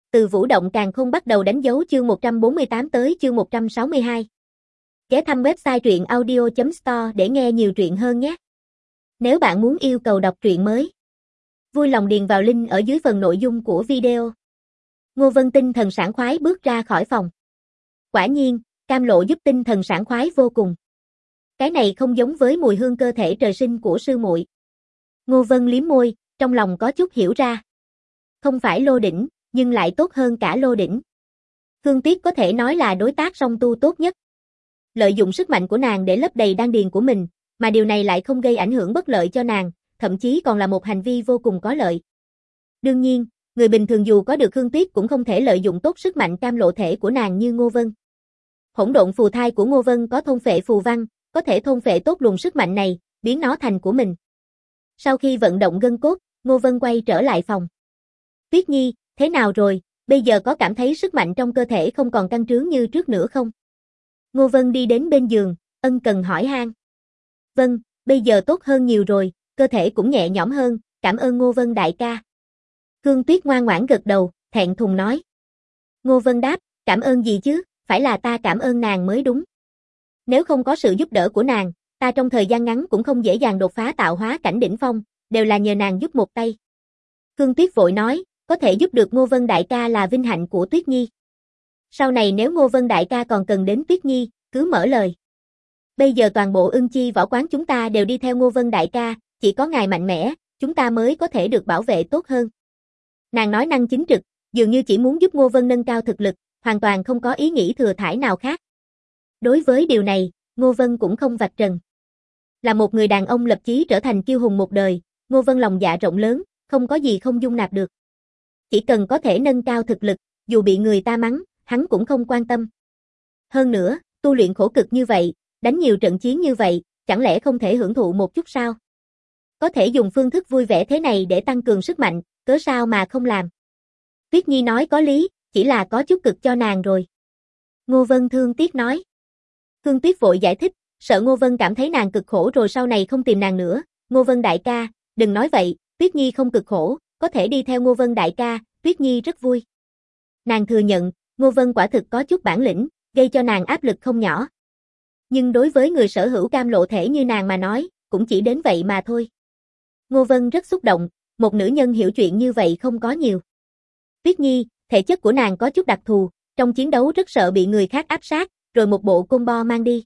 Từ Vũ Động Càn Khôn bắt đầu đánh dấu chương 148 tới chương 162. Ghé thăm website truyện audio.store để nghe nhiều truyện hơn nhé. Nếu bạn muốn yêu cầu đọc truyện mới, vui lòng điền vào link ở dưới phần nội dung của video. Ngô Vân tinh thần sảng khoái bước ra khỏi phòng. Quả nhiên, cam lộ giúp tinh thần sảng khoái vô cùng. Cái này không giống với mùi hương cơ thể trời sinh của sư muội. Ngô Vân liếm môi, trong lòng có chút hiểu ra. Không phải lô đỉnh, nhưng lại tốt hơn cả lô đỉnh. Khương Tuyết có thể nói là đối tác song tu tốt nhất. Lợi dụng sức mạnh của nàng để lấp đầy đan điền của mình, mà điều này lại không gây ảnh hưởng bất lợi cho nàng, thậm chí còn là một hành vi vô cùng có lợi. Đương nhiên, người bình thường dù có được Khương Tuyết cũng không thể lợi dụng tốt sức mạnh cam lộ thể của nàng như Ngô Vân. Hỗn độn phù thai của Ngô Vân có thôn phệ phù văn, có thể thôn phệ tốt luồng sức mạnh này, biến nó thành của mình. Sau khi vận động gân cốt, Ngô Vân quay trở lại phòng. Tuyết Nhi, thế nào rồi, bây giờ có cảm thấy sức mạnh trong cơ thể không còn căng trướng như trước nữa không? Ngô Vân đi đến bên giường, ân cần hỏi han. Vâng, bây giờ tốt hơn nhiều rồi, cơ thể cũng nhẹ nhõm hơn, cảm ơn Ngô Vân đại ca. Khương Tuyết ngoan ngoãn gật đầu, thẹn thùng nói. Ngô Vân đáp, cảm ơn gì chứ, phải là ta cảm ơn nàng mới đúng. Nếu không có sự giúp đỡ của nàng, ta trong thời gian ngắn cũng không dễ dàng đột phá tạo hóa cảnh đỉnh phong, đều là nhờ nàng giúp một tay. Khương Tuyết vội nói, có thể giúp được Ngô Vân đại ca là vinh hạnh của Tuyết Nhi. Sau này nếu Ngô Vân đại ca còn cần đến Tuyết Nhi, cứ mở lời. Bây giờ toàn bộ Ưng Chi võ quán chúng ta đều đi theo Ngô Vân đại ca, chỉ có ngài mạnh mẽ, chúng ta mới có thể được bảo vệ tốt hơn. Nàng nói năng chính trực, dường như chỉ muốn giúp Ngô Vân nâng cao thực lực, hoàn toàn không có ý nghĩ thừa thãi nào khác. Đối với điều này, Ngô Vân cũng không vạch trần. Là một người đàn ông lập chí trở thành kiêu hùng một đời, Ngô Vân lòng dạ rộng lớn, không có gì không dung nạp được. Chỉ cần có thể nâng cao thực lực, dù bị người ta mắng, hắn cũng không quan tâm. Hơn nữa, tu luyện khổ cực như vậy, đánh nhiều trận chiến như vậy, chẳng lẽ không thể hưởng thụ một chút sao? Có thể dùng phương thức vui vẻ thế này để tăng cường sức mạnh, cớ sao mà không làm? Tuyết Nhi nói có lý, chỉ là có chút cực cho nàng rồi. Ngô Vân thương tiếc nói. Khương Tuyết vội giải thích, sợ Ngô Vân cảm thấy nàng cực khổ rồi sau này không tìm nàng nữa. Ngô Vân đại ca, đừng nói vậy, Tuyết Nhi không cực khổ, có thể đi theo Ngô Vân đại ca, Tuyết Nhi rất vui. Nàng thừa nhận, Ngô Vân quả thực có chút bản lĩnh, gây cho nàng áp lực không nhỏ. Nhưng đối với người sở hữu cam lộ thể như nàng mà nói, cũng chỉ đến vậy mà thôi. Ngô Vân rất xúc động, một nữ nhân hiểu chuyện như vậy không có nhiều. Tuyết Nhi, thể chất của nàng có chút đặc thù, trong chiến đấu rất sợ bị người khác áp sát, rồi một bộ combo mang đi.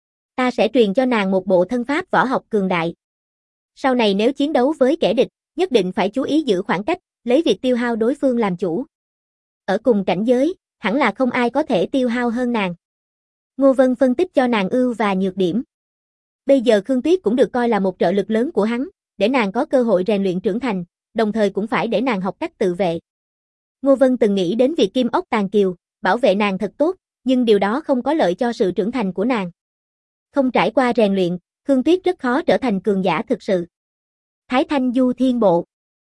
Ta sẽ truyền cho nàng một bộ thân pháp võ học cường đại. Sau này nếu chiến đấu với kẻ địch, nhất định phải chú ý giữ khoảng cách, lấy việc tiêu hao đối phương làm chủ. Ở cùng cảnh giới, hẳn là không ai có thể tiêu hao hơn nàng. Ngô Vân phân tích cho nàng ưu và nhược điểm. Bây giờ Khương Tuyết cũng được coi là một trợ lực lớn của hắn, để nàng có cơ hội rèn luyện trưởng thành, đồng thời cũng phải để nàng học cách tự vệ. Ngô Vân từng nghĩ đến việc Kim Ốc Tàn Kiều, bảo vệ nàng thật tốt, nhưng điều đó không có lợi cho sự trưởng thành của nàng. Không trải qua rèn luyện, Khương Tuyết rất khó trở thành cường giả thực sự. Thái Thanh Du Thiên Bộ.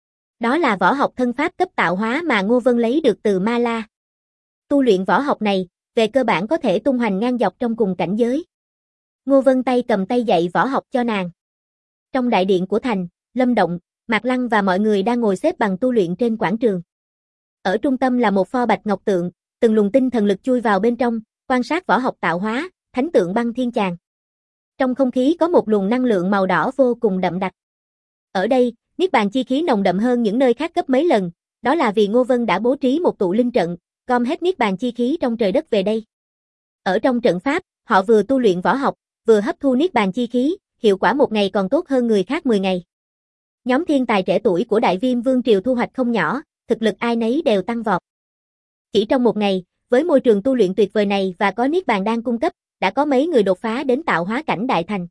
Đó là võ học thân pháp cấp tạo hóa mà Ngô Vân lấy được từ Ma La. Tu luyện võ học này, về cơ bản có thể tung hoành ngang dọc trong cùng cảnh giới. Ngô Vân tay cầm tay dạy võ học cho nàng. Trong đại điện của thành, Lâm Động, Mạc Lăng và mọi người đang ngồi xếp bằng tu luyện trên quảng trường. Ở trung tâm là một pho bạch ngọc tượng, từng luồng tinh thần lực chui vào bên trong, quan sát võ học tạo hóa, thánh tượng băng thiên chàng. Trong không khí có một luồng năng lượng màu đỏ vô cùng đậm đặc. Ở đây, niết bàn chi khí nồng đậm hơn những nơi khác gấp mấy lần, đó là vì Ngô Vân đã bố trí một tụ linh trận, gom hết niết bàn chi khí trong trời đất về đây. Ở trong trận pháp, họ vừa tu luyện võ học, vừa hấp thu niết bàn chi khí, hiệu quả một ngày còn tốt hơn người khác 10 ngày. Nhóm thiên tài trẻ tuổi của Đại Viêm Vương triều thu hoạch không nhỏ, thực lực ai nấy đều tăng vọt. Chỉ trong một ngày, với môi trường tu luyện tuyệt vời này và có niết bàn đang cung cấp, đã có mấy người đột phá đến tạo hóa cảnh đại thành.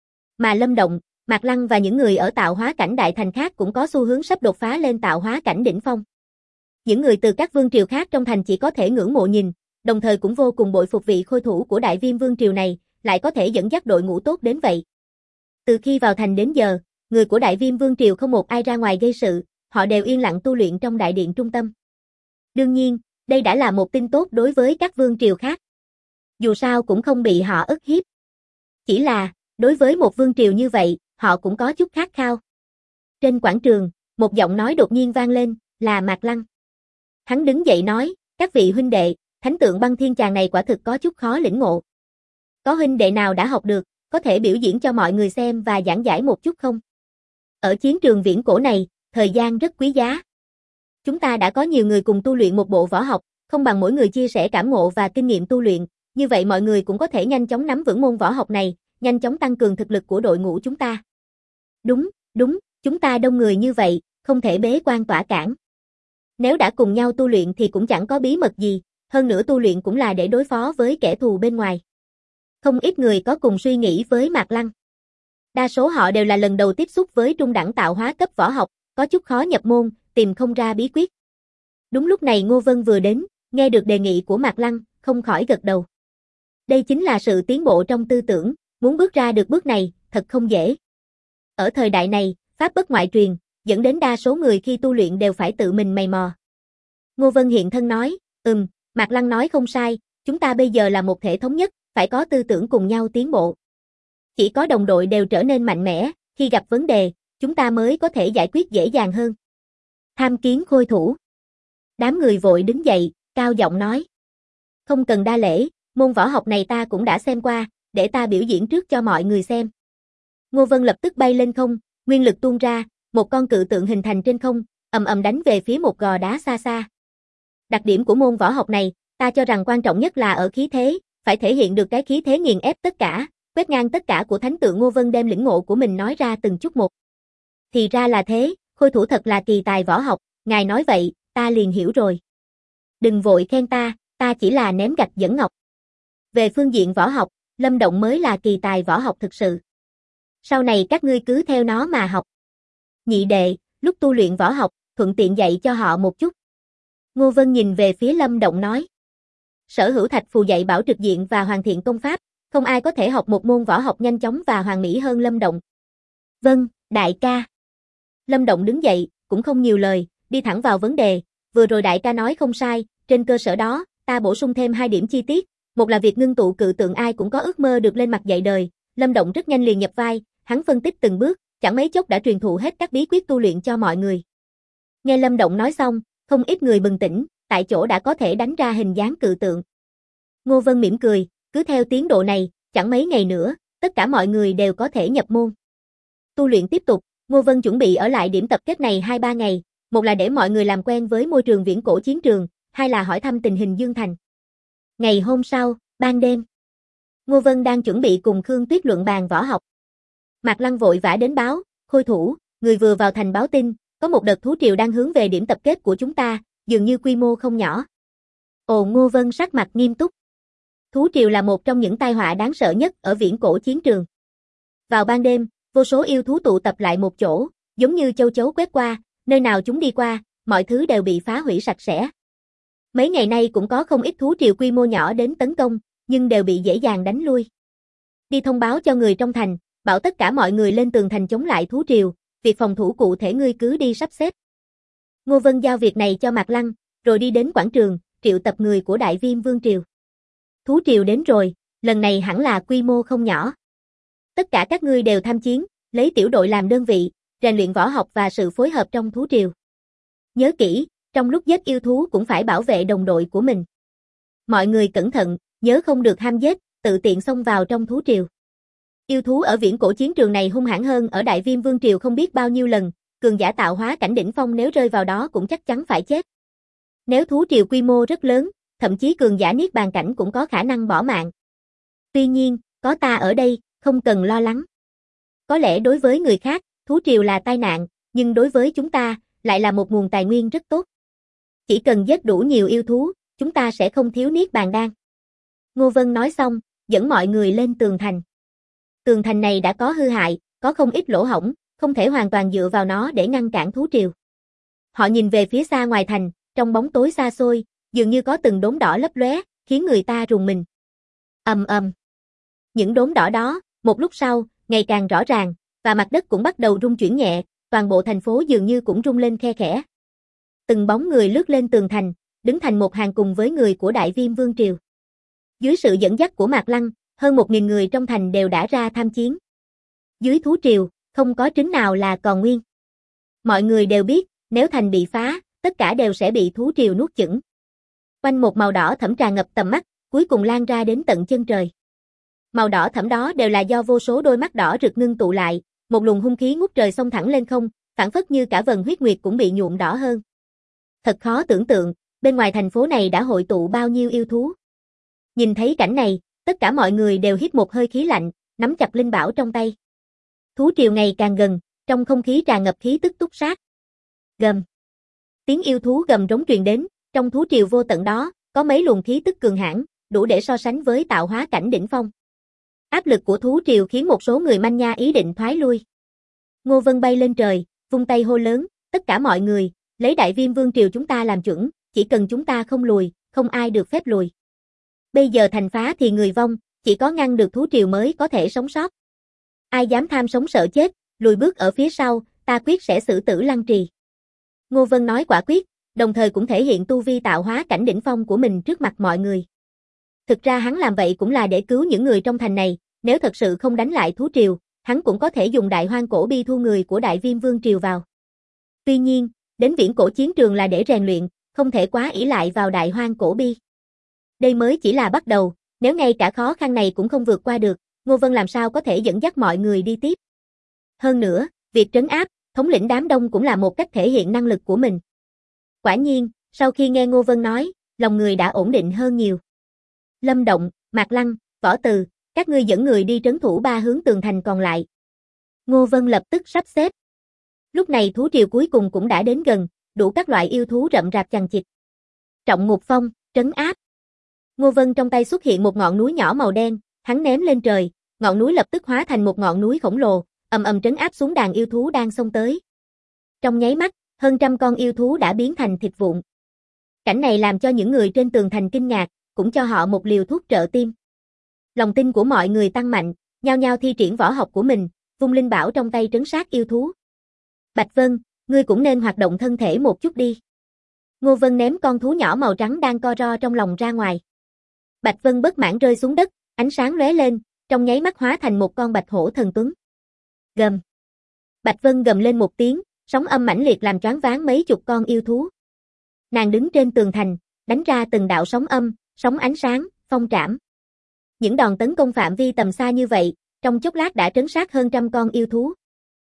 Mà Lâm Động, Mạc Lăng và những người ở tạo hóa cảnh đại thành khác cũng có xu hướng sắp đột phá lên tạo hóa cảnh đỉnh phong. Những người từ các vương triều khác trong thành chỉ có thể ngưỡng mộ nhìn, đồng thời cũng vô cùng bội phục vị khôi thủ của Đại Viêm Vương triều này, lại có thể dẫn dắt đội ngũ tốt đến vậy. Từ khi vào thành đến giờ, người của Đại Viêm Vương triều không một ai ra ngoài gây sự, họ đều yên lặng tu luyện trong đại điện trung tâm. Đương nhiên, đây đã là một tin tốt đối với các vương triều khác. Dù sao cũng không bị họ ức hiếp. Chỉ là, đối với một vương triều như vậy, họ cũng có chút khát khao. Trên quảng trường, một giọng nói đột nhiên vang lên, là Mạc Lăng. Hắn đứng dậy nói, các vị huynh đệ, thánh tượng băng thiên chàng này quả thực có chút khó lĩnh ngộ. Có huynh đệ nào đã học được, có thể biểu diễn cho mọi người xem và giảng giải một chút không? Ở chiến trường viễn cổ này, thời gian rất quý giá. Chúng ta đã có nhiều người cùng tu luyện một bộ võ học, không bằng mỗi người chia sẻ cảm ngộ và kinh nghiệm tu luyện, như vậy mọi người cũng có thể nhanh chóng nắm vững môn võ học này, nhanh chóng tăng cường thực lực của đội ngũ chúng ta. Đúng, chúng ta đông người như vậy, không thể bế quan tỏa cản. Nếu đã cùng nhau tu luyện thì cũng chẳng có bí mật gì, hơn nữa tu luyện cũng là để đối phó với kẻ thù bên ngoài. Không ít người có cùng suy nghĩ với Mạc Lăng. Đa số họ đều là lần đầu tiếp xúc với trung đẳng tạo hóa cấp võ học, có chút khó nhập môn, tìm không ra bí quyết. Đúng lúc này Ngô Vân vừa đến, nghe được đề nghị của Mạc Lăng, không khỏi gật đầu. Đây chính là sự tiến bộ trong tư tưởng, muốn bước ra được bước này, thật không dễ. Ở thời đại này, pháp bất ngoại truyền, dẫn đến đa số người khi tu luyện đều phải tự mình mày mò. Ngô Vân hiện thân nói, Mạc Lăng nói không sai, chúng ta bây giờ là một thể thống nhất, phải có tư tưởng cùng nhau tiến bộ. Chỉ có đồng đội đều trở nên mạnh mẽ, khi gặp vấn đề, chúng ta mới có thể giải quyết dễ dàng hơn. Tham kiến khôi thủ. Đám người vội đứng dậy, cao giọng nói. Không cần đa lễ, môn võ học này ta cũng đã xem qua, để ta biểu diễn trước cho mọi người xem. Ngô Vân lập tức bay lên không, nguyên lực tuôn ra, một con cự tượng hình thành trên không, ầm ầm đánh về phía một gò đá xa xa. Đặc điểm của môn võ học này, ta cho rằng quan trọng nhất là ở khí thế, phải thể hiện được cái khí thế nghiền ép tất cả, quét ngang tất cả của thánh tượng. Ngô Vân đem lĩnh ngộ của mình nói ra từng chút một. Thì ra là thế, khôi thủ thật là kỳ tài võ học, ngài nói vậy, ta liền hiểu rồi. Đừng vội khen ta chỉ là ném gạch dẫn ngọc. Về phương diện võ học, Lâm Động mới là kỳ tài võ học thực sự. Sau này các ngươi cứ theo nó mà học. Nhị đệ, lúc tu luyện võ học, thuận tiện dạy cho họ một chút. Ngô Vân nhìn về phía Lâm Động nói. Sở Hữu Thạch Phù dạy bảo trực diện và hoàn thiện công pháp, không ai có thể học một môn võ học nhanh chóng và hoàn mỹ hơn Lâm Động. Vâng, đại ca. Lâm Động đứng dậy, cũng không nhiều lời, đi thẳng vào vấn đề, vừa rồi đại ca nói không sai, trên cơ sở đó, ta bổ sung thêm 2 điểm chi tiết, một là việc ngưng tụ cự tượng ai cũng có ước mơ được lên mặt dạy đời. Lâm Động rất nhanh liền nhập vai, hắn phân tích từng bước, chẳng mấy chốc đã truyền thụ hết các bí quyết tu luyện cho mọi người. Nghe Lâm Động nói xong, không ít người bừng tỉnh, tại chỗ đã có thể đánh ra hình dáng cự tượng. Ngô Vân mỉm cười, cứ theo tiến độ này, chẳng mấy ngày nữa, tất cả mọi người đều có thể nhập môn. Tu luyện tiếp tục, Ngô Vân chuẩn bị ở lại điểm tập kết này 2-3 ngày, một là để mọi người làm quen với môi trường viễn cổ chiến trường, hai là hỏi thăm tình hình Dương Thành. Ngày hôm sau, ban đêm, Ngô Vân đang chuẩn bị cùng Khương Tuyết luận bàn võ học. Mạc Lăng vội vã đến báo, khôi thủ, người vừa vào thành báo tin, có một đợt thú triều đang hướng về điểm tập kết của chúng ta, dường như quy mô không nhỏ. Ồ, Ngô Vân sắc mặt nghiêm túc. Thú triều là một trong những tai họa đáng sợ nhất ở viễn cổ chiến trường. Vào ban đêm, vô số yêu thú tụ tập lại một chỗ, giống như châu chấu quét qua, nơi nào chúng đi qua, mọi thứ đều bị phá hủy sạch sẽ. Mấy ngày nay cũng có không ít thú triều quy mô nhỏ đến tấn công, nhưng đều bị dễ dàng đánh lui. Đi thông báo cho người trong thành, bảo tất cả mọi người lên tường thành chống lại thú triều, việc phòng thủ cụ thể ngươi cứ đi sắp xếp. Ngô Vân giao việc này cho Mạc Lăng, rồi đi đến quảng trường, triệu tập người của Đại Viêm Vương Triều. Thú triều đến rồi, lần này hẳn là quy mô không nhỏ. Tất cả các ngươi đều tham chiến, lấy tiểu đội làm đơn vị, rèn luyện võ học và sự phối hợp trong thú triều. Nhớ kỹ, trong lúc giết yêu thú cũng phải bảo vệ đồng đội của mình. Mọi người cẩn thận, nhớ không được ham giết, tự tiện xông vào trong thú triều. Yêu thú ở viễn cổ chiến trường này hung hãn hơn ở Đại Viêm Vương Triều không biết bao nhiêu lần, cường giả tạo hóa cảnh đỉnh phong nếu rơi vào đó cũng chắc chắn phải chết. Nếu thú triều quy mô rất lớn, thậm chí cường giả niết bàn cảnh cũng có khả năng bỏ mạng. Tuy nhiên, có ta ở đây, không cần lo lắng. Có lẽ đối với người khác, thú triều là tai nạn, nhưng đối với chúng ta, lại là một nguồn tài nguyên rất tốt. Chỉ cần giết đủ nhiều yêu thú, chúng ta sẽ không thiếu niết bàn đan. Ngô Vân nói xong, dẫn mọi người lên tường thành. Tường thành này đã có hư hại, có không ít lỗ hổng, không thể hoàn toàn dựa vào nó để ngăn cản thú triều. Họ nhìn về phía xa ngoài thành, trong bóng tối xa xôi, dường như có từng đốm đỏ lấp lóe, khiến người ta rùng mình. Ầm ầm. Những đốm đỏ đó, một lúc sau, ngày càng rõ ràng, và mặt đất cũng bắt đầu rung chuyển nhẹ, toàn bộ thành phố dường như cũng rung lên khe khẽ. Từng bóng người lướt lên tường thành, đứng thành một hàng cùng với người của Đại Viêm Vương Triều. Dưới sự dẫn dắt của Mạc Lăng, hơn 1000 người trong thành đều đã ra tham chiến. Dưới thú triều, không có trứng nào là còn nguyên. Mọi người đều biết, nếu thành bị phá, tất cả đều sẽ bị thú triều nuốt chửng. Quanh một màu đỏ thẫm tràn ngập tầm mắt, cuối cùng lan ra đến tận chân trời. Màu đỏ thẫm đó đều là do vô số đôi mắt đỏ rực ngưng tụ lại, một luồng hung khí ngút trời xông thẳng lên không, phảng phất như cả vầng huyết nguyệt cũng bị nhuộm đỏ hơn. Thật khó tưởng tượng, bên ngoài thành phố này đã hội tụ bao nhiêu yêu thú. Nhìn thấy cảnh này, tất cả mọi người đều hít một hơi khí lạnh, nắm chặt linh bảo trong tay. Thú triều ngày càng gần, trong không khí tràn ngập khí tức túc sát. Gầm. Tiếng yêu thú gầm rống truyền đến, trong thú triều vô tận đó, có mấy luồng khí tức cường hãn, đủ để so sánh với tạo hóa cảnh đỉnh phong. Áp lực của thú triều khiến một số người manh nha ý định thoái lui. Ngô Vân bay lên trời, vung tay hô lớn, tất cả mọi người, lấy Đại Viêm Vương triều chúng ta làm chuẩn, chỉ cần chúng ta không lùi, không ai được phép lùi. Bây giờ thành phá thì người vong, chỉ có ngăn được thú triều mới có thể sống sót. Ai dám tham sống sợ chết, lùi bước ở phía sau, ta quyết sẽ xử tử lăng trì. Ngô Vân nói quả quyết, đồng thời cũng thể hiện tu vi tạo hóa cảnh đỉnh phong của mình trước mặt mọi người. Thực ra hắn làm vậy cũng là để cứu những người trong thành này, nếu thật sự không đánh lại thú triều, hắn cũng có thể dùng Đại Hoang Cổ Bi thu người của Đại Viêm Vương triều vào. Tuy nhiên, đến Viễn Cổ chiến trường là để rèn luyện, không thể quá ỷ lại vào Đại Hoang Cổ Bi. Đây mới chỉ là bắt đầu, nếu ngay cả khó khăn này cũng không vượt qua được, Ngô Vân làm sao có thể dẫn dắt mọi người đi tiếp. Hơn nữa, việc trấn áp, thống lĩnh đám đông cũng là một cách thể hiện năng lực của mình. Quả nhiên, sau khi nghe Ngô Vân nói, lòng người đã ổn định hơn nhiều. Lâm Động, Mạc Lăng, Võ Từ, các ngươi dẫn người đi trấn thủ 3 hướng tường thành còn lại. Ngô Vân lập tức sắp xếp. Lúc này thú triều cuối cùng cũng đã đến gần, đủ các loại yêu thú rậm rạp chằng chịt. Trọng Ngục Phong, trấn áp. Ngô Vân trong tay xuất hiện một ngọn núi nhỏ màu đen, hắn ném lên trời, ngọn núi lập tức hóa thành một ngọn núi khổng lồ, ầm ầm trấn áp xuống đàn yêu thú đang xông tới. Trong nháy mắt, hơn trăm con yêu thú đã biến thành thịt vụn. Cảnh này làm cho những người trên tường thành kinh ngạc, cũng cho họ một liều thuốc trợ tim. Lòng tin của mọi người tăng mạnh, nhao nhao thi triển võ học của mình, vung linh bảo trong tay trấn sát yêu thú. Bạch Vân, ngươi cũng nên hoạt động thân thể một chút đi. Ngô Vân ném con thú nhỏ màu trắng đang co ro trong lòng ra ngoài. Bạch Vân bất mãn rơi xuống đất, ánh sáng lóe lên, trong nháy mắt hóa thành một con bạch hổ thần tuấn. Gầm. Bạch Vân gầm lên một tiếng, sóng âm mãnh liệt làm choáng váng mấy chục con yêu thú. Nàng đứng trên tường thành, đánh ra từng đạo sóng âm, sóng ánh sáng, phong trảm. Những đòn tấn công phạm vi tầm xa như vậy, trong chốc lát đã trấn sát hơn trăm con yêu thú.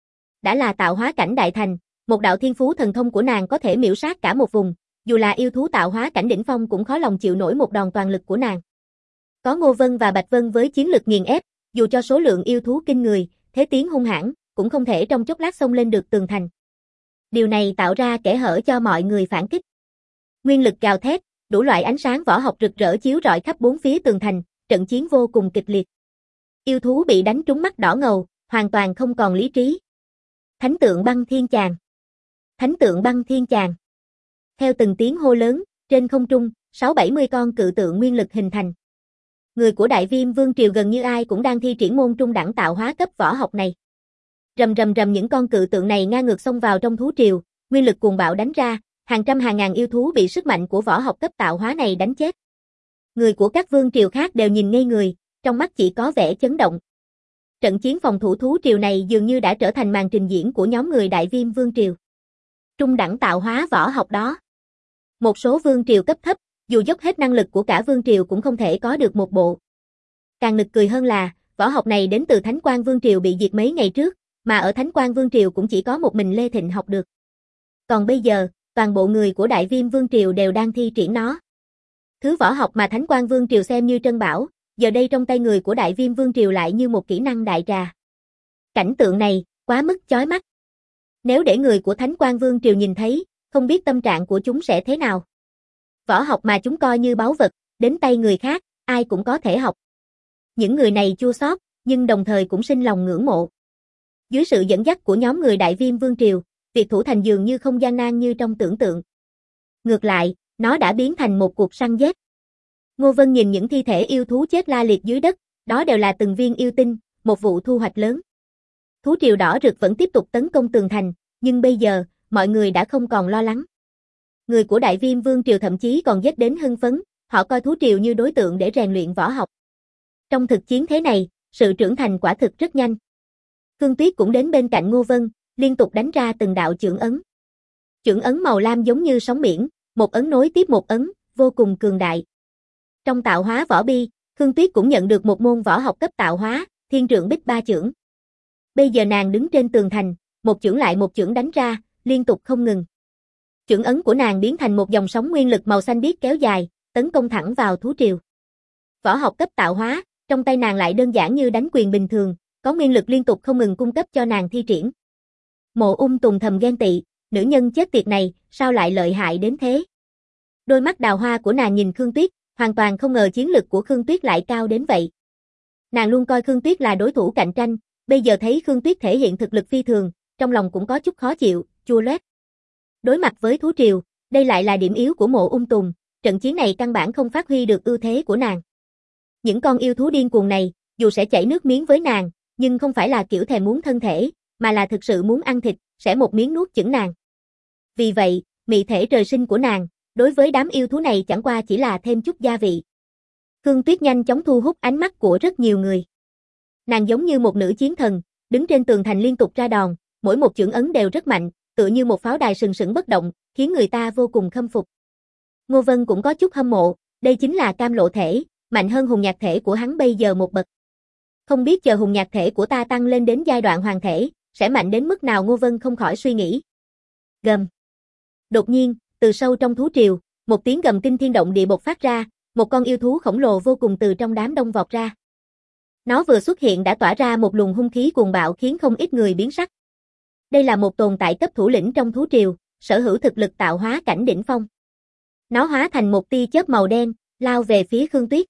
Đã là tạo hóa cảnh đại thành, một đạo thiên phú thần thông của nàng có thể miểu sát cả một vùng, dù là yêu thú tạo hóa cảnh đỉnh phong cũng khó lòng chịu nổi một đòn toàn lực của nàng. Có Ngô Vân và Bạch Vân với chiến lực nghiền ép, dù cho số lượng yêu thú kinh người, thế tiến hung hãn, cũng không thể trong chốc lát xông lên được tường thành. Điều này tạo ra kẽ hở cho mọi người phản kích. Nguyên lực gào thét, đủ loại ánh sáng võ học rực rỡ chiếu rọi khắp bốn phía tường thành, trận chiến vô cùng kịch liệt. Yêu thú bị đánh trúng mắt đỏ ngầu, hoàn toàn không còn lý trí. Thánh tượng băng thiên chàng. Thánh tượng băng thiên chàng. Theo từng tiếng hô lớn, trên không trung, 6-70 con cự tượng nguyên lực hình thành. Người của Đại Viêm Vương triều gần như ai cũng đang thi triển môn trung đẳng tạo hóa cấp võ học này. Rầm rầm rầm những con cự tượng này ngang ngược xông vào trong thú triều, nguyên lực cuồng bạo đánh ra, hàng trăm hàng ngàn yêu thú bị sức mạnh của võ học cấp tạo hóa này đánh chết. Người của các vương triều khác đều nhìn ngây người, trong mắt chỉ có vẻ chấn động. Trận chiến phòng thủ thú triều này dường như đã trở thành màn trình diễn của nhóm người Đại Viêm Vương triều. Trung đẳng tạo hóa võ học đó. Một số vương triều cấp thấp, dù dốc hết năng lực của cả vương triều cũng không thể có được một bộ. Càng nực cười hơn là, võ học này đến từ Thánh Quang Vương triều bị diệt mấy ngày trước, mà ở Thánh Quang Vương triều cũng chỉ có một mình Lê Thịnh học được. Còn bây giờ, toàn bộ người của Đại Viêm Vương triều đều đang thi triển nó. Thứ võ học mà Thánh Quang Vương triều xem như trân bảo, giờ đây trong tay người của Đại Viêm Vương triều lại như một kỹ năng đại trà. Cảnh tượng này, quá mức chói mắt. Nếu để người của Thánh Quang Vương triều nhìn thấy, không biết tâm trạng của chúng sẽ thế nào. Võ học mà chúng coi như báu vật, đến tay người khác, ai cũng có thể học. Những người này chua xót, nhưng đồng thời cũng sinh lòng ngưỡng mộ. Dưới sự dẫn dắt của nhóm người Đại Viêm Vương triều, việc thủ thành dường như không gian nan như trong tưởng tượng. Ngược lại, nó đã biến thành một cuộc săn giết. Ngô Vân nhìn những thi thể yêu thú chết la liệt dưới đất, đó đều là từng viên yêu tinh, một vụ thu hoạch lớn. Thú triều đỏ rực vẫn tiếp tục tấn công tường thành, nhưng bây giờ, mọi người đã không còn lo lắng. Người của Đại Viêm Vương triều thậm chí còn giết đến hưng phấn, họ coi thú triều như đối tượng để rèn luyện võ học. Trong thực chiến thế này, sự trưởng thành quả thực rất nhanh. Khương Tuyết cũng đến bên cạnh Ngô Vân, liên tục đánh ra từng đạo chưởng ấn. Chưởng ấn màu lam giống như sóng biển, một ấn nối tiếp một ấn, vô cùng cường đại. Trong tạo hóa võ bi, Khương Tuyết cũng nhận được một môn võ học cấp tạo hóa, Thiên Trượng Bích Ba Chưởng. Bây giờ nàng đứng trên tường thành, một chưởng lại một chưởng đánh ra, liên tục không ngừng. Chưởng ấn của nàng biến thành một dòng sóng nguyên lực màu xanh biếc kéo dài, tấn công thẳng vào thú triều. Võ học cấp tạo hóa, trong tay nàng lại đơn giản như đánh quyền bình thường, có nguyên lực liên tục không ngừng cung cấp cho nàng thi triển. Mộ Tùng thầm ghen tị, nữ nhân chết tiệt này, sao lại lợi hại đến thế? Đôi mắt đào hoa của nàng nhìn Khương Tuyết, hoàn toàn không ngờ chiến lực của Khương Tuyết lại cao đến vậy. Nàng luôn coi Khương Tuyết là đối thủ cạnh tranh, bây giờ thấy Khương Tuyết thể hiện thực lực phi thường, trong lòng cũng có chút khó chịu, chua loét. Đối mặt với thú triều, đây lại là điểm yếu của Mộ Tùng, trận chiến này căn bản không phát huy được ưu thế của nàng. Những con yêu thú điên cuồng này, dù sẽ chảy nước miếng với nàng, nhưng không phải là kiểu thèm muốn thân thể, mà là thực sự muốn ăn thịt, sẽ một miếng nuốt chửng nàng. Vì vậy, mị thể trời sinh của nàng, đối với đám yêu thú này chẳng qua chỉ là thêm chút gia vị. Khương Tuyết nhanh chóng thu hút ánh mắt của rất nhiều người. Nàng giống như một nữ chiến thần, đứng trên tường thành liên tục ra đòn, mỗi một chưởng ấn đều rất mạnh, tựa như một pháo đài sừng sững bất động, khiến người ta vô cùng khâm phục. Ngô Vân cũng có chút hâm mộ, đây chính là cam lộ thể, mạnh hơn hùng nhạc thể của hắn bây giờ một bậc. Không biết chờ hùng nhạc thể của ta tăng lên đến giai đoạn hoàng thể, sẽ mạnh đến mức nào? Ngô Vân không khỏi suy nghĩ. Gầm. Đột nhiên, từ sâu trong thú triều, một tiếng gầm kinh thiên động địa bộc phát ra, một con yêu thú khổng lồ vô cùng từ trong đám đông vọt ra. Nó vừa xuất hiện đã tỏa ra một luồng hung khí cuồng bạo khiến không ít người biến sắc. Đây là một tồn tại cấp thủ lĩnh trong thú triều, sở hữu thực lực tạo hóa cảnh đỉnh phong. Nó hóa thành một tia chớp màu đen, lao về phía Khương Tuyết.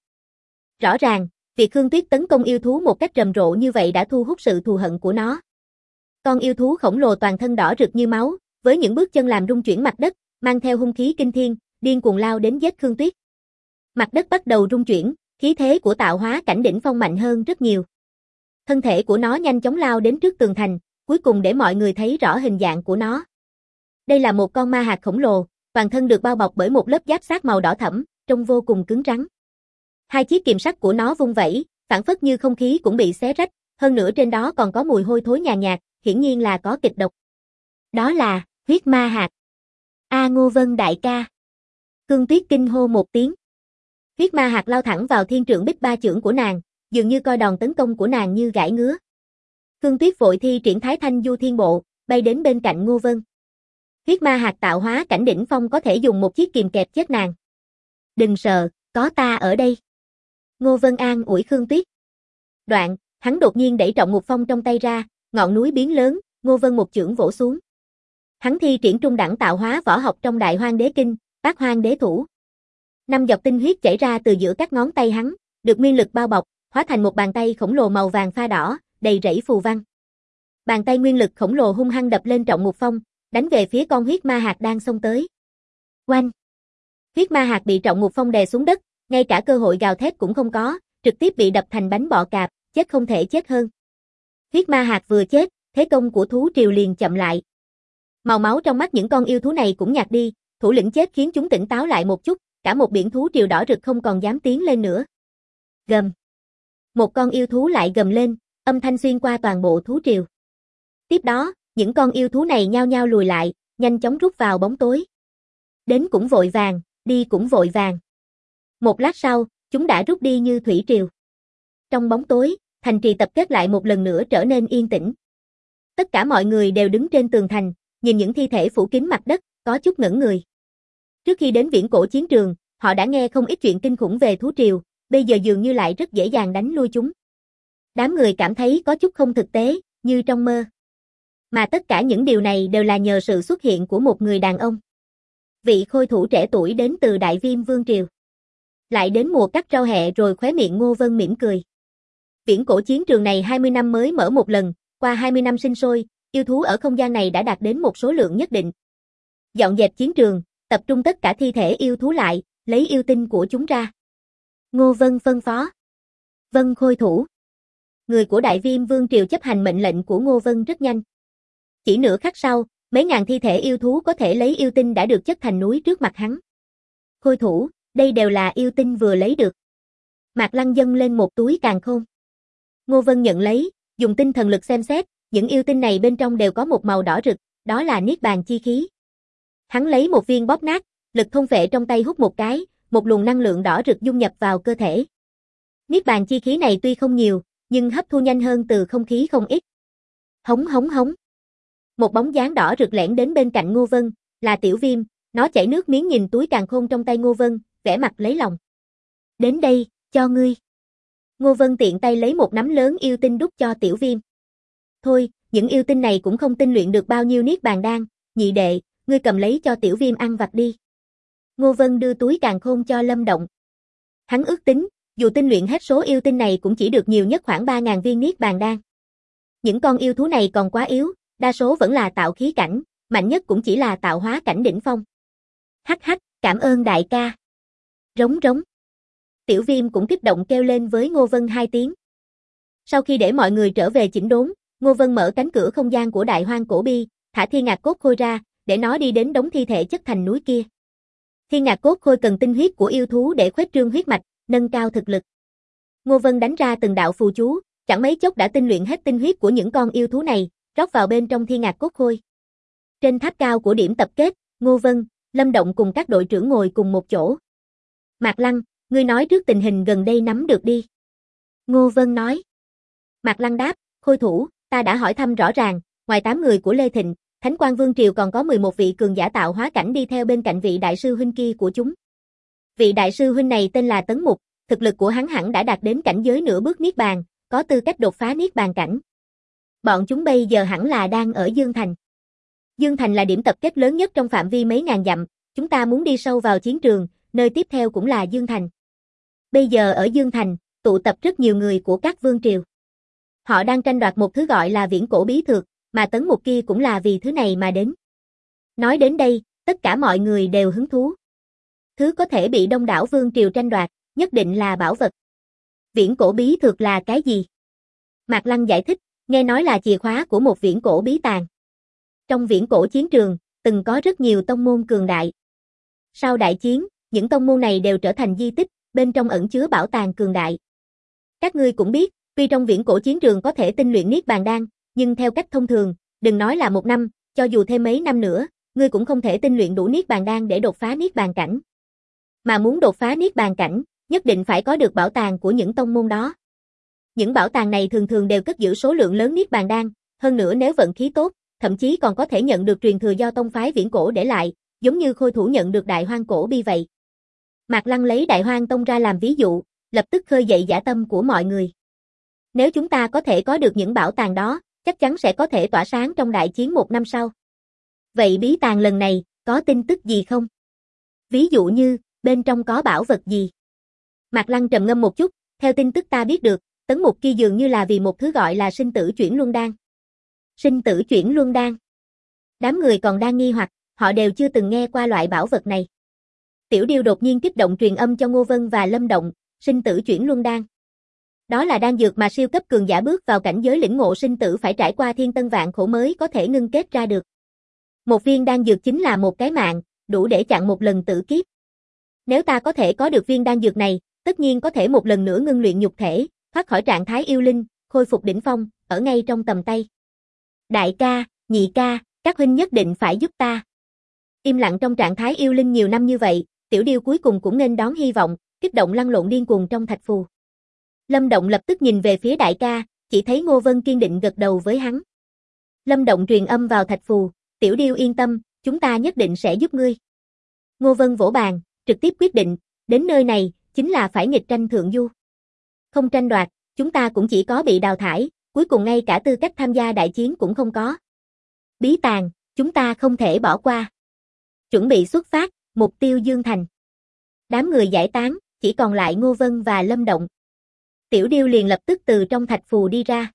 Rõ ràng, việc Khương Tuyết tấn công yêu thú một cách rầm rộ như vậy đã thu hút sự thù hận của nó. Con yêu thú khổng lồ toàn thân đỏ rực như máu, với những bước chân làm rung chuyển mặt đất, mang theo hung khí kinh thiên, điên cuồng lao đến giết Khương Tuyết. Mặt đất bắt đầu rung chuyển, khí thế của tạo hóa cảnh đỉnh phong mạnh hơn rất nhiều. Thân thể của nó nhanh chóng lao đến trước tường thành, cuối cùng để mọi người thấy rõ hình dạng của nó. Đây là một con ma hạt khổng lồ, toàn thân được bao bọc bởi một lớp giáp xác màu đỏ thẫm, trông vô cùng cứng rắn. Hai chiếc kiềm sắt của nó vung vẩy, phảng phất như không khí cũng bị xé rách, hơn nữa trên đó còn có mùi hôi thối nhàn nhạt, hiển nhiên là có kịch độc. Đó là huyết ma hạt. Ngô Vân đại ca. Khương Tuyết kinh hô một tiếng. Huyết ma hạt lao thẳng vào Thiên Trượng Bích Ba Chưởng của nàng, dường như coi đòn tấn công của nàng như gãi ngứa. Khương Tuyết vội thi triển Thái Thanh Du Thiên Bộ, bay đến bên cạnh Ngô Vân. Huyết ma hạt tạo hóa cảnh đỉnh phong có thể dùng một chiếc kìm kẹp chết nàng. Đừng sợ, có ta ở đây. Ngô Vân an ủi Khương Tuyết. Đoạn, hắn đột nhiên đẩy Trọng Ngục Phong trong tay ra, ngọn núi biến lớn, Ngô Vân một chưởng vỗ xuống. Hắn thi triển trung đẳng tạo hóa võ học trong Đại Hoang Đế Kinh, Bát Hoang Đế Thủ. 5 giọt tinh huyết chảy ra từ giữa các ngón tay hắn, được nguyên lực bao bọc, hóa thành một bàn tay khổng lồ màu vàng pha đỏ, đầy rẫy phù văn. Bàn tay nguyên lực khổng lồ hung hăng đập lên Trọng Ngục Phong, đánh về phía con huyết ma hạt đang xông tới. Oanh! Huyết ma hạt bị Trọng Ngục Phong đè xuống đất, ngay cả cơ hội gào thét cũng không có, trực tiếp bị đập thành bánh bọ cạp, chết không thể chết hơn. Huyết ma hạt vừa chết, thế công của thú triều liền chậm lại. Màu máu trong mắt những con yêu thú này cũng nhạt đi, thủ lĩnh chết khiến chúng tỉnh táo lại một chút, cả một biển thú triều đỏ rực không còn dám tiến lên nữa. Gầm. Một con yêu thú lại gầm lên, âm thanh xuyên qua toàn bộ thú triều. Tiếp đó, những con yêu thú này nhao nhao lùi lại, nhanh chóng rút vào bóng tối. Đến cũng vội vàng, đi cũng vội vàng. Một lát sau, chúng đã rút đi như thủy triều. Trong bóng tối, thành trì tập kết lại một lần nữa trở nên yên tĩnh. Tất cả mọi người đều đứng trên tường thành, nhìn những thi thể phủ kín mặt đất, có chút ngẩn người. Trước khi đến viễn cổ chiến trường, họ đã nghe không ít chuyện kinh khủng về thú triều, bây giờ dường như lại rất dễ dàng đánh lui chúng. Đám người cảm thấy có chút không thực tế, như trong mơ. Mà tất cả những điều này đều là nhờ sự xuất hiện của một người đàn ông. Vị khôi thủ trẻ tuổi đến từ Đại Viêm Vương Triều. Lại đến mùa cắt rau hẹ rồi khóe miệng Ngô Vân mỉm cười. Viễn cổ chiến trường này 20 năm mới mở một lần, qua 20 năm sinh sôi, yêu thú ở không gian này đã đạt đến một số lượng nhất định. Dọn dẹp chiến trường, tập trung tất cả thi thể yêu thú lại, lấy yêu tinh của chúng ra. Ngô Vân phân phó. Vân khôi thủ. Người của Đại Viêm Vương Triều chấp hành mệnh lệnh của Ngô Vân rất nhanh. Chỉ nửa khắc sau, mấy ngàn thi thể yêu thú có thể lấy yêu tinh đã được chất thành núi trước mặt hắn. Khôi thủ, đây đều là yêu tinh vừa lấy được. Mạc Lăng dâng lên một túi càn khôn. Ngô Vân nhận lấy, dùng tinh thần lực xem xét, những yêu tinh này bên trong đều có một màu đỏ rực, đó là niết bàn chi khí. Hắn lấy một viên bóp nát, lực thôn phệ trong tay hút một cái, một luồng năng lượng đỏ rực dung nhập vào cơ thể. Niết bàn chi khí này tuy không nhiều, nhưng hấp thu nhanh hơn từ không khí không ít. Hống hống hống. Một bóng dáng đỏ rực lẻn đến bên cạnh Ngô Vân, là Tiểu Viêm, nó chảy nước miếng nhìn túi càn khôn trong tay Ngô Vân, vẻ mặt lấy lòng. Đến đây, cho ngươi. Ngô Vân tiện tay lấy một nắm lớn yêu tinh đút cho Tiểu Viêm. Thôi, những yêu tinh này cũng không tinh luyện được bao nhiêu niết bàn đan, nhị đệ, ngươi cầm lấy cho Tiểu Viêm ăn vặt đi. Ngô Vân đưa túi càn khôn cho Lâm Động. Hắn ước tính, dù tinh luyện hết số yêu tinh này cũng chỉ được nhiều nhất khoảng 3.000 viên niết bàn đan. Những con yêu thú này còn quá yếu, đa số vẫn là tạo khí cảnh, mạnh nhất cũng chỉ là tạo hóa cảnh đỉnh phong. Hắc hắc, cảm ơn đại ca. Rống rống. Tiểu Viêm cũng kích động kêu lên với Ngô Vân 2 tiếng. Sau khi để mọi người trở về chỉnh đốn, Ngô Vân mở cánh cửa không gian của Đại Hoang Cổ Bi, thả Thiên Ngạc Cốt Khôi ra, để nó đi đến đống thi thể chất thành núi kia. Thiên Ngạc Cốt Khôi cần tinh huyết của yêu thú để khuếch trương huyết mạch, nâng cao thực lực. Ngô Vân đánh ra từng đạo phù chú, chẳng mấy chốc đã tinh luyện hết tinh huyết của những con yêu thú này, rót vào bên trong Thiên Ngạc Cốt Khôi. Trên tháp cao của điểm tập kết, Ngô Vân, Lâm Động cùng các đội trưởng ngồi cùng một chỗ. Mạc Lăng, ngươi nói trước tình hình gần đây nắm được đi. Ngô Vân nói. Mạc Lăng đáp, Khôi thủ, ta đã hỏi thăm rõ ràng, ngoài 8 người của Lê Thịnh, Thánh Quang Vương Triều còn có 11 vị cường giả tạo hóa cảnh đi theo bên cạnh vị đại sư huynh kia của chúng. Vị đại sư huynh này tên là Tấn Mục, thực lực của hắn hẳn đã đạt đến cảnh giới nửa bước niết bàn, có tư cách đột phá niết bàn cảnh. Bọn chúng bây giờ hẳn là đang ở Dương Thành. Dương Thành là điểm tập kết lớn nhất trong phạm vi mấy ngàn dặm, chúng ta muốn đi sâu vào chiến trường, nơi tiếp theo cũng là Dương Thành. Bây giờ ở Dương Thành, tụ tập rất nhiều người của các vương triều. Họ đang tranh đoạt một thứ gọi là viễn cổ bí thược, mà Tấn Mục kia cũng là vì thứ này mà đến. Nói đến đây, tất cả mọi người đều hứng thú. Thứ có thể bị đông đảo vương triều tranh đoạt, nhất định là bảo vật. Viễn cổ bí thược là cái gì? Mạc Lăng giải thích, nghe nói là chìa khóa của một viễn cổ bí tàng. Trong viễn cổ chiến trường, từng có rất nhiều tông môn cường đại. Sau đại chiến, những tông môn này đều trở thành di tích, bên trong ẩn chứa bảo tàng cường đại. Các ngươi cũng biết, tuy trong viễn cổ chiến trường có thể tinh luyện niết bàn đan, nhưng theo cách thông thường, đừng nói là 1 năm, cho dù thêm mấy năm nữa, ngươi cũng không thể tinh luyện đủ niết bàn đan để đột phá niết bàn cảnh. Mà muốn đột phá niết bàn cảnh, nhất định phải có được bảo tàng của những tông môn đó. Những bảo tàng này thường thường đều cất giữ số lượng lớn niết bàn đan, hơn nữa nếu vận khí tốt, thậm chí còn có thể nhận được truyền thừa do tông phái viễn cổ để lại, giống như Khôi thủ nhận được Đại Hoang Cổ Bi vậy. Mạc Lăng lấy Đại Hoang Tông ra làm ví dụ, lập tức khơi dậy dã tâm của mọi người. Nếu chúng ta có thể có được những bảo tàng đó, chắc chắn sẽ có thể tỏa sáng trong đại chiến 1 năm sau. Vậy bí tàng lần này, có tin tức gì không? Ví dụ như, bên trong có bảo vật gì? Mạc Lăng trầm ngâm một chút, theo tin tức ta biết được, Tấn Mục kia dường như là vì một thứ gọi là sinh tử chuyển luân đan. Sinh tử chuyển luân đan. Đám người còn đang nghi hoặc, họ đều chưa từng nghe qua loại bảo vật này. Tiểu Điêu đột nhiên kích động truyền âm cho Ngô Vân và Lâm Động, sinh tử chuyển luân đan. Đó là đan dược mà siêu cấp cường giả bước vào cảnh giới lĩnh ngộ sinh tử phải trải qua thiên tân vạn khổ mới có thể ngưng kết ra được. Một viên đan dược chính là một cái mạng, đủ để chặn một lần tử kiếp. Nếu ta có thể có được viên đan dược này, tất nhiên có thể một lần nữa ngưng luyện nhục thể, thoát khỏi trạng thái yêu linh, khôi phục đỉnh phong, ở ngay trong tầm tay. Đại ca, nhị ca, các huynh nhất định phải giúp ta. Im lặng trong trạng thái yêu linh nhiều năm như vậy, Tiểu Điêu cuối cùng cũng nghênh đón hy vọng, kích động lăn lộn điên cuồng trong thạch phù. Lâm Động lập tức nhìn về phía đại ca, chỉ thấy Ngô Vân kiên định gật đầu với hắn. Lâm Động truyền âm vào thạch phù, Tiểu Điêu yên tâm, chúng ta nhất định sẽ giúp ngươi. Ngô Vân vỗ bàn, trực tiếp quyết định, đến nơi này, chính là phải nghịch tranh thượng du. Không tranh đoạt, chúng ta cũng chỉ có bị đào thải, cuối cùng ngay cả tư cách tham gia đại chiến cũng không có. Bí tàng, chúng ta không thể bỏ qua. Chuẩn bị xuất phát, mục tiêu Dương Thành. Đám người giải tán, chỉ còn lại Ngô Vân và Lâm Động. Tiểu Điêu liền lập tức từ trong thạch phù đi ra.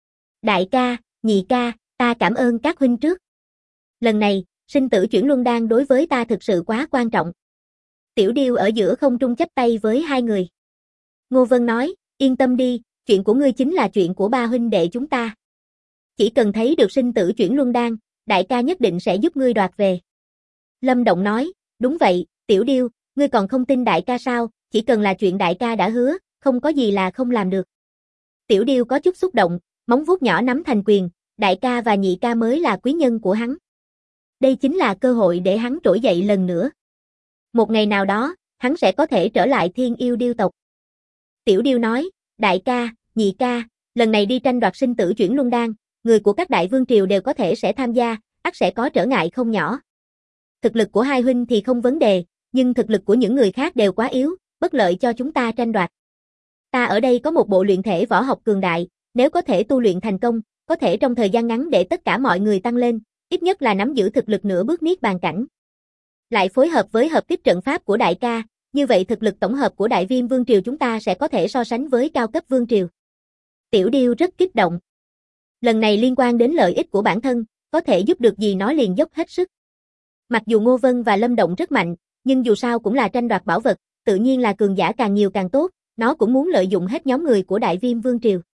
Đại ca, nhị ca, ta cảm ơn các huynh trước. Lần này, sinh tử chuyển luân đan đối với ta thực sự quá quan trọng. Tiểu Điêu ở giữa không trung chắp tay với hai người. Ngô Vân nói, yên tâm đi, chuyện của ngươi chính là chuyện của ba huynh đệ chúng ta. Chỉ cần thấy được sinh tử chuyển luân đan, đại ca nhất định sẽ giúp ngươi đoạt về. Lâm Động nói, đúng vậy, Tiểu Điêu, ngươi còn không tin đại ca sao, chỉ cần là chuyện đại ca đã hứa, không có gì là không làm được. Tiểu Điêu có chút xúc động, móng vuốt nhỏ nắm thành quyền, đại ca và nhị ca mới là quý nhân của hắn. Đây chính là cơ hội để hắn trỗi dậy lần nữa. Một ngày nào đó, hắn sẽ có thể trở lại Thiên Yêu Điêu tộc. Tiểu Điêu nói, đại ca, nhị ca, lần này đi tranh đoạt sinh tử chuyển luân đan, người của các đại vương triều đều có thể sẽ tham gia, ắt sẽ có trở ngại không nhỏ. Thực lực của hai huynh thì không vấn đề, nhưng thực lực của những người khác đều quá yếu, bất lợi cho chúng ta tranh đoạt. Ta ở đây có một bộ luyện thể võ học cường đại, nếu có thể tu luyện thành công, có thể trong thời gian ngắn để tất cả mọi người tăng lên, ít nhất là nắm giữ thực lực nửa bước niết bàn cảnh. Lại phối hợp với hợp kích trận pháp của đại ca, như vậy thực lực tổng hợp của Đại Viêm Vương triều chúng ta sẽ có thể so sánh với cao cấp vương triều. Tiểu Điêu rất kích động. Lần này liên quan đến lợi ích của bản thân, có thể giúp được gì nó liền dốc hết sức. Mặc dù Ngô Vân và Lâm Động rất mạnh, nhưng dù sao cũng là tranh đoạt bảo vật, tự nhiên là cường giả càng nhiều càng tốt, nó cũng muốn lợi dụng hết nhóm người của Đại Viêm Vương triều.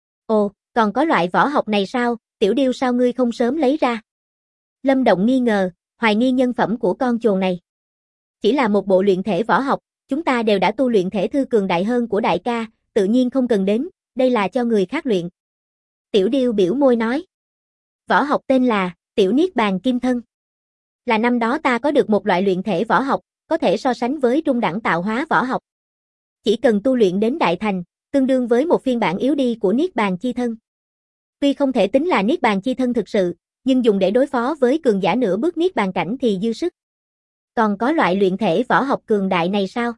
Ồ, còn có loại võ học này sao, Tiểu Điêu sao ngươi không sớm lấy ra? Lâm Động nghi ngờ, hoài nghi nhân phẩm của con chồn này. Chỉ là một bộ luyện thể võ học, chúng ta đều đã tu luyện thể thư cường đại hơn của đại ca, tự nhiên không cần đến, đây là cho người khác luyện. Tiểu Điêu biểu môi nói. Võ học tên là Tiểu Niết Bàn Kim Thân. Là năm đó ta có được một loại luyện thể võ học, có thể so sánh với trung đẳng tạo hóa võ học. Chỉ cần tu luyện đến đại thành, tương đương với một phiên bản yếu đi của Niết Bàn Chi Thân. Tuy không thể tính là Niết Bàn Chi Thân thực sự, nhưng dùng để đối phó với cường giả nửa bước Niết Bàn cảnh thì dư sức. Còn có loại luyện thể võ học cường đại này sao?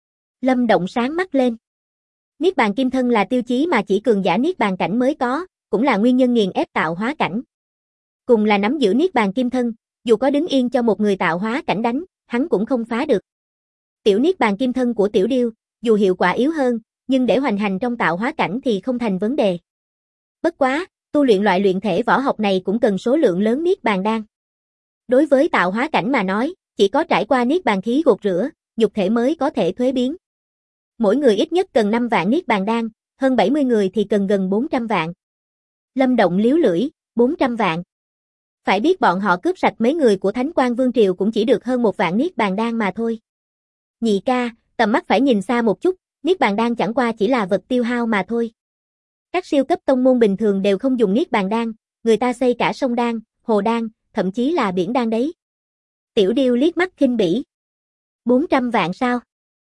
Lâm Động sáng mắt lên. Niết Bàn Kim Thân là tiêu chí mà chỉ cường giả Niết Bàn cảnh mới có, cũng là nguyên nhân nghiền ép tạo hóa cảnh. Cùng là nắm giữ Niết Bàn Kim Thân, dù có đứng yên cho một người tạo hóa cảnh đánh, hắn cũng không phá được. Tiểu Niết Bàn Kim Thân của Tiểu Điêu, dù hiệu quả yếu hơn, nhưng để hoành hành trong tạo hóa cảnh thì không thành vấn đề. Bất quá, tu luyện loại luyện thể võ học này cũng cần số lượng lớn Niết Bàn đan. Đối với tạo hóa cảnh mà nói, chỉ có trải qua Niết Bàn khí gột rửa, nhục thể mới có thể thuế biến. Mỗi người ít nhất cần 5 vạn Niết Bàn đan, hơn 70 người thì cần gần 400 vạn. Lâm Động liếu lưỡi, 400 vạn. Phải biết bọn họ cướp sạch mấy người của Thánh Quang Vương triều cũng chỉ được hơn 1 vạn Niết Bàn đan mà thôi. Nhị ca, tầm mắt phải nhìn xa một chút, Niết Bàn đan chẳng qua chỉ là vật tiêu hao mà thôi. Các siêu cấp tông môn bình thường đều không dùng Niết Bàn đan, người ta xây cả sông đan, hồ đan, thậm chí là biển đan đấy. Tiểu Điêu liếc mắt khinh bỉ. 400 vạn sao?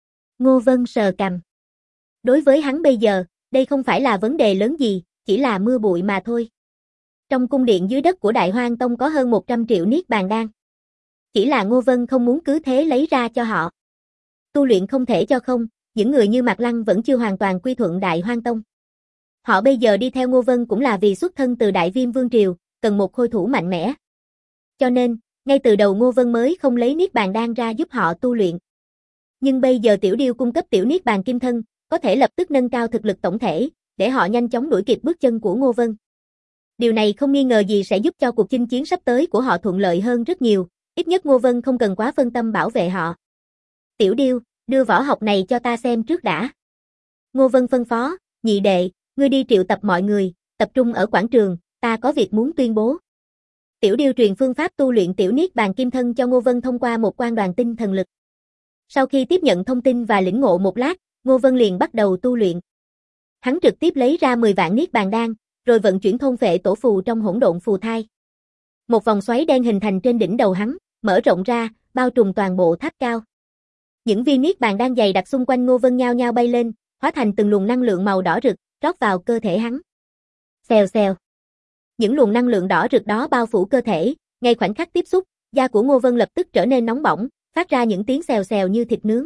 Ngô Vân sờ cằm. Đối với hắn bây giờ, đây không phải là vấn đề lớn gì, chỉ là mưa bụi mà thôi. Trong cung điện dưới đất của Đại Hoang Tông có hơn 100 triệu Niết Bàn đan. Chỉ là Ngô Vân không muốn cứ thế lấy ra cho họ. Tu luyện không thể cho không, những người như Mạc Lăng vẫn chưa hoàn toàn quy thuận Đại Hoang Tông. Họ bây giờ đi theo Ngô Vân cũng là vì xuất thân từ Đại Viêm Vương triều, cần một khôi thủ mạnh mẽ. Cho nên, ngay từ đầu Ngô Vân mới không lấy Niết Bàn đan ra giúp họ tu luyện. Nhưng bây giờ Tiểu Điêu cung cấp Tiểu Niết Bàn Kim Thân, có thể lập tức nâng cao thực lực tổng thể, để họ nhanh chóng đuổi kịp bước chân của Ngô Vân. Điều này không nghi ngờ gì sẽ giúp cho cuộc chinh chiến sắp tới của họ thuận lợi hơn rất nhiều, ít nhất Ngô Vân không cần quá phân tâm bảo vệ họ. Tiểu Điêu, đưa võ học này cho ta xem trước đã. Ngô Vân phân phó, nhị đệ, ngươi đi triệu tập mọi người, tập trung ở quảng trường, ta có việc muốn tuyên bố. Tiểu Điêu truyền phương pháp tu luyện Tiểu Niết Bàn Kim Thân cho Ngô Vân thông qua một quan đoàn tinh thần lực. Sau khi tiếp nhận thông tin và lĩnh ngộ một lát, Ngô Vân liền bắt đầu tu luyện. Hắn trực tiếp lấy ra 10 vạn Niết Bàn đan, rồi vận chuyển thôn phệ tổ phù trong hỗn độn phù thai. Một vòng xoáy đen hình thành trên đỉnh đầu hắn, mở rộng ra, bao trùm toàn bộ tháp cao. Những viên Niết Bàn đan dày đặc xung quanh Ngô Vân nhao nhao bay lên, hóa thành từng luồng năng lượng màu đỏ rực, rót vào cơ thể hắn. Xèo xèo. Những luồng năng lượng đỏ rực đó bao phủ cơ thể, ngay khoảnh khắc tiếp xúc, da của Ngô Vân lập tức trở nên nóng bỏng, phát ra những tiếng xèo xèo như thịt nướng.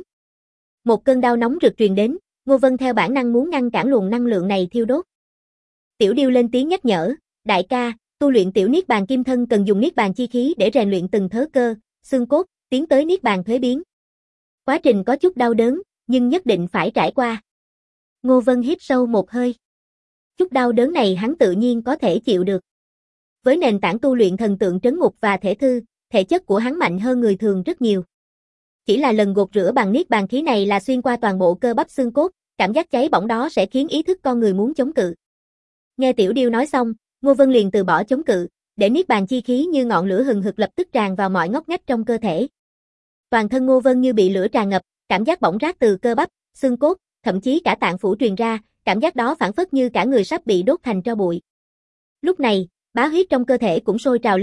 Một cơn đau nóng rực truyền đến, Ngô Vân theo bản năng muốn ngăn cản luồng năng lượng này thiêu đốt. Tiểu Điêu lên tiếng nhắc nhở, đại ca, tu luyện Tiểu Niết Bàn Kim Thân cần dùng Niết Bàn chi khí để rèn luyện từng thớ cơ, xương cốt, tiến tới Niết Bàn thuế biến. Quá trình có chút đau đớn, nhưng nhất định phải trải qua. Ngô Vân hít sâu một hơi. Chút đau đớn này hắn tự nhiên có thể chịu được. Với nền tảng tu luyện thần tượng trấn ngục và thể thư, thể chất của hắn mạnh hơn người thường rất nhiều. Chỉ là lần gột rửa bằng Niết Bàn khí này là xuyên qua toàn bộ cơ bắp xương cốt, cảm giác cháy bỏng đó sẽ khiến ý thức con người muốn chống cự. Nghe Tiểu Điêu nói xong, Ngô Vân liền từ bỏ chống cự, để Niết Bàn chi khí như ngọn lửa hừng hực lập tức tràn vào mọi ngóc ngách trong cơ thể. Toàn thân Ngô Vân như bị lửa tràn ngập, cảm giác bỏng rát từ cơ bắp, xương cốt, thậm chí cả tạng phủ truyền ra, cảm giác đó phảng phất như cả người sắp bị đốt thành tro bụi. Lúc này, bá huyết trong cơ thể cũng sôi trào lên,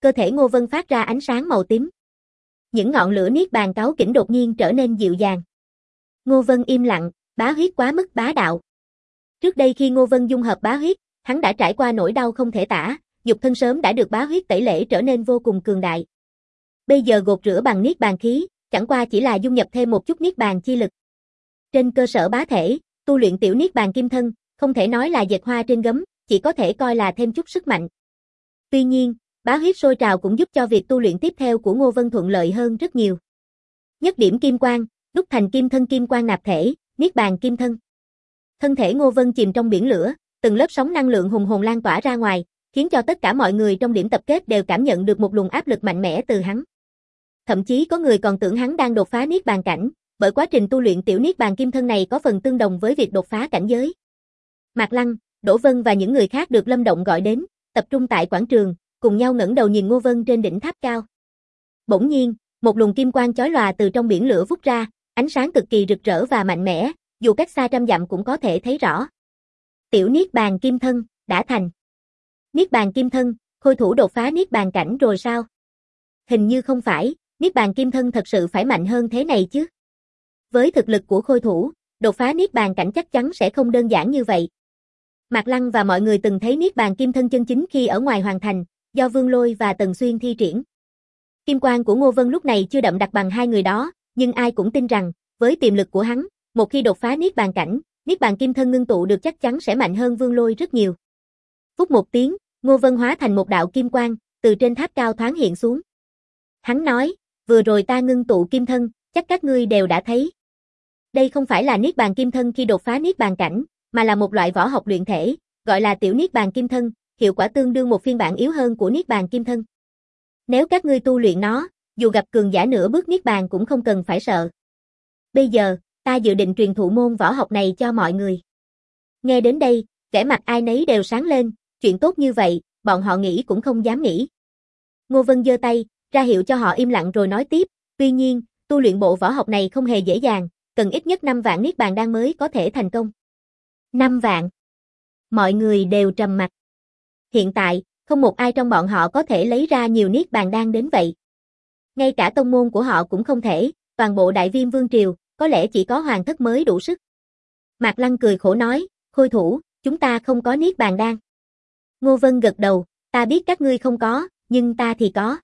cơ thể Ngô Vân phát ra ánh sáng màu tím. Những ngọn lửa niết bàn cáu kỉnh đột nhiên trở nên dịu dàng. Ngô Vân im lặng, bá huyết quá mức bá đạo. Trước đây khi Ngô Vân dung hợp bá huyết, hắn đã trải qua nỗi đau không thể tả, nhục thân sớm đã được bá huyết tẩy lễ trở nên vô cùng cường đại. Bây giờ gột rửa bằng niết bàn khí, chẳng qua chỉ là dung nhập thêm một chút niết bàn chi lực. Trên cơ sở bá thể, tu luyện tiểu niết bàn kim thân, không thể nói là dệt hoa trên gấm, chỉ có thể coi là thêm chút sức mạnh. Tuy nhiên, bá huyết sôi trào cũng giúp cho việc tu luyện tiếp theo của Ngô Vân thuận lợi hơn rất nhiều. Nhất điểm kim quang, đúc thành kim thân kim quang nạp thể, niết bàn kim thân. Thân thể Ngô Vân chìm trong biển lửa, từng lớp sóng năng lượng hùng hồn lan tỏa ra ngoài, khiến cho tất cả mọi người trong điểm tập kết đều cảm nhận được một luồng áp lực mạnh mẽ từ hắn. Thậm chí có người còn tưởng hắn đang đột phá niết bàn cảnh, bởi quá trình tu luyện tiểu niết bàn kim thân này có phần tương đồng với việc đột phá cảnh giới. Mạc Lăng, Đỗ Vân và những người khác được Lâm Động gọi đến, tập trung tại quảng trường, cùng nhau ngẩng đầu nhìn Ngô Vân trên đỉnh tháp cao. Bỗng nhiên, một luồng kim quang chói lòa từ trong biển lửa vút ra, ánh sáng cực kỳ rực rỡ và mạnh mẽ, dù cách xa trăm dặm cũng có thể thấy rõ. Tiểu niết bàn kim thân đã thành. Niết bàn kim thân, khôi thủ đột phá niết bàn cảnh rồi sao? Hình như không phải, niết bàn kim thân thật sự phải mạnh hơn thế này chứ. Với thực lực của khôi thủ, đột phá niết bàn cảnh chắc chắn sẽ không đơn giản như vậy. Mạc Lăng và mọi người từng thấy niết bàn kim thân chân chính khi ở ngoài hoàng thành, do Vương Lôi và Tần Xuyên thi triển. Kim quang của Ngô Vân lúc này chưa đậm đặc bằng hai người đó, nhưng ai cũng tin rằng, với tiềm lực của hắn, một khi đột phá niết bàn cảnh, niết bàn kim thân ngưng tụ được chắc chắn sẽ mạnh hơn Vương Lôi rất nhiều. Phút một tiếng, Ngô Vân hóa thành một đạo kim quang, từ trên tháp cao thoáng hiện xuống. Hắn nói, vừa rồi ta ngưng tụ kim thân, chắc các ngươi đều đã thấy. Đây không phải là niết bàn kim thân khi đột phá niết bàn cảnh, mà là một loại võ học luyện thể, gọi là tiểu niết bàn kim thân, hiệu quả tương đương một phiên bản yếu hơn của niết bàn kim thân. Nếu các ngươi tu luyện nó, dù gặp cường giả nửa bước niết bàn cũng không cần phải sợ. Bây giờ, ta dự định truyền thụ môn võ học này cho mọi người. Nghe đến đây, vẻ mặt ai nấy đều sáng lên, chuyện tốt như vậy, bọn họ nghĩ cũng không dám nghĩ. Ngô Vân giơ tay, ra hiệu cho họ im lặng rồi nói tiếp, tuy nhiên, tu luyện bộ võ học này không hề dễ dàng, cần ít nhất 5 vạn niết bàn đan mới có thể thành công. 5 vạn. Mọi người đều trầm mặc. Hiện tại, không một ai trong bọn họ có thể lấy ra nhiều niết bàn đan đến vậy. Ngay cả tông môn của họ cũng không thể, toàn bộ Đại Viêm Vương Triều, có lẽ chỉ có hoàng thất mới đủ sức. Mạc Lăng cười khổ nói, khôi thủ, chúng ta không có niết bàn đan. Ngô Vân gật đầu, ta biết các ngươi không có, nhưng ta thì có.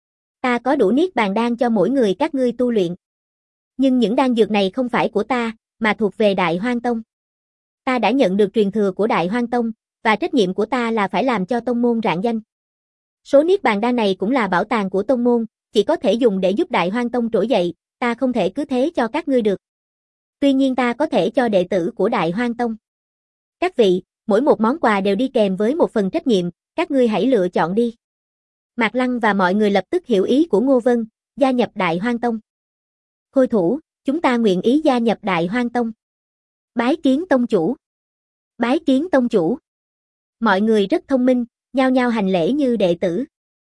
Ta có đủ niết bàn đan cho mỗi người các ngươi tu luyện. Nhưng những đan dược này không phải của ta, mà thuộc về Đại Hoang Tông. Ta đã nhận được truyền thừa của Đại Hoang Tông, và trách nhiệm của ta là phải làm cho tông môn rạng danh. Số niết bàn đan này cũng là bảo tàng của tông môn, chỉ có thể dùng để giúp Đại Hoang Tông trỗi dậy, ta không thể cứ thế cho các ngươi được. Tuy nhiên ta có thể cho đệ tử của Đại Hoang Tông. Các vị, mỗi một món quà đều đi kèm với một phần trách nhiệm, các ngươi hãy lựa chọn đi. Mạc Lăng và mọi người lập tức hiểu ý của Ngô Vân, gia nhập Đại Hoang Tông. Khôi thủ, chúng ta nguyện ý gia nhập Đại Hoang Tông. Bái kiến tông chủ. Bái kiến tông chủ. Mọi người rất thông minh, nhao nhao hành lễ như đệ tử.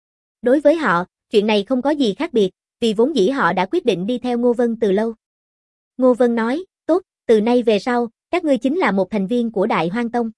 Đối với họ, chuyện này không có gì khác biệt, vì vốn dĩ họ đã quyết định đi theo Ngô Vân từ lâu. Ngô Vân nói, tốt, từ nay về sau, các ngươi chính là một thành viên của Đại Hoang Tông.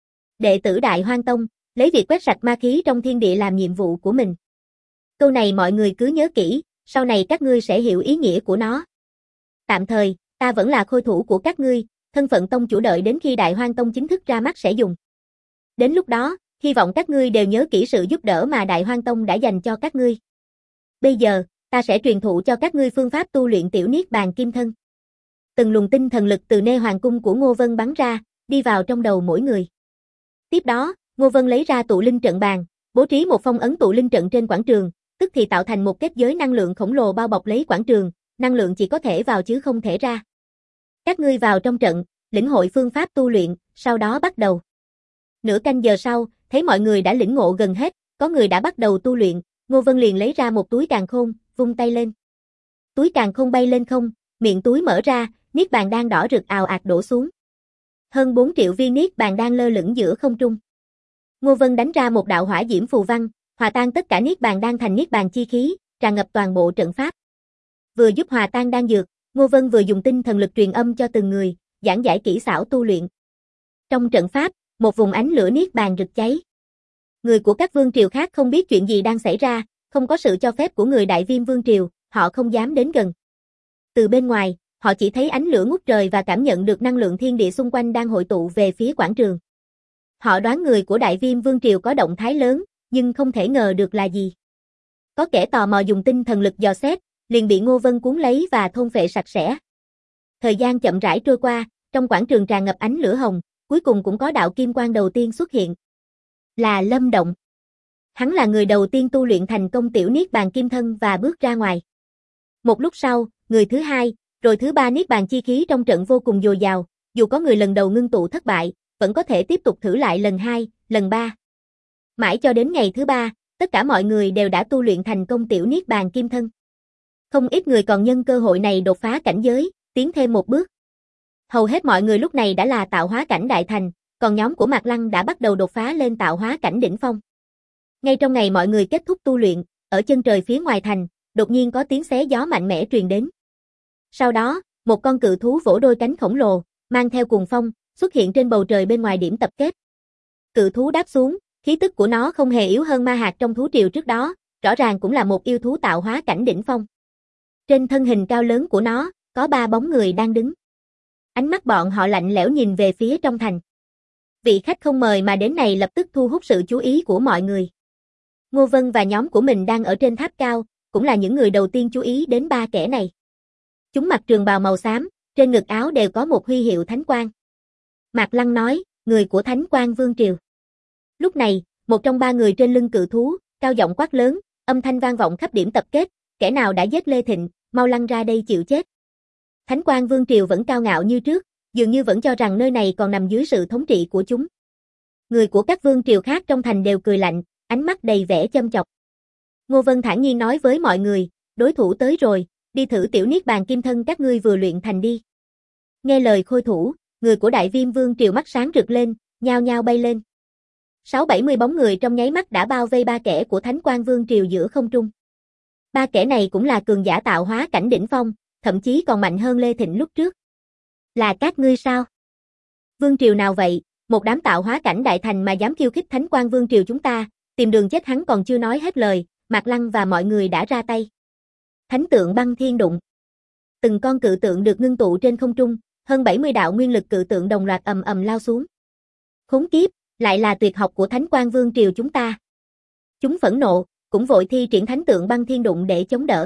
Đệ tử Đại Hoang Tông, lấy việc quét sạch ma khí trong thiên địa làm nhiệm vụ của mình. Câu này mọi người cứ nhớ kỹ, sau này các ngươi sẽ hiểu ý nghĩa của nó. Tạm thời, ta vẫn là khôi thủ của các ngươi, thân phận tông chủ đợi đến khi Đại Hoang Tông chính thức ra mắt sẽ dùng. Đến lúc đó, hy vọng các ngươi đều nhớ kỹ sự giúp đỡ mà Đại Hoang Tông đã dành cho các ngươi. Bây giờ, ta sẽ truyền thụ cho các ngươi phương pháp tu luyện tiểu niết bàn kim thân. Từng luồng tinh thần lực từ nê hoàng cung của Ngô Vân bắn ra, đi vào trong đầu mỗi người. Tiếp đó, Ngô Vân lấy ra tụ linh trận bàn, bố trí một phong ấn tụ linh trận trên quảng trường, tức thì tạo thành một kết giới năng lượng khổng lồ bao bọc lấy quảng trường, năng lượng chỉ có thể vào chứ không thể ra. Các ngươi vào trong trận, lĩnh hội phương pháp tu luyện, sau đó bắt đầu. Nửa canh giờ sau, thấy mọi người đã lĩnh ngộ gần hết, có người đã bắt đầu tu luyện, Ngô Vân liền lấy ra một túi càn khôn, vung tay lên. Túi càn khôn bay lên không, miệng túi mở ra, niết bàn đan đỏ rực ào ạt đổ xuống. Hơn 4 triệu viên niết bàn đan lơ lửng giữa không trung. Ngô Vân đánh ra một đạo hỏa diễm phù văn, hòa tan tất cả niết bàn đan thành niết bàn chi khí, tràn ngập toàn bộ trận pháp. Vừa giúp hòa tan đan dược, Ngô Vân vừa dùng tinh thần lực truyền âm cho từng người, giảng giải kỹ xảo tu luyện. Trong trận pháp, một vùng ánh lửa niết bàn rực cháy. Người của các vương triều khác không biết chuyện gì đang xảy ra, không có sự cho phép của người Đại Viêm Vương Triều, họ không dám đến gần. Từ bên ngoài, họ chỉ thấy ánh lửa ngút trời và cảm nhận được năng lượng thiên địa xung quanh đang hội tụ về phía quảng trường. Họ đoán người của Đại Viêm Vương Triều có động thái lớn, nhưng không thể ngờ được là gì. Có kẻ tò mò dùng tinh thần lực dò xét, liền bị Ngô Vân cuốn lấy và thôn phệ sạch sẽ. Thời gian chậm rãi trôi qua, trong quảng trường tràn ngập ánh lửa hồng, cuối cùng cũng có đạo kim quang đầu tiên xuất hiện. Là Lâm Động. Hắn là người đầu tiên tu luyện thành công tiểu niết bàn kim thân và bước ra ngoài. Một lúc sau, người thứ hai, rồi thứ ba niết bàn chi khí trong trận vô cùng dồi dào, dù có người lần đầu ngưng tụ thất bại, vẫn có thể tiếp tục thử lại lần hai, lần ba. Mãi cho đến ngày thứ ba, tất cả mọi người đều đã tu luyện thành công tiểu niết bàn kim thân. Không ít người còn nhân cơ hội này đột phá cảnh giới, tiến thêm một bước. Hầu hết mọi người lúc này đã là tạo hóa cảnh đại thành, còn nhóm của Mạc Lăng đã bắt đầu đột phá lên tạo hóa cảnh đỉnh phong. Ngay trong ngày mọi người kết thúc tu luyện, ở chân trời phía ngoài thành, đột nhiên có tiếng xé gió mạnh mẽ truyền đến. Sau đó, một con cự thú vỗ đôi cánh khổng lồ, mang theo cuồng phong, xuất hiện trên bầu trời bên ngoài điểm tập kết. Cự thú đáp xuống, khí tức của nó không hề yếu hơn ma hạt trong thú triều trước đó, rõ ràng cũng là một yêu thú tạo hóa cảnh đỉnh phong. Trên thân hình cao lớn của nó, có 3 bóng người đang đứng. Ánh mắt bọn họ lạnh lẽo nhìn về phía trong thành. Vị khách không mời mà đến này lập tức thu hút sự chú ý của mọi người. Ngô Vân và nhóm của mình đang ở trên tháp cao, cũng là những người đầu tiên chú ý đến 3 kẻ này. Chúng mặc trường bào màu xám, trên ngực áo đều có một huy hiệu thánh quang. Mạc Lăng nói, người của Thánh Quang Vương Triều. Lúc này, một trong 3 người trên lưng cự thú, cao giọng quát lớn, âm thanh vang vọng khắp điểm tập kết, kẻ nào đã giết Lê Thịnh, mau lăn ra đây chịu chết. Thánh Quang Vương Triều vẫn cao ngạo như trước, dường như vẫn cho rằng nơi này còn nằm dưới sự thống trị của chúng. Người của các vương triều khác trong thành đều cười lạnh, ánh mắt đầy vẻ châm chọc. Ngô Vân thản nhiên nói với mọi người, đối thủ tới rồi, đi thử tiểu niết bàn kim thân các ngươi vừa luyện thành đi. Nghe lời khôi thủ, người của Đại Viêm Vương Triều mắt sáng rực lên, nhao nhao bay lên. 6-70 bóng người trong nháy mắt đã bao vây 3 kẻ của Thánh Quang Vương Triều giữa không trung. 3 kẻ này cũng là cường giả tạo hóa cảnh đỉnh phong, thậm chí còn mạnh hơn Lê Thịnh lúc trước. Là các ngươi sao? Vương Triều nào vậy? Một đám tạo hóa cảnh đại thành mà dám khiêu khích Thánh Quang Vương Triều chúng ta, tìm đường chết. Hắn còn chưa nói hết lời, Mạc Lăng và mọi người đã ra tay. Thánh tượng băng thiên đụng. Từng con cự tượng được ngưng tụ trên không trung, hơn 70 đạo nguyên lực cự tượng đồng loạt ầm ầm lao xuống. Khốn kiếp, lại là tuyệt học của Thánh Quang Vương Triều chúng ta. Chúng phẫn nộ, cũng vội thi triển thánh tượng băng thiên đụng để chống đỡ.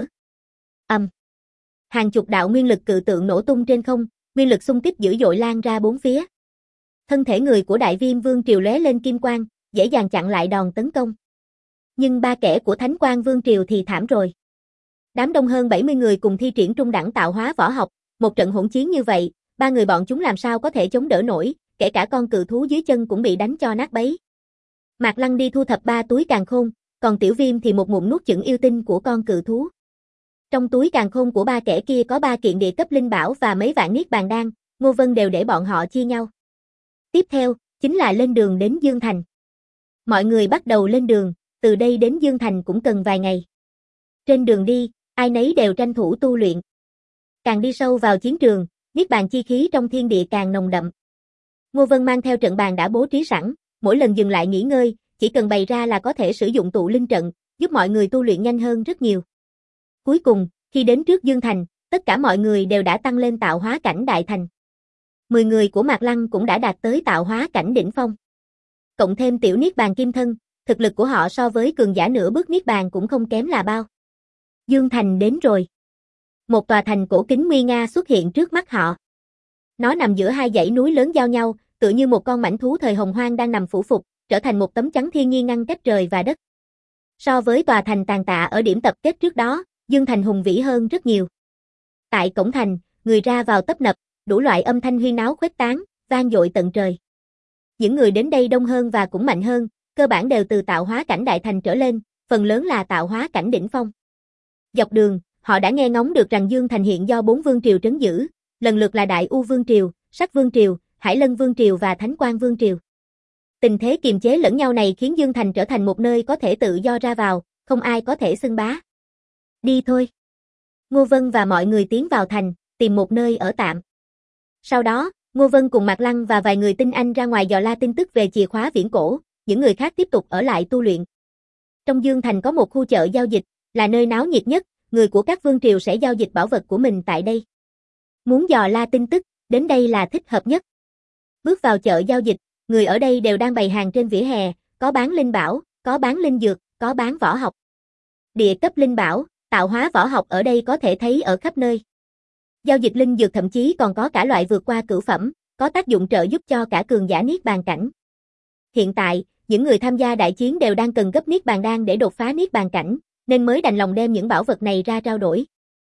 Hàng chục đạo nguyên lực cự tượng nổ tung trên không, nguyên lực xung kích dữ dội lan ra bốn phía. Thân thể người của Đại Viêm Vương Triều lóe lên kim quang, dễ dàng chặn lại đòn tấn công. Nhưng 3 kẻ của Thánh Quang Vương Triều thì thảm rồi. Đám đông hơn 70 người cùng thi triển trung đẳng tạo hóa võ học, một trận hỗn chiến như vậy, 3 người bọn chúng làm sao có thể chống đỡ nổi, kể cả con cự thú dưới chân cũng bị đánh cho nát bấy. Mạc Lăng đi thu thập 3 túi càn khôn, còn Tiểu Viêm thì một ngụm nuốt chửng yêu tinh của con cự thú. Trong túi càn khôn của 3 kẻ kia có 3 kiện địa cấp linh bảo và mấy vạn niết bàn đan, Ngô Vân đều để bọn họ chia nhau. Tiếp theo, chính là lên đường đến Dương Thành. Mọi người bắt đầu lên đường, từ đây đến Dương Thành cũng cần vài ngày. Trên đường đi, ai nấy đều tranh thủ tu luyện. Càng đi sâu vào chiến trường, niết bàn chi khí trong thiên địa càng nồng đậm. Ngô Vân mang theo trận bàn đã bố trí sẵn, mỗi lần dừng lại nghỉ ngơi, chỉ cần bày ra là có thể sử dụng tụ linh trận, giúp mọi người tu luyện nhanh hơn rất nhiều. Cuối cùng, khi đến trước Dương Thành, tất cả mọi người đều đã tăng lên tạo hóa cảnh đại thành. 10 người của Mạc Lăng cũng đã đạt tới tạo hóa cảnh đỉnh phong. Cộng thêm tiểu niết bàn kim thân, thực lực của họ so với cường giả nửa bước niết bàn cũng không kém là bao. Dương Thành đến rồi. Một tòa thành cổ kính nguy nga xuất hiện trước mắt họ. Nó nằm giữa 2 dãy núi lớn giao nhau, tựa như một con mãnh thú thời hồng hoang đang nằm phủ phục, trở thành một tấm chắn thiên nhiên ngăn cách trời và đất. So với tòa thành tàn tạ ở điểm tập kết trước đó, Dương Thành hùng vĩ hơn rất nhiều. Tại cổng thành, người ra vào tấp nập, đủ loại âm thanh huyên náo khuếch tán, vang dội tận trời. Những người đến đây đông hơn và cũng mạnh hơn, cơ bản đều từ tạo hóa cảnh đại thành trở lên, phần lớn là tạo hóa cảnh đỉnh phong. Dọc đường, họ đã nghe ngóng được rằng Dương Thành hiện do 4 vương triều trấn giữ, lần lượt là Đại U Vương Triều, Sắc Vương Triều, Hải Lân Vương Triều và Thánh Quang Vương Triều. Tình thế kiềm chế lẫn nhau này khiến Dương Thành trở thành một nơi có thể tự do ra vào, không ai có thể xưng bá. Đi thôi. Ngô Vân và mọi người tiến vào thành, tìm một nơi ở tạm. Sau đó, Ngô Vân cùng Mạc Lăng và vài người tinh anh ra ngoài dò la tin tức về chìa khóa viễn cổ, những người khác tiếp tục ở lại tu luyện. Trong Dương Thành có một khu chợ giao dịch, là nơi náo nhiệt nhất, người của các vương triều sẽ giao dịch bảo vật của mình tại đây. Muốn dò la tin tức, đến đây là thích hợp nhất. Bước vào chợ giao dịch, người ở đây đều đang bày hàng trên vỉa hè, có bán linh bảo, có bán linh dược, có bán võ học. Địa cấp linh bảo, tạo hóa võ học ở đây có thể thấy ở khắp nơi. Giao dịch linh dược thậm chí còn có cả loại vượt qua cửu phẩm, có tác dụng trợ giúp cho cả cường giả niết bàn cảnh. Hiện tại, những người tham gia đại chiến đều đang cần gấp niết bàn đan để đột phá niết bàn cảnh, nên mới đành lòng đem những bảo vật này ra trao đổi.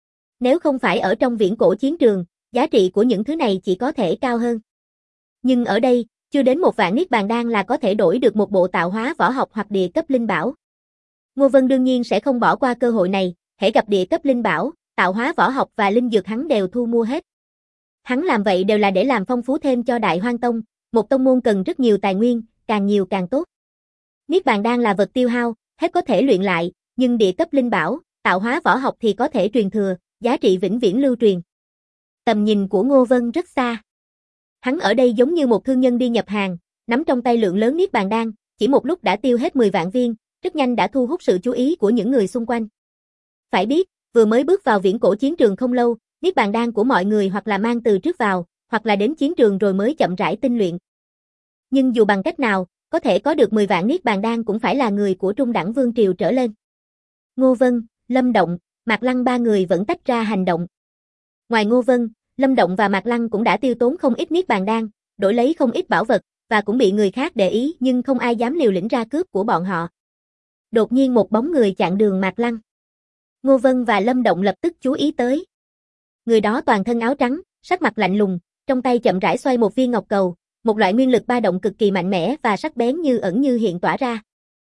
Nếu không phải ở trong viễn cổ chiến trường, giá trị của những thứ này chỉ có thể cao hơn. Nhưng ở đây, chưa đến 1 vạn niết bàn đan là có thể đổi được một bộ tạo hóa võ học hoặc địa cấp linh bảo. Ngô Vân đương nhiên sẽ không bỏ qua cơ hội này, hễ gặp địa cấp linh bảo, tạo hóa võ học và linh dược hắn đều thu mua hết. Hắn làm vậy đều là để làm phong phú thêm cho Đại Hoang Tông, một tông môn cần rất nhiều tài nguyên, càng nhiều càng tốt. Niết bàn đan là vật tiêu hao, hết có thể luyện lại, nhưng địa cấp linh bảo, tạo hóa võ học thì có thể truyền thừa, giá trị vĩnh viễn lưu truyền. Tầm nhìn của Ngô Vân rất xa. Hắn ở đây giống như một thương nhân đi nhập hàng, nắm trong tay lượng lớn niết bàn đan, chỉ một lúc đã tiêu hết 10 vạn viên, rất nhanh đã thu hút sự chú ý của những người xung quanh. Phải biết, vừa mới bước vào viễn cổ chiến trường không lâu, niết bàn đan của mọi người hoặc là mang từ trước vào, hoặc là đến chiến trường rồi mới chậm rãi tinh luyện. Nhưng dù bằng cách nào, có thể có được 10 vạn niết bàn đan cũng phải là người của trung đẳng vương triều trở lên. Ngô Vân, Lâm Động, Mạc Lăng ba người vẫn tách ra hành động. Ngoài Ngô Vân, Lâm Động và Mạc Lăng cũng đã tiêu tốn không ít niết bàn đan, đổi lấy không ít bảo vật, và cũng bị người khác để ý nhưng không ai dám liều lĩnh ra cướp của bọn họ. Đột nhiên một bóng người chặn đường Mạc Lăng. Ngô Vân và Lâm Động lập tức chú ý tới. Người đó toàn thân áo trắng, sắc mặt lạnh lùng, trong tay chậm rãi xoay một viên ngọc cầu, một loại nguyên lực ba động cực kỳ mạnh mẽ và sắc bén như ẩn như hiện tỏa ra.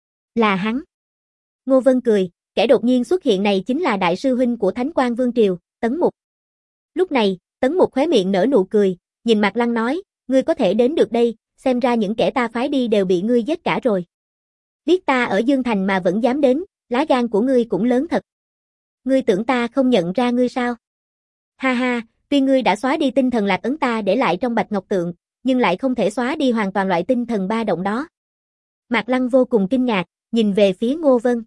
Là hắn. Ngô Vân cười, kẻ đột nhiên xuất hiện này chính là đại sư huynh của Thánh Quang Vương Triều, Tấn Mục. Lúc này, Tấn Mục khóe miệng nở nụ cười, nhìn Mạc Lăng nói, ngươi có thể đến được đây, xem ra những kẻ ta phái đi đều bị ngươi giết cả rồi. Biết ta ở Dương Thành mà vẫn dám đến, lá gan của ngươi cũng lớn thật. Ngươi tưởng ta không nhận ra ngươi sao? Ha ha, tuy ngươi đã xóa đi tinh thần lạc ấn ta để lại trong Bạch Ngọc Tượng, nhưng lại không thể xóa đi hoàn toàn loại tinh thần ba động đó. Mạc Lăng vô cùng kinh ngạc, nhìn về phía Ngô Vân.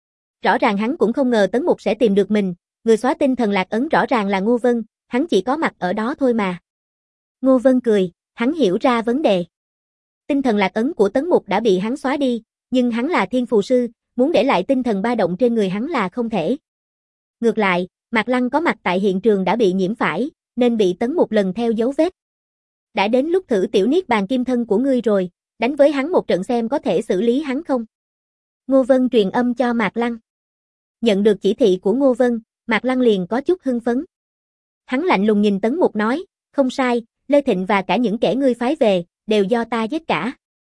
Rõ ràng hắn cũng không ngờ Tấn Mục sẽ tìm được mình, người xóa tinh thần lạc ấn rõ ràng là Ngô Vân, hắn chỉ có mặt ở đó thôi mà. Ngô Vân cười, hắn hiểu ra vấn đề. Tinh thần lạc ấn của Tấn Mục đã bị hắn xóa đi, nhưng hắn là thiên phù sư, muốn để lại tinh thần ba động trên người hắn là không thể. Ngược lại, Mạc Lăng có mặt tại hiện trường đã bị nhiễm phải, nên bị Tấn Mục lần theo dấu vết. Đã đến lúc thử tiểu niết bàn kim thân của ngươi rồi, đánh với hắn một trận xem có thể xử lý hắn không. Ngô Vân truyền âm cho Mạc Lăng. Nhận được chỉ thị của Ngô Vân, Mạc Lăng liền có chút hưng phấn. Hắn lạnh lùng nhìn Tấn Mục nói, không sai, Lê Thịnh và cả những kẻ ngươi phái về, đều do ta giết cả.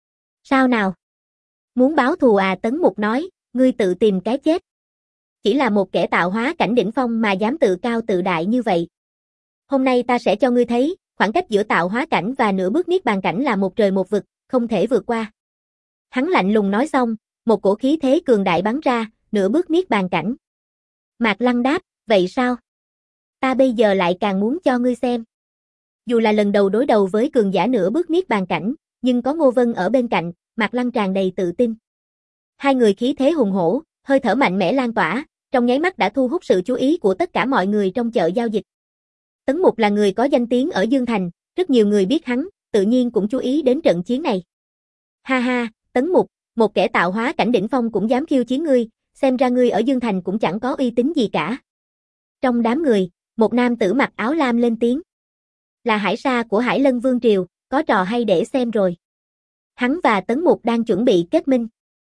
Sao nào? Muốn báo thù à? Tấn Mục nói, ngươi tự tìm cái chết. Chỉ là một kẻ tạo hóa cảnh đỉnh phong mà dám tự cao tự đại như vậy. Hôm nay ta sẽ cho ngươi thấy, khoảng cách giữa tạo hóa cảnh và nửa bước niết bàn cảnh là một trời một vực, không thể vượt qua. Hắn lạnh lùng nói xong, một cổ khí thế cường đại bắn ra, nửa bước niết bàn cảnh. Mạc Lăng đáp, vậy sao? Ta bây giờ lại càng muốn cho ngươi xem. Dù là lần đầu đối đầu với cường giả nửa bước niết bàn cảnh, nhưng có Ngô Vân ở bên cạnh, Mạc Lăng tràn đầy tự tin. Hai người khí thế hùng hổ, hơi thở mạnh mẽ lan tỏa, trong nháy mắt đã thu hút sự chú ý của tất cả mọi người trong chợ giao dịch. Tấn Mục là người có danh tiếng ở Dương Thành, rất nhiều người biết hắn, tự nhiên cũng chú ý đến trận chiến này. Ha ha, Tấn Mục, một kẻ tạo hóa cảnh đỉnh phong cũng dám khiêu chiến ngươi, xem ra ngươi ở Dương Thành cũng chẳng có uy tín gì cả. Trong đám người, một nam tử mặc áo lam lên tiếng. Là Hải Sa của Hải Lân Vương Triều, có trò hay để xem rồi. Hắn và Tấn Mục đang chuẩn bị kết minh.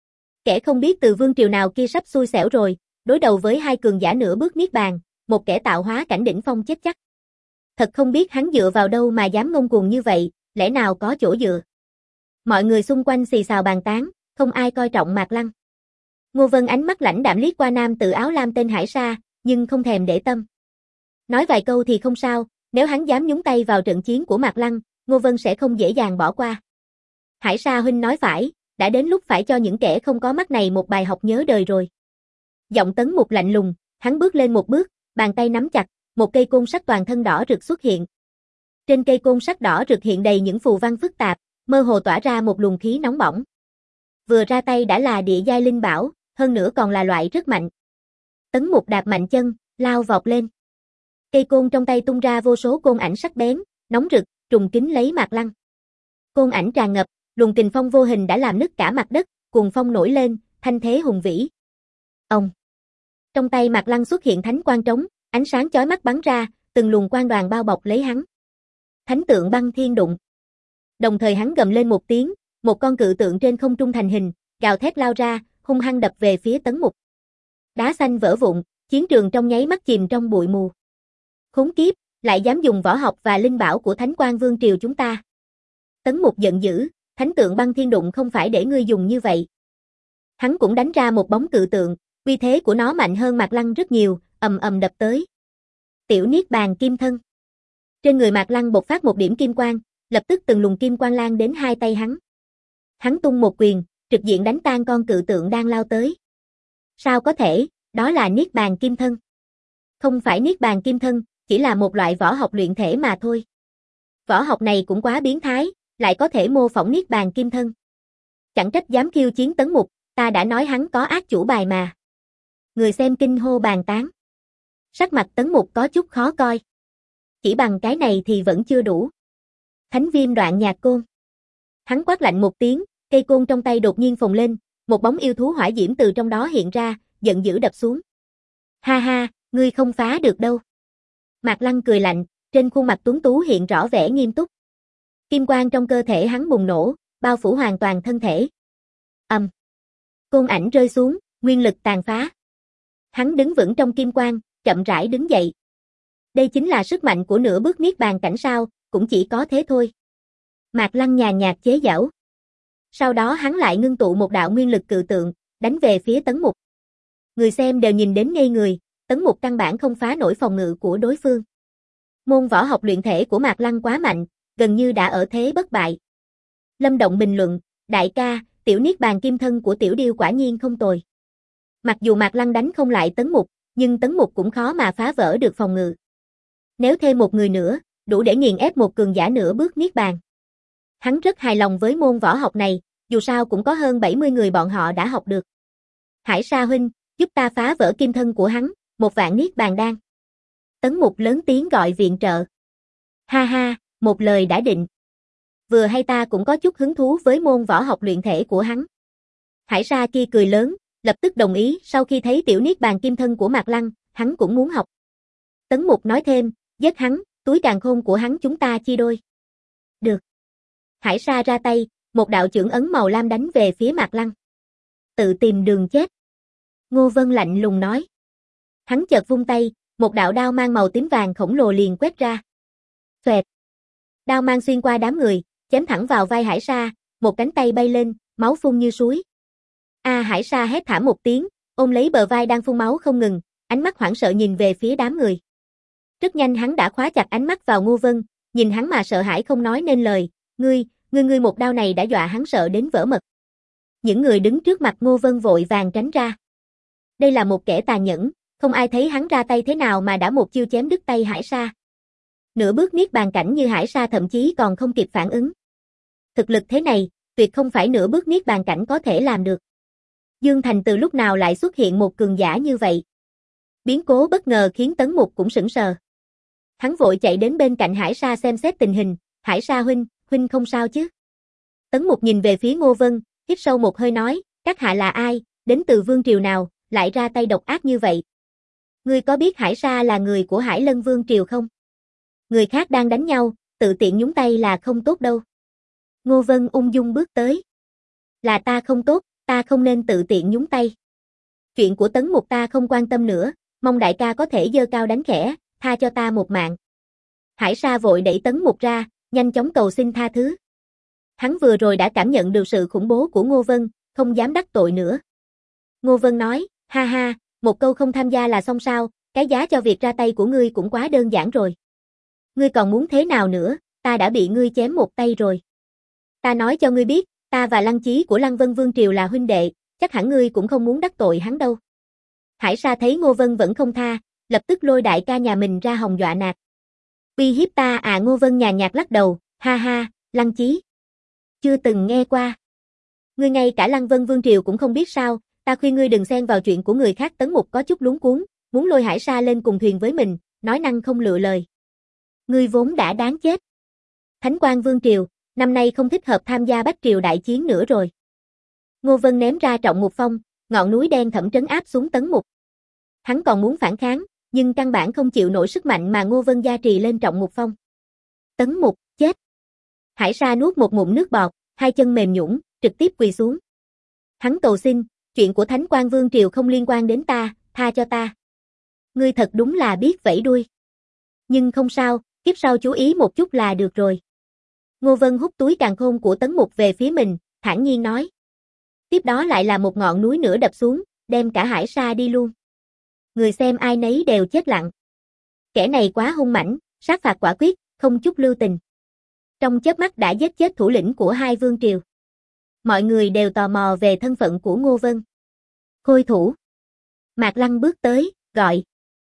Kẻ không biết từ vương triều nào kia sắp xui xẻo rồi, đối đầu với hai cường giả nửa bước niết bàn, một kẻ tạo hóa cảnh đỉnh phong chết chắc. Thật không biết hắn dựa vào đâu mà dám ngông cuồng như vậy, lẽ nào có chỗ dựa. Mọi người xung quanh xì xào bàn tán, không ai coi trọng Mạc Lăng. Ngô Vân ánh mắt lãnh đạm liếc qua nam tử áo lam tên Hải Sa, nhưng không thèm để tâm. Nói vài câu thì không sao, nếu hắn dám nhúng tay vào trận chiến của Mạc Lăng, Ngô Vân sẽ không dễ dàng bỏ qua. Hải Sa huynh nói phải, đã đến lúc phải cho những kẻ không có mắt này một bài học nhớ đời rồi. Giọng Tấn Mục lạnh lùng, hắn bước lên một bước, bàn tay nắm chặt, một cây côn sắt toàn thân đỏ rực xuất hiện. Trên cây côn sắt đỏ rực hiện đầy những phù văn phức tạp, mơ hồ tỏa ra một luồng khí nóng bỏng. Vừa ra tay đã là địa giai linh bảo, hơn nữa còn là loại rất mạnh. Tấn Mục đạp mạnh chân, lao vọt lên. Cây côn trong tay tung ra vô số côn ảnh sắc bén, nóng rực, trùng kín lấy Mạc Lăng. Côn ảnh tràn ngập, luồng kình phong vô hình đã làm nứt cả mặt đất, cuồng phong nổi lên, thanh thế hùng vĩ. Ông. Trong tay Mạc Lăng xuất hiện thánh quang trống, ánh sáng chói mắt bắn ra, từng luồng quang đoàn bao bọc lấy hắn. Thánh tượng băng thiên đụng. Đồng thời hắn gầm lên một tiếng, một con cự tượng trên không trung thành hình, gào thét lao ra, hung hăng đập về phía Tấn Mục. Đá xanh vỡ vụn, chiến trường trong nháy mắt chìm trong bụi mù. Khốn kiếp, lại dám dùng võ học và linh bảo của Thánh Quang Vương triều chúng ta. Tấn Mục giận dữ, thánh tượng băng thiên đụng không phải để ngươi dùng như vậy. Hắn cũng đánh ra một bóng cự tượng, uy thế của nó mạnh hơn Mạc Lăng rất nhiều, ầm ầm đập tới. Tiểu Niết Bàn Kim Thân. Trên người Mạc Lăng bộc phát một điểm kim quang, lập tức từng luồng kim quang lan đến hai tay hắn. Hắn tung một quyền, trực diện đánh tan con cự tượng đang lao tới. Sao có thể, đó là Niết Bàn Kim Thân. Không phải Niết Bàn Kim Thân, chỉ là một loại võ học luyện thể mà thôi. Võ học này cũng quá biến thái, lại có thể mô phỏng Niết Bàn Kim Thân. Chẳng trách dám khiêu chiến Tấn Mục, ta đã nói hắn có ác chủ bài mà. Người xem kinh hô bàn tán. Sắc mặt Tấn Mục có chút khó coi. Chỉ bằng cái này thì vẫn chưa đủ. Thánh Viêm Đoạn Nhạc Côn. Hắn quát lạnh một tiếng, cây côn trong tay đột nhiên phồng lên, một bóng yêu thú hỏa diễm từ trong đó hiện ra, giận dữ đập xuống. Ha ha, ngươi không phá được đâu. Mạc Lăng cười lạnh, trên khuôn mặt tuấn tú hiện rõ vẻ nghiêm túc. Kim quang trong cơ thể hắn bùng nổ, bao phủ hoàn toàn thân thể. Côn ảnh rơi xuống, nguyên lực tàn phá. Hắn đứng vững trong kim quang, chậm rãi đứng dậy. Đây chính là sức mạnh của nửa bước Niết Bàn cảnh sao, cũng chỉ có thế thôi. Mạc Lăng nhàn nhạt chế giễu. Sau đó hắn lại ngưng tụ một đạo nguyên lực cự tượng, đánh về phía Tấn Mục. Người xem đều nhìn đến ngây người, Tấn Mục căn bản không phá nổi phòng ngự của đối phương. Môn võ học luyện thể của Mạc Lăng quá mạnh, gần như đã ở thế bất bại. Lâm Động bình luận, đại ca, tiểu Niết Bàn Kim Thân của tiểu điêu quả nhiên không tồi. Mặc dù Mạc Lăng đánh không lại Tấn Mục, nhưng Tấn Mục cũng khó mà phá vỡ được phòng ngự. Nếu thêm một người nữa, đủ để nghiền ép một cường giả nửa bước Niết Bàn. Hắn rất hài lòng với môn võ học này, dù sao cũng có hơn 70 người bọn họ đã học được. Hải Sa huynh, giúp ta phá vỡ kim thân của hắn, một vạn Niết Bàn đan. Tấn Mục lớn tiếng gọi viện trợ. Ha ha, một lời đã định. Vừa hay ta cũng có chút hứng thú với môn võ học luyện thể của hắn. Hải Sa kia cười lớn, lập tức đồng ý, sau khi thấy tiểu Niết Bàn kim thân của Mạc Lăng, hắn cũng muốn học. Tấn Mục nói thêm, giết hắn, túi càn khôn của hắn chúng ta chia đôi. Được. Hải Sa ra tay, một đạo chưởng ấn màu lam đánh về phía Mạc Lăng. Tự tìm đường chết. Ngô Vân lạnh lùng nói. Hắn chợt vung tay, một đạo đao mang màu tím vàng khổng lồ liền quét ra. Xoẹt. Đao mang xuyên qua đám người, chém thẳng vào vai Hải Sa, một cánh tay bay lên, máu phun như suối. Hải Sa hét thảm một tiếng, ôm lấy bờ vai đang phun máu không ngừng, ánh mắt hoảng sợ nhìn về phía đám người. Rất nhanh hắn đã khóa chặt ánh mắt vào Ngô Vân, nhìn hắn mà sợ hãi không nói nên lời, ngươi một đao này đã dọa hắn sợ đến vỡ mật. Những người đứng trước mặt Ngô Vân vội vàng tránh ra. Đây là một kẻ tàn nhẫn, không ai thấy hắn ra tay thế nào mà đã một chiêu chém đứt tay Hải Sa. Nửa bước Niết Bàn cảnh như Hải Sa thậm chí còn không kịp phản ứng. Thực lực thế này, tuyệt không phải nửa bước Niết Bàn cảnh có thể làm được. Dương Thành từ lúc nào lại xuất hiện một cường giả như vậy? Biến cố bất ngờ khiến Tấn Mục cũng sững sờ. Hắn vội chạy đến bên cạnh Hải Sa xem xét tình hình, Hải Sa huynh không sao chứ? Tấn Mục nhìn về phía Ngô Vân, hít sâu một hơi nói, các hạ là ai, đến từ vương triều nào, lại ra tay độc ác như vậy? Ngươi có biết Hải Sa là người của Hải Lân vương triều không? Người khác đang đánh nhau, tự tiện nhúng tay là không tốt đâu. Ngô Vân ung dung bước tới. Là ta không tốt, ta không nên tự tiện nhúng tay. Chuyện của Tấn Mục ta không quan tâm nữa, mong đại ca có thể giơ cao đánh khẽ, tha cho ta một mạng. Hải Sa vội đẩy Tấn Mục ra, nhanh chóng cầu xin tha thứ. Hắn vừa rồi đã cảm nhận được sự khủng bố của Ngô Vân, không dám đắc tội nữa. Ngô Vân nói, ha ha, một câu không tham gia là xong sao, cái giá cho việc ra tay của ngươi cũng quá đơn giản rồi. Ngươi còn muốn thế nào nữa, ta đã bị ngươi chém một tay rồi. Ta nói cho ngươi biết, ta và Lăng Chí của Lăng Vân Vương Triều là huynh đệ, chắc hẳn ngươi cũng không muốn đắc tội hắn đâu. Hải Sa thấy Ngô Vân vẫn không tha, lập tức lôi đại ca nhà mình ra hòng dọa nạt. Uy hiếp ta à? Ngô Vân nhàn nhạt lắc đầu, ha ha, Lăng Chí. Chưa từng nghe qua. Ngươi ngay cả Lăng Vân Vương Triều cũng không biết sao, ta khuyên ngươi đừng xen vào chuyện của người khác. Tấn Mục có chút luống cuống, muốn lôi Hải Sa lên cùng thuyền với mình, nói năng không lựa lời. Ngươi vốn đã đáng chết. Thánh Quang Vương Triều, năm nay không thích hợp tham gia Bách Triều đại chiến nữa rồi. Ngô Vân ném ra Trọng Mục Phong, ngọn núi đen thẫm trấn áp xuống Tấn Mục. Hắn còn muốn phản kháng, nhưng căn bản không chịu nổi sức mạnh mà Ngô Vân gia trì lên Trọng Mục Phong. Tấn Mục, chết. Hải Sa nuốt một ngụm nước bọt, hai chân mềm nhũn, trực tiếp quỳ xuống. Hắn cầu xin, chuyện của Thánh Quang Vương Triều không liên quan đến ta, tha cho ta. Ngươi thật đúng là biết vẫy đuôi. Nhưng không sao, kiếp sau chú ý một chút là được rồi. Ngô Vân hút túi càn khôn của Tấn Mục về phía mình, thản nhiên nói. Tiếp đó lại là một ngọn núi nữa đập xuống, đem cả Hải Sa đi luôn. Người xem ai nấy đều chết lặng. Kẻ này quá hung mãnh, sát phạt quả quyết, không chút lưu tình. Trong chớp mắt đã giết chết thủ lĩnh của hai vương triều. Mọi người đều tò mò về thân phận của Ngô Vân. Khôi thủ. Mạc Lăng bước tới, gọi.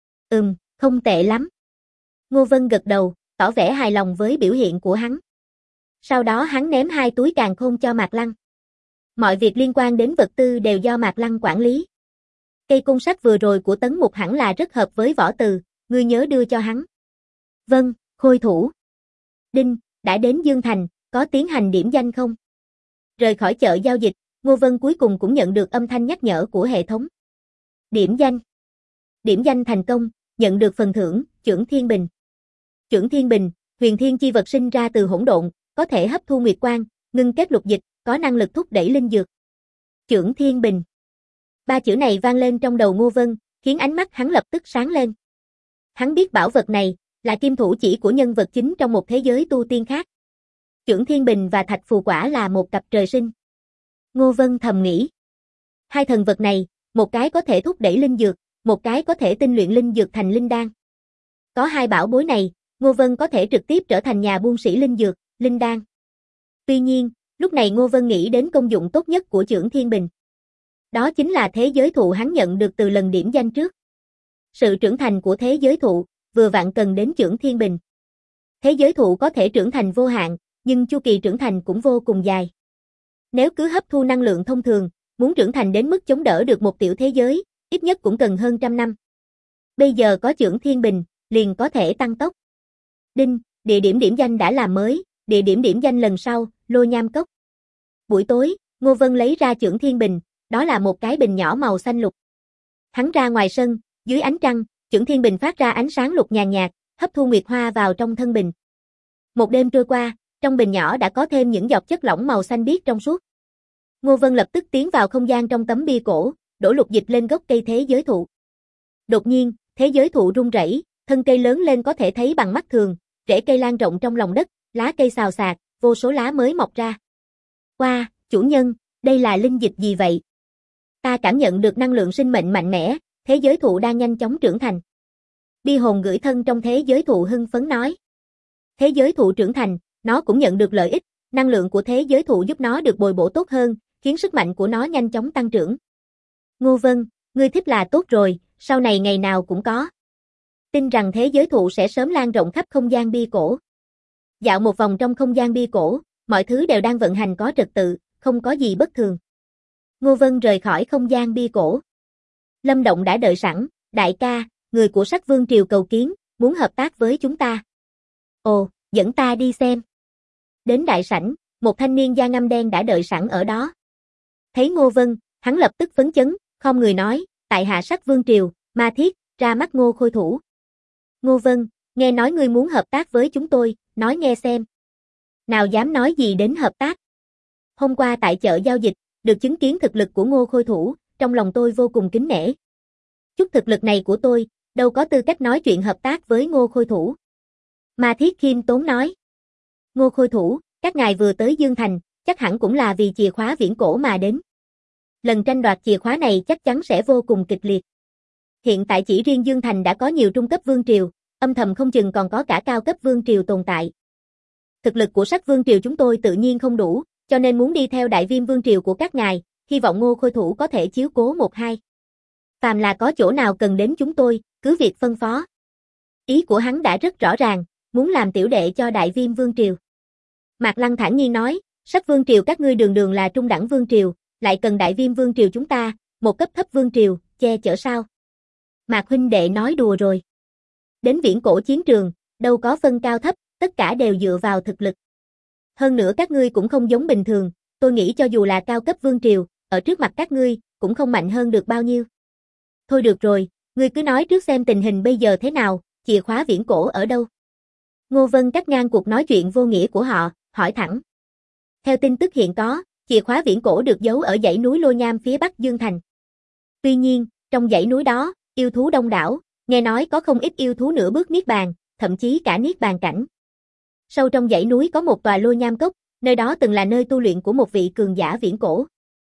Không tệ lắm. Ngô Vân gật đầu, tỏ vẻ hài lòng với biểu hiện của hắn. Sau đó hắn ném hai túi càn khôn cho Mạc Lăng. Mọi việc liên quan đến vật tư đều do Mạc Lăng quản lý. Cây côn sắt vừa rồi của Tấn Mục hẳn là rất hợp với Võ Từ, ngươi nhớ đưa cho hắn. Vâng, khôi thủ. Đinh, đã đến Dương Thành, có tiến hành điểm danh không? Rời khỏi chợ giao dịch, Ngô Vân cuối cùng cũng nhận được âm thanh nhắc nhở của hệ thống. Điểm danh. Điểm danh thành công, nhận được phần thưởng, Chưởng Thiên Bình. Chưởng Thiên Bình, huyền thiên chi vật sinh ra từ hỗn độn, có thể hấp thu nguyệt quang, ngưng kết lục dịch, có năng lực thúc đẩy linh dược. Chưởng Thiên Bình. Ba chữ này vang lên trong đầu Ngô Vân, khiến ánh mắt hắn lập tức sáng lên. Hắn biết bảo vật này là kim thủ chỉ của nhân vật chính trong một thế giới tu tiên khác. Chưởng Thiên Bình và Thạch Phù Quả là một cặp trời sinh. Ngô Vân thầm nghĩ. Hai thần vật này, một cái có thể thúc đẩy linh dược, một cái có thể tinh luyện linh dược thành linh đan. Có hai bảo bối này, Ngô Vân có thể trực tiếp trở thành nhà buôn sĩ linh dược, linh đan. Tuy nhiên, lúc này Ngô Vân nghĩ đến công dụng tốt nhất của Chưởng Thiên Bình. Đó chính là thế giới thụ hắn nhận được từ lần điểm danh trước. Sự trưởng thành của thế giới thụ, vừa vặn cần đến Chưởng Thiên Bình. Thế giới thụ có thể trưởng thành vô hạn, nhưng chu kỳ trưởng thành cũng vô cùng dài. Nếu cứ hấp thu năng lượng thông thường, muốn trưởng thành đến mức chống đỡ được một tiểu thế giới, ít nhất cũng cần hơn trăm năm. Bây giờ có Chưởng Thiên Bình, liền có thể tăng tốc. Đinh, địa điểm điểm danh đã làm mới, địa điểm điểm danh lần sau, Lô Nham Cốc. Buổi tối, Ngô Vân lấy ra Chưởng Thiên Bình, đó là một cái bình nhỏ màu xanh lục. Hắn ra ngoài sân, dưới ánh trăng, Chưởng Thiên Bình phát ra ánh sáng lục nhàn nhạt, hấp thu nguyệt hoa vào trong thân bình. Một đêm trôi qua, trong bình nhỏ đã có thêm những giọt chất lỏng màu xanh biếc trong suốt. Ngô Vân lập tức tiến vào không gian trong tấm bia cổ, đổ lục dịch lên gốc cây thế giới thụ. Đột nhiên, thế giới thụ rung rẩy, thân cây lớn lên có thể thấy bằng mắt thường, rễ cây lan rộng trong lòng đất, lá cây xào xạc, vô số lá mới mọc ra. Wow, chủ nhân, đây là linh dịch gì vậy? Ta cảm nhận được năng lượng sinh mệnh mạnh mẽ, thế giới thụ đang nhanh chóng trưởng thành. Bi hồn gửi thân trong thế giới thụ hưng phấn nói. Thế giới thụ trưởng thành, nó cũng nhận được lợi ích, năng lượng của thế giới thụ giúp nó được bồi bổ tốt hơn, khiến sức mạnh của nó nhanh chóng tăng trưởng. Ngô Vân, ngươi thích là tốt rồi, sau này ngày nào cũng có. Tin rằng thế giới thụ sẽ sớm lan rộng khắp không gian bia cổ. Dạo một vòng trong không gian bia cổ, mọi thứ đều đang vận hành có trật tự, không có gì bất thường. Ngô Vân rời khỏi không gian bia cổ. Lâm Động đã đợi sẵn, đại ca, người của Sắc Vương Triều cầu kiến, muốn hợp tác với chúng ta. Ồ, dẫn ta đi xem. Đến đại sảnh, một thanh niên da ngăm đen đã đợi sẵn ở đó. Thấy Ngô Vân, hắn lập tức phấn chấn, khom người nói, tại hạ Sắc Vương Triều, Ma Thiết, ra mắt Ngô khôi thủ. Ngô Vân, nghe nói ngươi muốn hợp tác với chúng tôi, nói nghe xem. Nào dám nói gì đến hợp tác. Hôm qua tại chợ giao dịch, được chứng kiến thực lực của Ngô khôi thủ, trong lòng tôi vô cùng kính nể. Chút thực lực này của tôi, đâu có tư cách nói chuyện hợp tác với Ngô khôi thủ. Ma Thiết khiêm tốn nói. Ngô khôi thủ, các ngài vừa tới Dương Thành, chắc hẳn cũng là vì chìa khóa viễn cổ mà đến. Lần tranh đoạt chìa khóa này chắc chắn sẽ vô cùng kịch liệt. Hiện tại chỉ riêng Dương Thành đã có nhiều trung cấp vương triều, âm thầm không chừng còn có cả cao cấp vương triều tồn tại. Thực lực của Sắc Vương Triều chúng tôi tự nhiên không đủ, cho nên muốn đi theo Đại Viêm Vương Triều của các ngài, hy vọng Ngô khôi thủ có thể chiếu cố một hai. Phàm là có chỗ nào cần đến chúng tôi, cứ việc phân phó. Ý của hắn đã rất rõ ràng, muốn làm tiểu đệ cho Đại Viêm Vương Triều. Mạc Lăng thản nhiên nói, Sắc Vương Triều các ngươi đường đường là trung đẳng Vương Triều, lại cần Đại Viêm Vương Triều chúng ta, một cấp thấp vương triều, che chở sao? Mạc huynh đệ nói đùa rồi. Đến viễn cổ chiến trường, đâu có phân cao thấp, tất cả đều dựa vào thực lực. Hơn nữa các ngươi cũng không giống bình thường, tôi nghĩ cho dù là cao cấp vương triều, ở trước mặt các ngươi, cũng không mạnh hơn được bao nhiêu. Thôi được rồi, ngươi cứ nói trước xem tình hình bây giờ thế nào, chìa khóa viễn cổ ở đâu? Ngô Vân cắt ngang cuộc nói chuyện vô nghĩa của họ, hỏi thẳng. Theo tin tức hiện có, chìa khóa viễn cổ được giấu ở dãy núi Lô Nham phía bắc Dương Thành. Tuy nhiên, trong dãy núi đó, yêu thú đông đảo, nghe nói có không ít yêu thú nửa bước niết bàn, thậm chí cả niết bàn cảnh. Sâu trong dãy núi có một tòa Lô Nham cốc, nơi đó từng là nơi tu luyện của một vị cường giả viễn cổ.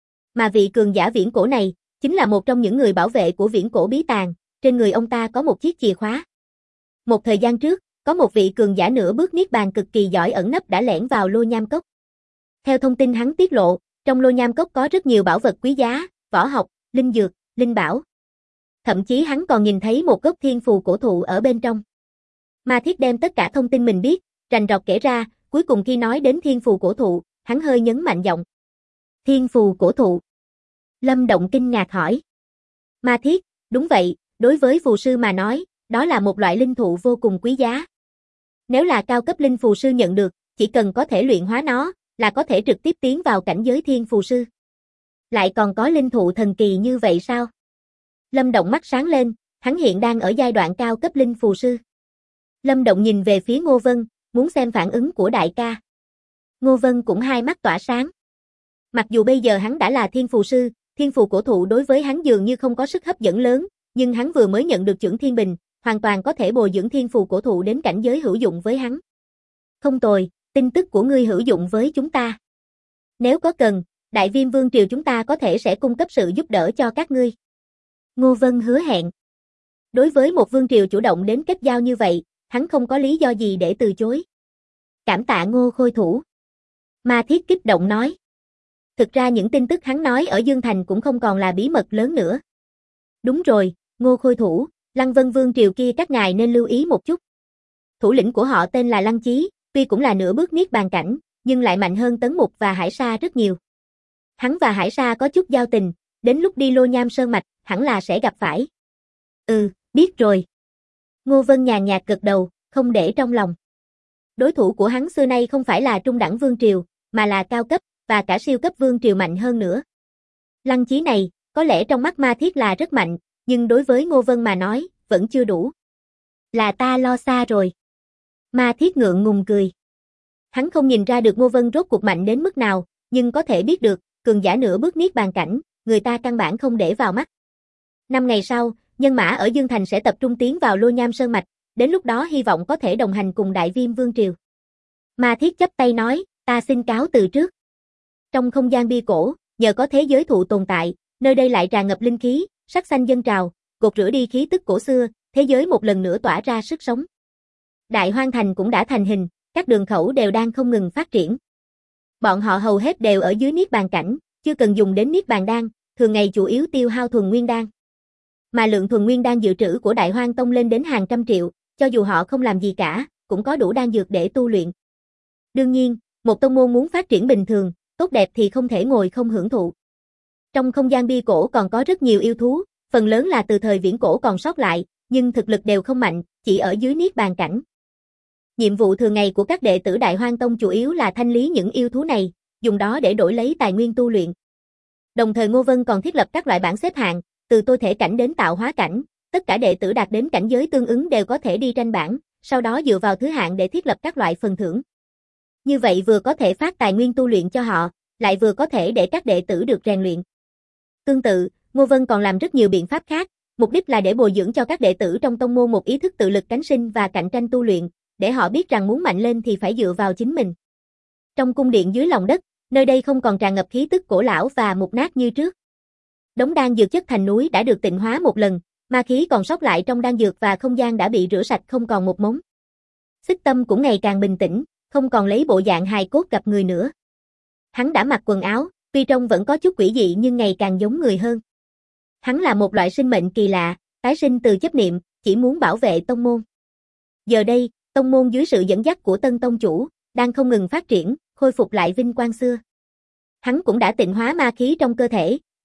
Mà vị cường giả viễn cổ này, chính là một trong những người bảo vệ của viễn cổ bí tàng, trên người ông ta có một chiếc chìa khóa. Một thời gian trước, có một vị cường giả nửa bước niết bàn cực kỳ giỏi ẩn nấp đã lẻn vào Lô Nham cốc. Theo thông tin hắn tiết lộ, trong Lô Nham cốc có rất nhiều bảo vật quý giá, võ học, linh dược, linh bảo. Thậm chí hắn còn nhìn thấy một gốc thiên phù cổ thụ ở bên trong. Ma Thiết đem tất cả thông tin mình biết, rành rọt kể ra, cuối cùng khi nói đến thiên phù cổ thụ, hắn hơi nhấn mạnh giọng. Thiên phù cổ thụ. Lâm Động kinh ngạc hỏi. Ma Thiết, đúng vậy, đối với phù sư mà nói, đó là một loại linh thụ vô cùng quý giá. Nếu là cao cấp linh phù sư nhận được, chỉ cần có thể luyện hóa nó, là có thể trực tiếp tiến vào cảnh giới thiên phù sư. Lại còn có linh thụ thần kỳ như vậy sao? Lâm Động mắt sáng lên, hắn hiện đang ở giai đoạn cao cấp linh phù sư. Lâm Động nhìn về phía Ngô Vân, muốn xem phản ứng của đại ca. Ngô Vân cũng hai mắt tỏa sáng. Mặc dù bây giờ hắn đã là thiên phù sư, thiên phù cổ thụ đối với hắn dường như không có sức hấp dẫn lớn, nhưng hắn vừa mới nhận được chưởng thiên bình, hoàn toàn có thể bồi dưỡng thiên phù cổ thụ đến cảnh giới hữu dụng với hắn. Không tồi, tin tức của ngươi hữu dụng với chúng ta. Nếu có cần, Đại Viêm Vương triều chúng ta có thể sẽ cung cấp sự giúp đỡ cho các ngươi. Ngô Vân hứa hẹn. Đối với một vương triều chủ động đến kết giao như vậy, hắn không có lý do gì để từ chối. Cảm tạ Ngô Khôi Thủ. Ma Thiết kích động nói. Thực ra những tin tức hắn nói ở Dương Thành cũng không còn là bí mật lớn nữa. Đúng rồi, Ngô Khôi Thủ, Lăng Vân Vương triều kia các ngài nên lưu ý một chút. Thủ lĩnh của họ tên là Lăng Chí, tuy cũng là nửa bước niết bàn cảnh, nhưng lại mạnh hơn Tấn Mục và Hải Sa rất nhiều. Hắn và Hải Sa có chút giao tình, đến lúc đi Lô Nham Sơn Mạch, hẳn là sẽ gặp phải. Biết rồi. Ngô Vân nhàn nhạt gật đầu, không để trong lòng. Đối thủ của hắn xưa nay không phải là trung đẳng vương triều, mà là cao cấp, và cả siêu cấp vương triều mạnh hơn nữa. Lăng Chí này, có lẽ trong mắt Ma Thiết là rất mạnh, nhưng đối với Ngô Vân mà nói, vẫn chưa đủ. Là ta lo xa rồi. Ma Thiết ngượng ngùng cười. Hắn không nhìn ra được Ngô Vân rốt cuộc mạnh đến mức nào, nhưng có thể biết được, cường giả nửa bước niết bàn cảnh, người ta căn bản không để vào mắt. 5 ngày sau, nhân mã ở Dương Thành sẽ tập trung tiến vào Lô Nham Sơn Mạch, đến lúc đó hy vọng có thể đồng hành cùng Đại Viêm Vương triều. Ma Thiết chắp tay nói, ta xin cáo từ trước. Trong không gian bia cổ, nhờ có thế giới thụ tồn tại, nơi đây lại tràn ngập linh khí, sắc xanh dâng trào, gột rửa đi khí tức cổ xưa, thế giới một lần nữa tỏa ra sức sống. Đại Hoang Thành cũng đã thành hình, các đường khẩu đều đang không ngừng phát triển. Bọn họ hầu hết đều ở dưới niết bàn cảnh, chưa cần dùng đến niết bàn đan, thường ngày chủ yếu tiêu hao thuần nguyên đan. Mà lượng thuần nguyên đan dự trữ của Đại Hoang Tông lên đến hàng trăm triệu, cho dù họ không làm gì cả, cũng có đủ đan dược để tu luyện. Đương nhiên, một tông môn muốn phát triển bình thường, tốt đẹp thì không thể ngồi không hưởng thụ. Trong không gian bia cổ còn có rất nhiều yêu thú, phần lớn là từ thời viễn cổ còn sót lại, nhưng thực lực đều không mạnh, chỉ ở dưới niết bàn cảnh. Nhiệm vụ thường ngày của các đệ tử Đại Hoang Tông chủ yếu là thanh lý những yêu thú này, dùng đó để đổi lấy tài nguyên tu luyện. Đồng thời Ngô Vân còn thiết lập các loại bảng xếp hạng, từ tôi thể cảnh đến tạo hóa cảnh, tất cả đệ tử đạt đến cảnh giới tương ứng đều có thể đi tranh bảng, sau đó dựa vào thứ hạng để thiết lập các loại phần thưởng. Như vậy vừa có thể phát tài nguyên tu luyện cho họ, lại vừa có thể để các đệ tử được rèn luyện. Tương tự, Ngô Vân còn làm rất nhiều biện pháp khác, mục đích là để bồi dưỡng cho các đệ tử trong tông môn một ý thức tự lực cánh sinh và cạnh tranh tu luyện, để họ biết rằng muốn mạnh lên thì phải dựa vào chính mình. Trong cung điện dưới lòng đất, nơi đây không còn tràn ngập khí tức cổ lão và mục nát như trước. Đống đan dược chất thành núi đã được tịnh hóa một lần, ma khí còn sót lại trong đan dược và không gian đã bị rửa sạch không còn một mống. Xích Tâm cũng ngày càng bình tĩnh, không còn lấy bộ dạng hài cốt gặp người nữa. Hắn đã mặc quần áo, tuy trông vẫn có chút quỷ dị nhưng ngày càng giống người hơn. Hắn là một loại sinh mệnh kỳ lạ, tái sinh từ chấp niệm, chỉ muốn bảo vệ tông môn. Giờ đây, tông môn dưới sự dẫn dắt của tân tông chủ, đang không ngừng phát triển, khôi phục lại vinh quang xưa. Hắn cũng đã tịnh hóa ma khí trong cơ thể,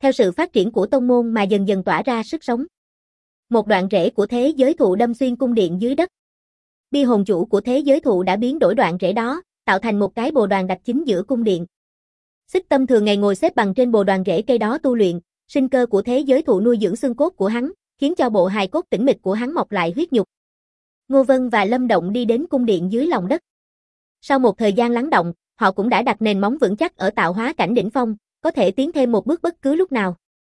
theo sự phát triển của tông môn mà dần dần tỏa ra sức sống. Một đoạn rễ của thế giới thụ đâm xuyên cung điện dưới đất. Bi hồn chủ của thế giới thụ đã biến đổi đoạn rễ đó, tạo thành một cái bồ đoàn đặt chính giữa cung điện. Xích Tâm thường ngày ngồi xếp bằng trên bồ đoàn rễ cây đó tu luyện, sinh cơ của thế giới thụ nuôi dưỡng xương cốt của hắn, khiến cho bộ hài cốt tĩnh mịch của hắn mọc lại huyết nhục. Ngô Vân và Lâm Động đi đến cung điện dưới lòng đất. Sau một thời gian lắng động, họ cũng đã đặt nền móng vững chắc ở tạo hóa cảnh đỉnh phong, có thể tiến thêm một bước bất cứ lúc nào.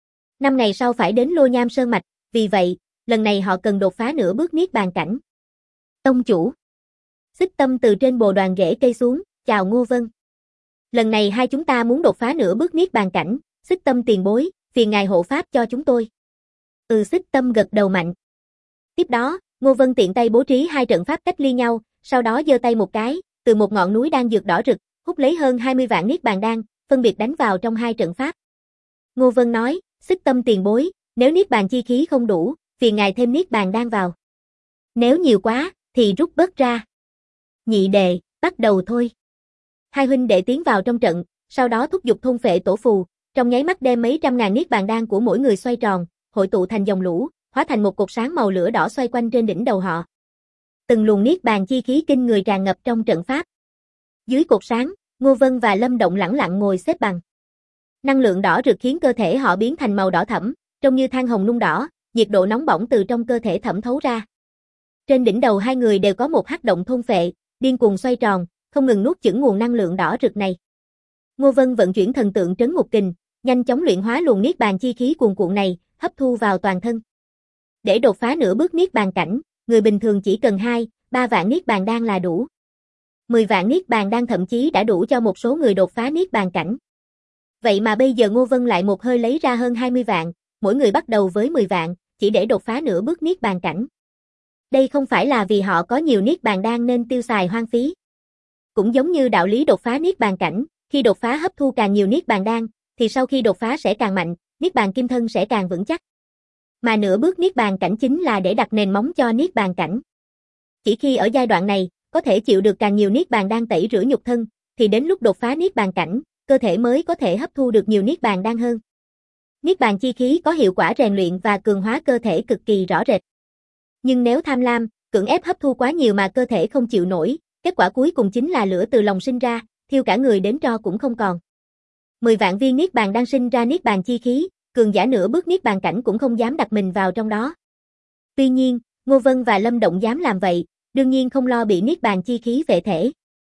5 ngày sau phải đến Lô Nham Sơn Mạch, vì vậy, lần này họ cần đột phá nửa bước niết bàn cảnh. Tông chủ. Xích Tâm từ trên bồ đoàn rễ cây xuống, chào Ngô Vân. Lần này hai chúng ta muốn đột phá nửa bước niết bàn cảnh, Xích Tâm tiền bối, phiền ngài hộ pháp cho chúng tôi. Xích Tâm gật đầu mạnh. Tiếp đó, Ngô Vân tiện tay bố trí 2 trận pháp cách ly nhau, sau đó giơ tay một cái, từ một ngọn núi đan dược đỏ rực, hút lấy hơn 20 vạn niết bàn đan, phân biệt đánh vào trong 2 trận pháp. Ngô Vân nói, Xích Tâm tiền bối, nếu niết bàn chi khí không đủ, phiền ngài thêm niết bàn đan vào. Nếu nhiều quá, thì rút bớt ra. Nhị đệ, bắt đầu thôi. Hai huynh đệ tiến vào trong trận, sau đó thúc giục thôn phệ tổ phù, trong nháy mắt đem mấy trăm ngàn niết bàn đan của mỗi người xoay tròn, hội tụ thành dòng lũ, hóa thành một cột sáng màu lửa đỏ xoay quanh trên đỉnh đầu họ. Từng luồng niết bàn chi khí kinh người tràn ngập trong trận pháp. Dưới cột sáng, Ngô Vân và Lâm Động lẳng lặng ngồi xếp bằng. Năng lượng đỏ rực khiến cơ thể họ biến thành màu đỏ thẫm, trông như than hồng nung đỏ, nhiệt độ nóng bỏng từ trong cơ thể thẩm thấu ra. Trên đỉnh đầu hai người đều có một hắc động thôn phệ, điên cuồng xoay tròn, không ngừng nuốt chửng nguồn năng lượng đỏ rực này. Ngô Vân vận chuyển thần tượng trấn ngục kình, nhanh chóng luyện hóa luồng niết bàn chi khí cuồn cuộn này, hấp thu vào toàn thân. Để đột phá nửa bước niết bàn cảnh, người bình thường chỉ cần 2-3 vạn niết bàn đan là đủ. 10 vạn niết bàn đan thậm chí đã đủ cho một số người đột phá niết bàn cảnh. Vậy mà bây giờ Ngô Vân lại một hơi lấy ra hơn 20 vạn, mỗi người bắt đầu với 10 vạn, chỉ để đột phá nửa bước niết bàn cảnh. Đây không phải là vì họ có nhiều niết bàn đan nên tiêu xài hoang phí. Cũng giống như đạo lý đột phá niết bàn cảnh, khi đột phá hấp thu càng nhiều niết bàn đan, thì sau khi đột phá sẽ càng mạnh, niết bàn kim thân sẽ càng vững chắc. Mà nửa bước niết bàn cảnh chính là để đặt nền móng cho niết bàn cảnh. Chỉ khi ở giai đoạn này, có thể chịu được càng nhiều niết bàn đan tẩy rửa nhục thân, thì đến lúc đột phá niết bàn cảnh, cơ thể mới có thể hấp thu được nhiều niết bàn đan hơn. Niết bàn chi khí có hiệu quả rèn luyện và cường hóa cơ thể cực kỳ rõ rệt. Nhưng nếu tham lam, cưỡng ép hấp thu quá nhiều mà cơ thể không chịu nổi, kết quả cuối cùng chính là lửa từ lòng sinh ra, thiêu cả người đến tro cũng không còn. 10 vạn viên niết bàn đang sinh ra niết bàn chi khí, cường giả nửa bước niết bàn cảnh cũng không dám đặt mình vào trong đó. Tuy nhiên, Ngô Vân và Lâm Động dám làm vậy, đương nhiên không lo bị niết bàn chi khí phệ thể.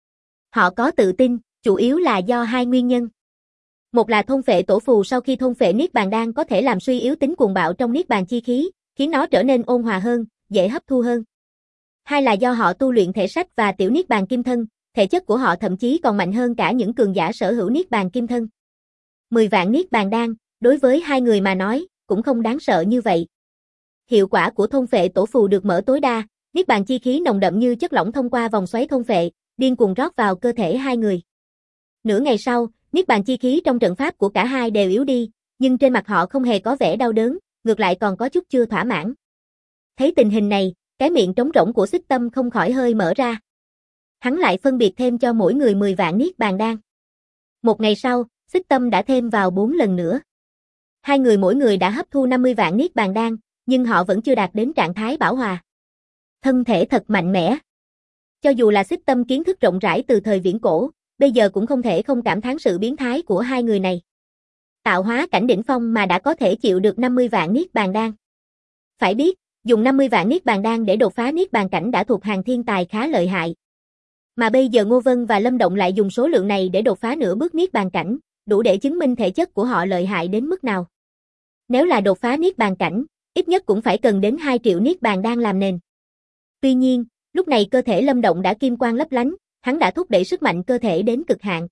Họ có tự tin, chủ yếu là do 2 nguyên nhân. Một là thôn phệ tổ phù sau khi thôn phệ niết bàn đan có thể làm suy yếu tính cuồng bạo trong niết bàn chi khí, khiến nó trở nên ôn hòa hơn, dễ hấp thu hơn. Hai là do họ tu luyện thể sách và tiểu niết bàn kim thân, thể chất của họ thậm chí còn mạnh hơn cả những cường giả sở hữu niết bàn kim thân. 10 vạn niết bàn đan, đối với hai người mà nói, cũng không đáng sợ như vậy. Hiệu quả của thôn phệ tổ phù được mở tối đa, niết bàn chi khí nồng đậm như chất lỏng thông qua vòng xoáy thôn phệ, điên cuồng rót vào cơ thể hai người. Nửa ngày sau, niết bàn chi khí trong trận pháp của cả hai đều yếu đi, nhưng trên mặt họ không hề có vẻ đau đớn, ngược lại còn có chút chưa thỏa mãn. Thấy tình hình này, cái miệng trống rỗng của Xích Tâm không khỏi hơi mở ra. Hắn lại phân biệt thêm cho mỗi người 10 vạn niết bàn đan. Một ngày sau, Xích Tâm đã thêm vào 4 lần nữa. Hai người mỗi người đã hấp thu 50 vạn niết bàn đan, nhưng họ vẫn chưa đạt đến trạng thái bảo hòa. Thân thể thật mạnh mẽ. Cho dù là Xích Tâm kiến thức rộng rãi từ thời viễn cổ, bây giờ cũng không thể không cảm thán sự biến thái của hai người này. Tạo hóa cảnh đỉnh phong mà đã có thể chịu được 50 vạn niết bàn đan. Phải biết, dùng 50 vạn niết bàn đan để đột phá niết bàn cảnh đã thuộc hàng thiên tài khá lợi hại. Mà bây giờ Ngô Vân và Lâm Động lại dùng số lượng này để đột phá nửa bước niết bàn cảnh, đủ để chứng minh thể chất của họ lợi hại đến mức nào. Nếu là đột phá niết bàn cảnh, ít nhất cũng phải cần đến 2 triệu niết bàn đan làm nền. Tuy nhiên, lúc này cơ thể Lâm Động đã kim quang lấp lánh, hắn đã thúc đẩy sức mạnh cơ thể đến cực hạn.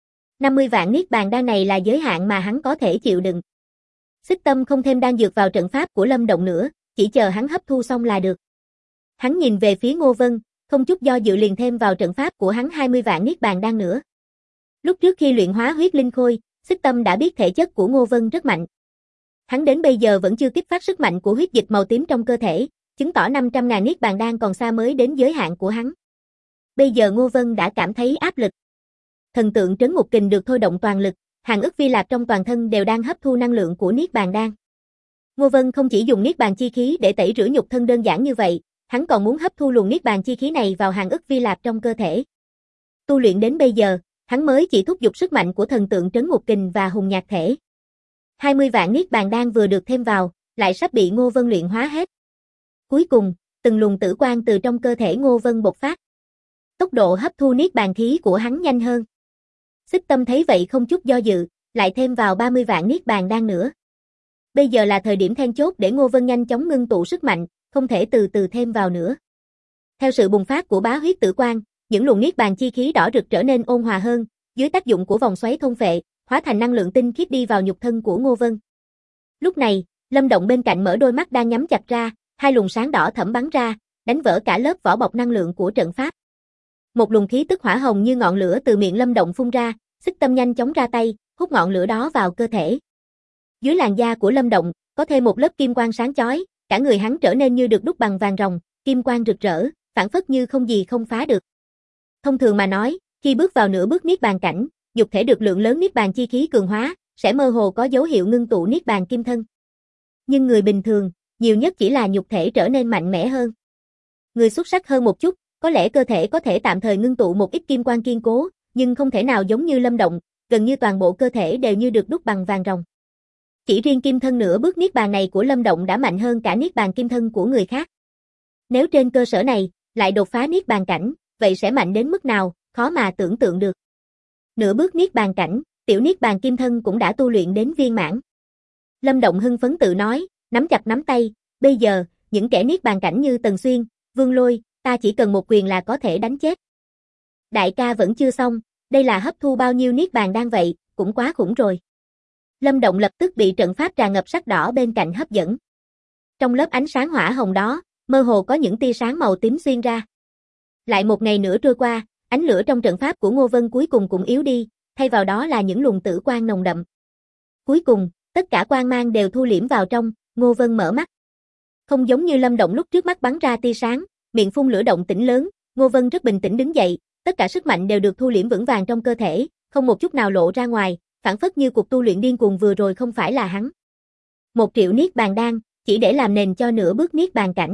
50 vạn niết bàn đan này là giới hạn mà hắn có thể chịu đựng. Xích Tâm không thêm đan dược vào trận pháp của Lâm Động nữa, chỉ chờ hắn hấp thu xong là được. Hắn nhìn về phía Ngô Vân, không chút do dự liền thêm vào trận pháp của hắn 20 vạn niết bàn đan nữa. Lúc trước khi luyện hóa huyết linh khôi, Xích Tâm đã biết thể chất của Ngô Vân rất mạnh. Hắn đến bây giờ vẫn chưa kích phát sức mạnh của huyết dịch màu tím trong cơ thể, chứng tỏ 500.000 niết bàn đan còn xa mới đến giới hạn của hắn. Bây giờ Ngô Vân đã cảm thấy áp lực. Thần tượng trấn ngục kình được thôi động toàn lực, hàng ức vi lạp trong toàn thân đều đang hấp thu năng lượng của Niết Bàn Đan. Ngô Vân không chỉ dùng Niết Bàn chi khí để tẩy rửa nhục thân đơn giản như vậy, hắn còn muốn hấp thu luồng Niết Bàn chi khí này vào hàng ức vi lạp trong cơ thể. Tu luyện đến bây giờ, hắn mới chỉ thúc giục sức mạnh của thần tượng Trấn Ngục Kình và Hùng Nhạc Thể. 20 vạn Niết Bàn Đan vừa được thêm vào, lại sắp bị Ngô Vân luyện hóa hết. Cuối cùng, từng luồng tử quang từ trong cơ thể Ngô Vân bộc phát. Tốc độ hấp thu Niết Bàn khí của hắn nhanh hơn. Xích Tâm thấy vậy không chút do dự, lại thêm vào 30 vạn Niết Bàn Đan nữa. Bây giờ là thời điểm then chốt để Ngô Vân nhanh chóng ngưng tụ sức mạnh, không thể từ từ thêm vào nữa. Theo sự bùng phát của bá huyết tử quang, những luồng Niết Bàn chi khí đỏ rực trở nên ôn hòa hơn, dưới tác dụng của vòng xoáy thôn phệ, hóa thành năng lượng tinh khiết đi vào nhục thân của Ngô Vân. Lúc này, Lâm Động bên cạnh mở đôi mắt đang nhắm chặt ra, hai luồng sáng đỏ thẫm bắn ra, đánh vỡ cả lớp vỏ bọc năng lượng của trận pháp. Một luồng khí tức hỏa hồng như ngọn lửa từ miệng Lâm Động phun ra, Xích Tâm nhanh chóng ra tay, hút ngọn lửa đó vào cơ thể. Dưới làn da của Lâm Động, có thêm một lớp kim quang sáng chói, cả người hắn trở nên như được đúc bằng vàng ròng, kim quang rực rỡ, phảng phất như không gì không phá được. Thông thường mà nói, khi bước vào nửa bước Niết Bàn cảnh, nhục thể được lượng lớn Niết Bàn chi khí cường hóa, sẽ mơ hồ có dấu hiệu ngưng tụ Niết Bàn kim thân. Nhưng người bình thường, nhiều nhất chỉ là nhục thể trở nên mạnh mẽ hơn. Người xuất sắc hơn một chút, có lẽ cơ thể có thể tạm thời ngưng tụ một ít kim quang kiên cố, nhưng không thể nào giống như Lâm Động, gần như toàn bộ cơ thể đều như được đúc bằng vàng ròng. Chỉ riêng kim thân nửa bước Niết Bàn này của Lâm Động đã mạnh hơn cả Niết Bàn kim thân của người khác. Nếu trên cơ sở này, lại đột phá Niết Bàn cảnh, vậy sẽ mạnh đến mức nào, khó mà tưởng tượng được. Nửa bước Niết Bàn cảnh, tiểu Niết Bàn kim thân cũng đã tu luyện đến viên mãn. Lâm Động hưng phấn tự nói, nắm chặt nắm tay, bây giờ, những kẻ Niết Bàn cảnh như Tần Xuyên, Vương Lôi, ta chỉ cần một quyền là có thể đánh chết. Đại ca vẫn chưa xong, đây là hấp thu bao nhiêu Niết Bàn đan vậy, cũng quá khủng rồi. Lâm Động lập tức bị trận pháp tràn ngập sắc đỏ bên cạnh hấp dẫn. Trong lớp ánh sáng hỏa hồng đó, mơ hồ có những tia sáng màu tím xuyên ra. Lại một ngày nữa trôi qua, ánh lửa trong trận pháp của Ngô Vân cuối cùng cũng yếu đi, thay vào đó là những luồng tử quang nồng đậm. Cuối cùng, tất cả quang mang đều thu liễm vào trong, Ngô Vân mở mắt. Không giống như Lâm Động lúc trước mắt bắn ra tia sáng, miệng phun lửa động tĩnh lớn, Ngô Vân rất bình tĩnh đứng dậy, tất cả sức mạnh đều được thu liễm vững vàng trong cơ thể, không một chút nào lộ ra ngoài, phảng phất như cuộc tu luyện điên cuồng vừa rồi không phải là hắn. 1 triệu Niết Bàn đan, chỉ để làm nền cho nửa bước Niết Bàn cảnh.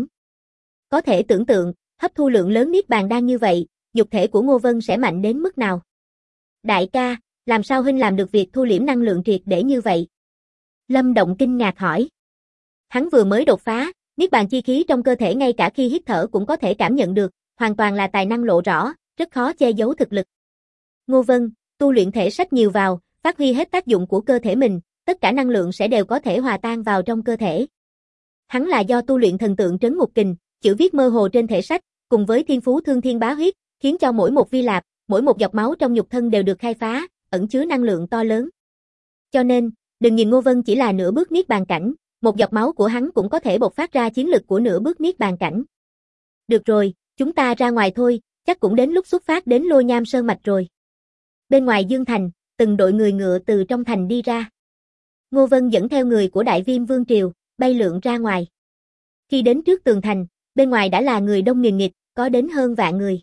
Có thể tưởng tượng, hấp thu lượng lớn Niết Bàn đan như vậy, nhục thể của Ngô Vân sẽ mạnh đến mức nào. Đại ca, làm sao huynh làm được việc thu liễm năng lượng triệt để như vậy? Lâm Động kinh ngạc hỏi. Hắn vừa mới đột phá, Niết Bàn chi khí trong cơ thể ngay cả khi hít thở cũng có thể cảm nhận được, hoàn toàn là tài năng lộ rõ, rất khó che giấu thực lực. Ngô Vân, tu luyện thể sách nhiều vào, phát huy hết tác dụng của cơ thể mình, tất cả năng lượng sẽ đều có thể hòa tan vào trong cơ thể. Hắn là do tu luyện thần tượng Trấn Ngục Kình, chữ viết mơ hồ trên thể sách, cùng với thiên phú thương thiên bá huyết, khiến cho mỗi một vi lạp, mỗi một giọt máu trong nhục thân đều được khai phá, ẩn chứa năng lượng to lớn. Cho nên, đừng nhìn Ngô Vân chỉ là nửa bước Niết Bàn cảnh, một giọt máu của hắn cũng có thể bộc phát ra chiến lực của nửa bước Niết Bàn cảnh. Được rồi, chúng ta ra ngoài thôi, chắc cũng đến lúc xuất phát đến Lôi Nham Sơn Mạch rồi. Bên ngoài Dương Thành, từng đội người ngựa từ trong thành đi ra. Ngô Vân dẫn theo người của Đại Viêm Vương Triều, bay lượn ra ngoài. Khi đến trước tường thành, bên ngoài đã là người đông nghìn nghịt, có đến hơn vạn người.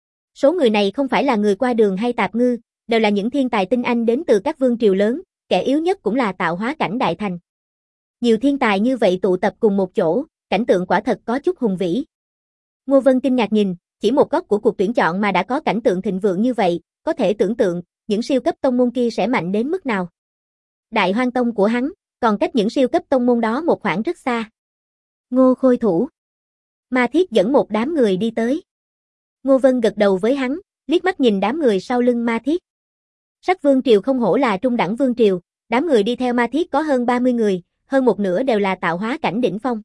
Số người này không phải là người qua đường hay tạp ngư, đều là những thiên tài tinh anh đến từ các vương triều lớn, kẻ yếu nhất cũng là tạo hóa cảnh đại thành. Nhiều thiên tài như vậy tụ tập cùng một chỗ, cảnh tượng quả thật có chút hùng vĩ. Ngô Vân kinh ngạc nhìn, chỉ một góc của cuộc tuyển chọn mà đã có cảnh tượng thịnh vượng như vậy, có thể tưởng tượng, những siêu cấp tông môn kia sẽ mạnh đến mức nào. Đại Hoang Tông của hắn, còn cách những siêu cấp tông môn đó một khoảng rất xa. Ngô Khôi Thủ. Ma Thiết dẫn một đám người đi tới. Ngô Vân gật đầu với hắn, liếc mắt nhìn đám người sau lưng Ma Thiết. Sắc Vương Triều không hổ là trung đẳng Vương Triều, đám người đi theo Ma Thiết có hơn 30 người, hơn một nửa đều là tạo hóa cảnh đỉnh phong.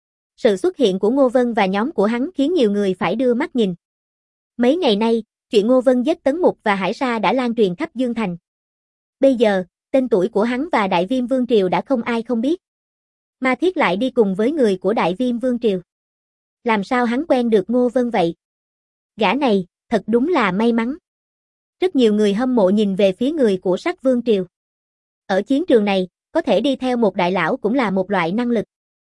Sự xuất hiện của Ngô Vân và nhóm của hắn khiến nhiều người phải đưa mắt nhìn. Mấy ngày nay, chuyện Ngô Vân giết Tấn Mục và Hải Sa đã lan truyền khắp Dương Thành. Bây giờ, tên tuổi của hắn và Đại Viêm Vương Triều đã không ai không biết. Ma Thiết lại đi cùng với người của Đại Viêm Vương Triều. Làm sao hắn quen được Ngô Vân vậy? Gã này, thật đúng là may mắn. Rất nhiều người hâm mộ nhìn về phía người của Sắc Vương Triều. Ở chiến trường này, có thể đi theo một đại lão cũng là một loại năng lực.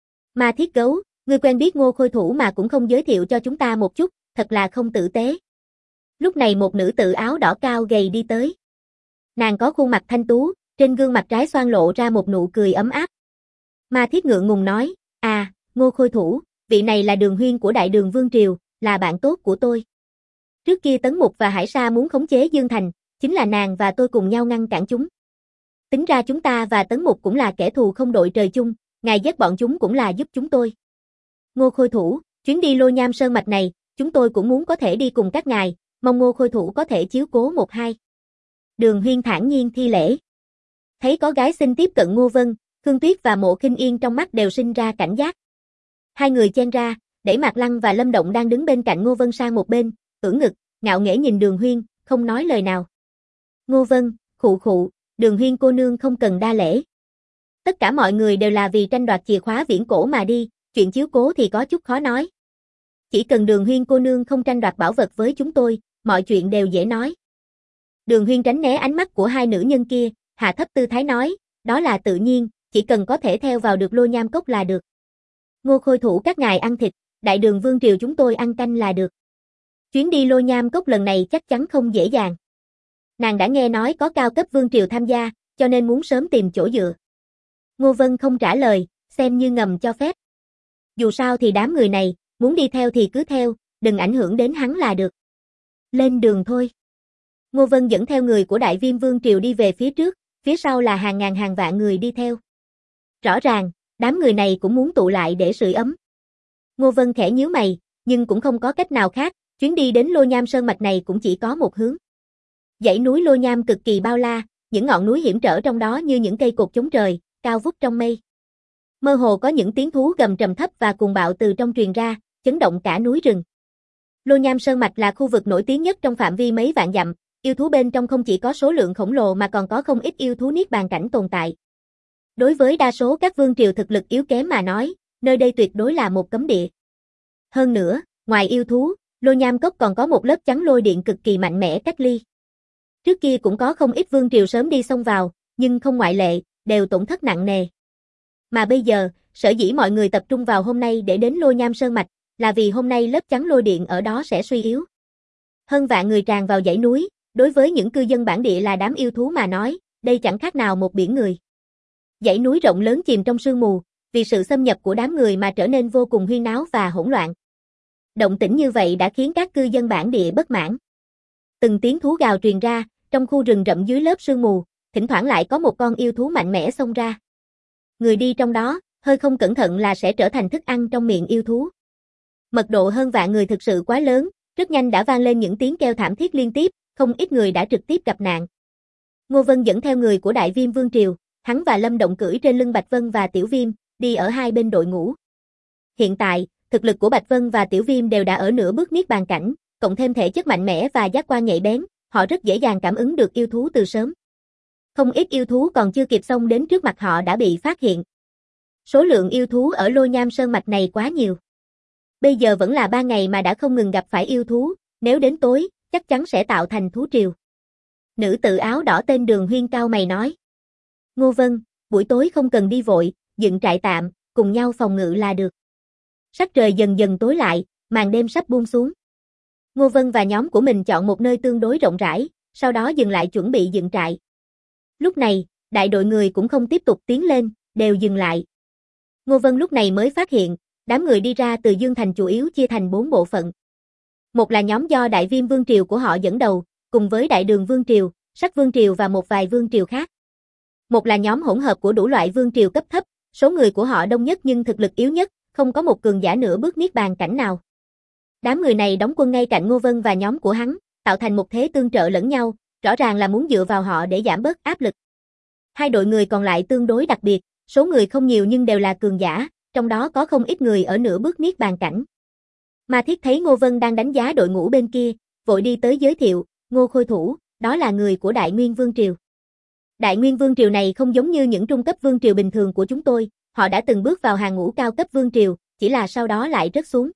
Ma Thiết Gấu, ngươi quen biết Ngô Khôi Thủ mà cũng không giới thiệu cho chúng ta một chút, thật là không tử tế. Lúc này một nữ tử áo đỏ cao gầy đi tới. Nàng có khuôn mặt thanh tú, trên gương mặt trái xoan lộ ra một nụ cười ấm áp. Ma Thiết ngượng ngùng nói, Ngô Khôi Thủ, vị này là Đường Huyên của Đại Đường Vương Triều, là bạn tốt của tôi. Trước kia Tấn Mục và Hải Sa muốn khống chế Dương Thành, chính là nàng và tôi cùng nhau ngăn cản chúng. Tính ra chúng ta và Tấn Mục cũng là kẻ thù không đội trời chung, ngài giết bọn chúng cũng là giúp chúng tôi. Ngô Khôi Thủ, chuyến đi Lô Nham Sơn Mạch này, chúng tôi cũng muốn có thể đi cùng các ngài, mong Ngô Khôi Thủ có thể chiếu cố một hai. Đường Huyên thản nhiên thi lễ. Thấy có gái xin tiếp cận Ngô Vân, Khương Tuyết và Mộ Khinh Yên trong mắt đều sinh ra cảnh giác. Hai người chen ra, đẩy Mạc Lăng và Lâm Động đang đứng bên cạnh Ngô Vân sang một bên, ưỡn ngực, ngạo nghễ nhìn Đường Huyên, không nói lời nào. Ngô Vân, khụ khụ, Đường Huyên cô nương không cần đa lễ. Tất cả mọi người đều là vì tranh đoạt chìa khóa viễn cổ mà đi, chuyện chiếu cố thì có chút khó nói. Chỉ cần Đường Huyên cô nương không tranh đoạt bảo vật với chúng tôi, mọi chuyện đều dễ nói. Đường Huyên tránh né ánh mắt của hai nữ nhân kia, hạ thấp tư thái nói, đó là tự nhiên, chỉ cần có thể theo vào được Lô Nham Cốc là được. Ngô Khôi Thủ các ngài ăn thịt, Đại Đường Vương Triều chúng tôi ăn canh là được. Chuyến đi Lô Nham Cốc lần này chắc chắn không dễ dàng. Nàng đã nghe nói có cao cấp Vương Triều tham gia, cho nên muốn sớm tìm chỗ dựa. Ngô Vân không trả lời, xem như ngầm cho phép. Dù sao thì đám người này, muốn đi theo thì cứ theo, đừng ảnh hưởng đến hắn là được. Lên đường thôi. Ngô Vân dẫn theo người của Đại Viêm Vương Triều đi về phía trước, phía sau là hàng ngàn hàng vạn người đi theo. Rõ ràng, đám người này cũng muốn tụ lại để sưởi ấm. Ngô Vân khẽ nhíu mày, nhưng cũng không có cách nào khác, chuyến đi đến Lô Nham Sơn Mạch này cũng chỉ có một hướng. Dãy núi Lô Nham cực kỳ bao la, những ngọn núi hiểm trở trong đó như những cây cột chống trời, cao vút trong mây. Mơ hồ có những tiếng thú gầm trầm thấp và cuồng bạo từ trong truyền ra, chấn động cả núi rừng. Lô Nham Sơn Mạch là khu vực nổi tiếng nhất trong phạm vi mấy vạn dặm, yêu thú bên trong không chỉ có số lượng khổng lồ mà còn có không ít yêu thú niết bàn cảnh tồn tại. Đối với đa số các vương triều thực lực yếu kém mà nói, nơi đây tuyệt đối là một cấm địa. Hơn nữa, ngoài yêu thú, Lô Nham Cốc còn có một lớp chắn lôi điện cực kỳ mạnh mẽ cách ly. Trước kia cũng có không ít vương triều sớm đi xông vào, nhưng không ngoại lệ, đều tổn thất nặng nề. Mà bây giờ, sở dĩ mọi người tập trung vào hôm nay để đến Lô Nham Sơn Mạch, là vì hôm nay lớp chắn lôi điện ở đó sẽ suy yếu. Hơn vạn người tràn vào dãy núi, đối với những cư dân bản địa là đám yêu thú mà nói, đây chẳng khác nào một biển người. Dãy núi rộng lớn chìm trong sương mù, vì sự xâm nhập của đám người mà trở nên vô cùng huyên náo và hỗn loạn. Động tĩnh như vậy đã khiến các cư dân bản địa bất mãn. Từng tiếng thú gào truyền ra, trong khu rừng rậm dưới lớp sương mù, thỉnh thoảng lại có một con yêu thú mạnh mẽ xông ra. Người đi trong đó, hơi không cẩn thận là sẽ trở thành thức ăn trong miệng yêu thú. Mật độ hơn vạn người thực sự quá lớn, rất nhanh đã vang lên những tiếng kêu thảm thiết liên tiếp, không ít người đã trực tiếp gặp nạn. Ngô Vân dẫn theo người của Đại Viêm Vương Triều, hắn và Lâm Động cưỡi trên lưng Bạch Vân và Tiểu Viêm, đi ở hai bên đội ngũ. Hiện tại, thực lực của Bạch Vân và Tiểu Viêm đều đã ở nửa bước niết bàn cảnh, cộng thêm thể chất mạnh mẽ và giác quan nhạy bén, họ rất dễ dàng cảm ứng được yêu thú từ sớm. Không ít yêu thú còn chưa kịp xông đến trước mặt họ đã bị phát hiện. Số lượng yêu thú ở Lô Nham Sơn Mạch này quá nhiều. Bây giờ vẫn là 3 ngày mà đã không ngừng gặp phải yêu thú, nếu đến tối, chắc chắn sẽ tạo thành thú triều. Nữ tự áo đỏ tên Đường Huyên cao mày nói. Ngô Vân, buổi tối không cần đi vội, dựng trại tạm, cùng nhau phòng ngự là được. Sắc trời dần dần tối lại, màn đêm sắp buông xuống. Ngô Vân và nhóm của mình chọn một nơi tương đối rộng rãi, sau đó dừng lại chuẩn bị dựng trại. Lúc này, đại đội người cũng không tiếp tục tiến lên, đều dừng lại. Ngô Vân lúc này mới phát hiện, đám người đi ra từ Dương Thành chủ yếu chia thành 4 bộ phận. Một là nhóm do Đại Viêm Vương Triều của họ dẫn đầu, cùng với Đại Đường Vương Triều, Sắc Vương Triều và một vài vương triều khác. Một là nhóm hỗn hợp của đủ loại vương triều cấp thấp, số người của họ đông nhất nhưng thực lực yếu nhất, không có một cường giả nửa bước niết bàn cảnh nào. Đám người này đóng quân ngay cạnh Ngô Vân và nhóm của hắn, tạo thành một thế tương trợ lẫn nhau, rõ ràng là muốn dựa vào họ để giảm bớt áp lực. Hai đội người còn lại tương đối đặc biệt, số người không nhiều nhưng đều là cường giả, trong đó có không ít người ở nửa bước niết bàn cảnh. Ma Thiết thấy Ngô Vân đang đánh giá đội ngũ bên kia, vội đi tới giới thiệu, Ngô Khôi Thủ, đó là người của Đại Nguyên Vương Triều. Đại Nguyên Vương Triều này không giống như những trung cấp vương triều bình thường của chúng tôi, họ đã từng bước vào hàng ngũ cao cấp vương triều, chỉ là sau đó lại rớt xuống.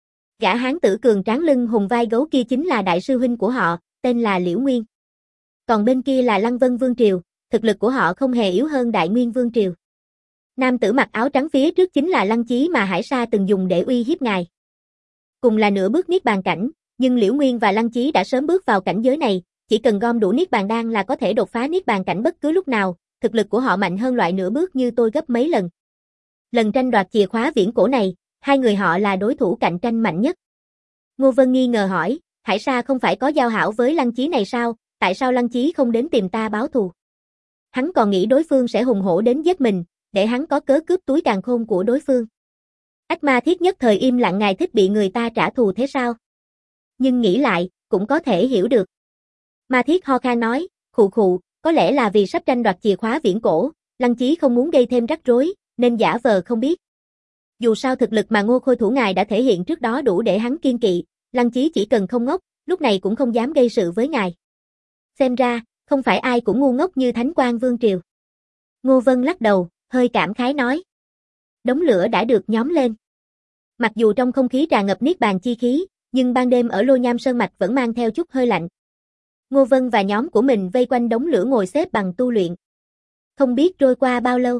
Gã hán tử cường tráng lưng hùng vai gấu kia chính là đại sư huynh của họ, tên là Liễu Nguyên. Còn bên kia là Lăng Vân Vương Triều, thực lực của họ không hề yếu hơn Đại Nguyên Vương Triều. Nam tử mặc áo trắng phía trước chính là Lăng Chí mà Hải Sa từng dùng để uy hiếp ngài. Cùng là nửa bước niết bàn cảnh, nhưng Liễu Nguyên và Lăng Chí đã sớm bước vào cảnh giới này, chỉ cần gom đủ niết bàn đan là có thể đột phá niết bàn cảnh bất cứ lúc nào, thực lực của họ mạnh hơn loại nửa bước như tôi gấp mấy lần. Lần tranh đoạt chìa khóa viễn cổ này, hai người họ là đối thủ cạnh tranh mạnh nhất. Ngô Vân nghi ngờ hỏi, Hải Sa không phải có giao hảo với Lăng Chí này sao, tại sao Lăng Chí không đến tìm ta báo thù? Hắn còn nghĩ đối phương sẽ hùng hổ đến giết mình, để hắn có cớ cướp túi càn khôn của đối phương. Ách Ma Thiết nhất thời im lặng, ngài thích bị người ta trả thù thế sao? Nhưng nghĩ lại, cũng có thể hiểu được. Ma Thiết ho khan nói, khụ khụ, có lẽ là vì sắp tranh đoạt chìa khóa viễn cổ, Lăng Chí không muốn gây thêm rắc rối, nên giả vờ không biết. Dù sao thực lực mà Ngô Khôi thủ ngài đã thể hiện trước đó đủ để hắn kiên kỵ, Lăng Chí chỉ cần không ngốc, lúc này cũng không dám gây sự với ngài. Xem ra, không phải ai cũng ngu ngốc như Thánh Quang Vương Triều. Ngô Vân lắc đầu, hơi cảm khái nói. Đống lửa đã được nhóm lên. Mặc dù trong không khí tràn ngập niết bàn chi khí, nhưng ban đêm ở Lôi Nham Sơn Mạch vẫn mang theo chút hơi lạnh. Ngô Vân và nhóm của mình vây quanh đống lửa ngồi xếp bằng tu luyện. Không biết trôi qua bao lâu.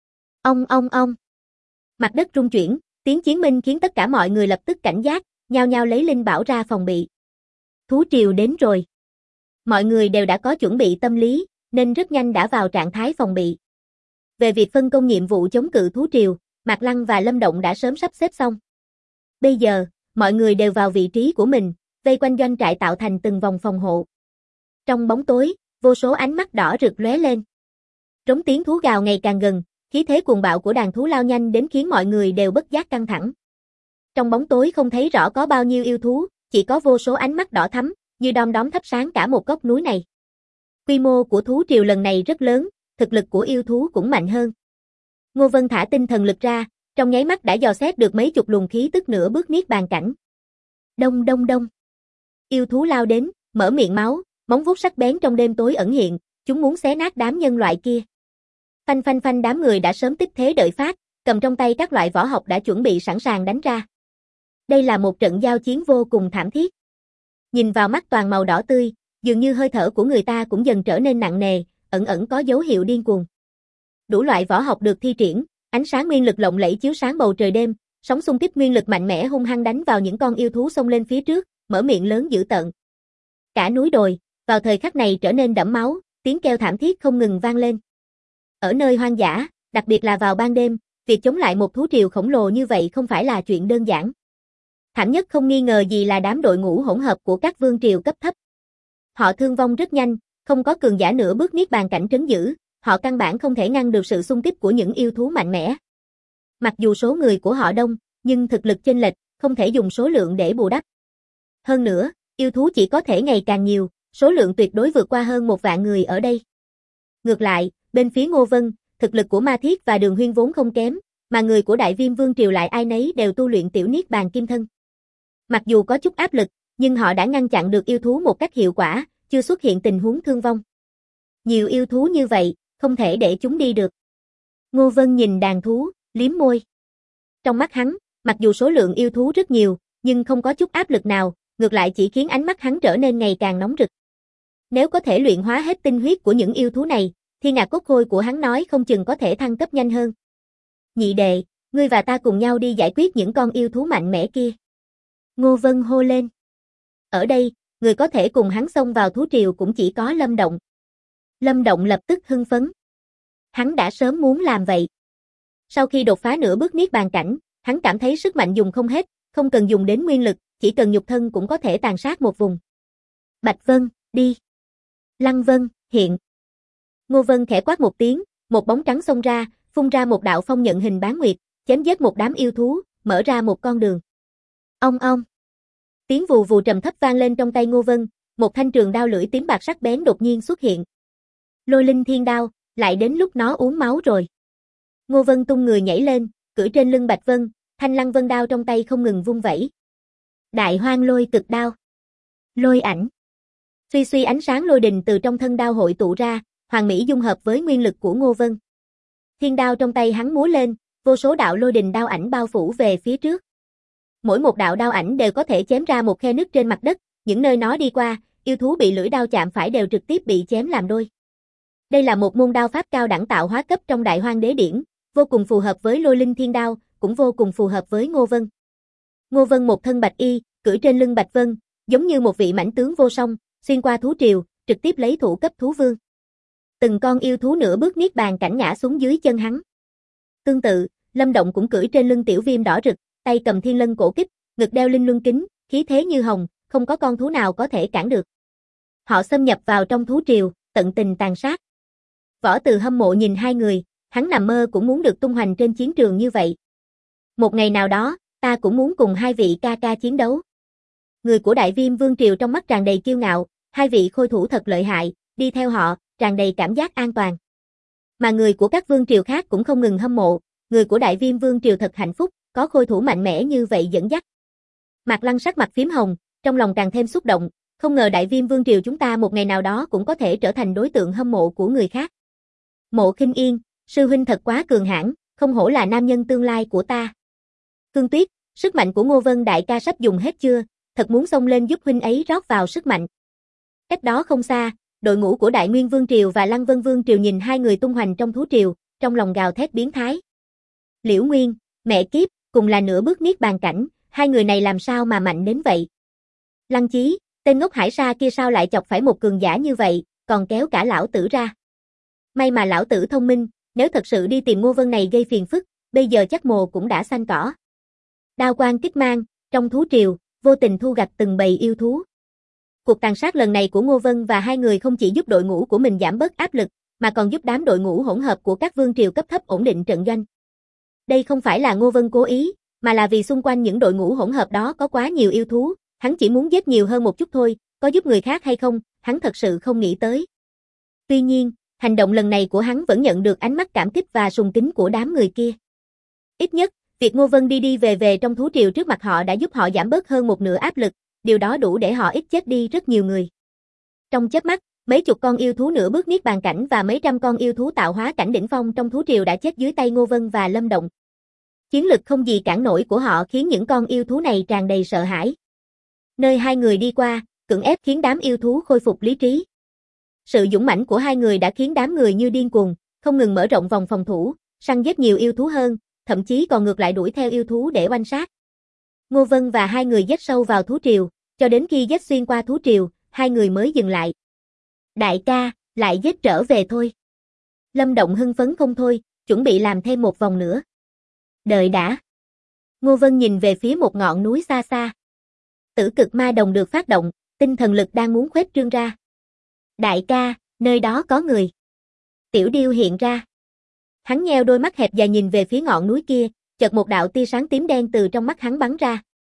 Ong. Mặt đất rung chuyển, tiếng chiến minh khiến tất cả mọi người lập tức cảnh giác, nhao nhao lấy linh bảo ra phòng bị. Thú triều đến rồi. Mọi người đều đã có chuẩn bị tâm lý, nên rất nhanh đã vào trạng thái phòng bị. Về việc phân công nhiệm vụ chống cự thú triều, Mạc Lăng và Lâm Động đã sớm sắp xếp xong. Bây giờ, mọi người đều vào vị trí của mình, vây quanh doanh trại tạo thành từng vòng phòng hộ. Trong bóng tối, vô số ánh mắt đỏ rực lóe lên. Trống tiếng thú gào ngày càng gần, khí thế cuồng bạo của đàn thú lao nhanh đến khiến mọi người đều bất giác căng thẳng. Trong bóng tối không thấy rõ có bao nhiêu yêu thú, chỉ có vô số ánh mắt đỏ thắm, như đom đóm thắp sáng cả một góc núi này. Quy mô của thú triều lần này rất lớn, thực lực của yêu thú cũng mạnh hơn. Ngô Vân thả tinh thần lực ra, trong nháy mắt đã dò xét được mấy chục luồng khí tức nửa bước niết bàn cảnh. Đông. Yêu thú lao đến, mở miệng máu, móng vuốt sắc bén trong đêm tối ẩn hiện, chúng muốn xé nát đám nhân loại kia. Phanh, đám người đã sớm tích thế đợi phát, cầm trong tay các loại võ học đã chuẩn bị sẵn sàng đánh ra. Đây là một trận giao chiến vô cùng thảm thiết. Nhìn vào mắt toàn màu đỏ tươi, dường như hơi thở của người ta cũng dần trở nên nặng nề, ẩn có dấu hiệu điên cuồng. Đủ loại võ học được thi triển, ánh sáng nguyên lực lộng lẫy chiếu sáng bầu trời đêm, sóng xung kích nguyên lực mạnh mẽ hung hăng đánh vào những con yêu thú xông lên phía trước, mở miệng lớn dữ tợn. Cả núi đồi, vào thời khắc này trở nên đẫm máu, tiếng kêu thảm thiết không ngừng vang lên. Ở nơi hoang dã, đặc biệt là vào ban đêm, việc chống lại một thú triều khổng lồ như vậy không phải là chuyện đơn giản. Thảm nhất không nghi ngờ gì là đám đội ngũ hỗn hợp của các vương triều cấp thấp. Họ thương vong rất nhanh, không có cường giả nửa bước niết bàn cảnh trấn giữ, họ căn bản không thể ngăn được sự xung kích của những yêu thú mạnh mẽ. Mặc dù số người của họ đông, nhưng thực lực chênh lệch, không thể dùng số lượng để bù đắp. Hơn nữa, yêu thú chỉ có thể ngày càng nhiều, số lượng tuyệt đối vượt qua hơn 1.000 người ở đây. Ngược lại, bên phía Ngô Vân, thực lực của Ma Thiết và Đường Huyên vốn không kém, mà người của Đại Viêm Vương Triều lại ai nấy đều tu luyện tiểu niết bàn kim thân. Mặc dù có chút áp lực, nhưng họ đã ngăn chặn được yêu thú một cách hiệu quả, chưa xuất hiện tình huống thương vong. Nhiều yêu thú như vậy, không thể để chúng đi được. Ngô Vân nhìn đàn thú, liếm môi. Trong mắt hắn, mặc dù số lượng yêu thú rất nhiều, nhưng không có chút áp lực nào, ngược lại chỉ khiến ánh mắt hắn trở nên ngày càng nóng rực. Nếu có thể luyện hóa hết tinh huyết của những yêu thú này, Thiên Ngạc Cốt Khôi của hắn nói không chừng có thể thăng cấp nhanh hơn. Nhị đệ, ngươi và ta cùng nhau đi giải quyết những con yêu thú mạnh mẽ kia. Ngô Vân hô lên. Ở đây, người có thể cùng hắn xông vào thú triều cũng chỉ có Lâm Động. Lâm Động lập tức hưng phấn. Hắn đã sớm muốn làm vậy. Sau khi đột phá nửa bước niết bàn cảnh, hắn cảm thấy sức mạnh dùng không hết, không cần dùng đến nguyên lực, chỉ cần nhục thân cũng có thể tàn sát một vùng. Bạch Vân, đi. Lăng Vân, hiện. Ngô Vân khẽ quát một tiếng, một bóng trắng xông ra, phun ra một đạo phong nhận hình bán nguyệt, chém giết một đám yêu thú, mở ra một con đường. Ong. Tiếng vù vù trầm thấp vang lên trong tay Ngô Vân, một thanh trường đao lưỡi tím bạc sắc bén đột nhiên xuất hiện. Lôi Linh Thiên Đao, lại đến lúc nó uống máu rồi. Ngô Vân tung người nhảy lên, cưỡi trên lưng Bạch Vân, thanh Lăng Vân đao trong tay không ngừng vung vẩy. Đại Hoang Lôi Cực Đao. Lôi ảnh. Suy ánh sáng lôi đình từ trong thân đao hội tụ ra, hoàn mỹ dung hợp với nguyên lực của Ngô Vân. Thiên đao trong tay hắn múa lên, vô số đạo lôi đình đao ảnh bao phủ về phía trước. Mỗi một đạo đao ảnh đều có thể chém ra một khe nứt trên mặt đất, những nơi nó đi qua, yêu thú bị lưỡi đao chạm phải đều trực tiếp bị chém làm đôi. Đây là một môn đao pháp cao đẳng tạo hóa cấp trong Đại Hoang Đế Điển, vô cùng phù hợp với Lôi Linh Thiên Đao, cũng vô cùng phù hợp với Ngô Vân. Ngô Vân một thân bạch y, cưỡi trên lưng Bạch Vân, giống như một vị mãnh tướng vô song, xuyên qua thú triều, trực tiếp lấy thủ cấp thú vương. Từng con yêu thú nửa bước niết bàn cảnh ngã xuống dưới chân hắn. Tương tự, Lâm Động cũng cưỡi trên lưng tiểu viêm đỏ rực, tay cầm thiên lân cổ kích, ngực đeo linh luân kính, khí thế như hồng, không có con thú nào có thể cản được. Họ xâm nhập vào trong thú triều, tận tình tàn sát. Võ Từ hâm mộ nhìn hai người, hắn nằm mơ cũng muốn được tung hoành trên chiến trường như vậy. Một ngày nào đó, ta cũng muốn cùng hai vị ca ca chiến đấu. Người của Đại Viêm Vương triều trong mắt tràn đầy kiêu ngạo, hai vị khôi thủ thật lợi hại, đi theo họ, tràn đầy cảm giác an toàn. Mà người của các vương triều khác cũng không ngừng hâm mộ, người của Đại Viêm Vương triều thật hạnh phúc, có khôi thủ mạnh mẽ như vậy dẫn dắt. Mạc Lăng sắc mặt phím hồng, trong lòng càng thêm xúc động, không ngờ Đại Viêm Vương triều chúng ta một ngày nào đó cũng có thể trở thành đối tượng hâm mộ của người khác. Mộ Khinh Yên, sư huynh thật quá cường hãn, không hổ là nam nhân tương lai của ta. Cương Tuyết, sức mạnh của Ngô Vân đại ca sắp dùng hết chưa, thật muốn xông lên giúp huynh ấy rót vào sức mạnh. Cách đó không xa, đội ngũ của Đại Nguyên Vương triều và Lăng Vân Vương triều nhìn hai người tung hoành trong thú triều, trong lòng gào thét biến thái. Liễu Nguyên, mẹ kiếp, cùng là nửa bước niết bàn cảnh, hai người này làm sao mà mạnh đến vậy? Lăng Chí, tên ngốc hải sa kia sao lại chọc phải một cường giả như vậy, còn kéo cả lão tử ra. May mà lão tử thông minh, nếu thật sự đi tìm Ngô Vân này gây phiền phức, bây giờ chắc mồ cũng đã xanh cỏ. Đao quang kích mang, trong thú triều, vô tình thu gặt từng bầy yêu thú. Cuộc tàn sát lần này của Ngô Vân và hai người không chỉ giúp đội ngũ của mình giảm bớt áp lực, mà còn giúp đám đội ngũ hỗn hợp của các vương triều cấp thấp ổn định trận doanh. Đây không phải là Ngô Vân cố ý, mà là vì xung quanh những đội ngũ hỗn hợp đó có quá nhiều yêu thú, hắn chỉ muốn giết nhiều hơn một chút thôi, có giúp người khác hay không, hắn thật sự không nghĩ tới. Tuy nhiên, hành động lần này của hắn vẫn nhận được ánh mắt cảm kích và sùng kính của đám người kia. Ít nhất, việc Ngô Vân đi đi về về trong thú triều trước mặt họ đã giúp họ giảm bớt hơn một nửa áp lực, điều đó đủ để họ ít chết đi rất nhiều người. Trong chớp mắt, mấy chục con yêu thú nửa bước niết bàn cảnh và mấy trăm con yêu thú tạo hóa cảnh đỉnh phong trong thú triều đã chết dưới tay Ngô Vân và Lâm Động. Chiến lực không gì cản nổi của họ khiến những con yêu thú này tràn đầy sợ hãi. Nơi hai người đi qua, cưỡng ép khiến đám yêu thú khôi phục lý trí. Sự dũng mãnh của hai người đã khiến đám người như điên cuồng, không ngừng mở rộng vòng phòng thủ, săn giết nhiều yêu thú hơn, thậm chí còn ngược lại đuổi theo yêu thú để oanh sát. Ngô Vân và hai người giết sâu vào thú triều, cho đến khi giết xuyên qua thú triều, hai người mới dừng lại. Đại ca, lại giết trở về thôi. Lâm Động hưng phấn không thôi, chuẩn bị làm thêm một vòng nữa. Đợi đã. Ngô Vân nhìn về phía một ngọn núi xa xa. Tử cực ma đồng được phát động, tinh thần lực đang muốn khuếch trương ra. Đại ca, nơi đó có người. Tiểu Điêu hiện ra. Hắn nheo đôi mắt hẹp dài nhìn về phía ngọn núi kia, chợt một đạo tia sáng tím đen từ trong mắt hắn bắn ra.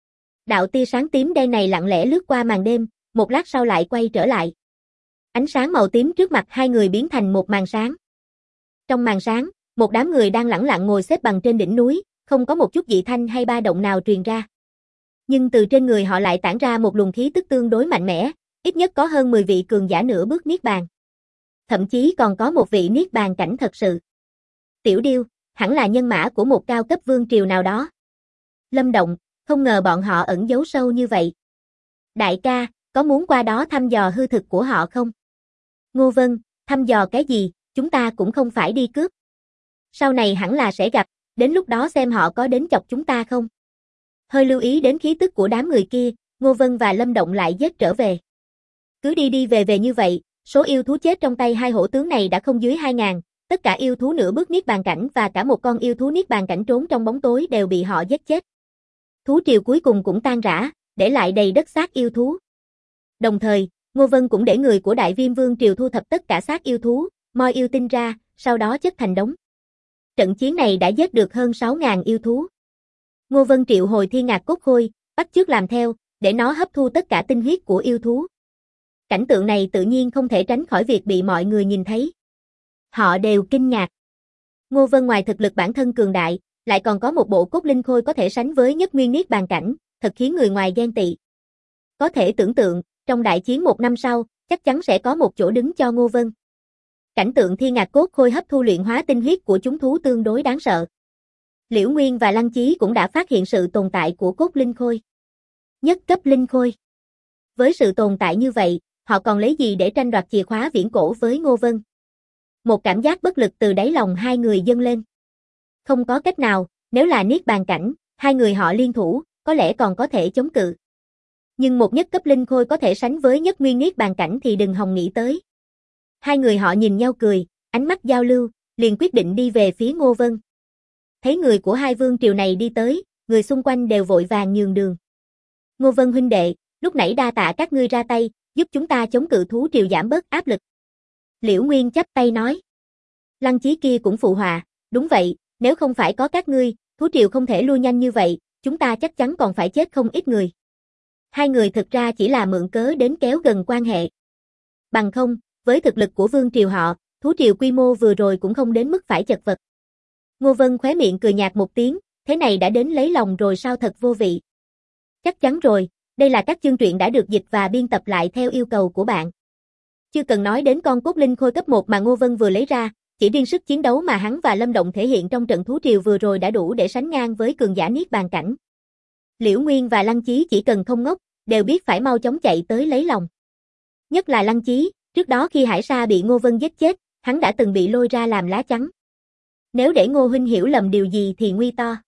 Đạo tia sáng tím đen này lặng lẽ lướt qua màn đêm, một lát sau lại quay trở lại. Ánh sáng màu tím trước mặt hai người biến thành một màn sáng. Trong màn sáng, một đám người đang lẳng lặng ngồi xếp bằng trên đỉnh núi, không có một chút dị thanh hay ba động nào truyền ra. Nhưng từ trên người họ lại tản ra một luồng khí tức tương đối mạnh mẽ, ít nhất có hơn 10 vị cường giả nửa bước niết bàn. Thậm chí còn có một vị niết bàn cảnh thật sự. Tiểu Điêu, hẳn là nhân mã của một cao cấp vương triều nào đó. Lâm Động, không ngờ bọn họ ẩn giấu sâu như vậy. Đại ca, có muốn qua đó thăm dò hư thực của họ không? Ngô Vân, thăm dò cái gì, chúng ta cũng không phải đi cướp. Sau này hẳn là sẽ gặp, đến lúc đó xem họ có đến chọc chúng ta không. Hơi lưu ý đến khí tức của đám người kia, Ngô Vân và Lâm Động lại giết trở về. Cứ đi đi về về như vậy, số yêu thú chết trong tay hai hổ tướng này đã không dưới 2.000, tất cả yêu thú nửa bước niết bàn cảnh và cả một con yêu thú niết bàn cảnh trốn trong bóng tối đều bị họ giết chết. Thú triều cuối cùng cũng tan rã, để lại đầy đất xác yêu thú. Đồng thời, Ngô Vân cũng để người của Đại Viêm Vương triều thu thập tất cả xác yêu thú, moi yêu tinh ra, sau đó chất thành đống. Trận chiến này đã giết được hơn 6.000 yêu thú. Ngô Vân triệu hồi thiên ngạc cốt khôi, bắt chước làm theo, để nó hấp thu tất cả tinh huyết của yêu thú. Cảnh tượng này tự nhiên không thể tránh khỏi việc bị mọi người nhìn thấy. Họ đều kinh ngạc. Ngô Vân ngoài thực lực bản thân cường đại, lại còn có một bộ cốt linh khôi có thể sánh với nhất nguyên niết bàn cảnh, thật khiến người ngoài ghen tị. Có thể tưởng tượng, trong đại chiến một năm sau, chắc chắn sẽ có một chỗ đứng cho Ngô Vân. Cảnh tượng thiên ngạc cốt khôi hấp thu luyện hóa tinh huyết của chúng thú tương đối đáng sợ. Liễu Nguyên và Lăng Chí cũng đã phát hiện sự tồn tại của cốt linh khôi. Nhất cấp linh khôi. Với sự tồn tại như vậy, họ còn lấy gì để tranh đoạt chìa khóa viễn cổ với Ngô Vân? Một cảm giác bất lực từ đáy lòng hai người dâng lên. Không có cách nào, nếu là niết bàn cảnh, hai người họ liên thủ, có lẽ còn có thể chống cự. Nhưng một nhất cấp linh khôi có thể sánh với nhất nguyên niết bàn cảnh thì đừng hòng nghĩ tới. Hai người họ nhìn nhau cười, ánh mắt giao lưu, liền quyết định đi về phía Ngô Vân. Thấy người của hai vương triều này đi tới, người xung quanh đều vội vàng nhường đường. Ngô Vân huynh đệ, lúc nãy đa tạ các ngươi ra tay, giúp chúng ta chống cự thú triều giảm bớt áp lực. Liễu Nguyên chắp tay nói. Lăng Chí kia cũng phụ họa, đúng vậy, nếu không phải có các ngươi, thú triều không thể lui nhanh như vậy, chúng ta chắc chắn còn phải chết không ít người. Hai người thực ra chỉ là mượn cớ đến kéo gần quan hệ. Bằng không, với thực lực của vương triều họ, thú triều quy mô vừa rồi cũng không đến mức phải chật vật. Ngô Vân khóe miệng cười nhạt một tiếng, thế này đã đến lấy lòng rồi sao, thật vô vị. Chắc chắn rồi, đây là các chương truyện đã được dịch và biên tập lại theo yêu cầu của bạn. Chưa cần nói đến con cốt linh khôi cấp 1 mà Ngô Vân vừa lấy ra, chỉ riêng sức chiến đấu mà hắn và Lâm Động thể hiện trong trận thú triều vừa rồi đã đủ để sánh ngang với cường giả niết bàn cảnh. Liễu Nguyên và Lăng Chí chỉ cần không ngốc, đều biết phải mau chóng chạy tới lấy lòng. Nhất là Lăng Chí, trước đó khi Hải Sa bị Ngô Vân giết chết, hắn đã từng bị lôi ra làm lá chắn. Nếu để Ngô huynh hiểu lầm điều gì thì nguy to.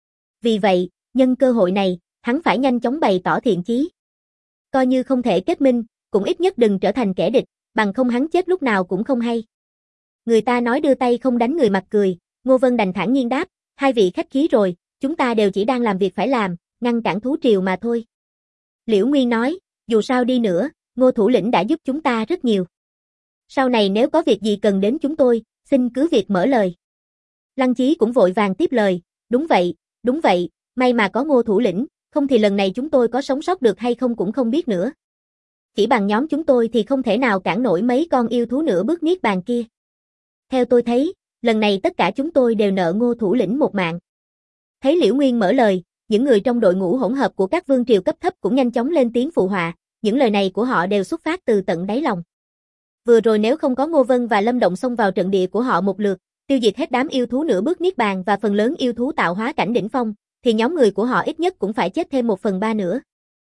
Vì vậy, nhân cơ hội này, hắn phải nhanh chóng bày tỏ thiện chí. Coi như không thể kết minh, cũng ít nhất đừng trở thành kẻ địch, bằng không hắn chết lúc nào cũng không hay. Người ta nói đưa tay không đánh người mặt cười, Ngô Vân đành thản nhiên đáp, hai vị khách khí rồi, chúng ta đều chỉ đang làm việc phải làm, ngăn cản thú triều mà thôi. Liễu Nguyên nói, dù sao đi nữa, Ngô thủ lĩnh đã giúp chúng ta rất nhiều. Sau này nếu có việc gì cần đến chúng tôi, xin cứ việc mở lời. Lăng Chí cũng vội vàng tiếp lời, đúng vậy, may mà có Ngô thủ lĩnh, không thì lần này chúng tôi có sống sót được hay không cũng không biết nữa. Chỉ bằng nhóm chúng tôi thì không thể nào cản nổi mấy con yêu thú nửa bước niết bàn kia. Theo tôi thấy, lần này tất cả chúng tôi đều nợ Ngô thủ lĩnh một mạng. Thấy Liễu Nguyên mở lời, những người trong đội ngũ hỗn hợp của các vương triều cấp thấp cũng nhanh chóng lên tiếng phụ họa, những lời này của họ đều xuất phát từ tận đáy lòng. Vừa rồi nếu không có Ngô Vân và Lâm Động xông vào trận địa của họ một lượt, tiêu diệt hết đám yêu thú nửa bước niết bàn và phần lớn yêu thú tạo hóa cảnh đỉnh phong, thì nhóm người của họ ít nhất cũng phải chết thêm 1/3 nữa.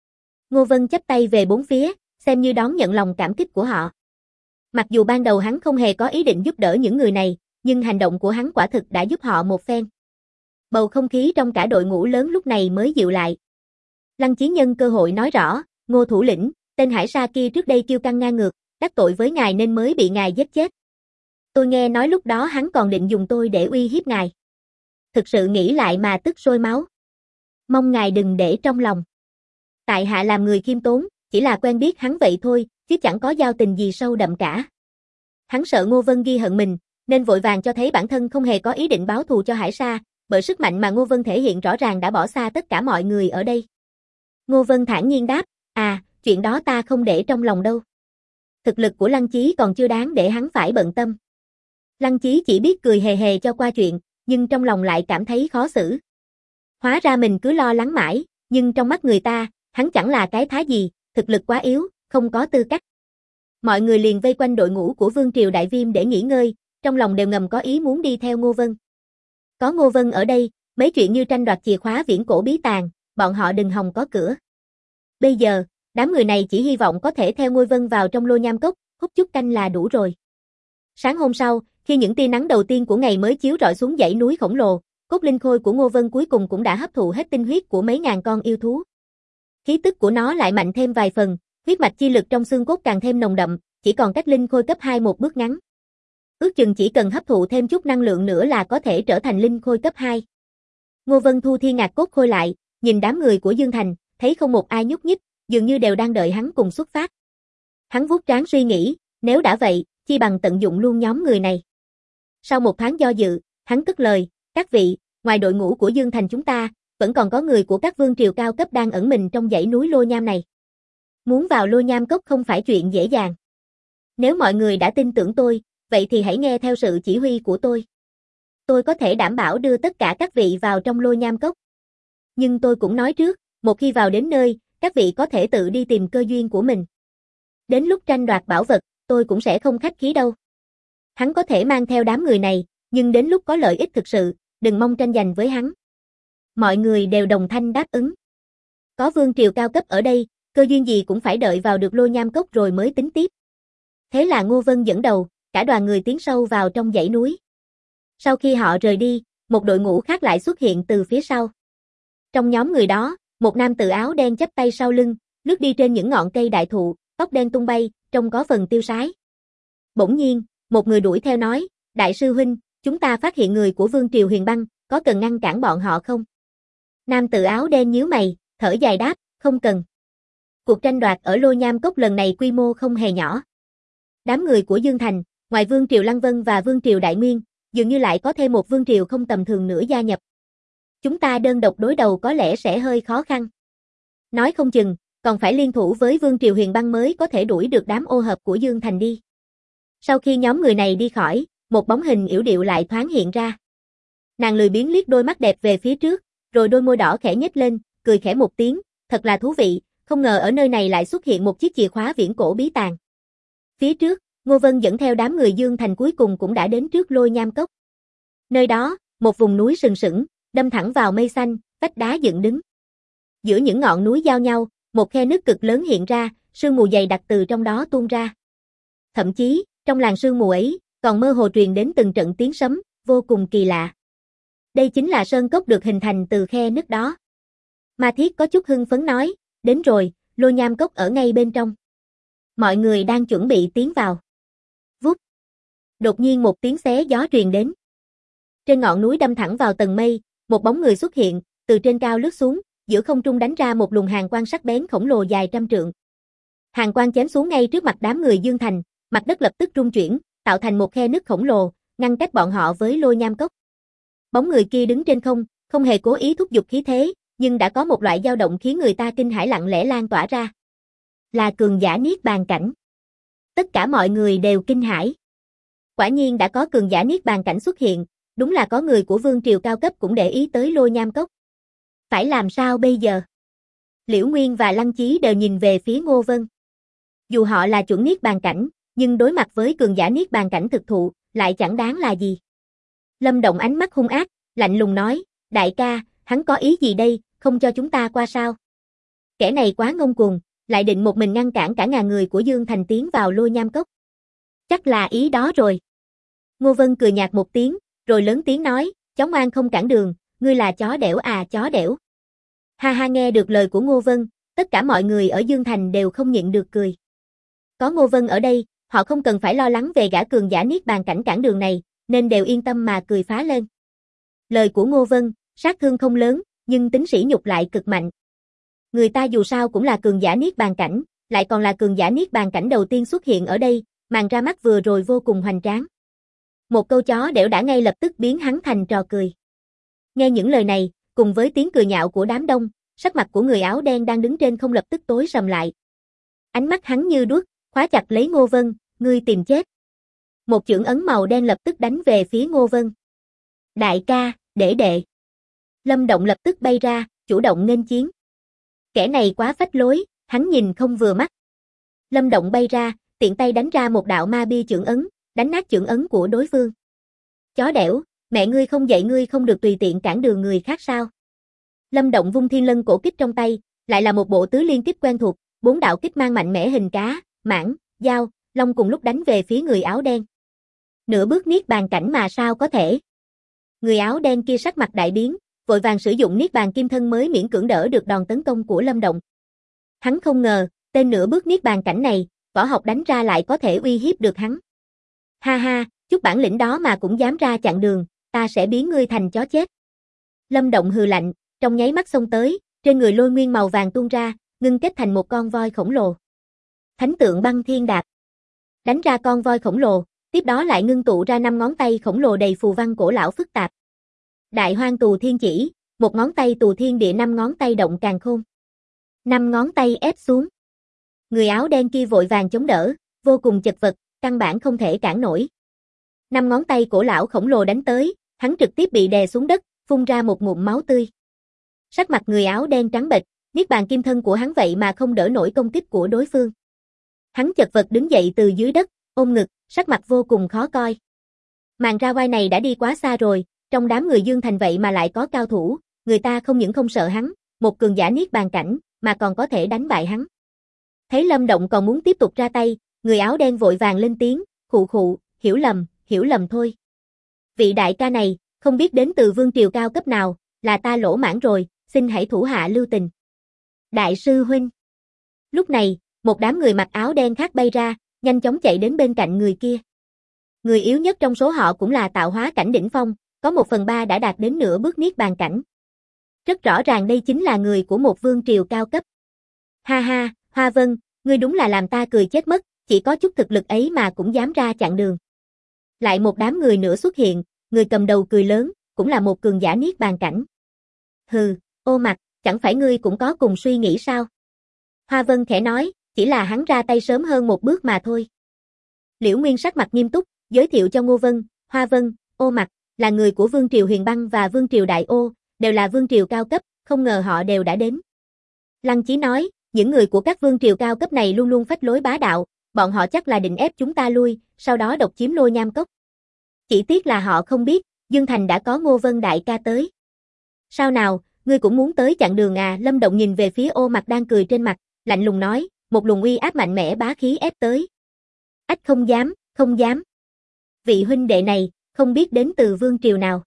Ngô Vân chắp tay về bốn phía, xem như đón nhận lòng cảm kích của họ. Mặc dù ban đầu hắn không hề có ý định giúp đỡ những người này, nhưng hành động của hắn quả thực đã giúp họ một phen. Bầu không khí trong cả đội ngũ lớn lúc này mới dịu lại. Lăng Chí nhân cơ hội nói rõ, Ngô thủ lĩnh, tên Hải Sa kia trước đây kiêu căng ngang ngược, đắc tội với ngài nên mới bị ngài giết chết. Tôi nghe nói lúc đó hắn còn định dùng tôi để uy hiếp ngài. Thực sự nghĩ lại mà tức sôi máu. Mong ngài đừng để trong lòng. Tại hạ làm người khiêm tốn, chỉ là quen biết hắn vậy thôi, chứ chẳng có giao tình gì sâu đậm cả. Hắn sợ Ngô Vân ghi hận mình, nên vội vàng cho thấy bản thân không hề có ý định báo thù cho Hải Sa, bởi sức mạnh mà Ngô Vân thể hiện rõ ràng đã bỏ xa tất cả mọi người ở đây. Ngô Vân thản nhiên đáp, chuyện đó ta không để trong lòng đâu. Thực lực của Lăng Chí còn chưa đáng để hắn phải bận tâm. Lăng Chí chỉ biết cười hề hề cho qua chuyện, nhưng trong lòng lại cảm thấy khó xử. Hóa ra mình cứ lo lắng mãi, nhưng trong mắt người ta, hắn chẳng là cái thá gì, thực lực quá yếu, không có tư cách. Mọi người liền vây quanh đội ngũ của Vương Triều Đại Viêm để nghỉ ngơi, trong lòng đều ngầm có ý muốn đi theo Ngô Vân. Có Ngô Vân ở đây, mấy chuyện như tranh đoạt chìa khóa viễn cổ bí tàng, bọn họ đừng hòng có cửa. Bây giờ, đám người này chỉ hy vọng có thể theo Ngô Vân vào trong Lô Nham Cốc, hút chút canh là đủ rồi. Sáng hôm sau, khi những tia nắng đầu tiên của ngày mới chiếu rọi xuống dãy núi khổng lồ, cốt linh khôi của Ngô Vân cuối cùng cũng đã hấp thụ hết tinh huyết của mấy ngàn con yêu thú. Khí tức của nó lại mạnh thêm vài phần, huyết mạch chi lực trong xương cốt càng thêm nồng đậm, chỉ còn cách linh khôi cấp 2 một bước ngắn. Ước chừng chỉ cần hấp thụ thêm chút năng lượng nữa là có thể trở thành linh khôi cấp 2. Ngô Vân thu thiên ngạc cốt khôi lại, nhìn đám người của Dương Thành, thấy không một ai nhúc nhích, dường như đều đang đợi hắn cùng xuất phát. Hắn vuốt trán suy nghĩ, nếu đã vậy, chi bằng tận dụng luôn nhóm người này. Sau một thoáng do dự, hắn cất lời, các vị, ngoài đội ngũ của Dương Thành chúng ta, vẫn còn có người của các vương triều cao cấp đang ẩn mình trong dãy núi Lô Nham này. Muốn vào Lô Nham Cốc không phải chuyện dễ dàng. Nếu mọi người đã tin tưởng tôi, vậy thì hãy nghe theo sự chỉ huy của tôi. Tôi có thể đảm bảo đưa tất cả các vị vào trong Lô Nham Cốc. Nhưng tôi cũng nói trước, một khi vào đến nơi, các vị có thể tự đi tìm cơ duyên của mình. Đến lúc tranh đoạt bảo vật, tôi cũng sẽ không khách khí đâu. Hắn có thể mang theo đám người này, nhưng đến lúc có lợi ích thực sự, đừng mong tranh giành với hắn. Mọi người đều đồng thanh đáp ứng. Có vương triều cao cấp ở đây, cơ duyên gì cũng phải đợi vào được Lô Nham Cốc rồi mới tính tiếp. Thế là Ngô Vân dẫn đầu, cả đoàn người tiến sâu vào trong dãy núi. Sau khi họ rời đi, một đội ngũ khác lại xuất hiện từ phía sau. Trong nhóm người đó, một nam tử áo đen chắp tay sau lưng, lướt đi trên những ngọn cây đại thụ, tóc đen tung bay, trông có phần tiêu sái. Bỗng nhiên, một người đuổi theo nói, đại sư huynh, chúng ta phát hiện người của Vương Triều Huyền Băng, có cần ngăn cản bọn họ không? Nam tử áo đen nhíu mày, thở dài đáp, không cần. Cuộc tranh đoạt ở Lôi Nham Cốc lần này quy mô không hề nhỏ. Đám người của Dương Thành, ngoài Vương Triều Lăng Vân và Vương Triều Đại Nguyên, dường như lại có thêm một vương triều không tầm thường nữa gia nhập. Chúng ta đơn độc đối đầu có lẽ sẽ hơi khó khăn. Nói không chừng, còn phải liên thủ với Vương Triều Huyền Băng mới có thể đuổi được đám ô hợp của Dương Thành đi. Sau khi nhóm người này đi khỏi, một bóng hình yểu điệu lại thoáng hiện ra. Nàng lười biếng liếc đôi mắt đẹp về phía trước, rồi đôi môi đỏ khẽ nhếch lên, cười khẽ một tiếng, thật là thú vị, không ngờ ở nơi này lại xuất hiện một chiếc chìa khóa viễn cổ bí tàng. Phía trước, Ngô Vân dẫn theo đám người Dương Thành cuối cùng cũng đã đến trước Lôi Nham Cốc. Nơi đó, một vùng núi sừng sững, đâm thẳng vào mây xanh, vách đá dựng đứng. Giữa những ngọn núi giao nhau, một khe nứt cực lớn hiện ra, sương mù dày đặc từ trong đó tuôn ra. Thậm chí, trong làn sương mù ấy, còn mơ hồ truyền đến từng trận tiếng sấm, vô cùng kỳ lạ. Đây chính là sơn cốc được hình thành từ khe nứt đó. Ma Thiết có chút hưng phấn nói, đến rồi, Lôi Nham Cốc ở ngay bên trong. Mọi người đang chuẩn bị tiến vào. Vút. Đột nhiên một tiếng xé gió truyền đến. Trên ngọn núi đâm thẳng vào tầng mây, một bóng người xuất hiện, từ trên cao lướt xuống, giữa không trung đánh ra một luồng hàn quang sắc bén khổng lồ dài trăm trượng. Hàn quang chém xuống ngay trước mặt đám người Dương Thành, mặt đất lập tức rung chuyển, tạo thành một khe nứt khổng lồ, ngăn cách bọn họ với Lôi Nham Cốc. Bóng người kia đứng trên không, không hề cố ý thúc giục khí thế, nhưng đã có một loại dao động khiến người ta kinh hãi lặng lẽ lan tỏa ra. Là cường giả Niết Bàn cảnh. Tất cả mọi người đều kinh hãi. Quả nhiên đã có cường giả Niết Bàn cảnh xuất hiện, đúng là có người của Vương Triều cao cấp cũng để ý tới Lôi Nham Cốc. Phải làm sao bây giờ? Liễu Nguyên và Lăng Chí đều nhìn về phía Ngô Vân. Dù họ là chuẩn Niết Bàn cảnh, nhưng đối mặt với cường giả Niết Bàn cảnh thực thụ, lại chẳng đáng là gì. Lâm Động ánh mắt hung ác, lạnh lùng nói, đại ca, hắn có ý gì đây, không cho chúng ta qua sao? Kẻ này quá ngông cuồng, lại định một mình ngăn cản cả ngàn người của Dương Thành tiến vào Lôi Nham Cốc. Chắc là ý đó rồi. Ngô Vân cười nhạt một tiếng, rồi lớn tiếng nói, chó ngoan không cản đường, ngươi là chó đẻo à chó đẻo. Ha ha, nghe được lời của Ngô Vân, tất cả mọi người ở Dương Thành đều không nhịn được cười. Có Ngô Vân ở đây, họ không cần phải lo lắng về gã cường giả Niết Bàn cảnh cản đường này, nên đều yên tâm mà cười phá lên. Lời của Ngô Vân, sát thương không lớn, nhưng tính sỉ nhục lại cực mạnh. Người ta dù sao cũng là cường giả Niết Bàn cảnh, lại còn là cường giả Niết Bàn cảnh đầu tiên xuất hiện ở đây, màn ra mắt vừa rồi vô cùng hoành tráng. Một câu chó đẻo đã ngay lập tức biến hắn thành trò cười. Nghe những lời này, cùng với tiếng cười nhạo của đám đông, sắc mặt của người áo đen đang đứng trên không lập tức tối sầm lại. Ánh mắt hắn như đuốc, khóa chặt lấy Ngô Vân, ngươi tìm chết. Một chưởng ấn màu đen lập tức đánh về phía Ngô Vân. Đại ca, để đệ. Lâm Động lập tức bay ra, chủ động nghênh chiến. Kẻ này quá phách lối, hắn nhìn không vừa mắt. Lâm Động bay ra, tiện tay đánh ra một đạo ma bi chưởng ấn, đánh nát chưởng ấn của đối phương. Chó đẻo, mẹ ngươi không dạy ngươi không được tùy tiện cản đường người khác sao? Lâm Động vung thiên lân cổ kích trong tay, lại là một bộ tứ liên kích quen thuộc, 4 đạo kích mang mạnh mẽ hình cá, mãng, dao, long cùng lúc đánh về phía người áo đen. Nửa bước Niết Bàn cảnh mà sao có thể? Người áo đen kia sắc mặt đại biến, vội vàng sử dụng Niết Bàn kim thân mới miễn cưỡng đỡ được đòn tấn công của Lâm Động. Hắn không ngờ, tên nửa bước Niết Bàn cảnh này, võ học đánh ra lại có thể uy hiếp được hắn. Ha ha, chút bản lĩnh đó mà cũng dám ra chặn đường, ta sẽ biến ngươi thành chó chết. Lâm Động hừ lạnh, trong nháy mắt xông tới, trên người lôi nguyên màu vàng tuôn ra, ngưng kết thành một con voi khổng lồ. Thánh tượng băng thiên đạp. Đánh ra con voi khổng lồ, tiếp đó lại ngưng tụ ra 5 ngón tay khổng lồ đầy phù văn cổ lão phức tạp. Đại hoang tù thiên chỉ, một ngón tay tù thiên địa, 5 ngón tay động càn khôn. 5 ngón tay ép xuống. Người áo đen kia vội vàng chống đỡ, vô cùng chật vật, căn bản không thể cản nổi. 5 ngón tay cổ lão khổng lồ đánh tới, hắn trực tiếp bị đè xuống đất, phun ra một ngụm máu tươi. Sắc mặt người áo đen trắng bệch, Niết Bàn kim thân của hắn vậy mà không đỡ nổi công kích của đối phương. Hắn chật vật đứng dậy từ dưới đất, ôm ngực, sắc mặt vô cùng khó coi. Màn ra vai này đã đi quá xa rồi, trong đám người Dương Thành vậy mà lại có cao thủ, người ta không những không sợ hắn, một cường giả Niết Bàn cảnh, mà còn có thể đánh bại hắn. Thấy Lâm Động còn muốn tiếp tục ra tay, người áo đen vội vàng lên tiếng, khụ khụ, hiểu lầm thôi. Vị đại ca này, không biết đến từ vương triều cao cấp nào, là ta lỗ mãng rồi, xin hãy thủ hạ lưu tình. Đại sư huynh. Lúc này, một đám người mặc áo đen khác bay ra, nhanh chóng chạy đến bên cạnh người kia. Người yếu nhất trong số họ cũng là tạo hóa cảnh đỉnh phong, có 1/3 đã đạt đến nửa bước niết bàn cảnh. Rất rõ ràng đây chính là người của một vương triều cao cấp. Ha ha, Hoa Vân, ngươi đúng là làm ta cười chết mất, chỉ có chút thực lực ấy mà cũng dám ra chặn đường. Lại một đám người nữa xuất hiện, người cầm đầu cười lớn, cũng là một cường giả niết bàn cảnh. Hừ, Ô Mặc, chẳng phải ngươi cũng có cùng suy nghĩ sao? Hoa Vân khẽ nói, chỉ là hắn ra tay sớm hơn một bước mà thôi. Liễu Nguyên sắc mặt nghiêm túc, giới thiệu cho Ngô Vân, Hoa Vân, Ô Mặc, là người của Vương triều Huyền Băng và Vương triều Đại Ô, đều là vương triều cao cấp, không ngờ họ đều đã đến. Lăng Chí nói, những người của các vương triều cao cấp này luôn luôn phách lối bá đạo, bọn họ chắc là định ép chúng ta lui, sau đó độc chiếm Lôi Nham Cốc. Chỉ tiếc là họ không biết, Dương Thành đã có Ngô Vân đại ca tới. Sao nào, ngươi cũng muốn tới chặn đường à? Lâm Động nhìn về phía Ô Mặc đang cười trên mặt, lạnh lùng nói, một luồng uy áp mạnh mẽ bá khí ép tới. Ách không dám, không dám. Vị huynh đệ này, không biết đến từ vương triều nào.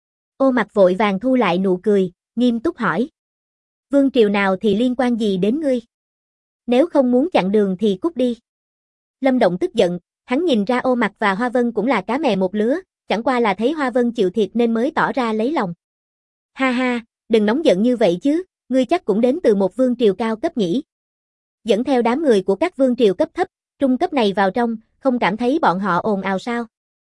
Ô Mặc vội vàng thu lại nụ cười, nghiêm túc hỏi. Vương triều nào thì liên quan gì đến ngươi? Nếu không muốn chặn đường thì cút đi. Lâm Động tức giận, hắn nhìn ra Ô Mặc và Hoa Vân cũng là cá mè một lứa, chẳng qua là thấy Hoa Vân chịu thiệt nên mới tỏ ra lấy lòng. Ha ha, đừng nóng giận như vậy chứ, ngươi chắc cũng đến từ một vương triều cao cấp nhỉ. Dẫn theo đám người của các vương triều cấp thấp, trung cấp này vào trong, không cảm thấy bọn họ ồn ào sao?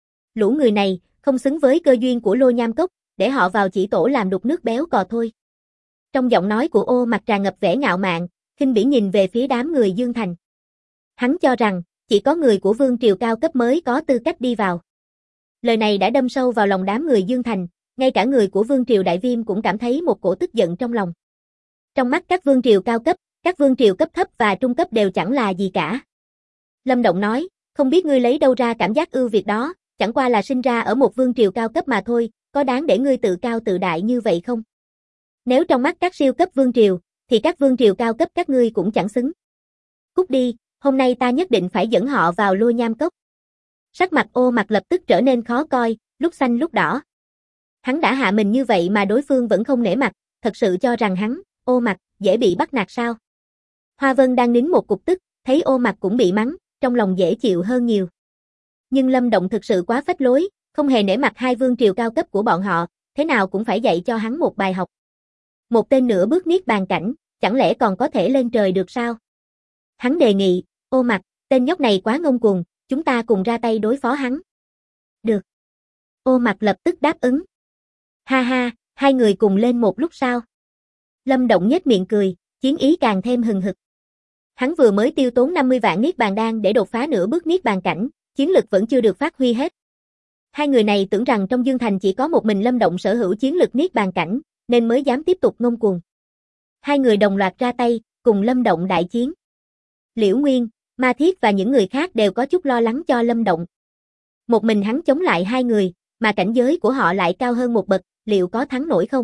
Lũ người này, không xứng với cơ duyên của Lôi Nham Cốc, để họ vào chỉ tổ làm đục nước béo cò thôi. Trong giọng nói của Ô Mặc tràn ngập vẻ ngạo mạn, khinh bỉ nhìn về phía đám người Dương Thành. Hắn cho rằng, chỉ có người của vương triều cao cấp mới có tư cách đi vào. Lời này đã đâm sâu vào lòng đám người Dương Thành, ngay cả người của vương triều Đại Viêm cũng cảm thấy một cổ tức giận trong lòng. Trong mắt các vương triều cao cấp, các vương triều cấp thấp và trung cấp đều chẳng là gì cả. Lâm Động nói, không biết ngươi lấy đâu ra cảm giác ưu việt đó, chẳng qua là sinh ra ở một vương triều cao cấp mà thôi, có đáng để ngươi tự cao tự đại như vậy không? Nếu trong mắt các siêu cấp vương triều, thì các vương triều cao cấp các ngươi cũng chẳng xứng. Cút đi, hôm nay ta nhất định phải dẫn họ vào Lôi Nham Cốc. Sắc mặt Ô Mặc lập tức trở nên khó coi, lúc xanh lúc đỏ. Hắn đã hạ mình như vậy mà đối phương vẫn không nể mặt, thật sự cho rằng hắn, Ô Mặc, dễ bị bắt nạt sao? Hoa Vân đang nín một cục tức, thấy Ô Mặc cũng bị mắng, trong lòng dễ chịu hơn nhiều. Nhưng Lâm Động thực sự quá phách lối, không hề nể mặt hai vương triều cao cấp của bọn họ, thế nào cũng phải dạy cho hắn một bài học. Một tên nửa bước niết bàn cảnh, chẳng lẽ còn có thể lên trời được sao? Hắn đề nghị, Ô Mặc, tên nhóc này quá ngông cuồng, chúng ta cùng ra tay đối phó hắn. Được. Ô Mặc lập tức đáp ứng. Ha ha, hai người cùng lên một lúc sau. Lâm Động nhếch miệng cười, chiến ý càng thêm hừng hực. Hắn vừa mới tiêu tốn 50 vạn niết bàn đan để đột phá nửa bước niết bàn cảnh, chiến lực vẫn chưa được phát huy hết. Hai người này tưởng rằng trong Dương Thành chỉ có một mình Lâm Động sở hữu chiến lực niết bàn cảnh, nên mới dám tiếp tục ngông cuồng. Hai người đồng loạt ra tay, cùng Lâm Động đại chiến. Liễu Nguyên, Ma Thiết và những người khác đều có chút lo lắng cho Lâm Động. Một mình hắn chống lại hai người, mà cảnh giới của họ lại cao hơn một bậc, liệu có thắng nổi không?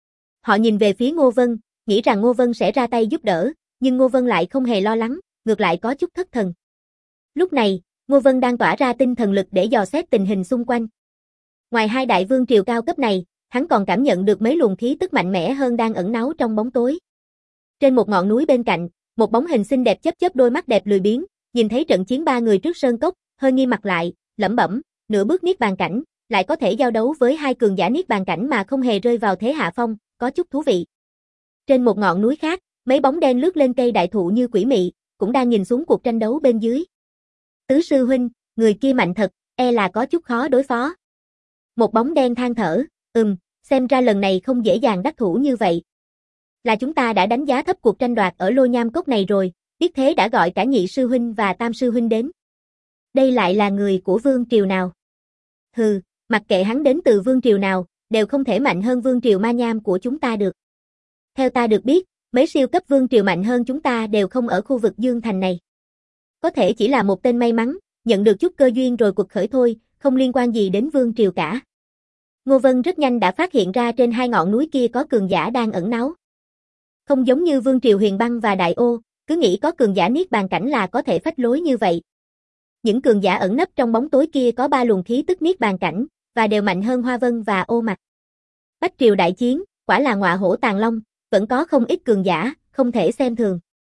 Họ nhìn về phía Ngô Vân, nghĩ rằng Ngô Vân sẽ ra tay giúp đỡ, nhưng Ngô Vân lại không hề lo lắng, ngược lại có chút thất thần. Lúc này, Ngô Vân đang tỏa ra tinh thần lực để dò xét tình hình xung quanh. Ngoài hai đại vương triều cao cấp này, hắn còn cảm nhận được mấy luồng khí tức mạnh mẽ hơn đang ẩn náu trong bóng tối. Trên một ngọn núi bên cạnh, một bóng hình xinh đẹp chớp chớp đôi mắt đẹp lười biếng, nhìn thấy trận chiến ba người trước sơn cốc, hơi nghiêm mặt lại, lẩm bẩm, nửa bước niết bàn cảnh, lại có thể giao đấu với hai cường giả niết bàn cảnh mà không hề rơi vào thế hạ phong, có chút thú vị. Trên một ngọn núi khác, mấy bóng đen lướt lên cây đại thụ như quỷ mị, cũng đang nhìn xuống cuộc tranh đấu bên dưới. Tứ sư huynh, người kia mạnh thật, e là có chút khó đối phó. Một bóng đen than thở, xem ra lần này không dễ dàng đắc thủ như vậy. Là chúng ta đã đánh giá thấp cuộc tranh đoạt ở Lôi Nham Cốc này rồi, biết thế đã gọi cả nhị sư huynh và tam sư huynh đến. Đây lại là người của vương triều nào? Hừ, mặc kệ hắn đến từ vương triều nào, đều không thể mạnh hơn vương triều Ma Nham của chúng ta được. Theo ta được biết, mấy siêu cấp vương triều mạnh hơn chúng ta đều không ở khu vực Dương Thành này. Có thể chỉ là một tên may mắn, nhận được chút cơ duyên rồi quật khởi thôi, không liên quan gì đến vương triều cả. Ngô Vân rất nhanh đã phát hiện ra trên hai ngọn núi kia có cường giả đang ẩn náu. Không giống như vương triều Huyền Băng và Đại Ô, cứ nghĩ có cường giả niết bàn cảnh là có thể phách lối như vậy. Những cường giả ẩn nấp trong bóng tối kia có ba luồng khí tức niết bàn cảnh, và đều mạnh hơn Hoa Vân và Ô Mặc. Bách triều đại chiến, quả là ngọa hổ tàng long, vẫn có không ít cường giả, không thể xem thường.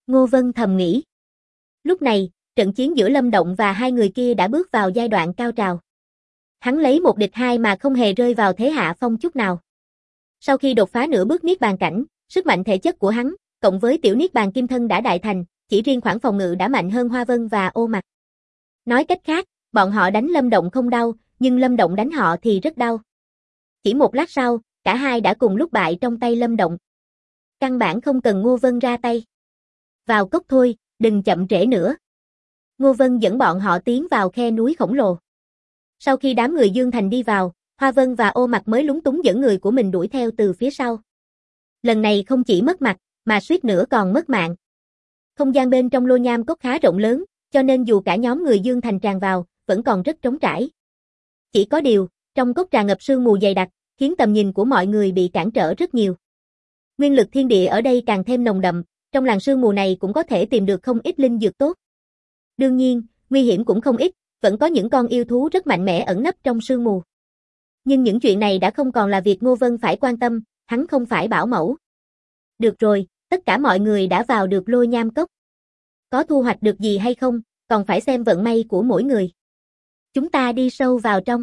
Ngô Vân thầm nghĩ. Lúc này, trận chiến giữa Lâm Động và hai người kia đã bước vào giai đoạn cao trào. Hắn lấy 1 địch 2 mà không hề rơi vào thế hạ phong chút nào. Sau khi đột phá nửa bước niết bàn cảnh, sức mạnh thể chất của hắn, cộng với tiểu niết bàn kim thân đã đại thành, chỉ riêng khoảng phòng ngự đã mạnh hơn Hoa Vân và Ô Mặc. Nói cách khác, bọn họ đánh Lâm Động không đau, nhưng Lâm Động đánh họ thì rất đau. Chỉ một lát sau, cả hai đã cùng lúc bại trong tay Lâm Động. Căn bản không cần Ngô Vân ra tay. Vào cốc thôi, đừng chậm trễ nữa. Ngô Vân dẫn bọn họ tiến vào khe núi khổng lồ. Sau khi đám người Dương Thành đi vào, Hoa Vân và Ô Mặc mới lúng túng dẫn người của mình đuổi theo từ phía sau. Lần này không chỉ mất mặt, mà suýt nữa còn mất mạng. Không gian bên trong Lô Nham Cốc khá rộng lớn, cho nên dù cả nhóm người Dương Thành tràn vào, vẫn còn rất trống trải. Chỉ có điều, trong cốc tràn ngập sương mù dày đặc, khiến tầm nhìn của mọi người bị cản trở rất nhiều. Nguyên lực thiên địa ở đây càng thêm nồng đậm, trong làn sương mù này cũng có thể tìm được không ít linh dược tốt. Đương nhiên, nguy hiểm cũng không ít, vẫn có những con yêu thú rất mạnh mẽ ẩn nấp trong sương mù. Nhưng những chuyện này đã không còn là việc Ngô Vân phải quan tâm, hắn không phải bảo mẫu. Được rồi, tất cả mọi người đã vào được Lô Nham Cốc. Có thu hoạch được gì hay không, còn phải xem vận may của mỗi người. Chúng ta đi sâu vào trong.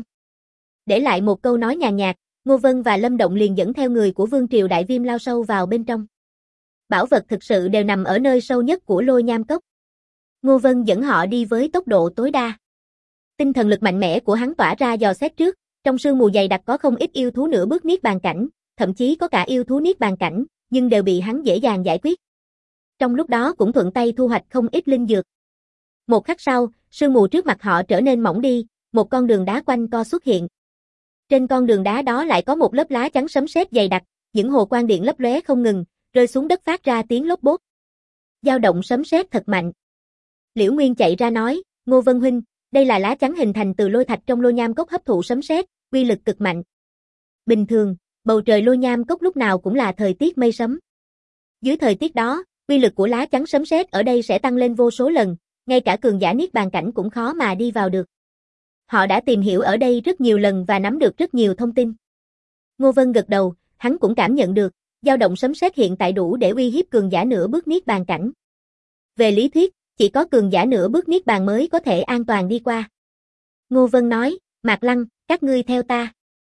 Để lại một câu nói nhàn nhạt, Ngô Vân và Lâm Động liền dẫn theo người của Vương Triều Đại Viêm lao sâu vào bên trong. Bảo vật thực sự đều nằm ở nơi sâu nhất của Lô Nham Cốc. Ngô Vân dẫn họ đi với tốc độ tối đa. Tinh thần lực mạnh mẽ của hắn tỏa ra dò xét trước, trong sương mù dày đặc có không ít yêu thú nửa bước niết bàn cảnh, thậm chí có cả yêu thú niết bàn cảnh, nhưng đều bị hắn dễ dàng giải quyết. Trong lúc đó cũng thuận tay thu hoạch không ít linh dược. Một khắc sau, sương mù trước mặt họ trở nên mỏng đi, một con đường đá quanh co xuất hiện. Trên con đường đá đó lại có một lớp lá chắn sấm sét dày đặc, những hồ quang điện lấp lóe không ngừng, rơi xuống đất phát ra tiếng lốp bốp. Dao động sấm sét thật mạnh. Liễu Nguyên chạy ra nói, Ngô Vân huynh, đây là lá chắn hình thành từ lôi thạch trong Lô Nham Cốc hấp thụ sấm sét, uy lực cực mạnh. Bình thường, bầu trời Lô Nham Cốc lúc nào cũng là thời tiết mây sấm. Dưới thời tiết đó, uy lực của lá chắn sấm sét ở đây sẽ tăng lên vô số lần, ngay cả cường giả niết bàn cảnh cũng khó mà đi vào được. Họ đã tìm hiểu ở đây rất nhiều lần và nắm được rất nhiều thông tin. Ngô Vân gật đầu, hắn cũng cảm nhận được, dao động sấm sét hiện tại đủ để uy hiếp cường giả nửa bước niết bàn cảnh. Về lý thuyết, chỉ có cường giả nửa bước niết bàn mới có thể an toàn đi qua. Ngô Vân nói, Mạc Lăng, các ngươi theo ta.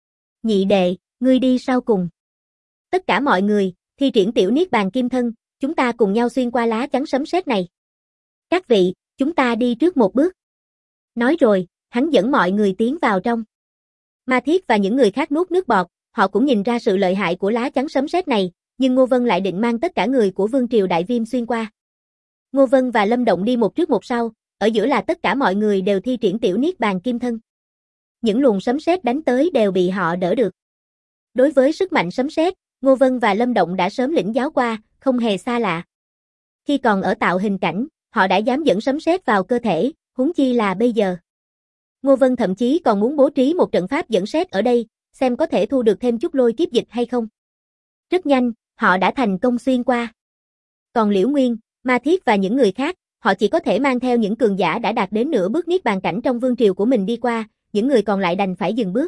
Nhị đệ, ngươi đi sau cùng. Tất cả mọi người, thi triển tiểu niết bàn kim thân, chúng ta cùng nhau xuyên qua lá chắn sấm sét này. Các vị, chúng ta đi trước một bước. Nói rồi, hắn dẫn mọi người tiến vào trong. Ma Thiết và những người khác nuốt nước bọt, họ cũng nhìn ra sự lợi hại của lá chắn sấm sét này, nhưng Ngô Vân lại định mang tất cả người của Vương Triều Đại Viêm xuyên qua. Ngô Vân và Lâm Động đi một trước một sau, ở giữa là tất cả mọi người đều thi triển tiểu niết bàn kim thân. Những luồng sấm sét đánh tới đều bị họ đỡ được. Đối với sức mạnh sấm sét, Ngô Vân và Lâm Động đã sớm lĩnh giáo qua, không hề xa lạ. Khi còn ở tạo hình cảnh, họ đã dám dẫn sấm sét vào cơ thể, huống chi là bây giờ. Ngô Vân thậm chí còn muốn bố trí một trận pháp dẫn sét ở đây, xem có thể thu được thêm chút lôi kiếp dịch hay không. Rất nhanh, họ đã thành công xuyên qua. Còn Liễu Nguyên, Ma Thiết và những người khác, họ chỉ có thể mang theo những cường giả đã đạt đến nửa bước niết bàn cảnh trong vương triều của mình đi qua, những người còn lại đành phải dừng bước.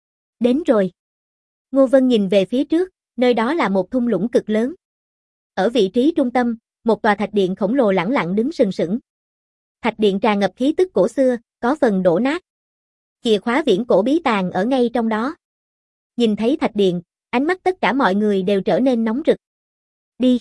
Đến rồi. Ngô Vân nhìn về phía trước, nơi đó là một thung lũng cực lớn. Ở vị trí trung tâm, một tòa thạch điện khổng lồ lẳng lặng đứng sừng sững. Thạch điện tràn ngập khí tức cổ xưa, có phần đổ nát. Chìa khóa viễn cổ bí tàng ở ngay trong đó. Nhìn thấy thạch điện, ánh mắt tất cả mọi người đều trở nên nóng rực. Đi.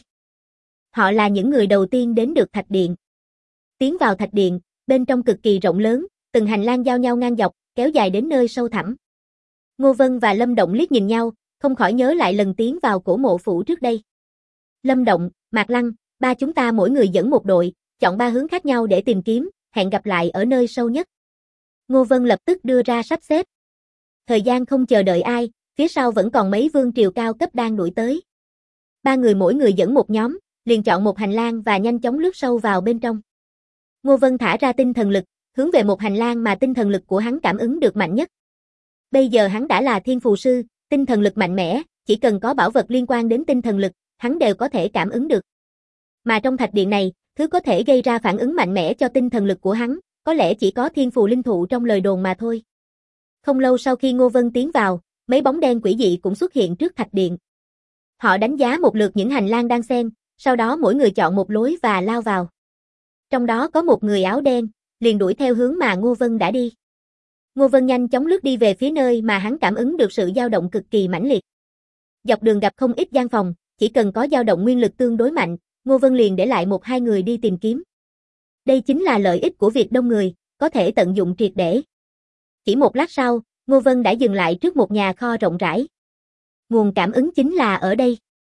Họ là những người đầu tiên đến được thạch điện. Tiến vào thạch điện, bên trong cực kỳ rộng lớn, từng hành lang giao nhau ngang dọc, kéo dài đến nơi sâu thẳm. Ngô Vân và Lâm Động liếc nhìn nhau, không khỏi nhớ lại lần tiến vào cổ mộ phủ trước đây. Lâm Động, Mạc Lăng, ba chúng ta mỗi người dẫn một đội, chọn 3 hướng khác nhau để tìm kiếm, hẹn gặp lại ở nơi sâu nhất. Ngô Vân lập tức đưa ra sắp xếp. Thời gian không chờ đợi ai, phía sau vẫn còn mấy vương triều cao cấp đang đuổi tới. 3 người mỗi người dẫn một nhóm, liền chọn một hành lang và nhanh chóng lướt sâu vào bên trong. Ngô Vân thả ra tinh thần lực, hướng về một hành lang mà tinh thần lực của hắn cảm ứng được mạnh nhất. Bây giờ hắn đã là thiên phù sư, tinh thần lực mạnh mẽ, chỉ cần có bảo vật liên quan đến tinh thần lực, hắn đều có thể cảm ứng được. Mà trong thạch điện này, thứ có thể gây ra phản ứng mạnh mẽ cho tinh thần lực của hắn, có lẽ chỉ có thiên phù linh thụ trong lời đồn mà thôi. Không lâu sau khi Ngô Vân tiến vào, mấy bóng đen quỷ dị cũng xuất hiện trước thạch điện. Họ đánh giá một lượt những hành lang đang xen, Sau đó mỗi người chọn một lối và lao vào. Trong đó có một người áo đen, liền đuổi theo hướng mà Ngô Vân đã đi. Ngô Vân nhanh chóng lướt đi về phía nơi mà hắn cảm ứng được sự dao động cực kỳ mãnh liệt. Dọc đường gặp không ít gian phòng, chỉ cần có dao động nguyên lực tương đối mạnh, Ngô Vân liền để lại một hai người đi tìm kiếm. Đây chính là lợi ích của việc đông người, có thể tận dụng triệt để. Chỉ một lát sau, Ngô Vân đã dừng lại trước một nhà kho rộng rãi. Nguồn cảm ứng chính là ở đây.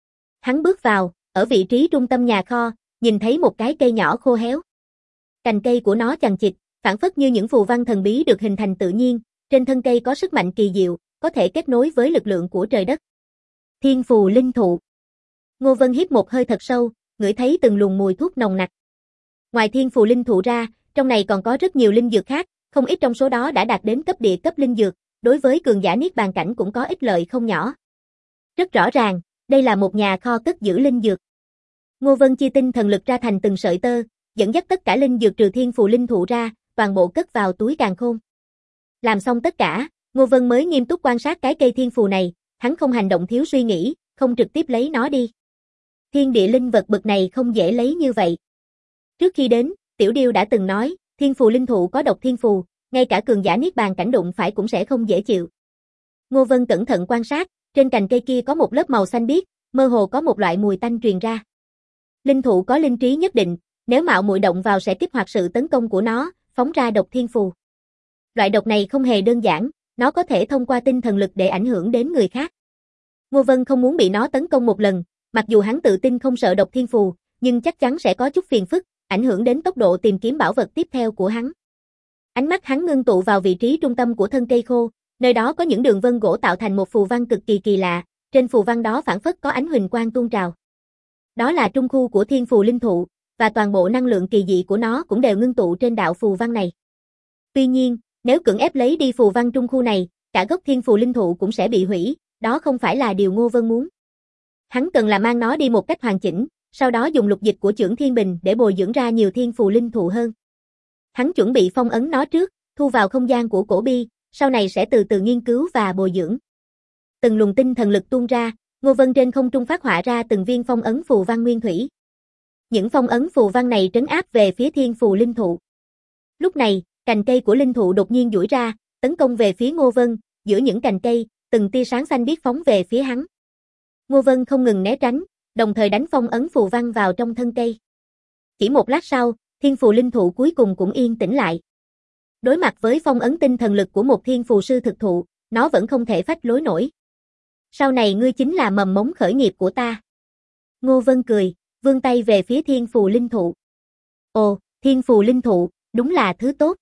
Hắn bước vào, ở vị trí trung tâm nhà kho, nhìn thấy một cái cây nhỏ khô héo. Cành cây của nó chằng chịt, phảng phất như những phù văn thần bí được hình thành tự nhiên, trên thân cây có sức mạnh kỳ diệu, có thể kết nối với lực lượng của trời đất. Thiên phù linh thụ. Ngô Vân hít một hơi thật sâu, ngửi thấy từng luồng mùi thuốc nồng nặc. Ngoài thiên phù linh thụ ra, trong này còn có rất nhiều linh dược khác, không ít trong số đó đã đạt đến cấp địa cấp linh dược, đối với cường giả niết bàn cảnh cũng có ích lợi không nhỏ. Rất rõ ràng, đây là một nhà kho cất giữ linh dược. Ngô Vân chia tinh thần lực ra thành từng sợi tơ, dẫn dắt tất cả linh dược trừ thiên phù linh thụ ra, toàn bộ cất vào túi càn khôn. Làm xong tất cả, Ngô Vân mới nghiêm túc quan sát cái cây thiên phù này, hắn không hành động thiếu suy nghĩ, không trực tiếp lấy nó đi. Thiên địa linh vật bậc này không dễ lấy như vậy. Trước khi đến, Tiểu Điêu đã từng nói, thiên phù linh thụ có độc thiên phù, ngay cả cường giả niết bàn cảnh đụng phải cũng sẽ không dễ chịu. Ngô Vân cẩn thận quan sát, trên cành cây kia có một lớp màu xanh biếc, mơ hồ có một loại mùi tanh truyền ra. Linh thụ có linh trí nhất định, nếu mạo muội động vào sẽ kích hoạt sự tấn công của nó, phóng ra độc thiên phù. Loại độc này không hề đơn giản, nó có thể thông qua tinh thần lực để ảnh hưởng đến người khác. Ngô Vân không muốn bị nó tấn công một lần, mặc dù hắn tự tin không sợ độc thiên phù, nhưng chắc chắn sẽ có chút phiền phức, ảnh hưởng đến tốc độ tìm kiếm bảo vật tiếp theo của hắn. Ánh mắt hắn ngưng tụ vào vị trí trung tâm của thân cây khô, nơi đó có những đường vân gỗ tạo thành một phù văn cực kỳ kỳ lạ, trên phù văn đó phảng phất có ánh huỳnh quang tuôn trào. Đó là trung khu của thiên phù linh thụ, và toàn bộ năng lượng kỳ dị của nó cũng đều ngưng tụ trên đạo phù văn này. Tuy nhiên, nếu cưỡng ép lấy đi phù văn trung khu này, cả gốc thiên phù linh thụ cũng sẽ bị hủy, đó không phải là điều Ngô Vân muốn. Hắn cần là mang nó đi một cách hoàn chỉnh, sau đó dùng lục dịch của Chưởng Thiên Bình để bồi dưỡng ra nhiều thiên phù linh thụ hơn. Hắn chuẩn bị phong ấn nó trước, thu vào không gian của cổ bi, sau này sẽ từ từ nghiên cứu và bồi dưỡng. Từng luồng tinh thần lực tuôn ra, Ngô Vân trên không trung phát họa ra từng viên phong ấn phù văn nguyên thủy. Những phong ấn phù văn này trấn áp về phía thiên phù linh thụ. Lúc này, cành cây của linh thụ đột nhiên duỗi ra, tấn công về phía Ngô Vân, giữa những cành cây, từng tia sáng xanh biếc phóng về phía hắn. Ngô Vân không ngừng né tránh, đồng thời đánh phong ấn phù văn vào trong thân cây. Chỉ một lát sau, thiên phù linh thụ cuối cùng cũng yên tĩnh lại. Đối mặt với phong ấn tinh thần lực của một thiên phù sư thực thụ, nó vẫn không thể phách lối nổi. Sau này ngươi chính là mầm mống khởi nghiệp của ta. Ngô Vân cười, vươn tay về phía thiên phù linh thụ. Ồ, thiên phù linh thụ, đúng là thứ tốt.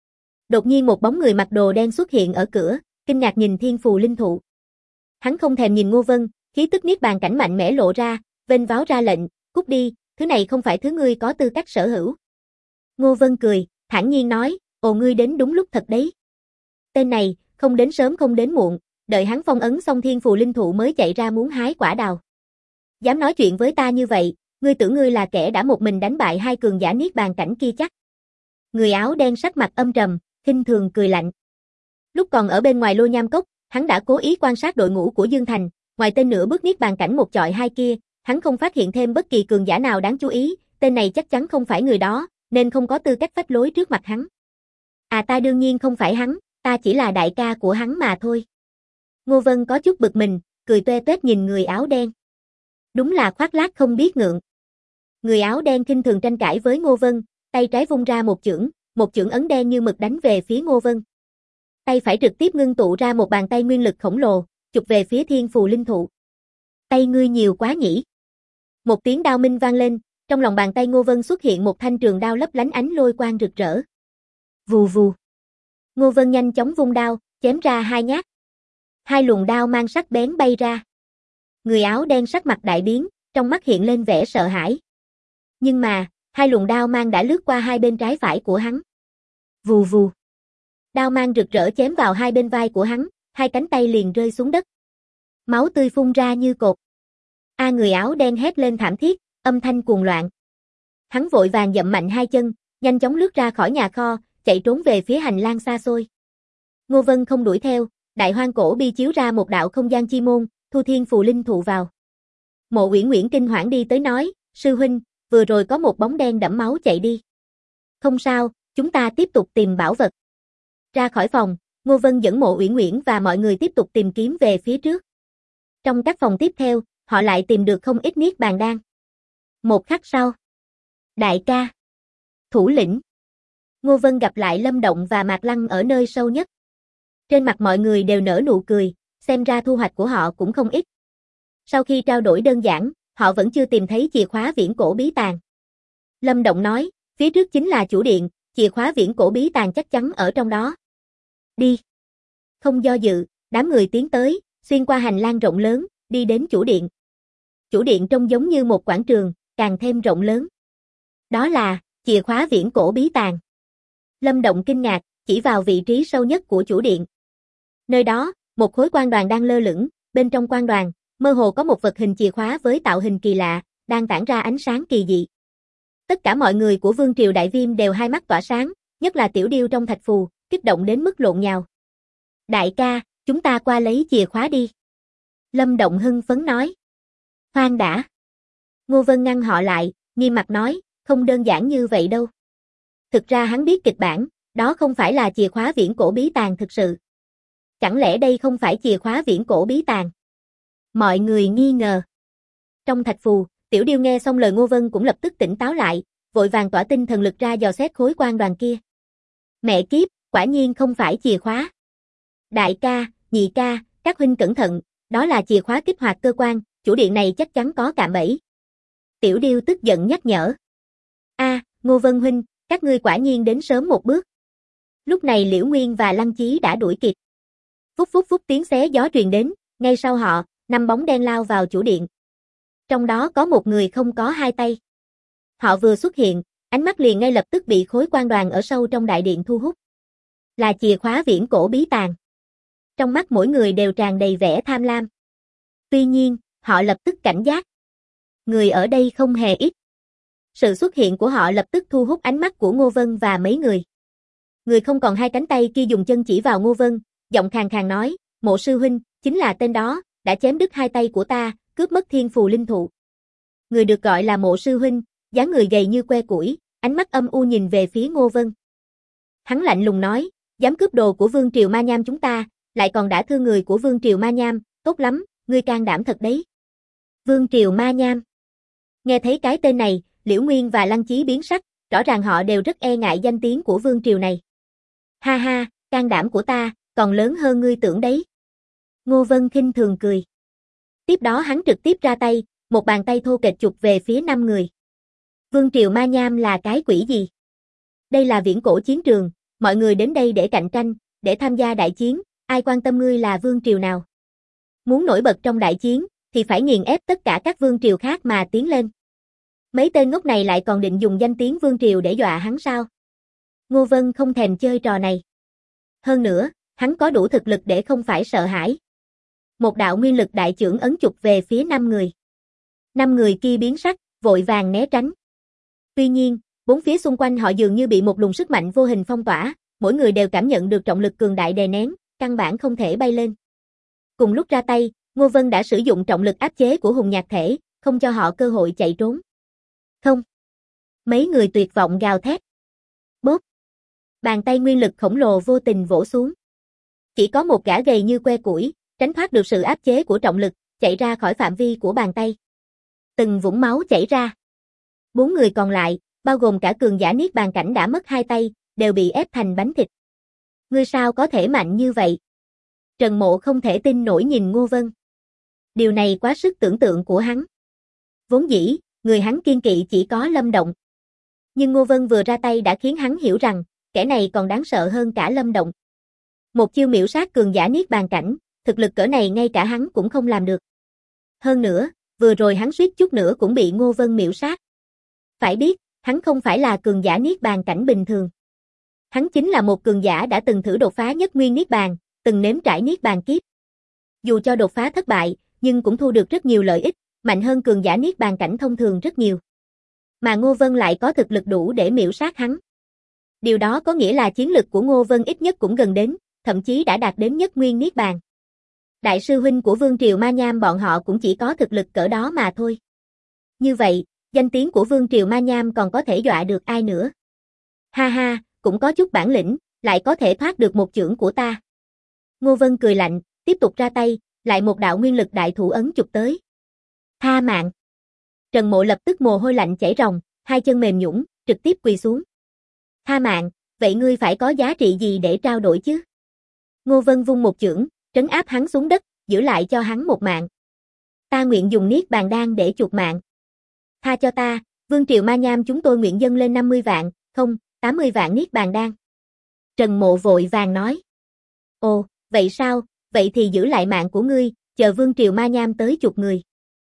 Đột nhiên một bóng người mặc đồ đen xuất hiện ở cửa, kinh ngạc nhìn thiên phù linh thụ. Hắn không thèm nhìn Ngô Vân, khí tức niết bàn cảnh mạnh mẽ lộ ra, vênh váo ra lệnh, cút đi, thứ này không phải thứ ngươi có tư cách sở hữu. Ngô Vân cười, thản nhiên nói, ồ ngươi đến đúng lúc thật đấy. Tên này, không đến sớm không đến muộn, đợi hắn phong ấn xong thiên phù linh thụ mới chạy ra muốn hái quả đào. Dám nói chuyện với ta như vậy, ngươi tưởng ngươi là kẻ đã một mình đánh bại hai cường giả niết bàn cảnh kia chắc. Người áo đen sắc mặt âm trầm, khinh thường cười lạnh. Lúc còn ở bên ngoài Lô Nham Cốc, hắn đã cố ý quan sát đội ngũ của Dương Thành, ngoài tên nửa bước niết bàn cảnh một chọi hai kia, hắn không phát hiện thêm bất kỳ cường giả nào đáng chú ý, tên này chắc chắn không phải người đó, nên không có tư cách phách lối trước mặt hắn. À ta đương nhiên không phải hắn, ta chỉ là đại ca của hắn mà thôi. Ngô Vân có chút bực mình, cười toe toét nhìn người áo đen. Đúng là khoác lác không biết ngượng. Người áo đen khinh thường tranh cãi với Ngô Vân, tay trái vung ra một chưởng ấn đen như mực đánh về phía Ngô Vân. Tay phải trực tiếp ngưng tụ ra một bàn tay nguyên lực khổng lồ, chụp về phía thiên phù linh thụ. Tay ngươi nhiều quá nhỉ. Một tiếng đao minh vang lên, trong lòng bàn tay Ngô Vân xuất hiện một thanh trường đao lấp lánh ánh lôi quang rực rỡ. Vù vù. Ngô Vân nhanh chóng vung đao, chém ra hai nhát. Hai luồng đao mang sắc bén bay ra. Người áo đen sắc mặt đại biến, trong mắt hiện lên vẻ sợ hãi. Nhưng mà, hai luồng đao mang đã lướt qua hai bên trái phải của hắn. Vù vù. Đao mang rực rỡ chém vào hai bên vai của hắn, hai cánh tay liền rơi xuống đất. Máu tươi phun ra như cột. Người áo đen hét lên thảm thiết, âm thanh cuồng loạn. Hắn vội vàng dậm mạnh hai chân, nhanh chóng lướt ra khỏi nhà kho, chạy trốn về phía hành lang xa xôi. Ngô Vân không đuổi theo, đại hoang cổ bi chiếu ra một đạo không gian chi môn, thu thiên phù linh thụ vào. Mộ Uyển Uyển kinh hoảng đi tới nói, sư huynh, vừa rồi có một bóng đen đẫm máu chạy đi. Không sao, chúng ta tiếp tục tìm bảo vật. Ra khỏi phòng, Ngô Vân dẫn Mộ Uyển Uyển và mọi người tiếp tục tìm kiếm về phía trước. Trong các phòng tiếp theo, họ lại tìm được không ít niết bàn đan. Một khắc sau. Đại ca. Thủ lĩnh. Ngô Vân gặp lại Lâm Động và Mạc Lăng ở nơi sâu nhất. Trên mặt mọi người đều nở nụ cười, xem ra thu hoạch của họ cũng không ít. Sau khi trao đổi đơn giản, họ vẫn chưa tìm thấy chìa khóa viễn cổ bí tàng. Lâm Động nói, phía trước chính là chủ điện, chìa khóa viễn cổ bí tàng chắc chắn ở trong đó. Đi. Không do dự, đám người tiến tới, xuyên qua hành lang rộng lớn, đi đến chủ điện. Chủ điện trông giống như một quảng trường, càng thêm rộng lớn. Đó là chìa khóa viễn cổ bí tàng. Lâm Động kinh ngạc, chỉ vào vị trí sâu nhất của chủ điện. Nơi đó, một khối quan đoàn đang lơ lửng, bên trong quan đoàn, mơ hồ có một vật hình chìa khóa với tạo hình kỳ lạ, đang tản ra ánh sáng kỳ dị. Tất cả mọi người của Vương triều Đại Viêm đều hai mắt tỏa sáng, nhất là Tiểu Điêu trong thạch phù, kích động đến mức lộn nhào. Đại ca, chúng ta qua lấy chìa khóa đi. Lâm Động hưng phấn nói. Khoan đã. Ngô Vân ngăn họ lại, nghiêm mặt nói, không đơn giản như vậy đâu. Thực ra hắn biết kịch bản, đó không phải là chìa khóa viễn cổ bí tàng thực sự. Chẳng lẽ đây không phải chìa khóa viễn cổ bí tàng? Mọi người nghi ngờ. Trong thạch phù, Tiểu Điêu nghe xong lời Ngô Vân cũng lập tức tỉnh táo lại, vội vàng tỏa tinh thần lực ra dò xét khối quan đoàn kia. Mẹ kiếp, quả nhiên không phải chìa khóa. Đại ca, nhị ca, các huynh cẩn thận, đó là chìa khóa kích hoạt cơ quan, chủ điện này chắc chắn có cạm bẫy. Tiểu Điêu tức giận nhắc nhở. Ngô Vân huynh, các ngươi quả nhiên đến sớm một bước. Lúc này Liễu Nguyên và Lăng Chí đã đuổi kịp. Phúc phúc phúc tiếng xé gió truyền đến, ngay sau họ, 5 bóng đen lao vào chủ điện. Trong đó có một người không có hai tay. Họ vừa xuất hiện, ánh mắt liền ngay lập tức bị khối quan đoàn ở sâu trong đại điện thu hút. Là chìa khóa viễn cổ bí tàng. Trong mắt mỗi người đều tràn đầy vẻ tham lam. Tuy nhiên, họ lập tức cảnh giác. Người ở đây không hề ít. Sự xuất hiện của họ lập tức thu hút ánh mắt của Ngô Vân và mấy người. Người không còn hai cánh tay kia dùng chân chỉ vào Ngô Vân, giọng khàn khàn nói, Mộ sư huynh, chính là tên đó, đã chém đứt hai tay của ta, cướp mất thiên phù linh thụ. Người được gọi là Mộ sư huynh, dáng người gầy như que củi, ánh mắt âm u nhìn về phía Ngô Vân. Hắn lạnh lùng nói, dám cướp đồ của Vương triều Ma Nham chúng ta, lại còn đã thương người của Vương triều Ma Nham, tốt lắm, ngươi can đảm thật đấy. Vương triều Ma Nham. Nghe thấy cái tên này, Liễu Nguyên và Lăng Chí biến sắc, rõ ràng họ đều rất e ngại danh tiếng của vương triều này. Ha ha, can đảm của ta, còn lớn hơn ngươi tưởng đấy. Ngô Vân khinh thường cười. Tiếp đó hắn trực tiếp ra tay, một bàn tay thô kệch chụp về phía 5 người. Vương triều Ma Nham là cái quỷ gì? Đây là viễn cổ chiến trường, mọi người đến đây để cạnh tranh, để tham gia đại chiến, ai quan tâm ngươi là vương triều nào? Muốn nổi bật trong đại chiến, thì phải nghiền ép tất cả các vương triều khác mà tiến lên. Mấy tên ngốc này lại còn định dùng danh tiếng vương triều để dọa hắn sao? Ngô Vân không thèm chơi trò này. Hơn nữa, hắn có đủ thực lực để không phải sợ hãi. Một đạo nguyên lực đại chưởng ấn chụp về phía 5 người. 5 người kia biến sắc, vội vàng né tránh. Tuy nhiên, bốn phía xung quanh họ dường như bị một luồng sức mạnh vô hình phong tỏa, mỗi người đều cảm nhận được trọng lực cường đại đè nén, căn bản không thể bay lên. Cùng lúc ra tay, Ngô Vân đã sử dụng trọng lực áp chế của hùng nhạc thể, không cho họ cơ hội chạy trốn. Không. Mấy người tuyệt vọng gào thét. Bốp. Bàn tay nguyên lực khổng lồ vô tình vỗ xuống. Chỉ có một gã gầy như que củi, tránh thoát được sự áp chế của trọng lực, chạy ra khỏi phạm vi của bàn tay. Từng vũng máu chảy ra. 4 người còn lại, bao gồm cả cường giả niết bàn cảnh đã mất hai tay, đều bị ép thành bánh thịt. Ngươi sao có thể mạnh như vậy? Trần Mộ không thể tin nổi nhìn Ngô Vân. Điều này quá sức tưởng tượng của hắn. Vốn dĩ, người hắn kiên kỵ chỉ có Lâm Động. Nhưng Ngô Vân vừa ra tay đã khiến hắn hiểu rằng, kẻ này còn đáng sợ hơn cả Lâm Động. Một chiêu miểu sát cường giả niết bàn cảnh, thực lực cỡ này ngay cả hắn cũng không làm được. Hơn nữa, vừa rồi hắn suýt chút nữa cũng bị Ngô Vân miểu sát. Phải biết, hắn không phải là cường giả niết bàn cảnh bình thường. Hắn chính là một cường giả đã từng thử đột phá nhất nguyên niết bàn, từng nếm trải niết bàn kiếp. Dù cho đột phá thất bại, nhưng cũng thu được rất nhiều lợi ích, mạnh hơn cường giả niết bàn cảnh thông thường rất nhiều. Mà Ngô Vân lại có thực lực đủ để miểu sát hắn. Điều đó có nghĩa là chiến lực của Ngô Vân ít nhất cũng gần đến, thậm chí đã đạt đến nhất nguyên niết bàn. Đại sư huynh của Vương triều Ma Nham bọn họ cũng chỉ có thực lực cỡ đó mà thôi. Như vậy, Danh tiếng của Vương Triều Ma Nham còn có thể dọa được ai nữa. Ha ha, cũng có chút bản lĩnh, lại có thể thoát được một chưởng của ta. Ngô Vân cười lạnh, tiếp tục ra tay, lại một đạo nguyên lực đại thủ ấn chụp tới. Tha mạng. Trần Mộ lập tức mồ hôi lạnh chảy ròng, hai chân mềm nhũn, trực tiếp quỳ xuống. Tha mạng, vậy ngươi phải có giá trị gì để trao đổi chứ? Ngô Vân vung một chưởng, trấn áp hắn xuống đất, giữ lại cho hắn một mạng. Ta nguyện dùng Niết Bàn Đan để chuộc mạng. Tha cho ta, Vương Triều Ma Nham chúng tôi nguyện dâng lên 50 vạn, không, 80 vạn Niết Bàn Đan. Trần Mộ vội vàng nói. Ồ, vậy sao, vậy thì giữ lại mạng của ngươi, chờ Vương Triều Ma Nham tới chuộc người.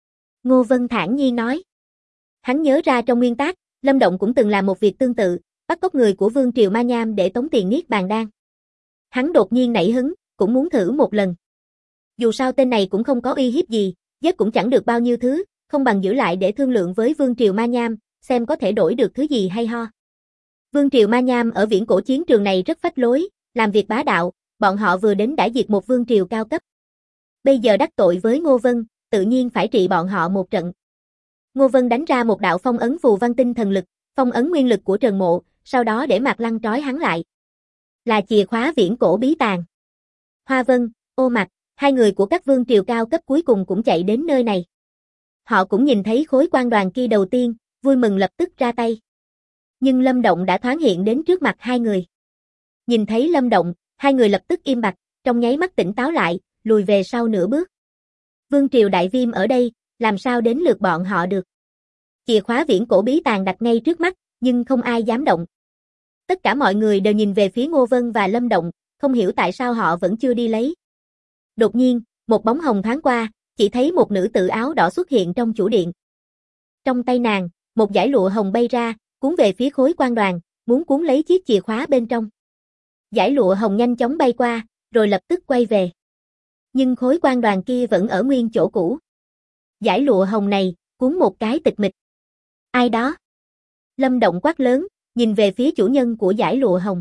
Ngô Vân thản nhiên nói. Hắn nhớ ra trong nguyên tác, Lâm Động cũng từng làm một việc tương tự, bắt cóc người của Vương Triều Ma Nham để tống tiền Niết Bàn Đan. Hắn đột nhiên nảy hứng, cũng muốn thử một lần. Dù sao tên này cũng không có uy hiếp gì, giết cũng chẳng được bao nhiêu thứ, không bằng giữ lại để thương lượng với Vương Triều Ma Nham, xem có thể đổi được thứ gì hay ho. Vương Triều Ma Nham ở viễn cổ chiến trường này rất phách lối, làm việc bá đạo, bọn họ vừa đến đã diệt một vương triều cao cấp. Bây giờ đắc tội với Ngô Vân, tự nhiên phải trị bọn họ một trận. Ngô Vân đánh ra một đạo phong ấn phù văn tinh thần lực, phong ấn nguyên lực của Trần Mộ, sau đó để Mạc Lăng trói hắn lại. Là chìa khóa viễn cổ bí tàng. Hoa Vân, Ô Mặc, hai người của các vương triều cao cấp cuối cùng cũng chạy đến nơi này. Họ cũng nhìn thấy khối quan đoàn kia đầu tiên, vui mừng lập tức ra tay. Nhưng Lâm Động đã thoáng hiện đến trước mặt hai người. Nhìn thấy Lâm Động, hai người lập tức im bặt, trong nháy mắt tỉnh táo lại, lùi về sau nửa bước. Vương triều đại viêm ở đây, làm sao đến lượt bọn họ được. Chìa khóa viễn cổ bí tàng đặt ngay trước mắt, nhưng không ai dám động. Tất cả mọi người đều nhìn về phía Ngô Vân và Lâm Động, không hiểu tại sao họ vẫn chưa đi lấy. Đột nhiên, một bóng hồng thoáng qua, chỉ thấy một nữ tử áo đỏ xuất hiện trong chủ điện. Trong tay nàng, một dải lụa hồng bay ra, cuốn về phía khối quan đoàn, muốn cuốn lấy chiếc chìa khóa bên trong. Dải lụa hồng nhanh chóng bay qua, rồi lập tức quay về. Nhưng khối quan đoàn kia vẫn ở nguyên chỗ cũ. Dải lụa hồng này, cuốn một cái tịch mịch. Ai đó? Lâm Động quát lớn, nhìn về phía chủ nhân của dải lụa hồng.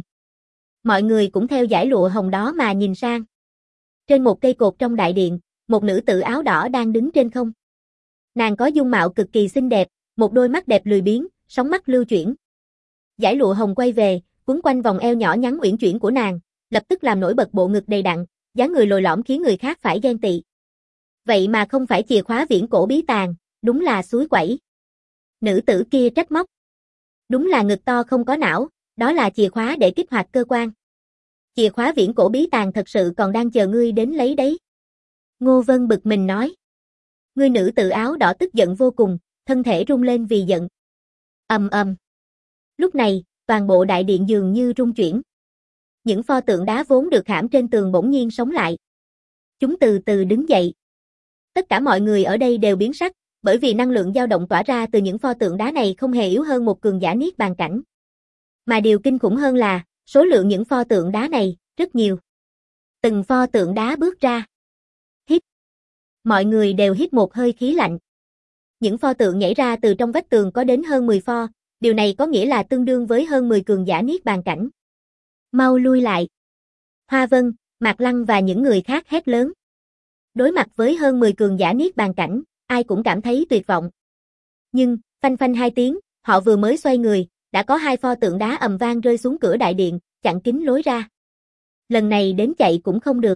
Mọi người cũng theo dải lụa hồng đó mà nhìn sang. Trên một cây cột trong đại điện, một nữ tử áo đỏ đang đứng trên không. Nàng có dung mạo cực kỳ xinh đẹp, một đôi mắt đẹp lười biếng, sóng mắt lưu chuyển. Dải lụa hồng quay về, quấn quanh vòng eo nhỏ nhắn uyển chuyển của nàng, lập tức làm nổi bật bộ ngực đầy đặn, dáng người lồi lõm khiến người khác phải ghen tị. Vậy mà không phải chìa khóa viễn cổ bí tàng, đúng là suối quẩy. Nữ tử kia trách móc. Đúng là ngực to không có não, đó là chìa khóa để kích hoạt cơ quan. Chìa khóa viễn cổ bí tàng thật sự còn đang chờ ngươi đến lấy đấy. Ngô Vân bực mình nói. Ngươi nữ tử áo đỏ tức giận vô cùng, thân thể rung lên vì giận. Ầm ầm. Lúc này, toàn bộ đại điện dường như rung chuyển. Những pho tượng đá vốn được khảm trên tường bỗng nhiên sống lại. Chúng từ từ đứng dậy. Tất cả mọi người ở đây đều biến sắc, bởi vì năng lượng dao động tỏa ra từ những pho tượng đá này không hề yếu hơn một cường giả niết bàn cảnh. Mà điều kinh khủng hơn là, số lượng những pho tượng đá này, rất nhiều. Từng pho tượng đá bước ra. Hít. Mọi người đều hít một hơi khí lạnh. Những pho tượng nhảy ra từ trong vách tường có đến hơn 10 pho, điều này có nghĩa là tương đương với hơn 10 cường giả niết bàn cảnh. Mau lui lại. Hoa Vân, Mạc Lăng và những người khác hét lớn. Đối mặt với hơn 10 cường giả niết bàn cảnh, ai cũng cảm thấy tuyệt vọng. Nhưng, phanh phanh hai tiếng, họ vừa mới xoay người, đã có hai pho tượng đá ầm vang rơi xuống cửa đại điện, chặn kín lối ra. Lần này đến chạy cũng không được.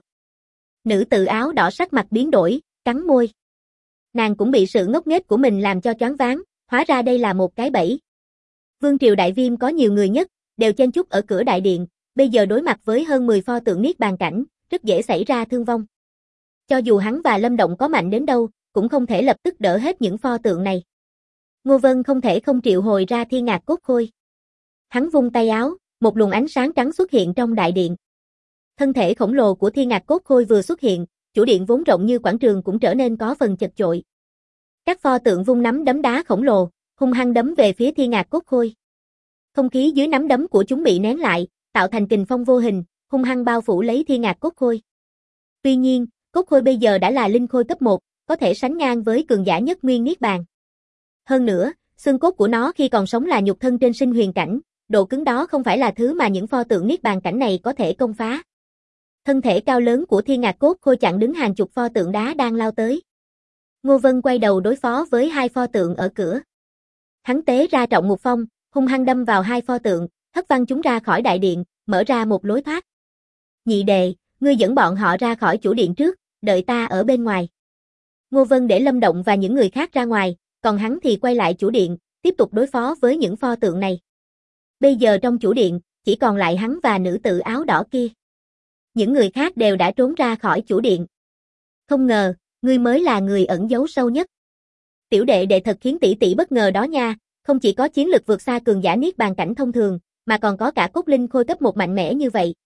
Nữ tử áo đỏ sắc mặt biến đổi, cắn môi. Nàng cũng bị sự ngốc nghếch của mình làm cho choáng váng, hóa ra đây là một cái bẫy. Vương triều đại viêm có nhiều người nhất, đều chen chúc ở cửa đại điện, bây giờ đối mặt với hơn 10 pho tượng niết bàn cảnh, rất dễ xảy ra thương vong. Cho dù hắn và Lâm Động có mạnh đến đâu, cũng không thể lập tức đỡ hết những pho tượng này. Ngô Vân không thể không triệu hồi ra thiên ngạc cốt khôi. Hắn vung tay áo, một luồng ánh sáng trắng xuất hiện trong đại điện. Thân thể khổng lồ của thiên ngạc cốt khôi vừa xuất hiện, chủ điện vốn rộng như quảng trường cũng trở nên có phần chật chội. Các pho tượng vung nắm đấm đá khổng lồ, hung hăng đấm về phía thiên ngạc cốt khôi. Không khí dưới nắm đấm của chúng bị nén lại, tạo thành kình phong vô hình, hung hăng bao phủ lấy thiên ngạc cốt khôi. Tuy nhiên, cốt khôi bây giờ đã là linh khôi cấp 1, có thể sánh ngang với cường giả nhất nguyên niết bàn. Hơn nữa, xương cốt của nó khi còn sống là nhục thân trên sinh huyền cảnh, độ cứng đó không phải là thứ mà những pho tượng niết bàn cảnh này có thể công phá. Thân thể cao lớn của thiên ngạc cốt khôi chặn đứng hàng chục pho tượng đá đang lao tới. Ngô Vân quay đầu đối phó với hai pho tượng ở cửa. Hắn tế ra trọng ngục phong, hung hăng đâm vào hai pho tượng, hất văng chúng ra khỏi đại điện, mở ra một lối thoát. Nhị đệ, ngươi dẫn bọn họ ra khỏi chủ điện trước, đợi ta ở bên ngoài. Ngô Vân để Lâm Động và những người khác ra ngoài, còn hắn thì quay lại chủ điện, tiếp tục đối phó với những pho tượng này. Bây giờ trong chủ điện, chỉ còn lại hắn và nữ tử áo đỏ kia. Những người khác đều đã trốn ra khỏi chủ điện. Không ngờ, ngươi mới là người ẩn giấu sâu nhất. Tiểu đệ đệ thật khiến tỷ tỷ bất ngờ đó nha, không chỉ có chiến lực vượt xa cường giả niết bàn cảnh thông thường, mà còn có cả cốt linh khôi cấp 1 mạnh mẽ như vậy.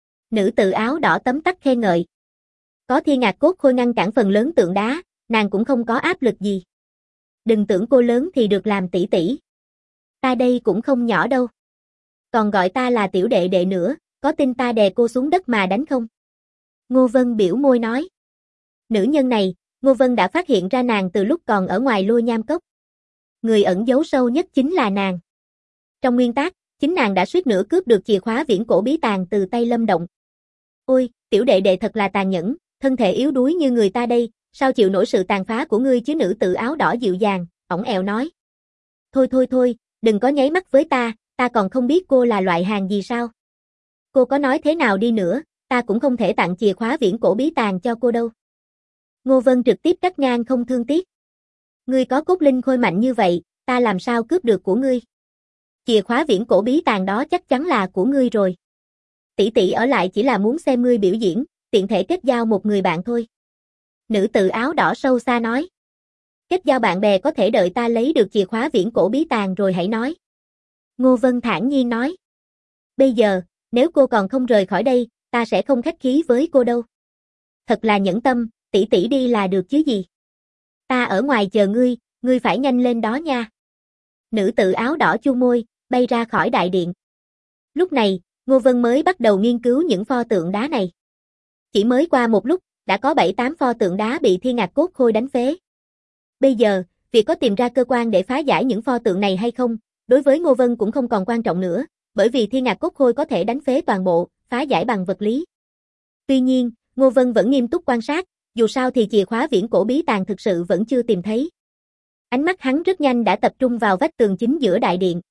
Nữ tử áo đỏ tấm tắc khen ngợi. Có Thiên Ngạc cốt khôi ngăn cản phần lớn tượng đá, nàng cũng không có áp lực gì. Đừng tưởng cô lớn thì được làm tỷ tỷ. Ta đây cũng không nhỏ đâu. Còn gọi ta là tiểu đệ đệ nữa, có tin ta đè cô xuống đất mà đánh không? Ngô Vân biểu môi nói. Nữ nhân này, Ngô Vân đã phát hiện ra nàng từ lúc còn ở ngoài Lôi Nham Cốc. Người ẩn giấu sâu nhất chính là nàng. Trong nguyên tác, chính nàng đã suýt nữa cướp được chìa khóa viễn cổ bí tàng từ tay Lâm Động. Ôi, tiểu đệ đệ thật là tàn nhẫn, thân thể yếu đuối như người ta đây, sao chịu nổi sự tàn phá của ngươi chứ? Nữ tử áo đỏ dịu dàng, ỏng ẻo nói. Thôi, đừng có nháy mắt với ta còn không biết cô là loại hàng gì sao? Cô có nói thế nào đi nữa, ta cũng không thể tặng chìa khóa viễn cổ bí tàng cho cô đâu. Ngô Vân trực tiếp cắt ngang không thương tiếc. Ngươi có cốt linh khôi mạnh như vậy, ta làm sao cướp được của ngươi? Chìa khóa viễn cổ bí tàng đó chắc chắn là của ngươi rồi. Tỷ tỷ ở lại chỉ là muốn xem ngươi biểu diễn, tiện thể kết giao một người bạn thôi. Nữ tử áo đỏ sâu xa nói. Kết giao bạn bè có thể đợi ta lấy được chìa khóa viễn cổ bí tàng rồi hãy nói. Ngô Vân thản nhiên nói. Bây giờ, nếu cô còn không rời khỏi đây, ta sẽ không khách khí với cô đâu. Thật là nhẫn tâm, tỷ tỷ đi là được chứ gì. Ta ở ngoài chờ ngươi phải nhanh lên đó nha. Nữ tử áo đỏ chu môi, bay ra khỏi đại điện. Lúc này, Ngô Vân mới bắt đầu nghiên cứu những pho tượng đá này. Chỉ mới qua một lúc, đã có 7-8 pho tượng đá bị Thiên Ngạc cốt khôi đánh phế. Bây giờ, việc có tìm ra cơ quan để phá giải những pho tượng này hay không, đối với Ngô Vân cũng không còn quan trọng nữa, bởi vì Thiên Ngạc cốt khôi có thể đánh phế toàn bộ, phá giải bằng vật lý. Tuy nhiên, Ngô Vân vẫn nghiêm túc quan sát, dù sao thì chìa khóa viễn cổ bí tàng thực sự vẫn chưa tìm thấy. Ánh mắt hắn rất nhanh đã tập trung vào vách tường chính giữa đại điện.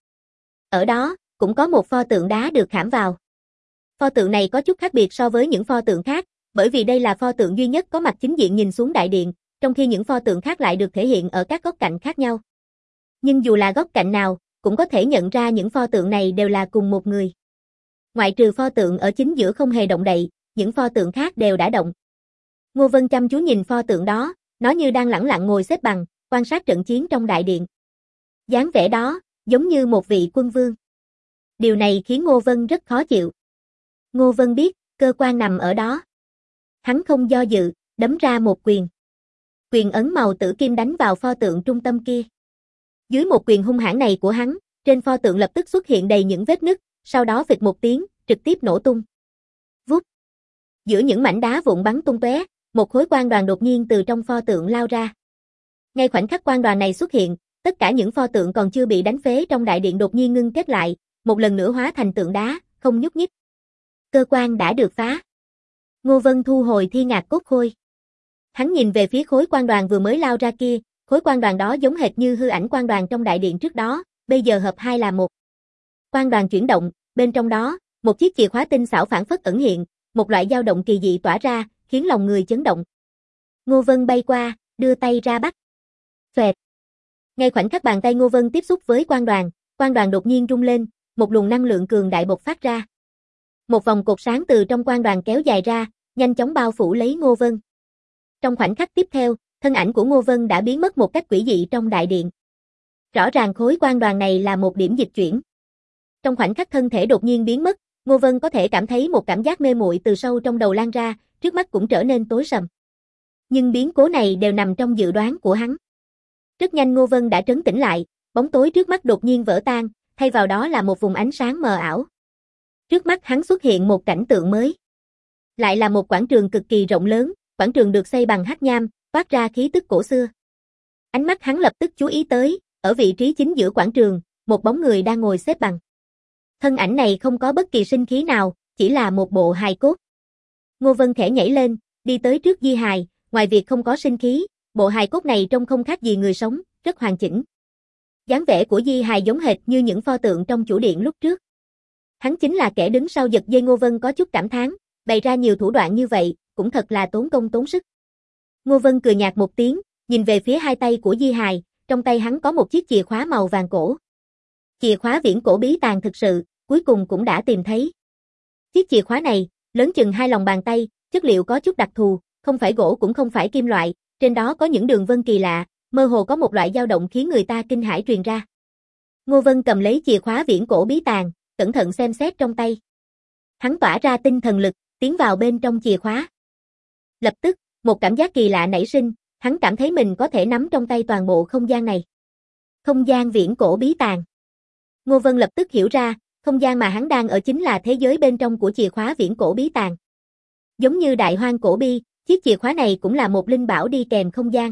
Ở đó, cũng có một pho tượng đá được khảm vào. Pho tượng này có chút khác biệt so với những pho tượng khác, bởi vì đây là pho tượng duy nhất có mặt chính diện nhìn xuống đại điện, trong khi những pho tượng khác lại được thể hiện ở các góc cạnh khác nhau. Nhưng dù là góc cạnh nào, cũng có thể nhận ra những pho tượng này đều là cùng một người. Ngoại trừ pho tượng ở chính giữa không hề động đậy, những pho tượng khác đều đã động. Ngô Vân chăm chú nhìn pho tượng đó, nó như đang lẳng lặng ngồi xếp bằng, quan sát trận chiến trong đại điện. Dáng vẻ đó, giống như một vị quân vương. Điều này khiến Ngô Vân rất khó chịu. Ngô Vân biết, cơ quan nằm ở đó. Hắn không do dự, đấm ra một quyền. Quyền ấn màu tử kim đánh vào pho tượng trung tâm kia. Dưới một quyền hung hãn này của hắn, trên pho tượng lập tức xuất hiện đầy những vết nứt, sau đó phịch một tiếng, trực tiếp nổ tung. Vút. Giữa những mảnh đá vụn bắn tung tóe, một khối quang đoàn đột nhiên từ trong pho tượng lao ra. Ngay khoảnh khắc quang đoàn này xuất hiện, tất cả những pho tượng còn chưa bị đánh phế trong đại điện đột nhiên ngưng kết lại, một lần nữa hóa thành tượng đá, không nhúc nhích. Cơ quan đã được phá. Ngô Vân thu hồi Thiên Ngạc cốt khôi. Hắn nhìn về phía khối quang đoàn vừa mới lao ra kia, khối quang đoàn đó giống hệt như hư ảnh quang đoàn trong đại điện trước đó, bây giờ hợp hai là một. Quang đoàn chuyển động, bên trong đó, một chiếc chìa khóa tinh xảo phảng phất ẩn hiện, một loại dao động kỳ dị tỏa ra, khiến lòng người chấn động. Ngô Vân bay qua, đưa tay ra bắt. Xoẹt. Ngay khoảnh khắc bàn tay Ngô Vân tiếp xúc với quang đoàn đột nhiên rung lên, một luồng năng lượng cường đại bộc phát ra. Một vòng cột sáng từ trong quang đoàn kéo dài ra, nhanh chóng bao phủ lấy Ngô Vân. Trong khoảnh khắc tiếp theo, thân ảnh của Ngô Vân đã biến mất một cách quỷ dị trong đại điện. Rõ ràng khối quang đoàn này là một điểm dịch chuyển. Trong khoảnh khắc thân thể đột nhiên biến mất, Ngô Vân có thể cảm thấy một cảm giác mê muội từ sâu trong đầu lan ra, trước mắt cũng trở nên tối sầm. Nhưng biến cố này đều nằm trong dự đoán của hắn. Rất nhanh Ngô Vân đã trấn tĩnh lại, bóng tối trước mắt đột nhiên vỡ tan, thay vào đó là một vùng ánh sáng mờ ảo. Trước mắt hắn xuất hiện một cảnh tượng mới. Lại là một quảng trường cực kỳ rộng lớn, quảng trường được xây bằng hắc nham, toát ra khí tức cổ xưa. Ánh mắt hắn lập tức chú ý tới, ở vị trí chính giữa quảng trường, một bóng người đang ngồi xếp bằng. Thân ảnh này không có bất kỳ sinh khí nào, chỉ là một bộ hài cốt. Ngô Vân khẽ nhảy lên, đi tới trước di hài, ngoài việc không có sinh khí, bộ hài cốt này trông không khác gì người sống, rất hoàn chỉnh. Dáng vẻ của Di Hài giống hệt như những pho tượng trong chủ điện lúc trước. Hắn chính là kẻ đứng sau giật dây. Ngô Vân có chút cảm thán, bày ra nhiều thủ đoạn như vậy, cũng thật là tốn công tốn sức. Ngô Vân cười nhạt một tiếng, nhìn về phía hai tay của Di Hài, trong tay hắn có một chiếc chìa khóa màu vàng cổ. Chìa khóa viễn cổ bí tàng thực sự, cuối cùng cũng đã tìm thấy. Chiếc chìa khóa này, lớn chừng hai lòng bàn tay, chất liệu có chút đặc thù, không phải gỗ cũng không phải kim loại, trên đó có những đường vân kỳ lạ, mơ hồ có một loại dao động khiến người ta kinh hãi truyền ra. Ngô Vân cầm lấy chìa khóa viễn cổ bí tàng, cẩn thận xem xét trong tay. Hắn tỏa ra tinh thần lực, tiến vào bên trong chìa khóa. Lập tức, một cảm giác kỳ lạ nảy sinh, hắn cảm thấy mình có thể nắm trong tay toàn bộ không gian này. Không gian viễn cổ bí tàng. Ngô Vân lập tức hiểu ra, không gian mà hắn đang ở chính là thế giới bên trong của chìa khóa viễn cổ bí tàng. Giống như Đại Hoang cổ bi, chiếc chìa khóa này cũng là một linh bảo đi kèm không gian.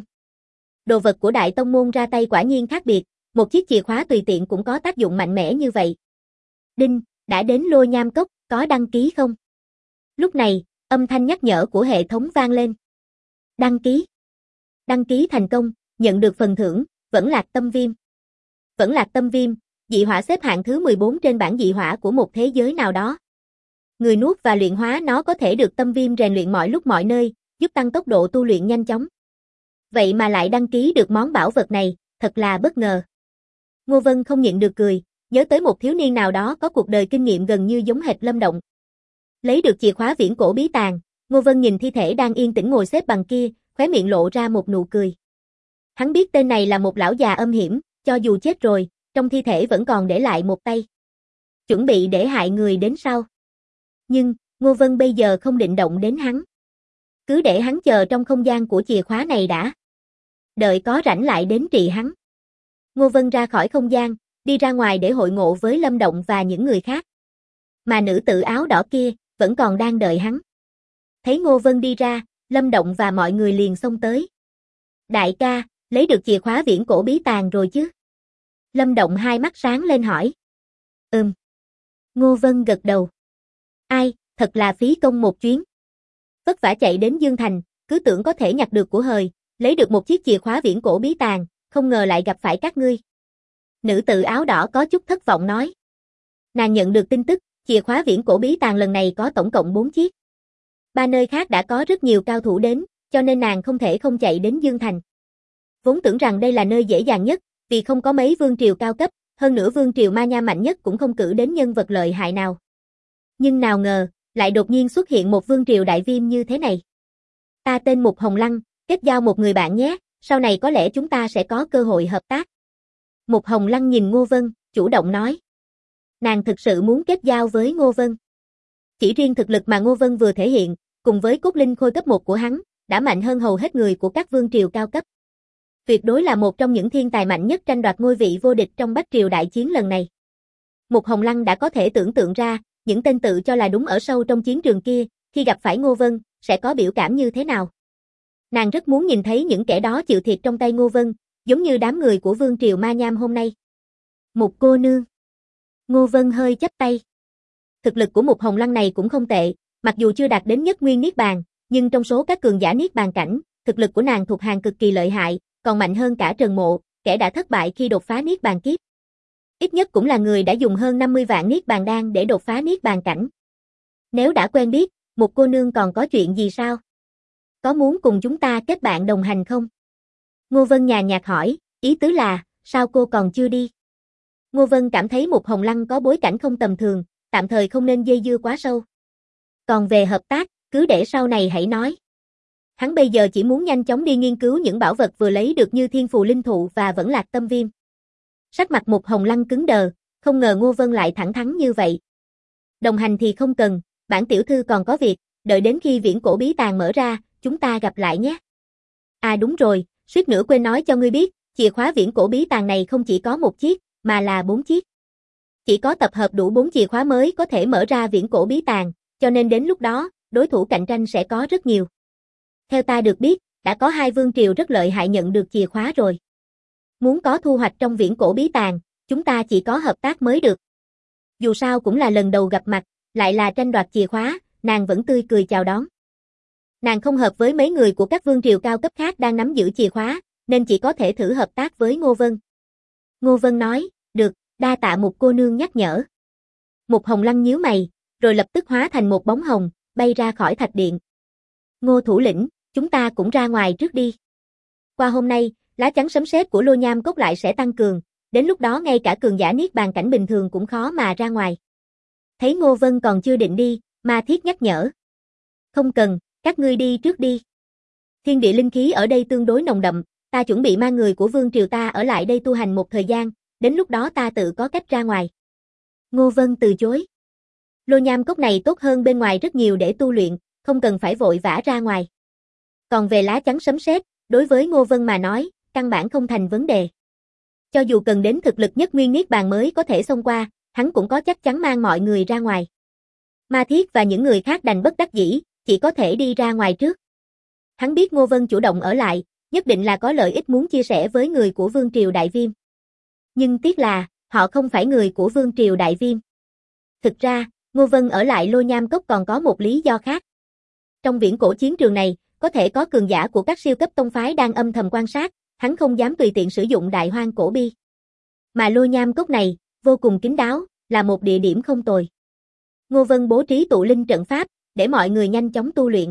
Đồ vật của Đại Tông môn ra tay quả nhiên khác biệt, một chiếc chìa khóa tùy tiện cũng có tác dụng mạnh mẽ như vậy. Đinh, đã đến Lôi Nham Cốc, có đăng ký không? Lúc này, âm thanh nhắc nhở của hệ thống vang lên. Đăng ký. Đăng ký thành công, nhận được phần thưởng, Vẫn Lạc Tâm Viêm. Vẫn Lạc Tâm Viêm, dị hỏa xếp hạng thứ 14 trên bảng dị hỏa của một thế giới nào đó. Người nuốt và luyện hóa nó có thể được tâm viêm rèn luyện mọi lúc mọi nơi, giúp tăng tốc độ tu luyện nhanh chóng. Vậy mà lại đăng ký được món bảo vật này, thật là bất ngờ. Ngô Vân không nhịn được cười, nhớ tới một thiếu niên nào đó có cuộc đời kinh nghiệm gần như giống hệt Lâm Động. Lấy được chìa khóa viễn cổ bí tàng, Ngô Vân nhìn thi thể đang yên tĩnh ngồi xếp bằng kia, khóe miệng lộ ra một nụ cười. Hắn biết tên này là một lão già âm hiểm, cho dù chết rồi, trong thi thể vẫn còn để lại một tay. Chuẩn bị để hại người đến sau. Nhưng, Ngô Vân bây giờ không định động đến hắn. Cứ để hắn chờ trong không gian của chìa khóa này đã. Đợi có rảnh lại đến trị hắn. Ngô Vân ra khỏi không gian, đi ra ngoài để hội ngộ với Lâm Động và những người khác. Mà nữ tử áo đỏ kia, vẫn còn đang đợi hắn. Thấy Ngô Vân đi ra, Lâm Động và mọi người liền xông tới. Đại ca, lấy được chìa khóa viễn cổ bí tàng rồi chứ? Lâm Động hai mắt sáng lên hỏi. Ngô Vân gật đầu. Ai, thật là phí công một chuyến. Vất vả chạy đến Dương Thành, cứ tưởng có thể nhặt được của hời, lấy được một chiếc chìa khóa viễn cổ bí tàng, không ngờ lại gặp phải các ngươi. Nữ tử áo đỏ có chút thất vọng nói. Nàng nhận được tin tức, chìa khóa viễn cổ bí tàng lần này có tổng cộng 4 chiếc. 3 nơi khác đã có rất nhiều cao thủ đến, cho nên nàng không thể không chạy đến Dương Thành. Vốn tưởng rằng đây là nơi dễ dàng nhất, vì không có mấy vương triều cao cấp, hơn nữa vương triều Ma Nha mạnh nhất cũng không cử đến nhân vật lợi hại nào. Nhưng nào ngờ, lại đột nhiên xuất hiện một vương triều đại viêm như thế này. Ta tên Mục Hồng Lăng, kết giao một người bạn nhé, sau này có lẽ chúng ta sẽ có cơ hội hợp tác. Mục Hồng Lăng nhìn Ngô Vân, chủ động nói. Nàng thực sự muốn kết giao với Ngô Vân. Chỉ riêng thực lực mà Ngô Vân vừa thể hiện, cùng với cốt linh khôi cấp 1 của hắn, đã mạnh hơn hầu hết người của các vương triều cao cấp. Tuyệt đối là một trong những thiên tài mạnh nhất tranh đoạt ngôi vị vô địch trong Bách Triều đại chiến lần này. Mục Hồng Lăng đã có thể tưởng tượng ra, những tên tự cho là đúng ở sâu trong chiến trường kia, khi gặp phải Ngô Vân, sẽ có biểu cảm như thế nào. Nàng rất muốn nhìn thấy những kẻ đó chịu thiệt trong tay Ngô Vân, giống như đám người của vương triều Ma Nham hôm nay. Mục cô nương. Ngô Vân hơi chắp tay. Thực lực của Mục Hồng Lăng này cũng không tệ, mặc dù chưa đạt đến nhất nguyên niết bàn, nhưng trong số các cường giả niết bàn cảnh, thực lực của nàng thuộc hàng cực kỳ lợi hại, còn mạnh hơn cả Trần Mộ, kẻ đã thất bại khi đột phá niết bàn kiếp. Ít nhất cũng là người đã dùng hơn 50 vạn niết bàn đan để đột phá niết bàn cảnh. Nếu đã quen biết, Mục cô nương còn có chuyện gì sao? Có muốn cùng chúng ta kết bạn đồng hành không? Ngô Vân nhàn nhạt hỏi, ý tứ là, sao cô còn chưa đi? Ngô Vân cảm thấy Mục Hồng Lăng có bối cảnh không tầm thường, tạm thời không nên dây dưa quá sâu. Còn về hợp tác, cứ để sau này hãy nói. Hắn bây giờ chỉ muốn nhanh chóng đi nghiên cứu những bảo vật vừa lấy được như Thiên Phù Linh Thụ và Vẫn Lạc Tâm Viêm. Sắc mặt Mục Hồng Lăng cứng đờ, không ngờ Ngô Vân lại thẳng thắn như vậy. Đồng hành thì không cần, bản tiểu thư còn có việc, đợi đến khi viễn cổ bí tàng mở ra, chúng ta gặp lại nhé. À đúng rồi, suýt nữa quên nói cho ngươi biết, chìa khóa viễn cổ bí tàng này không chỉ có một chiếc, mà là 4 chiếc. Chỉ có tập hợp đủ 4 chìa khóa mới có thể mở ra viễn cổ bí tàng, cho nên đến lúc đó, đối thủ cạnh tranh sẽ có rất nhiều. Theo ta được biết, đã có 2 vương triều rất lợi hại nhận được chìa khóa rồi. Muốn có thu hoạch trong viễn cổ bí tàng, chúng ta chỉ có hợp tác mới được. Dù sao cũng là lần đầu gặp mặt, lại là tranh đoạt chìa khóa, nàng vẫn tươi cười chào đón. Nàng không hợp với mấy người của các vương triều cao cấp khác đang nắm giữ chìa khóa, nên chỉ có thể thử hợp tác với Ngô Vân. Ngô Vân nói, được, đa tạ Mục cô nương nhắc nhở. Mục Hồng Lăng nhíu mày, rồi lập tức hóa thành một bóng hồng, bay ra khỏi thạch điện. Ngô thủ lĩnh, chúng ta cũng ra ngoài trước đi. Qua hôm nay, lá chắn sấm sét của Lô Nham Cốc lại sẽ tăng cường, đến lúc đó ngay cả cường giả niết bàn cảnh bình thường cũng khó mà ra ngoài. Thấy Ngô Vân còn chưa định đi, Ma Thiết nhắc nhở. Không cần, các ngươi đi trước đi. Thiên địa linh khí ở đây tương đối nồng đậm, ta chuẩn bị mang người của vương triều ta ở lại đây tu hành một thời gian, đến lúc đó ta tự có cách ra ngoài. Ngô Vân từ chối. Lô Nham Cốc này tốt hơn bên ngoài rất nhiều để tu luyện, không cần phải vội vã ra ngoài. Còn về lá chắn sấm sét, đối với Ngô Vân mà nói, căn bản không thành vấn đề. Cho dù cần đến thực lực nhất nguyên niết bàn mới có thể xông qua, hắn cũng có chắc chắn mang mọi người ra ngoài. Ma Thiết và những người khác đành bất đắc dĩ, chỉ có thể đi ra ngoài trước. Hắn biết Ngô Vân chủ động ở lại, nhất định là có lợi ích muốn chia sẻ với người của Vương Triều Đại Viêm. Nhưng tiếc là, họ không phải người của Vương Triều Đại Viêm. Thực ra, Ngô Vân ở lại Lô Nham Cốc còn có một lý do khác. Trong viễn cổ chiến trường này, có thể có cường giả của các siêu cấp tông phái đang âm thầm quan sát, hắn không dám tùy tiện sử dụng Đại Hoang Cổ Bi. Mà Lô Nham Cốc này, vô cùng kín đáo, là một địa điểm không tồi. Ngô Vân bố trí tụ linh trận pháp, để mọi người nhanh chóng tu luyện.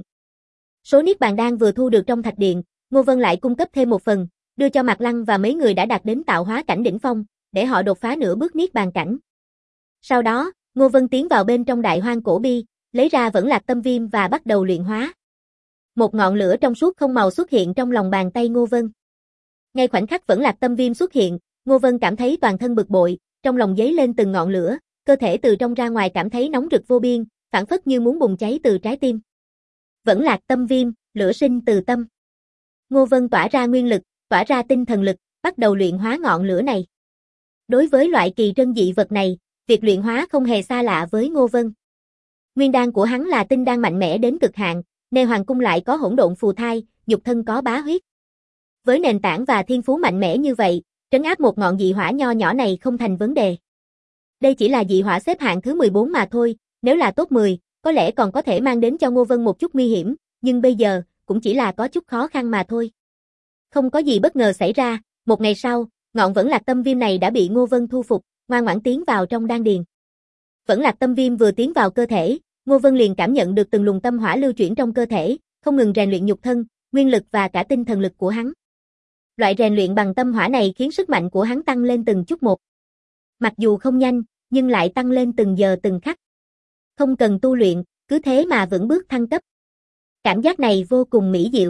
Số niết bàn đan vừa thu được trong thạch điện, Ngô Vân lại cung cấp thêm một phần, đưa cho Mạc Lăng và mấy người đã đạt đến tạo hóa cảnh đỉnh phong, để họ đột phá nửa bước niết bàn cảnh. Sau đó, Ngô Vân tiến vào bên trong Đại Hoang Cổ Bi, lấy ra Vẫn Lạc Tâm Viêm và bắt đầu luyện hóa. Một ngọn lửa trong suốt không màu xuất hiện trong lòng bàn tay Ngô Vân. Ngay khoảnh khắc Vẫn Lạc Tâm Viêm xuất hiện, Ngô Vân cảm thấy toàn thân bực bội, trong lòng dấy lên từng ngọn lửa, cơ thể từ trong ra ngoài cảm thấy nóng rực vô biên, phảng phất như muốn bùng cháy từ trái tim. Vẫn Lạc Tâm Viêm, lửa sinh từ tâm. Ngô Vân tỏa ra nguyên lực, tỏa ra tinh thần lực, bắt đầu luyện hóa ngọn lửa này. Đối với loại kỳ trân dị vật này, việc luyện hóa không hề xa lạ với Ngô Vân. Nguyên đan của hắn là tinh đan mạnh mẽ đến cực hạn, Nê Hoàng Cung lại có hỗn độn phù thai, nhục thân có bá huyết. Với nền tảng và thiên phú mạnh mẽ như vậy, trấn áp một ngọn dị hỏa nho nhỏ này không thành vấn đề. Đây chỉ là dị hỏa xếp hạng thứ 14 mà thôi, nếu là top 10, có lẽ còn có thể mang đến cho Ngô Vân một chút nguy hiểm, nhưng bây giờ, cũng chỉ là có chút khó khăn mà thôi. Không có gì bất ngờ xảy ra, một ngày sau, ngọn Vẫn Lạc Tâm Viêm này đã bị Ngô Vân thu phục, ngoan ngoãn tiến vào trong đan điền. Vẫn Lạc Tâm Viêm vừa tiến vào cơ thể, Ngô Vân liền cảm nhận được từng luồng tâm hỏa lưu chuyển trong cơ thể, không ngừng rèn luyện nhục thân, nguyên lực và cả tinh thần lực của hắn. Loại rèn luyện bằng tâm hỏa này khiến sức mạnh của hắn tăng lên từng chút một. Mặc dù không nhanh, nhưng lại tăng lên từng giờ từng khắc. Không cần tu luyện, cứ thế mà vững bước thăng cấp. Cảm giác này vô cùng mỹ diệu.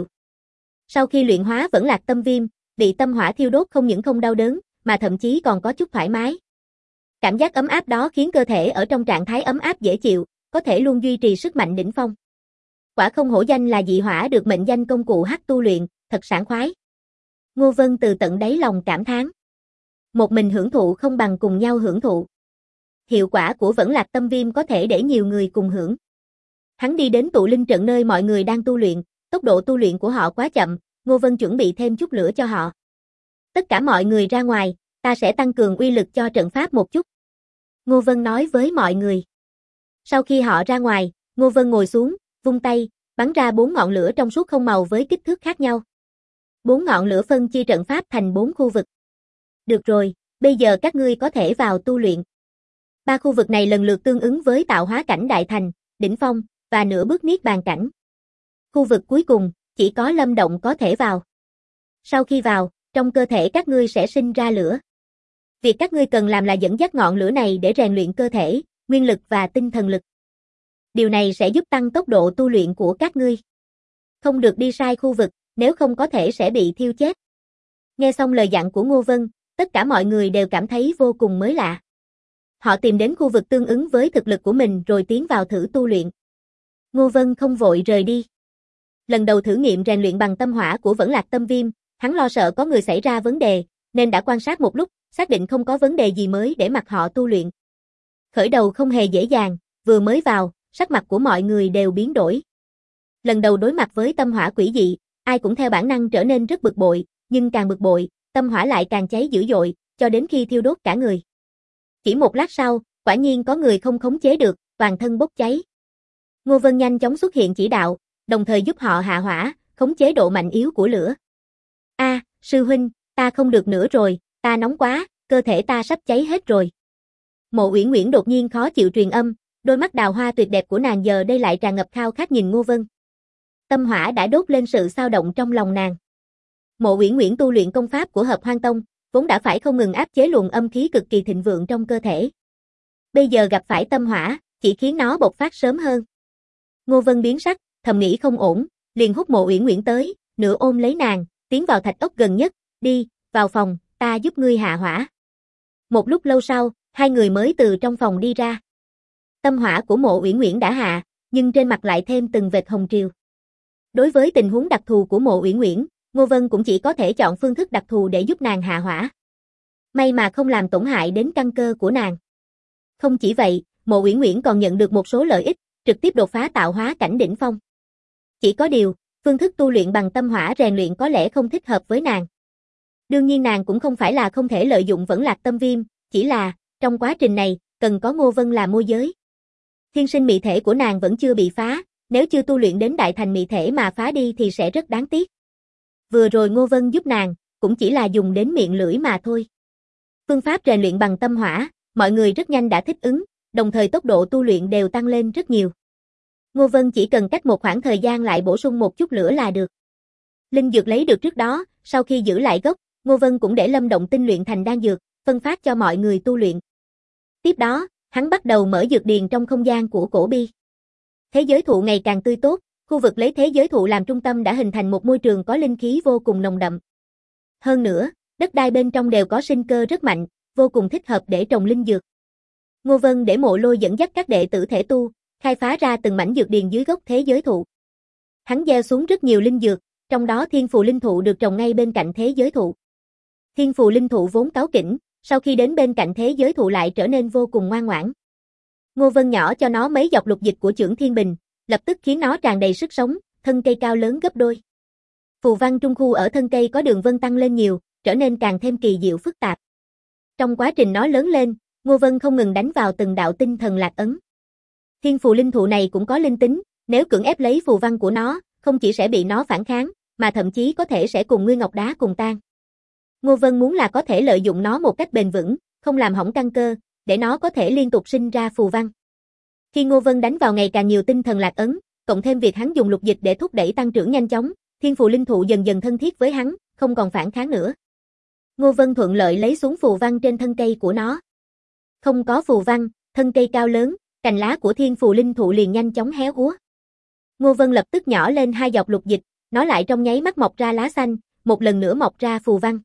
Sau khi luyện hóa Vẫn Lạc Tâm Viêm, bị tâm hỏa thiêu đốt không những không đau đớn, mà thậm chí còn có chút thoải mái. Cảm giác ấm áp đó khiến cơ thể ở trong trạng thái ấm áp dễ chịu, có thể luôn duy trì sức mạnh đỉnh phong. Quả không hổ danh là dị hỏa được mệnh danh công cụ hắc tu luyện, thật sảng khoái. Ngô Vân từ tận đáy lòng cảm thán. Một mình hưởng thụ không bằng cùng nhau hưởng thụ. Hiệu quả của Vẫn Lạc Tâm Viêm có thể để nhiều người cùng hưởng. Hắn đi đến tụ linh trận nơi mọi người đang tu luyện, tốc độ tu luyện của họ quá chậm, Ngô Vân chuẩn bị thêm chút lửa cho họ. Tất cả mọi người ra ngoài, ta sẽ tăng cường uy lực cho trận pháp một chút. Ngô Vân nói với mọi người. Sau khi họ ra ngoài, Ngô Vân ngồi xuống, vung tay, bắn ra 4 ngọn lửa trong suốt không màu với kích thước khác nhau. 4 ngọn lửa phân chia trận pháp thành 4 khu vực. Được rồi, bây giờ các ngươi có thể vào tu luyện. 3 khu vực này lần lượt tương ứng với tạo hóa cảnh đại thành, đỉnh phong, và nửa bước niết bàn cảnh. Khu vực cuối cùng, chỉ có Lâm Động có thể vào. Sau khi vào, trong cơ thể các ngươi sẽ sinh ra lửa. Việc các ngươi cần làm là dẫn dắt ngọn lửa này để rèn luyện cơ thể, nguyên lực và tinh thần lực. Điều này sẽ giúp tăng tốc độ tu luyện của các ngươi. Không được đi sai khu vực, nếu không có thể sẽ bị thiêu chết. Nghe xong lời dặn của Ngô Vân, tất cả mọi người đều cảm thấy vô cùng mới lạ. Họ tìm đến khu vực tương ứng với thực lực của mình rồi tiến vào thử tu luyện. Ngô Vân không vội rời đi. Lần đầu thử nghiệm rèn luyện bằng tâm hỏa của Vẫn Lạc Tâm Viêm, hắn lo sợ có người xảy ra vấn đề, nên đã quan sát một lúc, xác định không có vấn đề gì mới để mặc họ tu luyện. Khởi đầu không hề dễ dàng, vừa mới vào, sắc mặt của mọi người đều biến đổi. Lần đầu đối mặt với tâm hỏa quỷ dị, ai cũng theo bản năng trở nên rất bực bội, nhưng càng bực bội, tâm hỏa lại càng cháy dữ dội, cho đến khi thiêu đốt cả người. Chỉ một lát sau, quả nhiên có người không khống chế được, toàn thân bốc cháy. Ngô Vân nhanh chóng xuất hiện chỉ đạo, đồng thời giúp họ hạ hỏa, khống chế độ mạnh yếu của lửa. Sư huynh, ta không được nữa rồi, ta nóng quá, cơ thể ta sắp cháy hết rồi. Mộ Uyển Uyển đột nhiên khó chịu truyền âm, đôi mắt đào hoa tuyệt đẹp của nàng giờ đây lại tràn ngập khao khát nhìn Ngô Vân. Tâm hỏa đã đốt lên sự xao động trong lòng nàng. Mộ Uyển Uyển tu luyện công pháp của Hợp Hoan Tông, vốn đã phải không ngừng áp chế luồng âm khí cực kỳ thịnh vượng trong cơ thể. Bây giờ gặp phải tâm hỏa, chỉ khiến nó bộc phát sớm hơn. Ngô Vân biến sắc, thầm nghĩ không ổn, liền hút Mộ Uyển Uyển tới, nửa ôm lấy nàng, tiến vào thạch ốc gần nhất, đi, vào phòng, ta giúp ngươi hạ hỏa. Một lúc lâu sau, hai người mới từ trong phòng đi ra. Tâm hỏa của Mộ Uyển Uyển đã hạ, nhưng trên mặt lại thêm từng vệt hồng triều. Đối với tình huống đặc thù của Mộ Uyển Uyển, Ngô Vân cũng chỉ có thể chọn phương thức đặc thù để giúp nàng hạ hỏa. May mà không làm tổn hại đến căn cơ của nàng. Không chỉ vậy, Mộ Uyển Uyển còn nhận được một số lợi ích, trực tiếp đột phá tạo hóa cảnh đỉnh phong. Chỉ có điều, phương thức tu luyện bằng tâm hỏa rèn luyện có lẽ không thích hợp với nàng. Đương nhiên nàng cũng không phải là không thể lợi dụng Vẫn Lạc Tâm Viêm, chỉ là, trong quá trình này, cần có Ngô Vân làm môi giới. Thiên sinh mị thể của nàng vẫn chưa bị phá, nếu chưa tu luyện đến đại thành mị thể mà phá đi thì sẽ rất đáng tiếc. Vừa rồi Ngô Vân giúp nàng, cũng chỉ là dùng đến miệng lưỡi mà thôi. Phương pháp rèn luyện bằng tâm hỏa, mọi người rất nhanh đã thích ứng, đồng thời tốc độ tu luyện đều tăng lên rất nhiều. Ngô Vân chỉ cần cách một khoảng thời gian lại bổ sung một chút lửa là được. Linh dược lấy được trước đó, sau khi giữ lại gốc, Ngô Vân cũng để Lâm Động Tinh luyện thành đan dược, phân phát cho mọi người tu luyện. Tiếp đó, hắn bắt đầu mở dược điền trong không gian của cổ bi. Thế giới thụ ngày càng tươi tốt, khu vực lấy thế giới thụ làm trung tâm đã hình thành một môi trường có linh khí vô cùng nồng đậm. Hơn nữa, đất đai bên trong đều có sinh cơ rất mạnh, vô cùng thích hợp để trồng linh dược. Ngô Vân để Mộ Lôi dẫn dắt các đệ tử thể tu, khai phá ra từng mảnh dược điền dưới gốc thế giới thụ. Hắn gieo xuống rất nhiều linh dược, trong đó Thiên Phù Linh Thụ được trồng ngay bên cạnh thế giới thụ. Thiên Phù Linh Thụ vốn cáu kỉnh, sau khi đến bên cạnh thế giới thụ lại trở nên vô cùng ngoan ngoãn. Ngô Vân nhỏ cho nó mấy giọt lục dịch của Chưởng Thiên Bình, lập tức khiến nó tràn đầy sức sống, thân cây cao lớn gấp đôi. Phù văn trung khu ở thân cây có đường vân tăng lên nhiều, trở nên càng thêm kỳ diệu phức tạp. Trong quá trình nó lớn lên, Ngô Vân không ngừng đánh vào từng đạo tinh thần lạc ấn. Thiên Phù Linh Thụ này cũng có linh tính, nếu cưỡng ép lấy phù văn của nó, không chỉ sẽ bị nó phản kháng, mà thậm chí có thể sẽ cùng Nguyên Ngọc Đá cùng tan. Ngô Vân muốn là có thể lợi dụng nó một cách bền vững, không làm hỏng căn cơ, để nó có thể liên tục sinh ra phù văn. Khi Ngô Vân đánh vào ngày càng nhiều tinh thần lạc ấn, cộng thêm việc hắn dùng lục dịch để thúc đẩy tăng trưởng nhanh chóng, Thiên Phù Linh Thụ dần dần thân thiết với hắn, không còn phản kháng nữa. Ngô Vân thuận lợi lấy xuống phù văn trên thân cây của nó. Không có phù văn, thân cây cao lớn, cành lá của Thiên Phù Linh Thụ liền nhanh chóng héo úa. Ngô Vân lập tức nhỏ lên 2 giọt lục dịch, nó lại trong nháy mắt mọc ra lá xanh, một lần nữa mọc ra phù văn.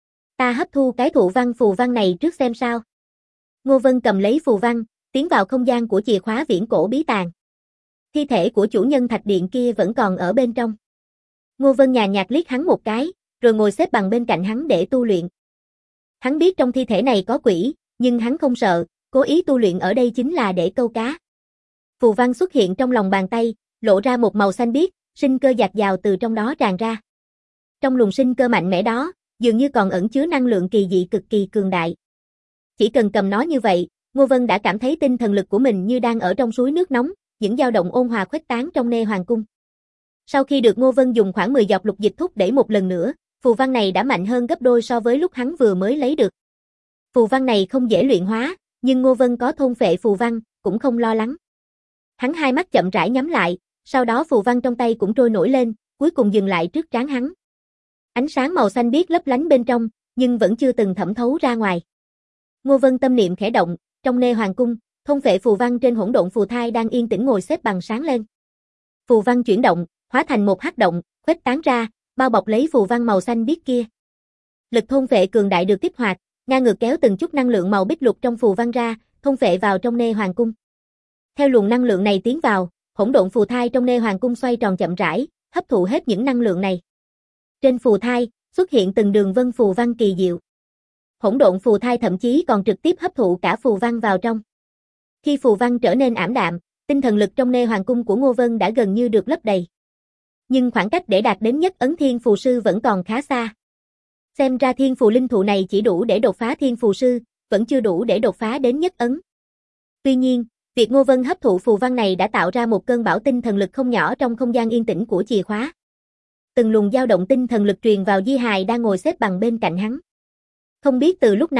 Ta hấp thu cái thụ văn phù văn này trước xem sao. Ngô Vân cầm lấy phù văn, tiến vào không gian của chìa khóa viễn cổ bí tàng. Thi thể của chủ nhân thạch điện kia vẫn còn ở bên trong. Ngô Vân nhàn nhạt liếc hắn một cái, rồi ngồi xếp bằng bên cạnh hắn để tu luyện. Hắn biết trong thi thể này có quỷ, nhưng hắn không sợ, cố ý tu luyện ở đây chính là để câu cá. Phù văn xuất hiện trong lòng bàn tay, lộ ra một màu xanh biếc, sinh cơ dạt dào từ trong đó tràn ra. Trong luồng sinh cơ mạnh mẽ đó, dường như còn ẩn chứa năng lượng kỳ dị cực kỳ cường đại. Chỉ cần cầm nó như vậy, Ngô Vân đã cảm thấy tinh thần lực của mình như đang ở trong suối nước nóng, những dao động ôn hòa khuếch tán trong Nê Hoàng cung. Sau khi được Ngô Vân dùng khoảng 10 giọt lục dịch thúc đẩy một lần nữa, phù văn này đã mạnh hơn gấp đôi so với lúc hắn vừa mới lấy được. Phù văn này không dễ luyện hóa, nhưng Ngô Vân có thôn phệ phù văn, cũng không lo lắng. Hắn hai mắt chậm rãi nhắm lại, sau đó phù văn trong tay cũng trôi nổi lên, cuối cùng dừng lại trước trán hắn. Ánh sáng màu xanh biếc lấp lánh bên trong, nhưng vẫn chưa từng thẩm thấu ra ngoài. Ngô Vân tâm niệm khẽ động, trong Nê Hoàng cung, thôn phệ phù văn trên hỗn độn phù thai đang yên tĩnh ngồi xếp bằng sáng lên. Phù văn chuyển động, hóa thành một hắc động, khuếch tán ra, bao bọc lấy phù văn màu xanh biếc kia. Lực thôn phệ cường đại được kích hoạt, ngang ngược kéo từng chút năng lượng màu bích lục trong phù văn ra, thôn phệ vào trong Nê Hoàng cung. Theo luồng năng lượng này tiến vào, hỗn độn phù thai trong Nê Hoàng cung xoay tròn chậm rãi, hấp thụ hết những năng lượng này. Trên phù thai, xuất hiện từng đường vân phù văn kỳ diệu. Hỗn độn phù thai thậm chí còn trực tiếp hấp thụ cả phù văn vào trong. Khi phù văn trở nên ảm đạm, tinh thần lực trong Nê Hoàng cung của Ngô Vân đã gần như được lấp đầy. Nhưng khoảng cách để đạt đến nhất ấn thiên phù sư vẫn còn khá xa. Xem ra thiên phù linh thụ này chỉ đủ để đột phá thiên phù sư, vẫn chưa đủ để đột phá đến nhất ấn. Tuy nhiên, việc Ngô Vân hấp thụ phù văn này đã tạo ra một cơn bão tinh thần lực không nhỏ trong không gian yên tĩnh của chìa khóa. Từng luồng dao động tinh thần lực truyền vào Di Hài đang ngồi xếp bằng bên cạnh hắn. Không biết từ lúc nào,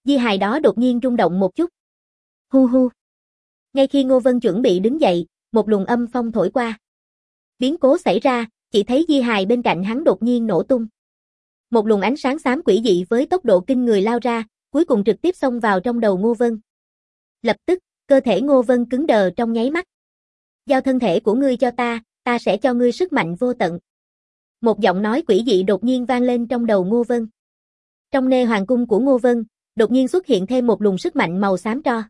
Di hài đó đột nhiên rung động một chút. Hu hu. Ngay khi Ngô Vân chuẩn bị đứng dậy, một luồng âm phong thổi qua. Biến cố xảy ra, chỉ thấy di hài bên cạnh hắn đột nhiên nổ tung. Một luồng ánh sáng xám quỷ dị với tốc độ kinh người lao ra, cuối cùng trực tiếp xông vào trong đầu Ngô Vân. Lập tức, cơ thể Ngô Vân cứng đờ trong nháy mắt. Giao thân thể của ngươi cho ta sẽ cho ngươi sức mạnh vô tận. Một giọng nói quỷ dị đột nhiên vang lên trong đầu Ngô Vân. Trong nê hoàng cung của Ngô Vân, đột nhiên xuất hiện thêm một luồng sức mạnh màu xám tro.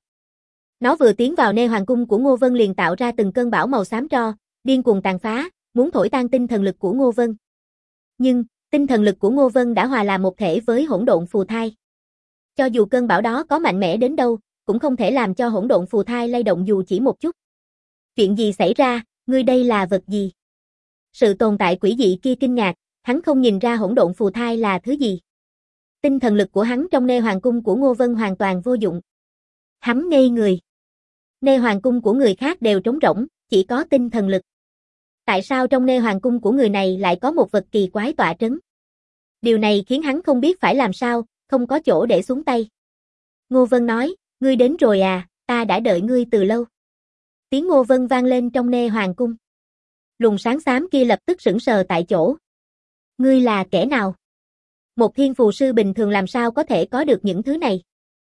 Nó vừa tiến vào nê hoàng cung của Ngô Vân liền tạo ra từng cơn bão màu xám tro, điên cuồng tàn phá, muốn thổi tan tinh thần lực của Ngô Vân. Nhưng, tinh thần lực của Ngô Vân đã hòa làm một thể với hỗn độn phù thai. Cho dù cơn bão đó có mạnh mẽ đến đâu, cũng không thể làm cho hỗn độn phù thai lay động dù chỉ một chút. Chuyện gì xảy ra, ngươi đây là vật gì? Sự tồn tại quỷ dị kia kinh ngạc, hắn không nhìn ra hỗn độn phù thai là thứ gì. Tinh thần lực của hắn trong nê hoàng cung của Ngô Vân hoàn toàn vô dụng. Hắn ngây người. Nê hoàng cung của người khác đều trống rỗng, chỉ có tinh thần lực. Tại sao trong nê hoàng cung của người này lại có một vật kỳ quái tọa trấn? Điều này khiến hắn không biết phải làm sao, không có chỗ để xuống tay. Ngô Vân nói, ngươi đến rồi à, ta đã đợi ngươi từ lâu. Tiếng Ngô Vân vang lên trong nê hoàng cung. Luồng sáng xám kia lập tức sững sờ tại chỗ. Ngươi là kẻ nào? Một thiên phù sư bình thường làm sao có thể có được những thứ này?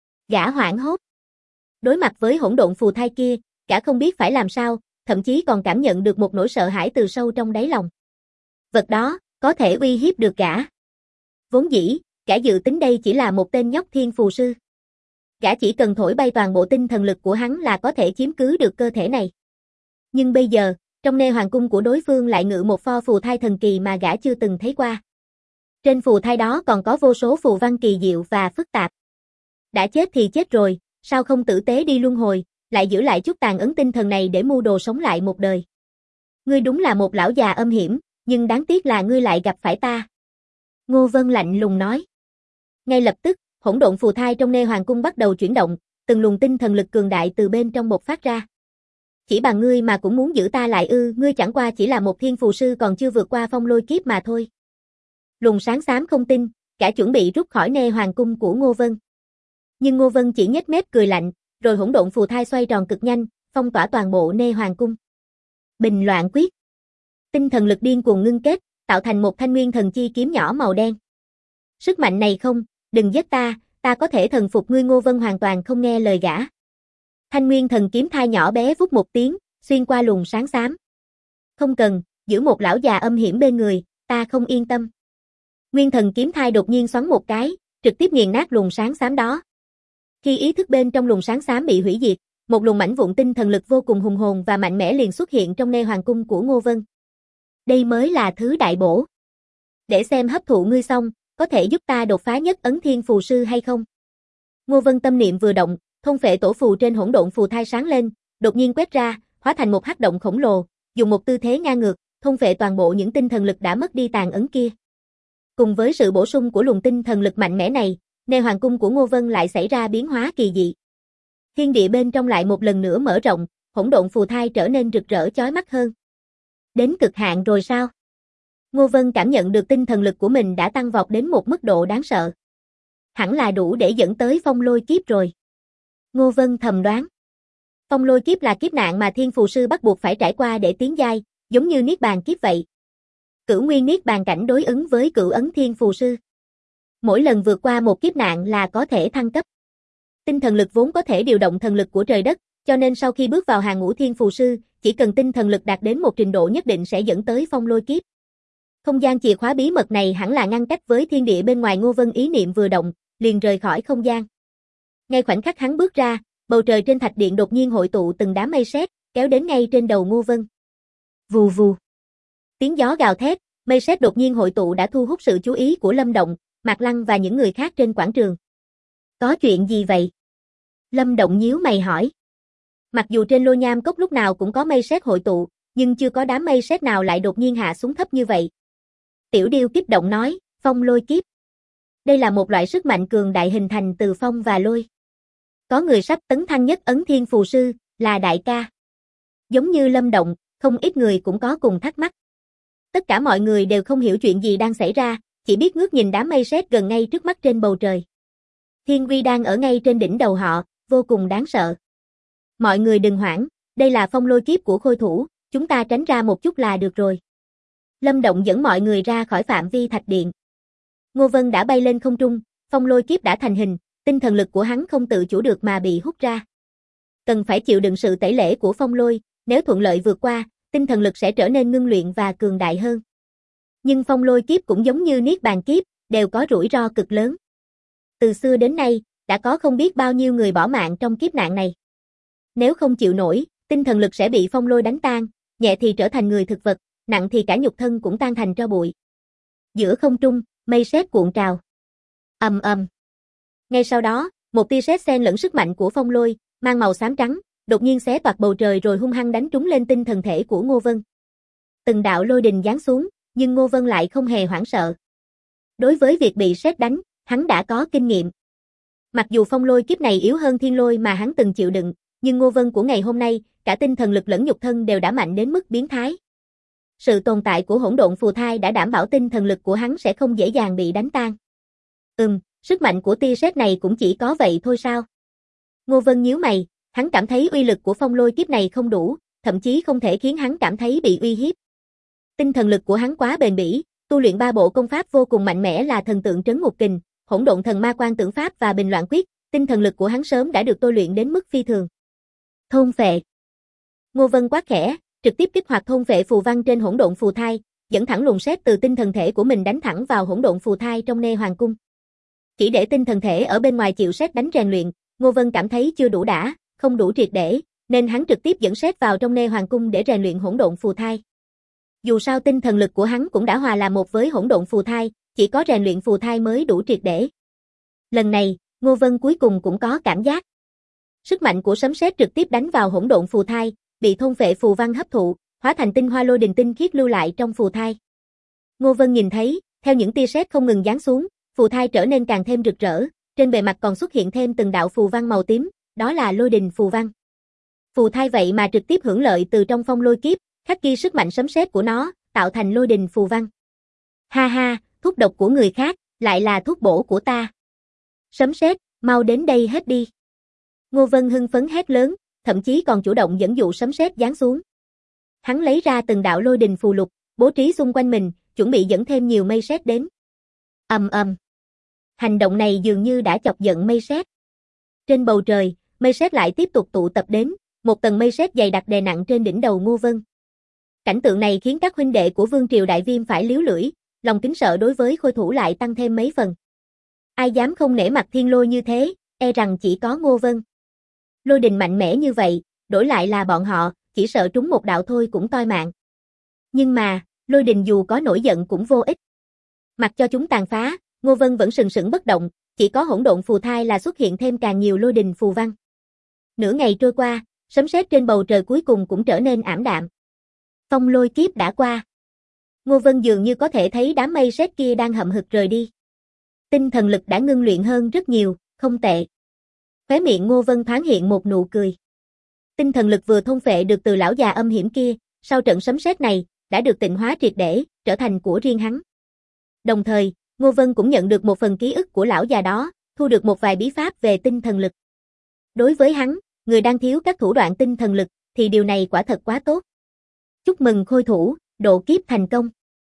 Gã hoảng hốt. Đối mặt với hỗn độn phù thai kia, gã không biết phải làm sao, thậm chí còn cảm nhận được một nỗi sợ hãi từ sâu trong đáy lòng. Vật đó, có thể uy hiếp được gã. Vốn dĩ, gã dự tính đây chỉ là một tên nhóc thiên phù sư. Gã chỉ cần thổi bay toàn bộ tinh thần lực của hắn là có thể chiếm cứ được cơ thể này. Nhưng bây giờ, trong nê hoàng cung của đối phương lại ngự một pho phù thai thần kỳ mà gã chưa từng thấy qua. Trên phù thai đó còn có vô số phù văn kỳ diệu và phức tạp. Đã chết thì chết rồi, sao không tử tế đi luân hồi, lại giữ lại chút tàn ấn tinh thần này để mưu đồ sống lại một đời. Ngươi đúng là một lão già âm hiểm, nhưng đáng tiếc là ngươi lại gặp phải ta. Ngô Vân lạnh lùng nói. Ngay lập tức, hỗn độn phù thai trong nê hoàng cung bắt đầu chuyển động, từng luồng tinh thần lực cường đại từ bên trong bộc phát ra. Chỉ bằng ngươi mà cũng muốn giữ ta lại ư? Ngươi chẳng qua chỉ là một thiên phù sư còn chưa vượt qua phong lôi kiếp mà thôi. Luồng sáng xám không tin, cả chuẩn bị rút khỏi nê hoàng cung của Ngô Vân. Nhưng Ngô Vân chỉ nhếch mép cười lạnh, rồi hỗn độn phù thai xoay tròn cực nhanh, phong tỏa toàn bộ nê hoàng cung. Bình loạn quyết. Tinh thần lực điên cuồng ngưng kết, tạo thành một thanh nguyên thần chi kiếm nhỏ màu đen. Sức mạnh này không, đừng giết ta có thể thần phục ngươi. Ngô Vân hoàn toàn không nghe lời gã. Thanh nguyên thần kiếm thai nhỏ bé vút một tiếng, xuyên qua luồng sáng xám. Không cần, giữ một lão già âm hiểm bên người, ta không yên tâm. Nguyên thần kiếm thai đột nhiên xoắn một cái, trực tiếp nghiền nát luồng sáng xám đó. Khi ý thức bên trong luồng sáng xám bị hủy diệt, một luồng mảnh vụn tinh thần lực vô cùng hùng hồn và mạnh mẽ liền xuất hiện trong nê hoàng cung của Ngô Vân. Đây mới là thứ đại bổ. Để xem hấp thụ ngươi xong, có thể giúp ta đột phá nhất ấn thiên phù sư hay không? Ngô Vân tâm niệm vừa động, thôn phệ tổ phù trên hỗn độn phù thai sáng lên, đột nhiên quét ra, hóa thành một hắc động khổng lồ, dùng một tư thế ngang ngược, thôn phệ toàn bộ những tinh thần lực đã mất đi tàn ấn kia. Cùng với sự bổ sung của luồng tinh thần lực mạnh mẽ này, nê hoàng cung của Ngô Vân lại xảy ra biến hóa kỳ dị. Thiên địa bên trong lại một lần nữa mở rộng, hỗn độn phù thai trở nên rực rỡ chói mắt hơn. Đến cực hạn rồi sao? Ngô Vân cảm nhận được tinh thần lực của mình đã tăng vọt đến một mức độ đáng sợ. Hẳn là đủ để dẫn tới phong lôi kiếp rồi. Ngô Vân thầm đoán. Phong lôi kiếp là kiếp nạn mà thiên phù sư bắt buộc phải trải qua để tiến giai, giống như niết bàn kiếp vậy. Cửu nguyên niết bàn cảnh đối ứng với cửu ấn thiên phù sư. Mỗi lần vượt qua một kiếp nạn là có thể thăng cấp. Tinh thần lực vốn có thể điều động thần lực của trời đất, cho nên sau khi bước vào hàng ngũ thiên phù sư, chỉ cần tinh thần lực đạt đến một trình độ nhất định sẽ dẫn tới phong lôi kiếp. Không gian chìa khóa bí mật này hẳn là ngăn cách với thiên địa bên ngoài. Ngô Vân ý niệm vừa động, liền rời khỏi không gian. Ngay khoảnh khắc hắn bước ra, bầu trời trên thạch điện đột nhiên hội tụ từng đám mây sét, kéo đến ngay trên đầu Ngô Vân. Vù vù. Tiếng gió gào thét, mây sét đột nhiên hội tụ đã thu hút sự chú ý của Lâm Động, Mạc Lăng và những người khác trên quảng trường. Có chuyện gì vậy? Lâm Động nhíu mày hỏi. Mặc dù trên Lô Nham Cốc lúc nào cũng có mây sét hội tụ, nhưng chưa có đám mây sét nào lại đột nhiên hạ xuống thấp như vậy. Tiểu Điêu kích động nói, phong lôi kiếp. Đây là một loại sức mạnh cường đại hình thành từ phong và lôi. Có người sắp tấn thăng nhất ấn thiên phù sư, là đại ca. Giống như Lâm Động, không ít người cũng có cùng thắc mắc. Tất cả mọi người đều không hiểu chuyện gì đang xảy ra, chỉ biết ngước nhìn đám mây sét gần ngay trước mắt trên bầu trời. Thiên uy đang ở ngay trên đỉnh đầu họ, vô cùng đáng sợ. Mọi người đừng hoảng, đây là phong lôi kiếp của khôi thủ, chúng ta tránh ra một chút là được rồi. Lâm Động dẫn mọi người ra khỏi phạm vi thạch điện. Ngô Vân đã bay lên không trung, phong lôi kiếp đã thành hình, tinh thần lực của hắn không tự chủ được mà bị hút ra. Cần phải chịu đựng sự tẩy lễ của phong lôi, nếu thuận lợi vượt qua, tinh thần lực sẽ trở nên ngưng luyện và cường đại hơn. Nhưng phong lôi kiếp cũng giống như niết bàn kiếp, đều có rủi ro cực lớn. Từ xưa đến nay, đã có không biết bao nhiêu người bỏ mạng trong kiếp nạn này. Nếu không chịu nổi, tinh thần lực sẽ bị phong lôi đánh tan, nhẹ thì trở thành người thực vật, nặng thì cả nhục thân cũng tan thành tro bụi. Giữa không trung, mây sét cuộn trào. Ầm ầm. Ngay sau đó, một tia sét xen lẫn sức mạnh của phong lôi, mang màu xám trắng, đột nhiên xé toạc bầu trời rồi hung hăng đánh trúng lên tinh thần thể của Ngô Vân. Từng đạo lôi đình giáng xuống, nhưng Ngô Vân lại không hề hoảng sợ. Đối với việc bị sét đánh, hắn đã có kinh nghiệm. Mặc dù phong lôi kiếp này yếu hơn thiên lôi mà hắn từng chịu đựng, nhưng Ngô Vân của ngày hôm nay, cả tinh thần lực lẫn nhục thân đều đã mạnh đến mức biến thái. Sự tồn tại của hỗn độn phù thai đã đảm bảo tinh thần lực của hắn sẽ không dễ dàng bị đánh tan. Sức mạnh của tia sét này cũng chỉ có vậy thôi sao? Ngô Vân nhíu mày, hắn cảm thấy uy lực của phong lôi kiếp này không đủ, thậm chí không thể khiến hắn cảm thấy bị uy hiếp. Tinh thần lực của hắn quá bền bỉ, tu luyện 3 bộ công pháp vô cùng mạnh mẽ là thần tượng trấn ngục kình, hỗn độn thần ma quan tưởng pháp và bình loạn quyết, tinh thần lực của hắn sớm đã được tôi luyện đến mức phi thường. Thôn phệ. Ngô Vân quát khẽ, trực tiếp kích hoạt thôn phệ phù văn trên hỗn độn phù thai, dẫn thẳng luồng sét từ tinh thần thể của mình đánh thẳng vào hỗn độn phù thai trong nê hoàng cung. Chỉ để tinh thần thể ở bên ngoài chịu sét đánh rèn luyện, Ngô Vân cảm thấy chưa đủ đã, không đủ triệt để, nên hắn trực tiếp dẫn sét vào trong nê hoàng cung để rèn luyện hỗn độn phù thai. Dù sao tinh thần lực của hắn cũng đã hòa làm một với hỗn độn phù thai, chỉ có rèn luyện phù thai mới đủ triệt để. Lần này, Ngô Vân cuối cùng cũng có cảm giác. Sức mạnh của sấm sét trực tiếp đánh vào hỗn độn phù thai, bị thôn phệ phù văn hấp thụ, hóa thành tinh hoa lôi đình tinh khiết lưu lại trong phù thai. Ngô Vân nhìn thấy, theo những tia sét không ngừng giáng xuống, phù thai trở nên càng thêm rực rỡ, trên bề mặt còn xuất hiện thêm từng đạo phù văn màu tím, đó là lôi đình phù văn. Phù thai vậy mà trực tiếp hưởng lợi từ trong phong lôi kiếp, khắc ghi sức mạnh sấm sét của nó, tạo thành lôi đình phù văn. Ha ha, thuốc độc của người khác, lại là thuốc bổ của ta. Sấm sét, mau đến đây hết đi. Ngô Vân hưng phấn hét lớn, thậm chí còn chủ động dẫn dụ sấm sét giáng xuống. Hắn lấy ra từng đạo lôi đình phù lục, bố trí xung quanh mình, chuẩn bị dẫn thêm nhiều mây sét đến. Ầm ầm. Hành động này dường như đã chọc giận mây sét. Trên bầu trời, mây sét lại tiếp tục tụ tập đến, một tầng mây sét dày đặc đè nặng trên đỉnh đầu Ngô Vân. Cảnh tượng này khiến các huynh đệ của Vương triều Đại Viêm phải líu lưỡi, lòng kính sợ đối với khôi thủ lại tăng thêm mấy phần. Ai dám không nể mặt thiên lôi như thế, e rằng chỉ có Ngô Vân. Lôi đình mạnh mẽ như vậy, đổi lại là bọn họ, chỉ sợ trúng một đạo thôi cũng toi mạng. Nhưng mà, lôi đình dù có nổi giận cũng vô ích. Mặc cho chúng tàn phá, Ngô Vân vẫn sừng sững bất động, chỉ có hỗn độn phù thai là xuất hiện thêm càng nhiều lôi đình phù văn. Nửa ngày trôi qua, sấm sét trên bầu trời cuối cùng cũng trở nên ảm đạm. Phong lôi kiếp đã qua. Ngô Vân dường như có thể thấy đám mây sét kia đang hậm hực rời đi. Tinh thần lực đã ngưng luyện hơn rất nhiều, không tệ. Khóe miệng Ngô Vân thoáng hiện một nụ cười. Tinh thần lực vừa thôn phệ được từ lão già âm hiểm kia, sau trận sấm sét này, đã được tịnh hóa triệt để, trở thành của riêng hắn. Đồng thời, Ngô Vân cũng nhận được một phần ký ức của lão già đó, thu được một vài bí pháp về tinh thần lực. Đối với hắn, người đang thiếu các thủ đoạn tinh thần lực, thì điều này quả thật quá tốt. Chúc mừng khôi thủ, độ kiếp thành công.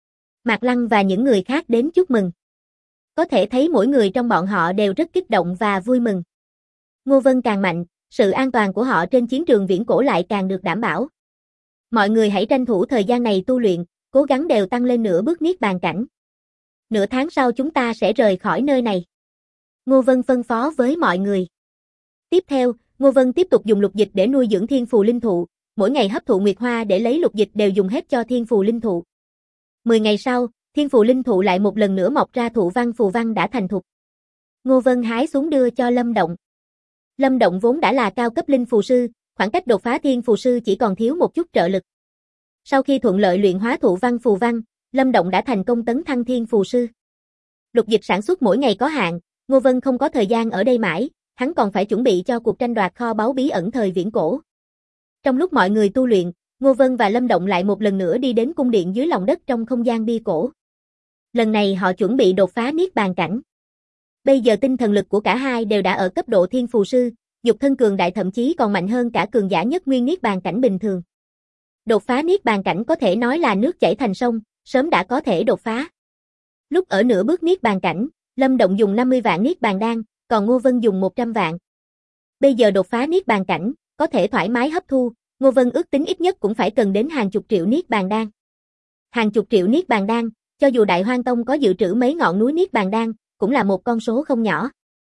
Mạc Lăng và những người khác đến chúc mừng. Có thể thấy mỗi người trong bọn họ đều rất kích động và vui mừng. Ngô Vân càng mạnh, sự an toàn của họ trên chiến trường viễn cổ lại càng được đảm bảo. Mọi người hãy tranh thủ thời gian này tu luyện, cố gắng đều tăng lên nửa bước niết bàn cảnh. Nửa tháng sau chúng ta sẽ rời khỏi nơi này. Ngô Vân phân phó với mọi người. Tiếp theo, Ngô Vân tiếp tục dùng lục dịch để nuôi dưỡng thiên phù linh thụ, mỗi ngày hấp thụ nguyệt hoa để lấy lục dịch đều dùng hết cho thiên phù linh thụ. 10 ngày sau, thiên phù linh thụ lại một lần nữa mọc ra thụ văn phù văn đã thành thục. Ngô Vân hái xuống đưa cho Lâm Động. Lâm Động vốn đã là cao cấp linh phù sư, khoảng cách đột phá thiên phù sư chỉ còn thiếu một chút trợ lực. Sau khi thuận lợi luyện hóa thụ văn phù văn, Lâm Động đã thành công tấn thăng thiên phù sư. Lục dịch sản xuất mỗi ngày có hạn, Ngô Vân không có thời gian ở đây mãi, hắn còn phải chuẩn bị cho cuộc tranh đoạt kho báu bí ẩn thời viễn cổ. Trong lúc mọi người tu luyện, Ngô Vân và Lâm Động lại một lần nữa đi đến cung điện dưới lòng đất trong không gian bia cổ. Lần này họ chuẩn bị đột phá niết bàn cảnh. Bây giờ tinh thần lực của cả hai đều đã ở cấp độ thiên phù sư, nhục thân cường đại thậm chí còn mạnh hơn cả cường giả nhất nguyên niết bàn cảnh bình thường. Đột phá niết bàn cảnh có thể nói là nước chảy thành sông, sớm đã có thể đột phá. Lúc ở nửa bước niết bàn cảnh, Lâm Động dùng 50 vạn niết bàn đan, còn Ngô Vân dùng 100 vạn. Bây giờ đột phá niết bàn cảnh, có thể thoải mái hấp thu, Ngô Vân ước tính ít nhất cũng phải cần đến hàng chục triệu niết bàn đan. Hàng chục triệu niết bàn đan, cho dù Đại Hoang Tông có dự trữ mấy ngọn núi niết bàn đan, cũng là một con số không nhỏ.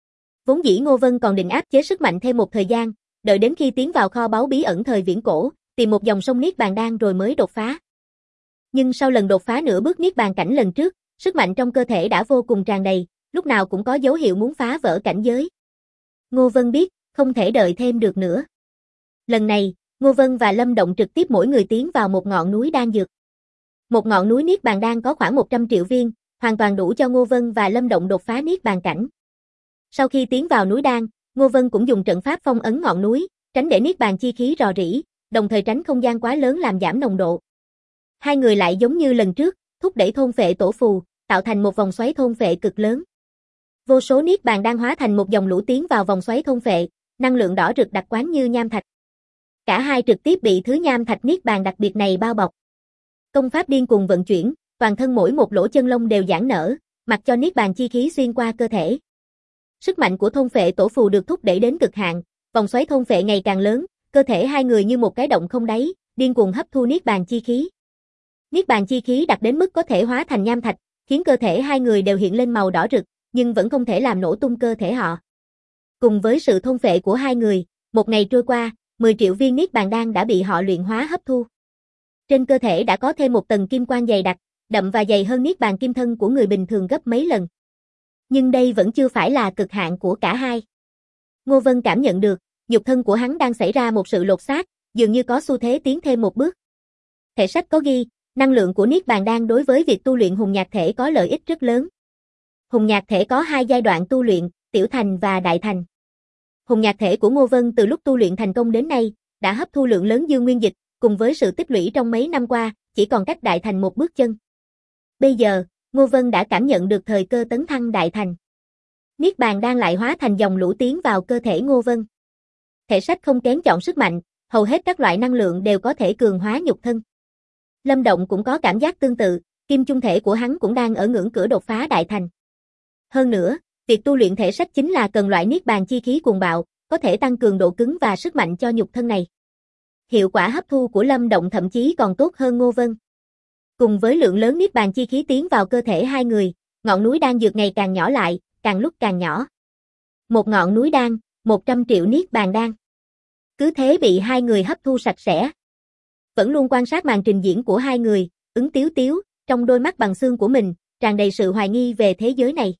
Vốn dĩ Ngô Vân còn định áp chế sức mạnh thêm một thời gian, đợi đến khi tiến vào kho báu bí ẩn thời viễn cổ, tìm một dòng sông niết bàn đan rồi mới đột phá. Nhưng sau lần đột phá nửa bước niết bàn cảnh lần trước, sức mạnh trong cơ thể đã vô cùng tràn đầy, lúc nào cũng có dấu hiệu muốn phá vỡ cảnh giới. Ngô Vân biết, không thể đợi thêm được nữa. Lần này, Ngô Vân và Lâm Động trực tiếp mỗi người tiến vào một ngọn núi đan dược. Một ngọn núi niết bàn đan có khoảng 100 triệu viên, hoàn toàn đủ cho Ngô Vân và Lâm Động đột phá niết bàn cảnh. Sau khi tiến vào núi đan, Ngô Vân cũng dùng trận pháp phong ấn ngọn núi, tránh để niết bàn chi khí rò rỉ, đồng thời tránh không gian quá lớn làm giảm nồng độ. Hai người lại giống như lần trước, thúc đẩy thôn phệ tổ phù, tạo thành một vòng xoáy thôn phệ cực lớn. Vô số niết bàn đan hóa thành một dòng lũ tiến vào vòng xoáy thôn phệ, năng lượng đỏ rực đặc quán như nham thạch. Cả hai trực tiếp bị thứ nham thạch niết bàn đặc biệt này bao bọc. Công pháp điên cuồng vận chuyển, toàn thân mỗi một lỗ chân lông đều giãn nở, mặc cho niết bàn chi khí xuyên qua cơ thể. Sức mạnh của thôn phệ tổ phù được thúc đẩy đến cực hạn, vòng xoáy thôn phệ ngày càng lớn, cơ thể hai người như một cái động không đáy, điên cuồng hấp thu niết bàn chi khí. Niết bàn chi khí đạt đến mức có thể hóa thành nham thạch, khiến cơ thể hai người đều hiện lên màu đỏ rực, nhưng vẫn không thể làm nổ tung cơ thể họ. Cùng với sự thôn phệ của hai người, một ngày trôi qua, 10 triệu viên niết bàn đan đã bị họ luyện hóa hấp thu. Trên cơ thể đã có thêm một tầng kim quang dày đặc, đậm và dày hơn niết bàn kim thân của người bình thường gấp mấy lần. Nhưng đây vẫn chưa phải là cực hạn của cả hai. Ngô Vân cảm nhận được, nhục thân của hắn đang xảy ra một sự lột xác, dường như có xu thế tiến thêm một bước. Thể sách có ghi, năng lượng của niết bàn đan đối với việc tu luyện hùng nhạc thể có lợi ích rất lớn. Hùng nhạc thể có hai giai đoạn tu luyện, tiểu thành và đại thành. Hùng nhạc thể của Ngô Vân từ lúc tu luyện thành công đến nay, đã hấp thu lượng lớn dương nguyên dịch, cùng với sự tích lũy trong mấy năm qua, chỉ còn cách đại thành một bước chân. Bây giờ, Ngô Vân đã cảm nhận được thời cơ tấn thăng đại thành. Niết bàn đan lại hóa thành dòng lũ tiến vào cơ thể Ngô Vân. Thể sách không kén chọn sức mạnh, hầu hết các loại năng lượng đều có thể cường hóa nhục thân. Lâm Động cũng có cảm giác tương tự, kim chung thể của hắn cũng đang ở ngưỡng cửa đột phá đại thành. Hơn nữa, việc tu luyện thể sách chính là cần loại niết bàn chi khí cuồng bạo, có thể tăng cường độ cứng và sức mạnh cho nhục thân này. Hiệu quả hấp thu của Lâm Động thậm chí còn tốt hơn Ngô Vân. Cùng với lượng lớn niết bàn chi khí tiến vào cơ thể hai người, ngọn núi đan dược ngày càng nhỏ lại, càng lúc càng nhỏ. Một ngọn núi đan, 100 triệu niết bàn đan. Cứ thế bị hai người hấp thu sạch sẽ. Vẫn luôn quan sát màn trình diễn của hai người, Ứng Tiếu Tiếu, trong đôi mắt bằng xương của mình, tràn đầy sự hoài nghi về thế giới này.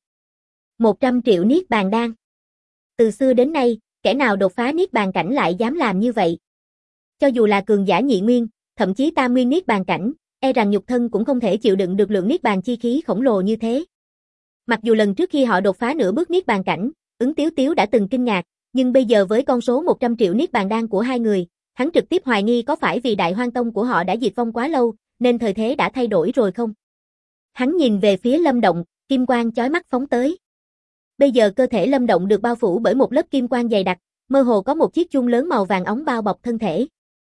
100 triệu niết bàn đan. Từ xưa đến nay, kẻ nào đột phá niết bàn cảnh lại dám làm như vậy? Cho dù là cường giả nhị nguyên, thậm chí tam nguyên niết bàn cảnh, e rằng nhục thân cũng không thể chịu đựng được lượng niết bàn chi khí khổng lồ như thế. Mặc dù lần trước khi họ đột phá nửa bước niết bàn cảnh, Ứng Tiếu Tiếu đã từng kinh ngạc, nhưng bây giờ với con số 100 triệu niết bàn đan của hai người, hắn trực tiếp hoài nghi có phải vì Đại Hoang Tông của họ đã diệt vong quá lâu, nên thời thế đã thay đổi rồi không? Hắn nhìn về phía Lâm Động, kim quang chói mắt phóng tới. Bây giờ cơ thể Lâm Động được bao phủ bởi một lớp kim quang dày đặc, mơ hồ có một chiếc chuông lớn màu vàng óng bao bọc thân thể.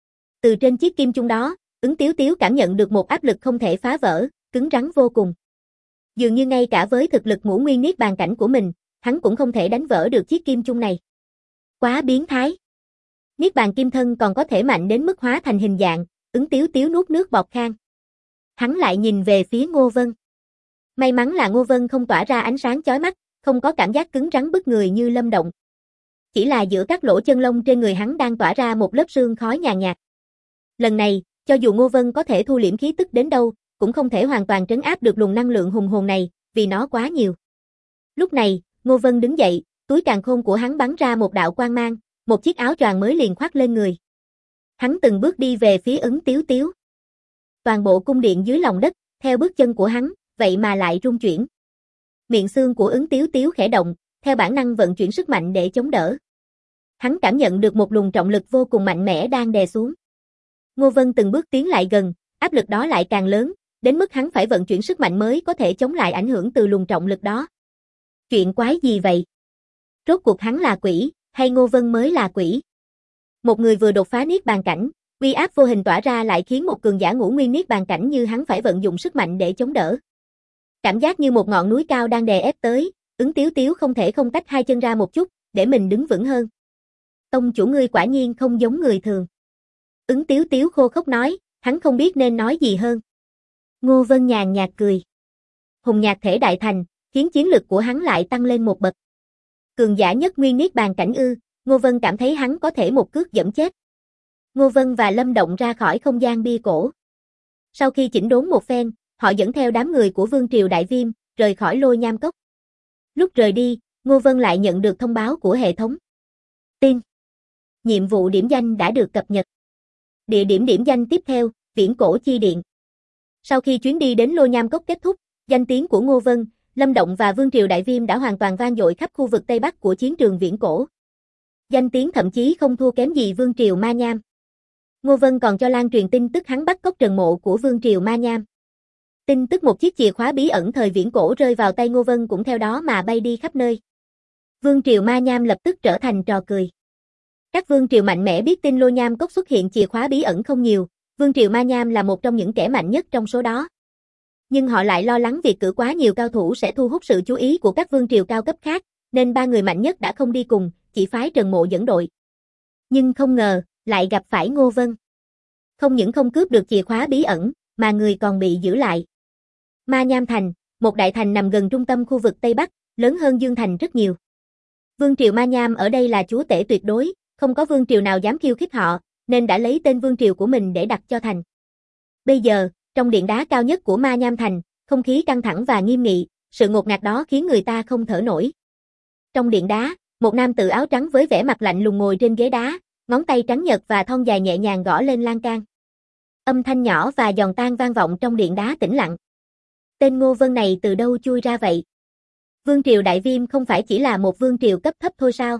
Từ trên chiếc kim chuông đó, Ứng Tiếu Tiếu cảm nhận được một áp lực không thể phá vỡ, cứng rắn vô cùng. Dường như ngay cả với thực lực ngũ nguyên niết bàn cảnh của mình, hắn cũng không thể đánh vỡ được chiếc kim chuông này. Quá biến thái. Niết bàn kim thân còn có thể mạnh đến mức hóa thành hình dạng, Ứng Tiếu Tiếu nuốt nước bọt khan. Hắn lại nhìn về phía Ngô Vân. May mắn là Ngô Vân không tỏa ra ánh sáng chói mắt, không có cảm giác cứng rắn bức người như Lâm Động. Chỉ là giữa các lỗ chân lông trên người hắn đang tỏa ra một lớp sương khói nhàn nhạt. Lần này, cho dù Ngô Vân có thể thu liễm khí tức đến đâu, cũng không thể hoàn toàn trấn áp được luồng năng lượng hùng hồn này, vì nó quá nhiều. Lúc này, Ngô Vân đứng dậy, túi càn khôn của hắn bắn ra một đạo quang mang, một chiếc áo choàng mới liền khoác lên người. Hắn từng bước đi về phía Ứng Tiếu Tiếu. Toàn bộ cung điện dưới lòng đất, theo bước chân của hắn, vậy mà lại rung chuyển. Miệng xương của Ứng Tiếu Tiếu khẽ động, theo bản năng vận chuyển sức mạnh để chống đỡ. Hắn cảm nhận được một luồng trọng lực vô cùng mạnh mẽ đang đè xuống. Ngô Vân từng bước tiến lại gần, áp lực đó lại càng lớn, đến mức hắn phải vận chuyển sức mạnh mới có thể chống lại ảnh hưởng từ luồng trọng lực đó. Chuyện quái gì vậy? Rốt cuộc hắn là quỷ, hay Ngô Vân mới là quỷ? Một người vừa đột phá niết bàn cảnh, uy áp vô hình tỏa ra lại khiến một cường giả ngũ nguyên niết bàn cảnh như hắn phải vận dụng sức mạnh để chống đỡ. Cảm giác như một ngọn núi cao đang đè ép tới, Ứng Tiếu Tiếu không thể không tách hai chân ra một chút, để mình đứng vững hơn. Tông chủ ngươi quả nhiên không giống người thường. Ứng Tiếu Tiếu khô khốc nói, hắn không biết nên nói gì hơn. Ngô Vân nhàn nhạt cười. Hùng nhạc thể đại thành, khiến chiến lực của hắn lại tăng lên một bậc. Cường giả nhất nguyên niết bàn cảnh ư? Ngô Vân cảm thấy hắn có thể một cước giẫm chết. Ngô Vân và Lâm Động ra khỏi không gian bia cổ. Sau khi chỉnh đốn một phen, họ dẫn theo đám người của Vương Triều Đại Viêm, rời khỏi Lôi Nham Cốc. Lúc rời đi, Ngô Vân lại nhận được thông báo của hệ thống. Tin. Nhiệm vụ điểm danh đã được cập nhật. Địa điểm điểm danh tiếp theo, Viễn Cổ Chi Điện. Sau khi chuyến đi đến Lôi Nham Cốc kết thúc, danh tiếng của Ngô Vân, Lâm Động và Vương Triều Đại Viêm đã hoàn toàn vang dội khắp khu vực Tây Bắc của chiến trường Viễn Cổ. Danh tiếng thậm chí không thua kém gì Vương Triều Ma Nham. Ngô Vân còn cho lan truyền tin tức hắn bắt cóc Trần Mộ của Vương Triều Ma Nham. Tin tức một chiếc chìa khóa bí ẩn thời Viễn Cổ rơi vào tay Ngô Vân cũng theo đó mà bay đi khắp nơi. Vương Triều Ma Nham lập tức trở thành trò cười. Các vương triều mạnh mẽ biết tin Lôi Nham Cốc xuất hiện chìa khóa bí ẩn không nhiều, Vương Triều Ma Nham là một trong những kẻ mạnh nhất trong số đó. Nhưng họ lại lo lắng việc cử quá nhiều cao thủ sẽ thu hút sự chú ý của các vương triều cao cấp khác, nên ba người mạnh nhất đã không đi cùng, chỉ phái Trần Mộ dẫn đội. Nhưng không ngờ, lại gặp phải Ngô Vân. Không những không cướp được chìa khóa bí ẩn, mà người còn bị giữ lại. Ma Nham Thành, một đại thành nằm gần trung tâm khu vực Tây Bắc, lớn hơn Dương Thành rất nhiều. Vương triều Ma Nham ở đây là chúa tể tuyệt đối, không có vương triều nào dám khiêu khích họ, nên đã lấy tên vương triều của mình để đặt cho thành. Bây giờ, trong điện đá cao nhất của Ma Nham Thành, không khí căng thẳng và nghiêm nghị, sự ngột ngạt đó khiến người ta không thở nổi. Trong điện đá, một nam tử áo trắng với vẻ mặt lạnh lùng ngồi trên ghế đá, ngón tay trắng nhật và thon dài nhẹ nhàng gõ lên lan can. Âm thanh nhỏ và giòn tan vang vọng trong điện đá tĩnh lặng. Tên Ngô Vân này từ đâu chui ra vậy? Vương triều Đại Viêm không phải chỉ là một vương triều cấp thấp thôi sao?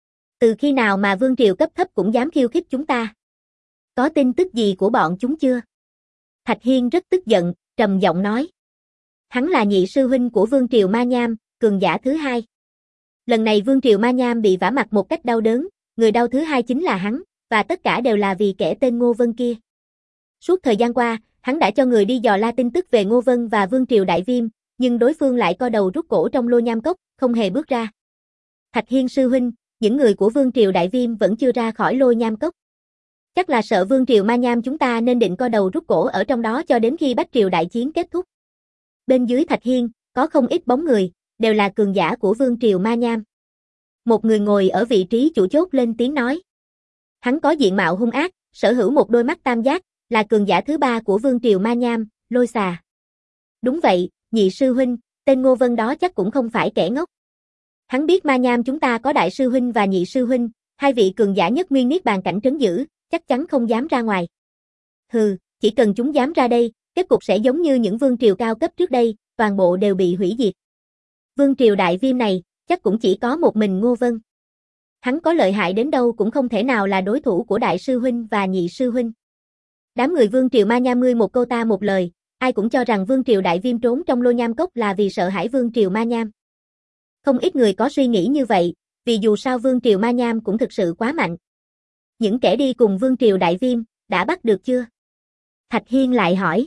Từ khi nào mà vương triều cấp thấp cũng dám khiêu khích chúng ta? Có tin tức gì của bọn chúng chưa? Thạch Hiên rất tức giận, trầm giọng nói. Hắn là nhị sư huynh của Vương triều Ma Nham, cường giả thứ hai. Lần này Vương triều Ma Nham bị vả mặt một cách đau đớn, người đau thứ hai chính là hắn, và tất cả đều là vì kẻ tên Ngô Vân kia. Suốt thời gian qua, hắn đã cho người đi dò la tin tức về Ngô Vân và Vương triều Đại Viêm, nhưng đối phương lại co đầu rút cổ trong Lôi Nham Cốc, không hề bước ra. Thạch Hiên sư huynh, những người của Vương triều Đại Viêm vẫn chưa ra khỏi Lôi Nham Cốc. Chắc là sợ Vương triều Ma Nham chúng ta nên định co đầu rút cổ ở trong đó cho đến khi Bách triều đại chiến kết thúc. Bên dưới Thạch Hiên, có không ít bóng người, đều là cường giả của Vương triều Ma Nham. Một người ngồi ở vị trí chủ chốt lên tiếng nói. Hắn có diện mạo hung ác, sở hữu một đôi mắt tam giác, là cường giả thứ ba của Vương triều Ma Nham, Lôi Xà. Đúng vậy, nhị sư huynh, tên Ngô Vân đó chắc cũng không phải kẻ ngốc. Hắn biết Ma Nham chúng ta có đại sư huynh và nhị sư huynh, hai vị cường giả nhất nguyên niết bàn cảnh trấn giữ, chắc chắn không dám ra ngoài. Hừ, chỉ cần chúng dám ra đây, kết cục sẽ giống như những vương triều cao cấp trước đây, toàn bộ đều bị hủy diệt. Vương triều Đại Viêm này, chắc cũng chỉ có một mình Ngô Vân. Hắn có lợi hại đến đâu cũng không thể nào là đối thủ của đại sư huynh và nhị sư huynh. Đám người Vương triều Ma Nham ngươi một câu ta một lời, ai cũng cho rằng Vương triều Đại Viêm trốn trong Lôi Nham Cốc là vì sợ hãi Vương triều Ma Nham. Không ít người có suy nghĩ như vậy, vì dù sao Vương triều Ma Nham cũng thực sự quá mạnh. Những kẻ đi cùng Vương triều Đại Viêm, đã bắt được chưa? Thạch Hiên lại hỏi.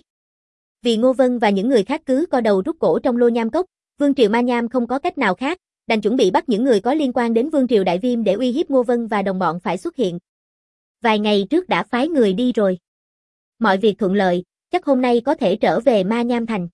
Vì Ngô Vân và những người khác cứ co đầu rút cổ trong Lôi Nham Cốc, Vương triều Ma Nham không có cách nào khác, đành chuẩn bị bắt những người có liên quan đến Vương triều Đại Viêm để uy hiếp Ngô Vân và đồng bọn phải xuất hiện. Vài ngày trước đã phái người đi rồi. Mọi việc thuận lợi, chắc hôm nay có thể trở về Ma Nham Thành.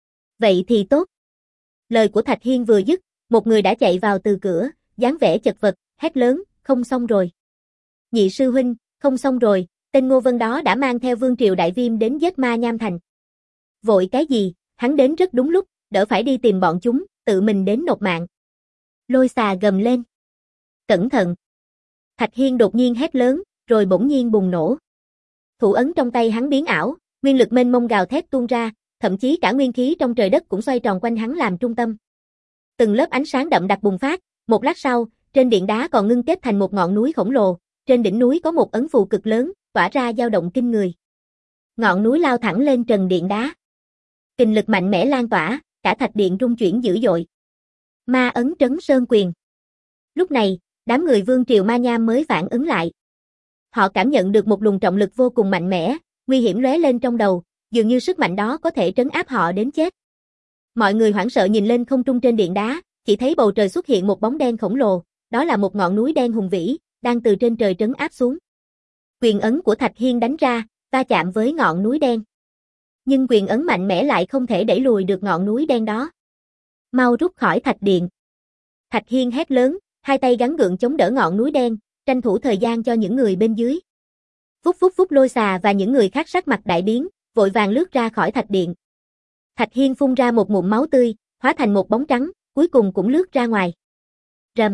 Vậy thì tốt. Lời của Thạch Hiên vừa dứt, một người đã chạy vào từ cửa, dáng vẻ chật vật, hét lớn, không xong rồi. Nhị sư huynh, không xong rồi, tên Ngô Vân đó đã mang theo Vương triều Đại Viêm đến giết Ma Nham Thành. Vội cái gì, hắn đến rất đúng lúc, đỡ phải đi tìm bọn chúng, tự mình đến nộp mạng. Lôi Xà gầm lên. Cẩn thận. Thạch Hiên đột nhiên hét lớn, rồi bỗng nhiên bùng nổ. Thủ ấn trong tay hắn biến ảo, nguyên lực mênh mông gào thét tuôn ra, thậm chí cả nguyên khí trong trời đất cũng xoay tròn quanh hắn làm trung tâm. Từng lớp ánh sáng đậm đặc bùng phát, một lát sau, trên điện đá còn ngưng kết thành một ngọn núi khổng lồ, trên đỉnh núi có một ấn phù cực lớn, tỏa ra dao động kinh người. Ngọn núi lao thẳng lên trần điện đá. Kình lực mạnh mẽ lan tỏa, cả thạch điện rung chuyển dữ dội. Ma ấn trấn sơn quyền. Lúc này, đám người Vương Triều Ma Nham mới phản ứng lại. Họ cảm nhận được một luồng trọng lực vô cùng mạnh mẽ, nguy hiểm lóe lên trong đầu, dường như sức mạnh đó có thể trấn áp họ đến chết. Mọi người hoảng sợ nhìn lên không trung trên điện đá, chỉ thấy bầu trời xuất hiện một bóng đen khổng lồ, đó là một ngọn núi đen hùng vĩ, đang từ trên trời trấn áp xuống. Quyền ấn của Thạch Hiên đánh ra, va chạm với ngọn núi đen. Nhưng quyền ấn mạnh mẽ lại không thể đẩy lùi được ngọn núi đen đó. Mau rút khỏi thạch điện. Thạch Hiên hét lớn, hai tay gắng gượng chống đỡ ngọn núi đen, tranh thủ thời gian cho những người bên dưới. Vút vút vút, Lôi Xà và những người khác sắc mặt đại biến, vội vàng lướt ra khỏi thạch điện. Thạch Hiên phun ra một ngụm máu tươi, hóa thành một bóng trắng, cuối cùng cũng lướt ra ngoài. Rầm.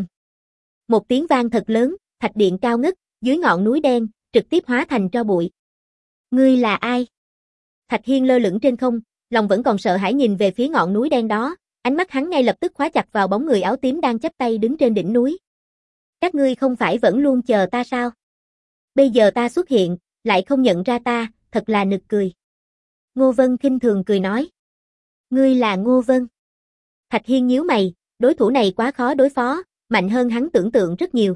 Một tiếng vang thật lớn, thạch điện cao ngất, dưới ngọn núi đen, trực tiếp hóa thành tro bụi. Ngươi là ai? Thạch Hiên lơ lửng trên không, lòng vẫn còn sợ hãi nhìn về phía ngọn núi đen đó, ánh mắt hắn ngay lập tức khóa chặt vào bóng người áo tím đang chắp tay đứng trên đỉnh núi. Các ngươi không phải vẫn luôn chờ ta sao? Bây giờ ta xuất hiện, lại không nhận ra ta, thật là nực cười. Ngô Vân khinh thường cười nói. Ngươi là Ngô Vân. Thạch Hiên nhíu mày, đối thủ này quá khó đối phó, mạnh hơn hắn tưởng tượng rất nhiều.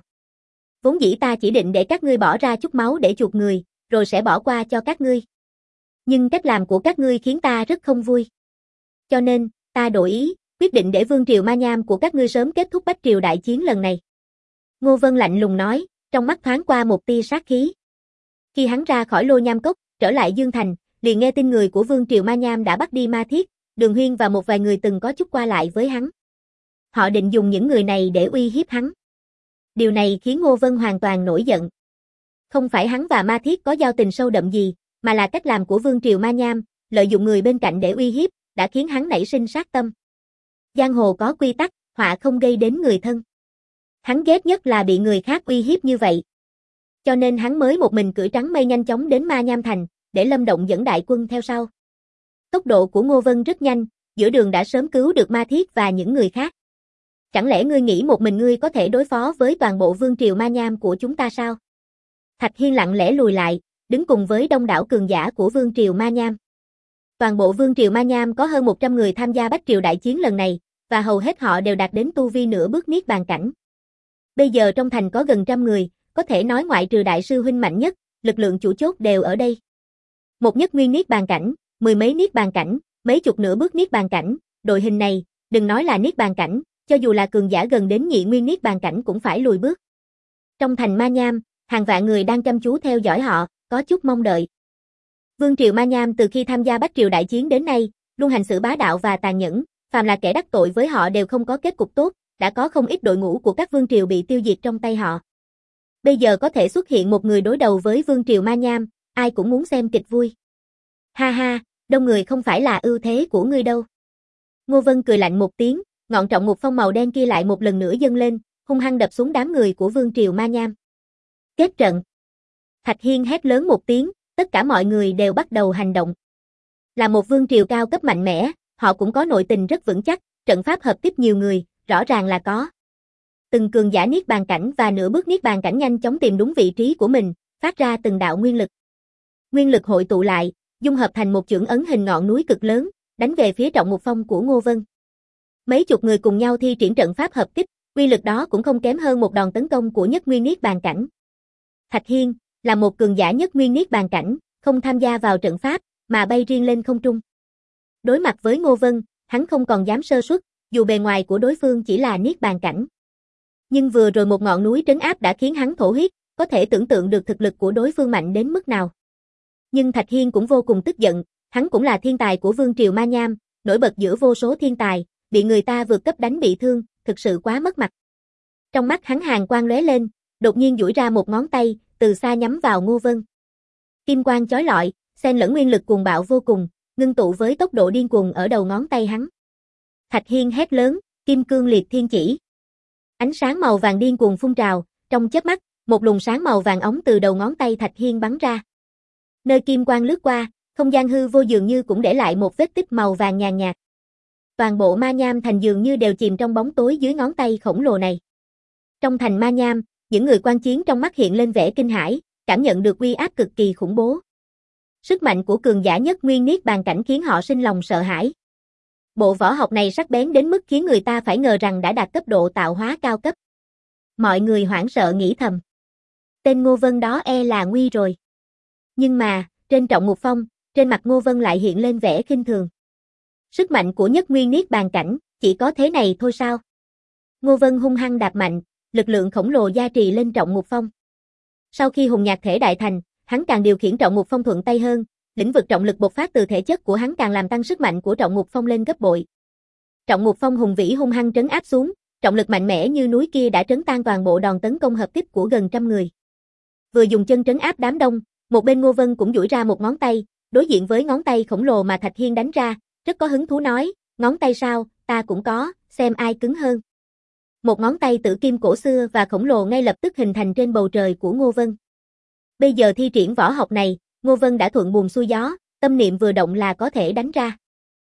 Vốn dĩ ta chỉ định để các ngươi bỏ ra chút máu để chuộc người, rồi sẽ bỏ qua cho các ngươi. Nhưng cách làm của các ngươi khiến ta rất không vui. Cho nên, ta đổi ý, quyết định để Vương Triều Ma Nham của các ngươi sớm kết thúc Bách Triều đại chiến lần này. Ngô Vân lạnh lùng nói, trong mắt thoáng qua một tia sát khí. Khi hắn ra khỏi Lôi Nham Cốc, trở lại Dương Thành, liền nghe tin người của Vương Triều Ma Nham đã bắt đi Ma Thiết, Đường Huyên và một vài người từng có chút qua lại với hắn. Họ định dùng những người này để uy hiếp hắn. Điều này khiến Ngô Vân hoàn toàn nổi giận. Không phải hắn và Ma Thiết có giao tình sâu đậm gì, mà là cách làm của Vương Triều Ma Nham, lợi dụng người bên cạnh để uy hiếp, đã khiến hắn nảy sinh sát tâm. Giang hồ có quy tắc, họa không gây đến người thân. Hắn ghét nhất là bị người khác uy hiếp như vậy. Cho nên hắn mới một mình cưỡi trắng mây nhanh chóng đến Ma Nham Thành, để Lâm Động dẫn đại quân theo sau. Tốc độ của Ngô Vân rất nhanh, giữa đường đã sớm cứu được Ma Thiết và những người khác. Chẳng lẽ ngươi nghĩ một mình ngươi có thể đối phó với toàn bộ Vương Triều Ma Nham của chúng ta sao? Thạch Hiên lặng lẽ lùi lại, đứng cùng với đông đảo cường giả của Vương Triều Ma Nham. Toàn bộ Vương Triều Ma Nham có hơn 100 người tham gia Bách Triều đại chiến lần này, và hầu hết họ đều đạt đến tu vi nửa bước niết bàn cảnh. Bây giờ trong thành có gần 100 người, có thể nói ngoại trừ đại sư huynh mạnh nhất, lực lượng chủ chốt đều ở đây. Một nhất nguyên niết bàn cảnh, mười mấy niết bàn cảnh, mấy chục nửa bước niết bàn cảnh, đội hình này, đừng nói là niết bàn cảnh, cho dù là cường giả gần đến nhị nguyên niết bàn cảnh cũng phải lùi bước. Trong thành Ma Nham, hàng vạn người đang chăm chú theo dõi họ, có chút mong đợi. Vương Triều Ma Nham từ khi tham gia Bách Triều đại chiến đến nay, luôn hành xử bá đạo và tàn nhẫn, phàm là kẻ đắc tội với họ đều không có kết cục tốt, đã có không ít đội ngũ của các vương triều bị tiêu diệt trong tay họ. Bây giờ có thể xuất hiện một người đối đầu với Vương Triều Ma Nham, ai cũng muốn xem kịch vui. Ha ha, đông người không phải là ưu thế của ngươi đâu. Ngô Vân cười lạnh một tiếng, ngọn trọng ngục phong màu đen kia lại một lần nữa dâng lên, hung hăng đập xuống đám người của Vương Triều Ma Nham. Kết trận. Thạch Hiên hét lớn một tiếng, tất cả mọi người đều bắt đầu hành động. Là một vương triều cao cấp mạnh mẽ, họ cũng có nội tình rất vững chắc, trận pháp hợp tiếp nhiều người, rõ ràng là có. Từng cường giả niết bàn cảnh và nửa bước niết bàn cảnh nhanh chóng tìm đúng vị trí của mình, phát ra từng đạo nguyên lực. Nguyên lực hội tụ lại, dung hợp thành một chưởng ấn hình ngọn núi cực lớn, đánh về phía trọng ngục phong của Ngô Vân. Mấy chục người cùng nhau thi triển trận pháp hợp kích, uy lực đó cũng không kém hơn một đòn tấn công của nhất nguyên niết bàn cảnh. Thạch Hiên là một cường giả nhất nguyên niết bàn cảnh, không tham gia vào trận pháp, mà bay riêng lên không trung. Đối mặt với Ngô Vân, hắn không còn dám sơ suất, dù bề ngoài của đối phương chỉ là niết bàn cảnh. Nhưng vừa rồi một ngọn núi trấn áp đã khiến hắn thổ huyết, có thể tưởng tượng được thực lực của đối phương mạnh đến mức nào. Nhưng Thạch Hiên cũng vô cùng tức giận, hắn cũng là thiên tài của Vương Triều Ma Nham, nổi bật giữa vô số thiên tài, bị người ta vượt cấp đánh bị thương, thực sự quá mất mặt. Trong mắt hắn hàn quang lóe lên, đột nhiên duỗi ra một ngón tay, từ xa nhắm vào Ngô Vân. Kim quang chói lọi, xen lẫn nguyên lực cuồng bạo vô cùng, ngưng tụ với tốc độ điên cuồng ở đầu ngón tay hắn. Thạch Hiên hét lớn, kim cương liệt thiên chỉ. Ánh sáng màu vàng điên cuồng phun trào, trong chớp mắt, một luồng sáng màu vàng óng từ đầu ngón tay Thạch Hiên bắn ra. Nơi kim quang lướt qua, không gian hư vô dường như cũng để lại một vết tích màu vàng nhàn nhạt. Toàn bộ Ma Nham thành dường như đều chìm trong bóng tối dưới ngón tay khổng lồ này. Trong thành Ma Nham, những người quan chiến trong mắt hiện lên vẻ kinh hãi, cảm nhận được uy áp cực kỳ khủng bố. Sức mạnh của cường giả nhất nguyên niết bàn cảnh khiến họ sinh lòng sợ hãi. Bộ võ học này sắc bén đến mức khiến người ta phải ngờ rằng đã đạt cấp độ tạo hóa cao cấp. Mọi người hoảng sợ nghĩ thầm. Tên Ngô Vân đó e là nguy rồi. Nhưng mà, trên Trọng Ngục Phong, trên mặt Ngô Vân lại hiện lên vẻ khinh thường. Sức mạnh của nhất nguyên niết bàn cảnh, chỉ có thế này thôi sao? Ngô Vân hung hăng đạp mạnh, lực lượng khổng lồ gia trì lên Trọng Ngục Phong. Sau khi hùng nhạc thể đại thành, hắn càng điều khiển Trọng Ngục Phong thuận tay hơn, lĩnh vực trọng lực bộc phát từ thể chất của hắn càng làm tăng sức mạnh của Trọng Ngục Phong lên gấp bội. Trọng Ngục Phong hùng vĩ hung hăng trấn áp xuống, trọng lực mạnh mẽ như núi kia đã trấn tan toàn bộ đòn tấn công hợp kích của gần trăm người. Vừa dùng chân trấn áp đám đông, một bên Ngô Vân cũng duỗi ra một ngón tay, đối diện với ngón tay khổng lồ mà Thạch Hiên đánh ra, rất có hứng thú nói, ngón tay sao, ta cũng có, xem ai cứng hơn. Một ngón tay tử kim cổ xưa và khổng lồ ngay lập tức hình thành trên bầu trời của Ngô Vân. Bây giờ thi triển võ học này, Ngô Vân đã thuận buồm xuôi gió, tâm niệm vừa động là có thể đánh ra.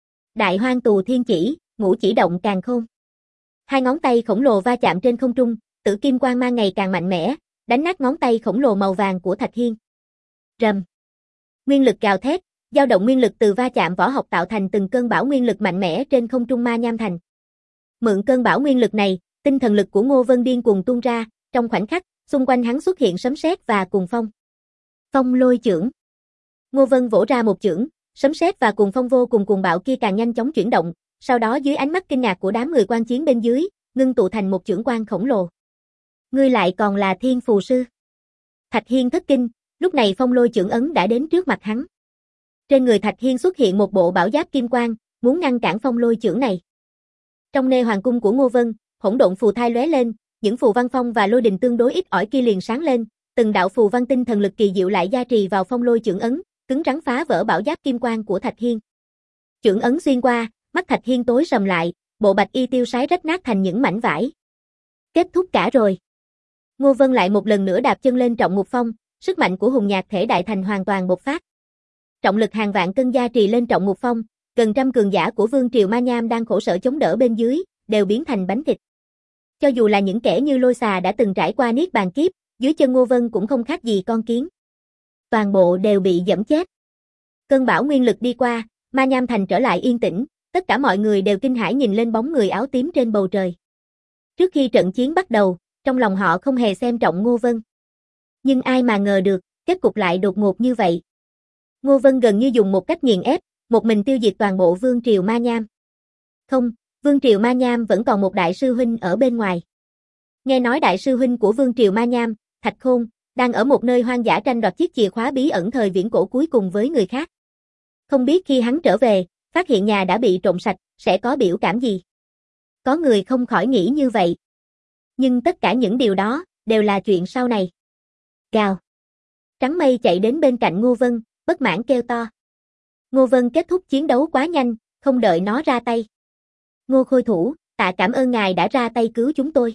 Đại Hoang Tù Thiên Chỉ, Ngũ Chỉ Động Càn Khôn. Hai ngón tay khổng lồ va chạm trên không trung, tử kim quang mang ngày càng mạnh mẽ, đánh nát ngón tay khổng lồ màu vàng của Thạch Hiên. Rầm. Nguyên lực gào thét, dao động nguyên lực từ va chạm võ học tạo thành từng cơn bão nguyên lực mạnh mẽ trên không trung Ma Nham Thành. Mượn cơn bão nguyên lực này, tinh thần lực của Ngô Vân điên cuồng tuôn ra, trong khoảnh khắc, xung quanh hắn xuất hiện sấm sét và cuồng phong. Phong lôi chưởng. Ngô Vân vỗ ra một chưởng, sấm sét và cuồng phong vô cùng cuồng bạo kia càng nhanh chóng chuyển động, sau đó dưới ánh mắt kinh ngạc của đám người quan chiến bên dưới, ngưng tụ thành một chưởng quang khổng lồ. Ngươi lại còn là Thiên Phù Sư. Thạch Hiên thất kinh, lúc này phong lôi chưởng ấn đã đến trước mặt hắn. Trên người Thạch Hiên xuất hiện một bộ bảo giáp kim quang, muốn ngăn cản phong lôi chưởng này. Trong nê hoàng cung của Ngô Vân, hỗn độn phù thai lóe lên, những phù văn phong và lôi đình tương đối ít ỏi kia liền sáng lên, từng đạo phù văn tinh thần lực kỳ diệu lại gia trì vào phong lôi chưởng ấn, cứng rắn phá vỡ bảo giáp kim quang của Thạch Hiên. Chưởng ấn xuyên qua, mắt Thạch Hiên tối sầm lại, bộ bạch y tiêu sái rách nát thành những mảnh vải. Kết thúc cả rồi. Ngô Vân lại một lần nữa đạp chân lên Trọng Ngục Phong, sức mạnh của hùng nhạc thể đại thành hoàn toàn bộc phát. Trọng lực hàng vạn cân gia trì lên Trọng Ngục Phong, gần trăm cường giả của Vương triều Ma Nham đang khổ sở chống đỡ bên dưới, đều biến thành bánh thịt. Cho dù là những kẻ như Lôi Xà đã từng trải qua niết bàn kiếp, dưới chân Ngô Vân cũng không khác gì con kiến. Toàn bộ đều bị giẫm chết. Cơn bão nguyên lực đi qua, Ma Nham Thành trở lại yên tĩnh, tất cả mọi người đều kinh hãi nhìn lên bóng người áo tím trên bầu trời. Trước khi trận chiến bắt đầu, trong lòng họ không hề xem trọng Ngô Vân. Nhưng ai mà ngờ được, kết cục lại đột ngột như vậy. Ngô Vân gần như dùng một cách nghiền ép, một mình tiêu diệt toàn bộ Vương triều Ma Nham. Không, Vương triều Ma Nham vẫn còn một đại sư huynh ở bên ngoài. Nghe nói đại sư huynh của Vương triều Ma Nham, Thạch Khôn, đang ở một nơi hoang dã tranh đoạt chiếc chìa khóa bí ẩn thời viễn cổ cuối cùng với người khác. Không biết khi hắn trở về, phát hiện nhà đã bị trộm sạch, sẽ có biểu cảm gì? Có người không khỏi nghĩ như vậy. Nhưng tất cả những điều đó, đều là chuyện sau này. Gào. Trắng mây chạy đến bên cạnh Ngô Vân, bất mãn kêu to. Ngô Vân kết thúc chiến đấu quá nhanh, không đợi nó ra tay. Ngô Khôi Thủ, tạ cảm ơn ngài đã ra tay cứu chúng tôi.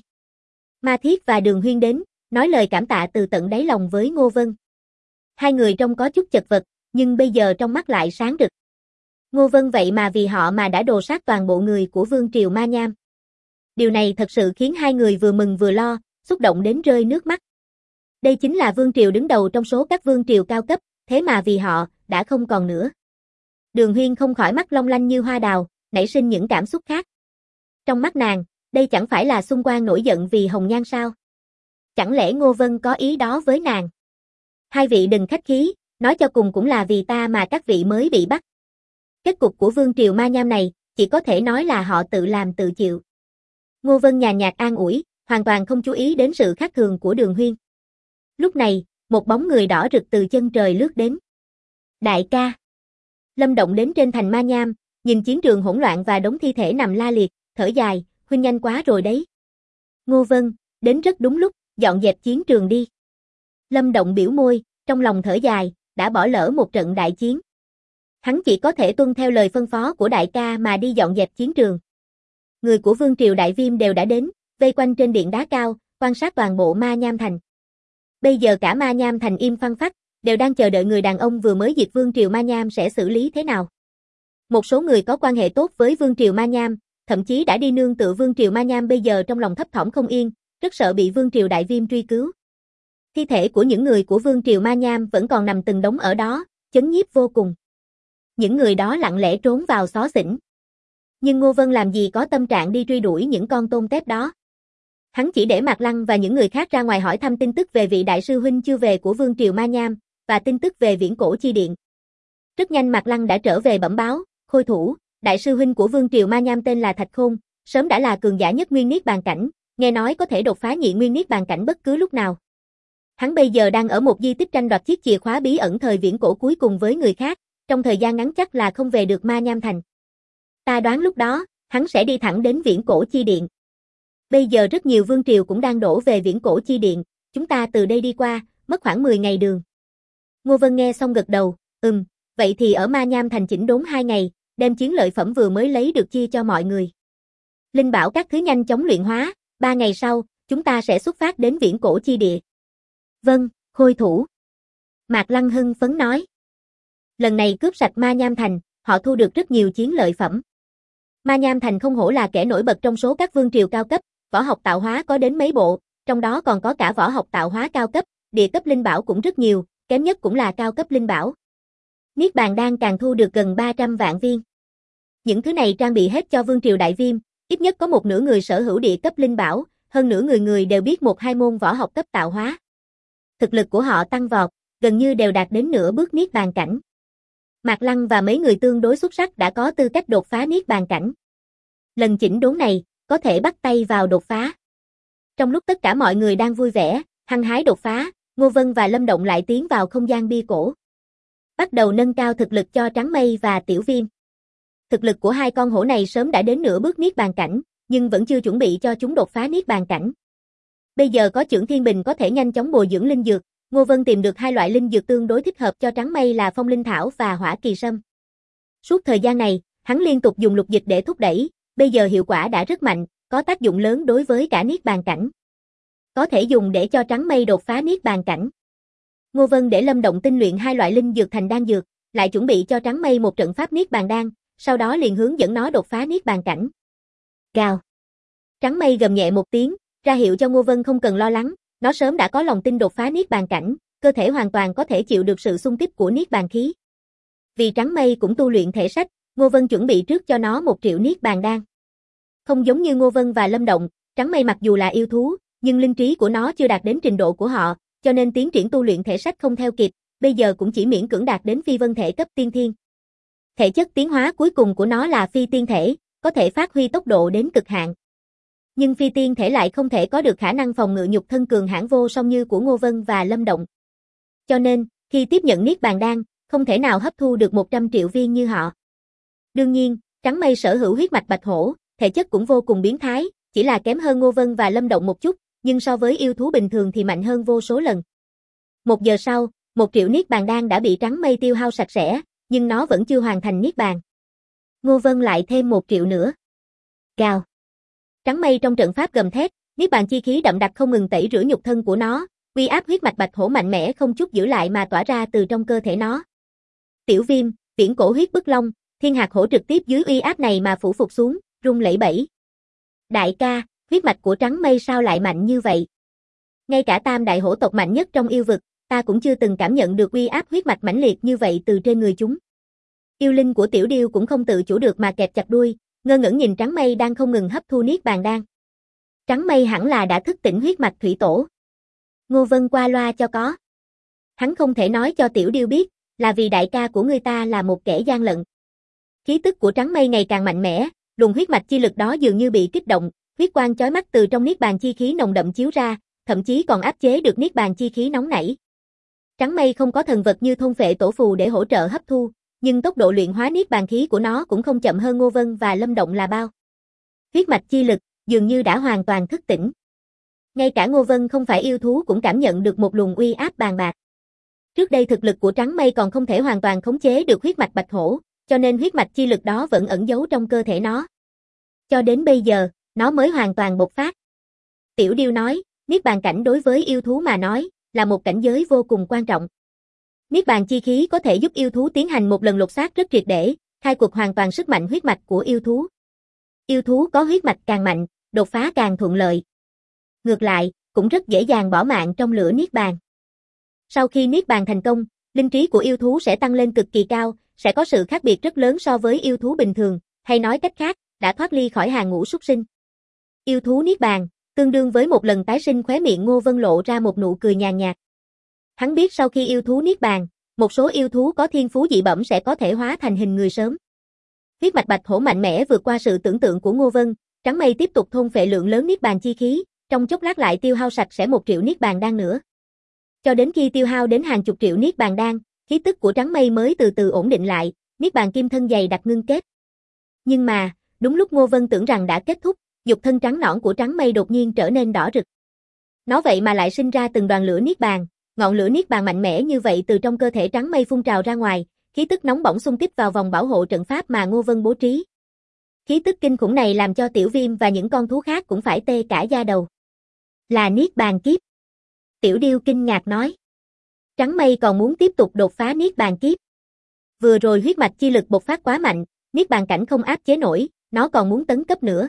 Ma Thiết và Đường Huyên đến, nói lời cảm tạ từ tận đáy lòng với Ngô Vân. Hai người trông có chút chật vật, nhưng bây giờ trong mắt lại sáng rực. Ngô Vân vậy mà vì họ mà đã đồ sát toàn bộ người của Vương triều Ma Nham. Điều này thật sự khiến hai người vừa mừng vừa lo, xúc động đến rơi nước mắt. Đây chính là vương triều đứng đầu trong số các vương triều cao cấp, thế mà vì họ, đã không còn nữa. Đường Huyên không khỏi mắt long lanh như hoa đào, nảy sinh những cảm xúc khác. Trong mắt nàng, đây chẳng phải là xung quanh nổi giận vì Hồng Nhan sao? Chẳng lẽ Ngô Vân có ý đó với nàng? Hai vị đừng khách khí, nói cho cùng cũng là vì ta mà các vị mới bị bắt. Kết cục của vương triều Ma Nham này, chỉ có thể nói là họ tự làm tự chịu. Ngô Vân nhàn nhạt an ủi, hoàn toàn không chú ý đến sự khác thường của Đường Huyên. Lúc này, một bóng người đỏ rực từ chân trời lướt đến. Đại ca. Lâm Động đến trên thành Ma Nham, nhìn chiến trường hỗn loạn và đống thi thể nằm la liệt, thở dài, huynh nhanh quá rồi đấy. Ngô Vân, đến rất đúng lúc, dọn dẹp chiến trường đi. Lâm Động biểu môi, trong lòng thở dài, đã bỏ lỡ một trận đại chiến. Hắn chỉ có thể tuân theo lời phân phó của đại ca mà đi dọn dẹp chiến trường. Người của Vương triều Đại Viêm đều đã đến, vây quanh trên điện đá cao, quan sát toàn bộ Ma Nham Thành. Bây giờ cả Ma Nham Thành im phăng phắc, đều đang chờ đợi người đàn ông vừa mới diệt Vương triều Ma Nham sẽ xử lý thế nào. Một số người có quan hệ tốt với Vương triều Ma Nham, thậm chí đã đi nương tựa Vương triều Ma Nham bây giờ trong lòng thấp thỏm không yên, rất sợ bị Vương triều Đại Viêm truy cứu. Thi thể của những người của Vương triều Ma Nham vẫn còn nằm từng đống ở đó, chấn nhiếp vô cùng. Những người đó lặng lẽ trốn vào xó xỉnh. Nhưng Ngô Vân làm gì có tâm trạng đi truy đuổi những con tôm tép đó. Hắn chỉ để Mạc Lăng và những người khác ra ngoài hỏi thăm tin tức về vị đại sư huynh chưa về của Vương triều Ma Nham, và tin tức về Viễn Cổ Chi Điện. Rất nhanh Mạc Lăng đã trở về bẩm báo, Khôi thủ, đại sư huynh của Vương triều Ma Nham tên là Thạch Khôn, sớm đã là cường giả nhất nguyên niết bàn cảnh, nghe nói có thể đột phá nhị nguyên niết bàn cảnh bất cứ lúc nào. Hắn bây giờ đang ở một di tích tranh đoạt chiếc chìa khóa bí ẩn thời viễn cổ cuối cùng với người khác, trong thời gian ngắn chắc là không về được Ma Nham thành. Ta đoán lúc đó, hắn sẽ đi thẳng đến Viễn Cổ Chi Điện. Bây giờ rất nhiều vương triều cũng đang đổ về Viễn Cổ Chi Điện, chúng ta từ đây đi qua, mất khoảng 10 ngày đường. Ngô Vân nghe xong gật đầu, vậy thì ở Ma Nham thành chỉnh đốn 2 ngày, đem chiến lợi phẩm vừa mới lấy được chia cho mọi người. Linh bảo các thứ nhanh chóng luyện hóa, 3 ngày sau, chúng ta sẽ xuất phát đến Viễn Cổ Chi Địa. Vâng, Khôi thủ. Mạc Lăng hưng phấn nói. Lần này cướp sạch Ma Nham thành, họ thu được rất nhiều chiến lợi phẩm. Ma Nham thành không hổ là kẻ nổi bật trong số các vương triều cao cấp, võ học tạo hóa có đến mấy bộ, trong đó còn có cả võ học tạo hóa cao cấp, địa cấp linh bảo cũng rất nhiều, kém nhất cũng là cao cấp linh bảo. Niết bàn đan càng thu được gần 300 vạn viên. Những thứ này trang bị hết cho vương triều Đại Viêm, ít nhất có một nửa người sở hữu địa cấp linh bảo, hơn nửa người đều biết 1-2 môn võ học cấp tạo hóa. Thực lực của họ tăng vọt, gần như đều đạt đến nửa bước niết bàn cảnh. Mạc Lăng và mấy người tương đối xuất sắc đã có tư cách đột phá niết bàn cảnh. Lần chỉnh đốn này, có thể bắt tay vào đột phá. Trong lúc tất cả mọi người đang vui vẻ, hăng hái đột phá, Ngô Vân và Lâm Động lại tiến vào không gian bia cổ. Bắt đầu nâng cao thực lực cho Trắng Mây và Tiểu Viêm. Thực lực của hai con hổ này sớm đã đến nửa bước niết bàn cảnh, nhưng vẫn chưa chuẩn bị cho chúng đột phá niết bàn cảnh. Bây giờ có Chưởng Thiên Bình có thể nhanh chóng bồi dưỡng linh dược, Ngô Vân tìm được 2 loại linh dược tương đối thích hợp cho Trắng Mây là Phong Linh Thảo và Hỏa Kỳ Sâm. Suốt thời gian này, hắn liên tục dùng lục dịch để thúc đẩy, bây giờ hiệu quả đã rất mạnh, có tác dụng lớn đối với cả niết bàn cảnh. Có thể dùng để cho Trắng Mây đột phá niết bàn cảnh. Ngô Vân để Lâm Động tinh luyện 2 loại linh dược thành đan dược, lại chuẩn bị cho Trắng Mây một trận pháp niết bàn đan, sau đó liền hướng dẫn nó đột phá niết bàn cảnh. Gào. Trắng Mây gầm nhẹ một tiếng, ra hiệu cho Ngô Vân không cần lo lắng, nó sớm đã có lòng tin đột phá niết bàn cảnh, cơ thể hoàn toàn có thể chịu được sự xung kích của niết bàn khí. Vì Trắng Mây cũng tu luyện thể sách, Ngô Vân chuẩn bị trước cho nó 1 triệu niết bàn đan. Không giống như Ngô Vân và Lâm Động, Trắng Mây mặc dù là yêu thú, nhưng linh trí của nó chưa đạt đến trình độ của họ, cho nên tiến triển tu luyện thể sách không theo kịp, bây giờ cũng chỉ miễn cưỡng đạt đến phi vân thể cấp tiên thiên. Thể chất tiến hóa cuối cùng của nó là phi tiên thể, có thể phát huy tốc độ đến cực hạn. Nhưng phi tiên thể lại không thể có được khả năng phòng ngự nhục thân cường hãn vô song như của Ngô Vân và Lâm Động. Cho nên, khi tiếp nhận niết bàn đan, không thể nào hấp thu được 100 triệu viên như họ. Đương nhiên, Trắng Mây sở hữu huyết mạch bạch hổ, thể chất cũng vô cùng biến thái, chỉ là kém hơn Ngô Vân và Lâm Động một chút, nhưng so với yêu thú bình thường thì mạnh hơn vô số lần. 1 giờ sau, 1 triệu niết bàn đan đã bị Trắng Mây tiêu hao sạch sẽ, nhưng nó vẫn chưa hoàn thành niết bàn. Ngô Vân lại thêm 1 triệu nữa. Gào. Trắng Mây trong trận pháp gầm thét, niết bàn chi khí đậm đặc không ngừng tẩy rửa nhục thân của nó, uy áp huyết mạch bạch hổ mạnh mẽ không chút giữ lại mà tỏa ra từ trong cơ thể nó. Tiểu Viêm, Viễn Cổ Huyết Bức Long, Thiên Hạc Hổ trực tiếp dưới uy áp này mà phủ phục xuống, rung lẩy bẩy. Đại ca, huyết mạch của Trắng Mây sao lại mạnh như vậy? Ngay cả tam đại hổ tộc mạnh nhất trong yêu vực, ta cũng chưa từng cảm nhận được uy áp huyết mạch mãnh liệt như vậy từ trên người chúng. Yêu linh của Tiểu Điêu cũng không tự chủ được mà kẹp chặt đuôi, ngơ ngẩn nhìn Trắng Mây đang không ngừng hấp thu niết bàn đan. Trắng Mây hẳn là đã thức tỉnh huyết mạch thủy tổ. Ngô Vân qua loa cho có. Hắn không thể nói cho Tiểu Điêu biết, là vì đại ca của người ta là một kẻ gian lận. Khí tức của Trắng Mây ngày càng mạnh mẽ, luồng huyết mạch chi lực đó dường như bị kích động, huyết quang chói mắt từ trong niết bàn chi khí nồng đậm chiếu ra, thậm chí còn áp chế được niết bàn chi khí nóng nảy. Trắng Mây không có thần vật như thôn phệ tổ phù để hỗ trợ hấp thu, nhưng tốc độ luyện hóa niết bàn khí của nó cũng không chậm hơn Ngô Vân và Lâm Động là bao. Huyết mạch chi lực dường như đã hoàn toàn thức tỉnh. Ngay cả Ngô Vân không phải yêu thú cũng cảm nhận được một luồng uy áp bàn bạc. Trước đây thực lực của Trắng Mây còn không thể hoàn toàn khống chế được huyết mạch bạch hổ, cho nên huyết mạch chi lực đó vẫn ẩn giấu trong cơ thể nó. Cho đến bây giờ, nó mới hoàn toàn bộc phát. Tiểu Điêu nói, niết bàn cảnh đối với yêu thú mà nói, là một cảnh giới vô cùng quan trọng. Niết bàn chi khí có thể giúp yêu thú tiến hành một lần lột xác rất triệt để, khai quật hoàn toàn sức mạnh huyết mạch của yêu thú. Yêu thú có huyết mạch càng mạnh, đột phá càng thuận lợi. Ngược lại, cũng rất dễ dàng bỏ mạng trong lửa niết bàn. Sau khi niết bàn thành công, linh trí của yêu thú sẽ tăng lên cực kỳ cao, sẽ có sự khác biệt rất lớn so với yêu thú bình thường, hay nói cách khác, đã thoát ly khỏi hàng ngũ súc sinh. Yêu thú niết bàn, tương đương với một lần tái sinh. Khóe miệng Ngô Vân lộ ra một nụ cười nhàn nhạt. Hắn biết sau khi yêu thú niết bàn, một số yêu thú có thiên phú dị bẩm sẽ có thể hóa thành hình người sớm. Huyết mạch bạch hổ mạnh mẽ vượt qua sự tưởng tượng của Ngô Vân, Trắng Mây tiếp tục thôn phệ lượng lớn niết bàn chi khí, trong chốc lát lại tiêu hao sạch sẽ 1 triệu niết bàn đan nữa. Cho đến khi tiêu hao đến hàng chục triệu niết bàn đan, khí tức của Trắng Mây mới từ từ ổn định lại, niết bàn kim thân dày đặc ngưng kết. Nhưng mà, đúng lúc Ngô Vân tưởng rằng đã kết thúc, dục thân trắng nõn của Trắng Mây đột nhiên trở nên đỏ rực. Nó vậy mà lại sinh ra từng đoàn lửa niết bàn, ngọn lửa niết bàn mạnh mẽ như vậy từ trong cơ thể Trắng Mây phun trào ra ngoài, khí tức nóng bỏng xung kích vào vòng bảo hộ trận pháp mà Ngô Vân bố trí. Khí tức kinh khủng này làm cho Tiểu Viêm và những con thú khác cũng phải tê cả da đầu. Là niết bàn kiếp. Tiểu Điêu kinh ngạc nói. Trắng Mây còn muốn tiếp tục đột phá niết bàn kiếp. Vừa rồi huyết mạch chi lực bộc phát quá mạnh, niết bàn cảnh không áp chế nổi, nó còn muốn tấn cấp nữa.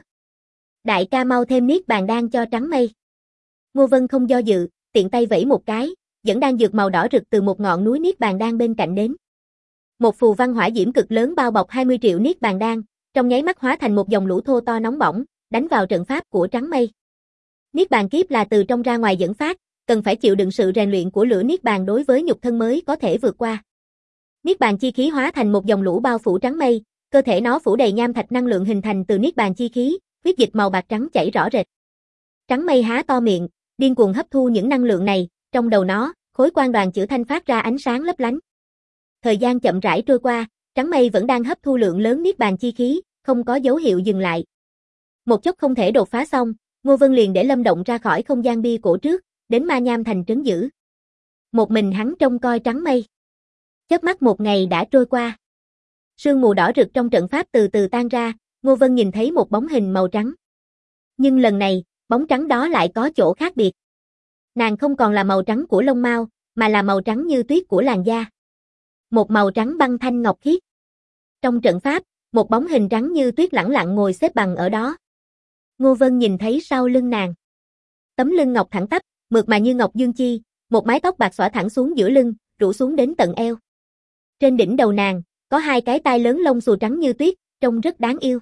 Đại ca mau thêm niết bàn đan cho Trắng Mây. Ngô Vân không do dự, tiện tay vẫy một cái, dẫn đan dược màu đỏ rực từ một ngọn núi niết bàn đan bên cạnh đến. Một phù văn hỏa diễm cực lớn bao bọc 20 triệu niết bàn đan, trong nháy mắt hóa thành một dòng lũ thô to nóng bỏng, đánh vào trận pháp của Trắng Mây. Niết bàn kiếp là từ trong ra ngoài dẫn phát, cần phải chịu đựng sự rèn luyện của lửa niết bàn đối với nhục thân mới có thể vượt qua. Niết bàn chi khí hóa thành một dòng lũ bao phủ Trắng Mây, cơ thể nó phủ đầy nham thạch năng lượng hình thành từ niết bàn chi khí, huyết dịch màu bạc trắng chảy rõ rệt. Trắng Mây há to miệng, điên cuồng hấp thu những năng lượng này, trong đầu nó, khối quang đoàn chữ thanh phát ra ánh sáng lấp lánh. Thời gian chậm rãi trôi qua, Trắng Mây vẫn đang hấp thu lượng lớn niết bàn chi khí, không có dấu hiệu dừng lại. Một chốc không thể đột phá xong, Ngô Vân liền để Lâm Động ra khỏi không gian bia cổ trước, đến Ma Nham thành trấn giữ. Một mình hắn trông coi Trắng Mây. Chớp mắt một ngày đã trôi qua. Sương mù đỏ rực trong trận pháp từ từ tan ra, Ngô Vân nhìn thấy một bóng hình màu trắng. Nhưng lần này, bóng trắng đó lại có chỗ khác biệt. Nàng không còn là màu trắng của lông mao, mà là màu trắng như tuyết của làn da. Một màu trắng băng thanh ngọc khiết. Trong trận pháp, một bóng hình trắng như tuyết lẳng lặng ngồi xếp bằng ở đó. Ngô Vân nhìn thấy sau lưng nàng. Tấm lưng ngọc thẳng tắp, mượt mà như ngọc dương chi, một mái tóc bạc xõa thẳng xuống giữa lưng, rủ xuống đến tận eo. Trên đỉnh đầu nàng, có 2 cái tai lớn lông xù trắng như tuyết, trông rất đáng yêu.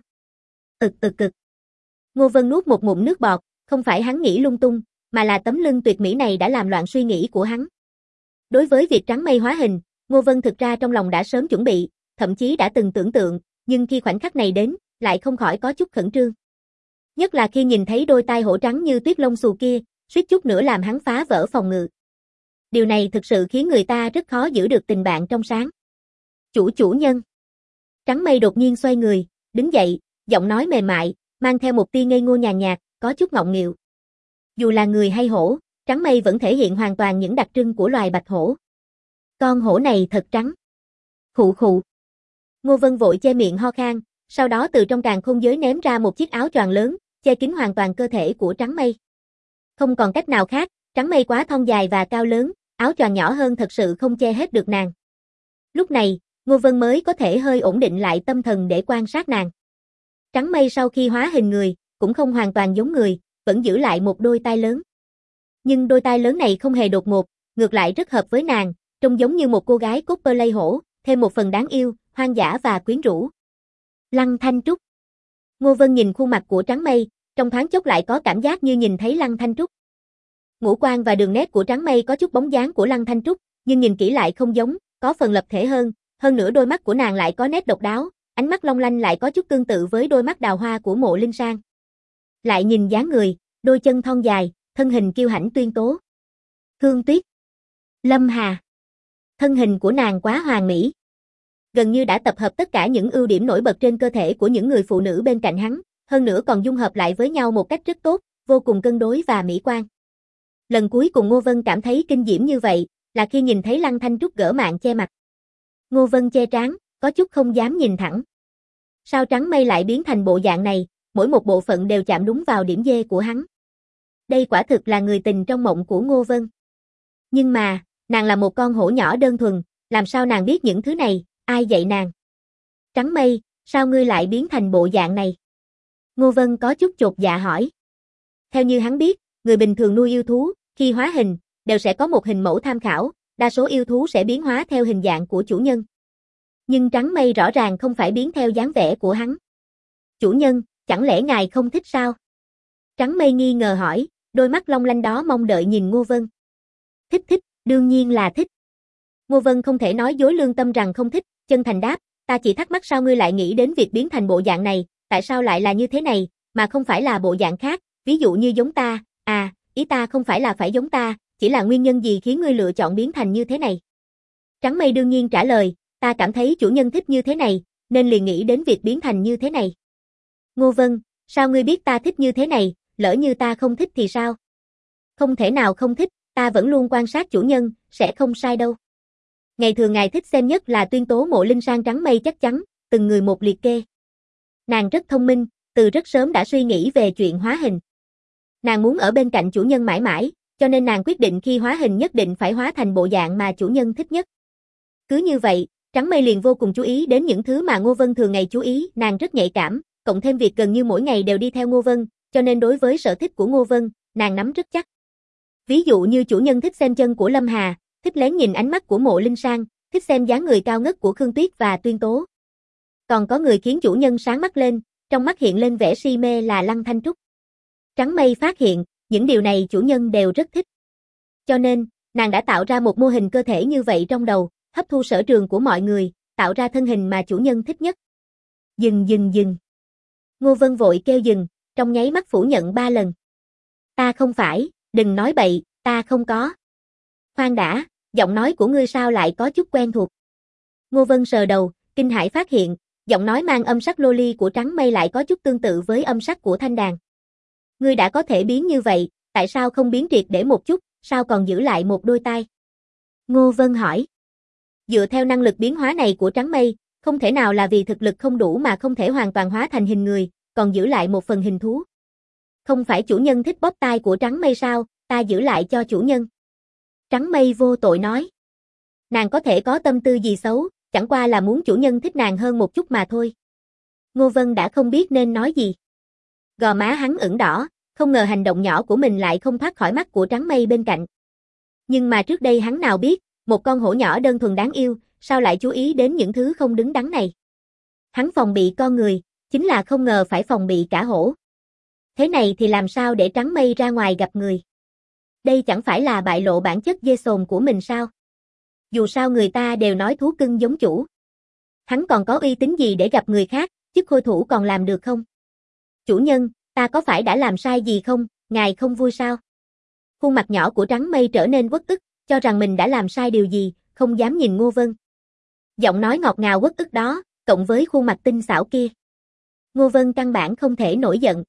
Cực. Ngô Vân nuốt một ngụm nước bọt, không phải hắn nghĩ lung tung, mà là tấm lưng tuyệt mỹ này đã làm loạn suy nghĩ của hắn. Đối với việc Trắng Mây hóa hình, Ngô Vân thực ra trong lòng đã sớm chuẩn bị, thậm chí đã từng tưởng tượng, nhưng khi khoảnh khắc này đến, lại không khỏi có chút khẩn trương. Nhất là khi nhìn thấy đôi tai hổ trắng như tuyết lông xù kia, suýt chút nữa làm hắn phá vỡ phòng ngự. Điều này thực sự khiến người ta rất khó giữ được tình bạn trong sáng. Chủ nhân. Trắng Mây đột nhiên xoay người, đứng dậy, giọng nói mềm mại, mang theo một tia ngây ngô nhàn nhạt, có chút ngọng nghịu. Dù là người hay hổ, Trắng Mây vẫn thể hiện hoàn toàn những đặc trưng của loài bạch hổ. Con hổ này thật trắng. Khụ. Ngô Vân vội che miệng ho khan, sau đó từ trong càn khôn giới ném ra một chiếc áo choàng lớn, che kín hoàn toàn cơ thể của Trắng Mây. Không còn cách nào khác, Trắng Mây quá thon dài và cao lớn, áo choàng nhỏ hơn thật sự không che hết được nàng. Lúc này, Ngô Vân mới có thể hơi ổn định lại tâm thần để quan sát nàng. Trắng Mây sau khi hóa hình người, cũng không hoàn toàn giống người, vẫn giữ lại một đôi tai lớn. Nhưng đôi tai lớn này không hề đột ngột, ngược lại rất hợp với nàng, trông giống như một cô gái cosplay hổ, thêm một phần đáng yêu, hoang dã và quyến rũ. Lăng Thanh Trúc. Ngô Vân nhìn khuôn mặt của Trắng Mây, trong thoáng chốc lại có cảm giác như nhìn thấy Lăng Thanh Trúc. Ngũ quan và đường nét của Trắng Mây có chút bóng dáng của Lăng Thanh Trúc, nhưng nhìn kỹ lại không giống, có phần lập thể hơn nữa đôi mắt của nàng lại có nét độc đáo, ánh mắt long lanh lại có chút tương tự với đôi mắt đào hoa của Mộ Linh Sang. Lại nhìn dáng người, đôi chân thon dài, thân hình kiêu hãnh tuyên tố. Hương Tuyết, Lâm Hà. Thân hình của nàng quá hoàn mỹ. Gần như đã tập hợp tất cả những ưu điểm nổi bật trên cơ thể của những người phụ nữ bên cạnh hắn, hơn nữa còn dung hợp lại với nhau một cách rất tốt, vô cùng cân đối và mỹ quan. Lần cuối cùng Ngô Vân cảm thấy kinh diễm như vậy, là khi nhìn thấy Lăng Thanh Trúc gỡ mạng che mặt. Ngô Vân che trán, có chút không dám nhìn thẳng. Sao Trắng Mây lại biến thành bộ dạng này, mỗi một bộ phận đều chạm đúng vào điểm dê của hắn. Đây quả thực là người tình trong mộng của Ngô Vân. Nhưng mà, nàng là một con hổ nhỏ đơn thuần, làm sao nàng biết những thứ này, ai dạy nàng? Trắng Mây, sao ngươi lại biến thành bộ dạng này? Ngô Vân có chút chột dạ hỏi. Theo như hắn biết, người bình thường nuôi yêu thú, khi hóa hình, đều sẽ có một hình mẫu tham khảo, đa số yêu thú sẽ biến hóa theo hình dạng của chủ nhân. Nhưng Trắng Mây rõ ràng không phải biến theo dáng vẻ của hắn. Chủ nhân, chẳng lẽ ngài không thích sao? Trắng mây nghi ngờ hỏi, đôi mắt long lanh đó mong đợi nhìn Ngô Vân. Thích, đương nhiên là thích. Ngô Vân không thể nói dối lương tâm rằng không thích, chân thành đáp, ta chỉ thắc mắc sao ngươi lại nghĩ đến việc biến thành bộ dạng này, tại sao lại là như thế này, mà không phải là bộ dạng khác, ví dụ như giống ta, ý ta không phải là phải giống ta, chỉ là nguyên nhân gì khiến ngươi lựa chọn biến thành như thế này. Trắng mây đương nhiên trả lời, ta cảm thấy chủ nhân thích như thế này, nên liền nghĩ đến việc biến thành như thế này. Ngô Vân, sao ngươi biết ta thích như thế này, lỡ như ta không thích thì sao? Không thể nào không thích, ta vẫn luôn quan sát chủ nhân, sẽ không sai đâu. Ngày thường ngài thích xem nhất là tuyên tố Mộ Linh Sang. Trắng mây chắc chắn, từng người một liệt kê. Nàng rất thông minh, từ rất sớm đã suy nghĩ về chuyện hóa hình. Nàng muốn ở bên cạnh chủ nhân mãi mãi, cho nên nàng quyết định khi hóa hình nhất định phải hóa thành bộ dạng mà chủ nhân thích nhất. Cứ như vậy, Trắng mây liền vô cùng chú ý đến những thứ mà Ngô Vân thường ngày chú ý, nàng rất nhạy cảm, cộng thêm việc gần như mỗi ngày đều đi theo Ngô Vân, cho nên đối với sở thích của Ngô Vân, nàng nắm rất chắc. Ví dụ như chủ nhân thích xem chân của Lâm Hà, thích lén nhìn ánh mắt của Mộ Linh Sang, thích xem dáng người cao ngất của Khương Tuyết và Tuyên Tố. Còn có người khiến chủ nhân sáng mắt lên, trong mắt hiện lên vẻ si mê là Lăng Thanh Trúc. Trắng mây phát hiện, những điều này chủ nhân đều rất thích. Cho nên, nàng đã tạo ra một mô hình cơ thể như vậy trong đầu, hấp thu sở trường của mọi người, tạo ra thân hình mà chủ nhân thích nhất. Dừng. Ngô Vân vội kêu dừng, trong nháy mắt phủ nhận 3 lần. Ta không phải, đừng nói bậy, ta không có. Khoan đã, giọng nói của ngươi sao lại có chút quen thuộc. Ngô Vân sờ đầu, kinh hãi phát hiện, giọng nói mang âm sắc loli của Trắng mây lại có chút tương tự với âm sắc của Thanh Đàn. Ngươi đã có thể biến như vậy, tại sao không biến triệt để một chút, sao còn giữ lại một đôi tai? Ngô Vân hỏi. Dựa theo năng lực biến hóa này của Trắng mây, không thể nào là vì thực lực không đủ mà không thể hoàn toàn hóa thành hình người, còn giữ lại một phần hình thú. Không phải chủ nhân thích bóp tai của Trắng mây sao, ta giữ lại cho chủ nhân. Trắng mây vô tội nói. Nàng có thể có tâm tư gì xấu, chẳng qua là muốn chủ nhân thích nàng hơn một chút mà thôi. Ngô Vân đã không biết nên nói gì. Gò má hắn ửng đỏ, không ngờ hành động nhỏ của mình lại không thoát khỏi mắt của Trắng mây bên cạnh. Nhưng mà trước đây hắn nào biết, một con hổ nhỏ đơn thuần đáng yêu, sao lại chú ý đến những thứ không đứng đắn này. Hắn phòng bị con người, chính là không ngờ phải phòng bị cả hổ. Thế này thì làm sao để Trắng mây ra ngoài gặp người? Đây chẳng phải là bại lộ bản chất dê sồn của mình sao? Dù sao người ta đều nói thú cưng giống chủ. Hắn còn có uy tín gì để gặp người khác, chức khôi thủ còn làm được không? Chủ nhân, ta có phải đã làm sai gì không, ngài không vui sao? Khuôn mặt nhỏ của Trắng mây trở nên uất ức, cho rằng mình đã làm sai điều gì, không dám nhìn Ngô Vân. Giọng nói ngọt ngào uất ức đó, cộng với khuôn mặt tinh xảo kia. Ngô Vân căn bản không thể nổi giận.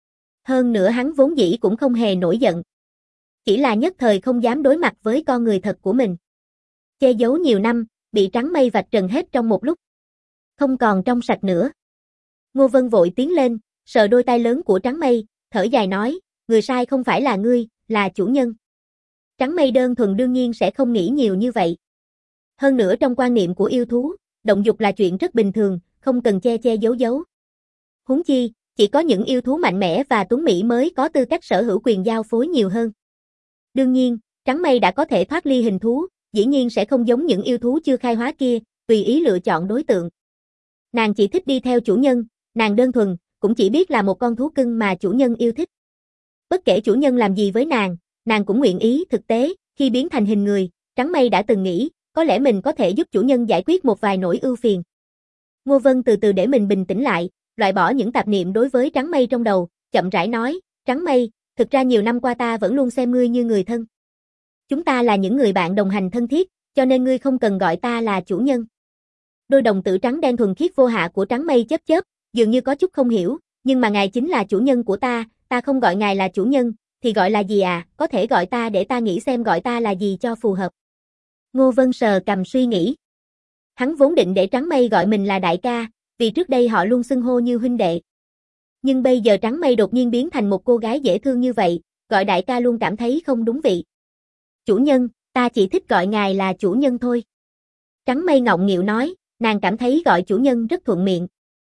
Hơn nữa hắn vốn dĩ cũng không hề nổi giận. Chỉ là nhất thời không dám đối mặt với con người thật của mình. Che giấu nhiều năm, bị Trắng mây vạch trần hết trong một lúc. Không còn trong sạch nữa. Ngô Vân vội tiến lên, sờ đôi tay lớn của Trắng mây, thở dài nói, người sai không phải là ngươi, là chủ nhân. Trắng mây đơn thuần đương nhiên sẽ không nghĩ nhiều như vậy. Hơn nữa trong quan niệm của yêu thú, động dục là chuyện rất bình thường, không cần che che giấu giấu. Huống chi, chỉ có những yêu thú mạnh mẽ và tuấn mỹ mới có tư cách sở hữu quyền giao phối nhiều hơn. Đương nhiên, Trắng mây đã có thể thoát ly hình thú, dĩ nhiên sẽ không giống những yêu thú chưa khai hóa kia, tùy ý lựa chọn đối tượng. Nàng chỉ thích đi theo chủ nhân, nàng đơn thuần, cũng chỉ biết là một con thú cưng mà chủ nhân yêu thích. Bất kể chủ nhân làm gì với nàng cũng nguyện ý. Thực tế, khi biến thành hình người, Trắng mây đã từng nghĩ, có lẽ mình có thể giúp chủ nhân giải quyết một vài nỗi ưu phiền. Ngô Vân từ từ để mình bình tĩnh lại, loại bỏ những tạp niệm đối với Trắng mây trong đầu, chậm rãi nói, Trắng mây, thực ra nhiều năm qua ta vẫn luôn xem ngươi như người thân. Chúng ta là những người bạn đồng hành thân thiết, cho nên ngươi không cần gọi ta là chủ nhân. Đôi đồng tử trắng đen thuần khiết vô hạ của Trắng mây chớp chớp, dường như có chút không hiểu, nhưng mà ngài chính là chủ nhân của ta không gọi ngài là chủ nhân, thì gọi là gì à, có thể gọi ta để ta nghĩ xem gọi ta là gì cho phù hợp. Ngô Vân sờ cằm suy nghĩ. Hắn vốn định để Trắng mây gọi mình là đại ca, vì trước đây họ luôn xưng hô như huynh đệ. Nhưng bây giờ Trắng mây đột nhiên biến thành một cô gái dễ thương như vậy, gọi đại ca luôn cảm thấy không đúng vị. Chủ nhân, ta chỉ thích gọi ngài là chủ nhân thôi. Trắng mây ngọng nghịu nói, nàng cảm thấy gọi chủ nhân rất thuận miệng.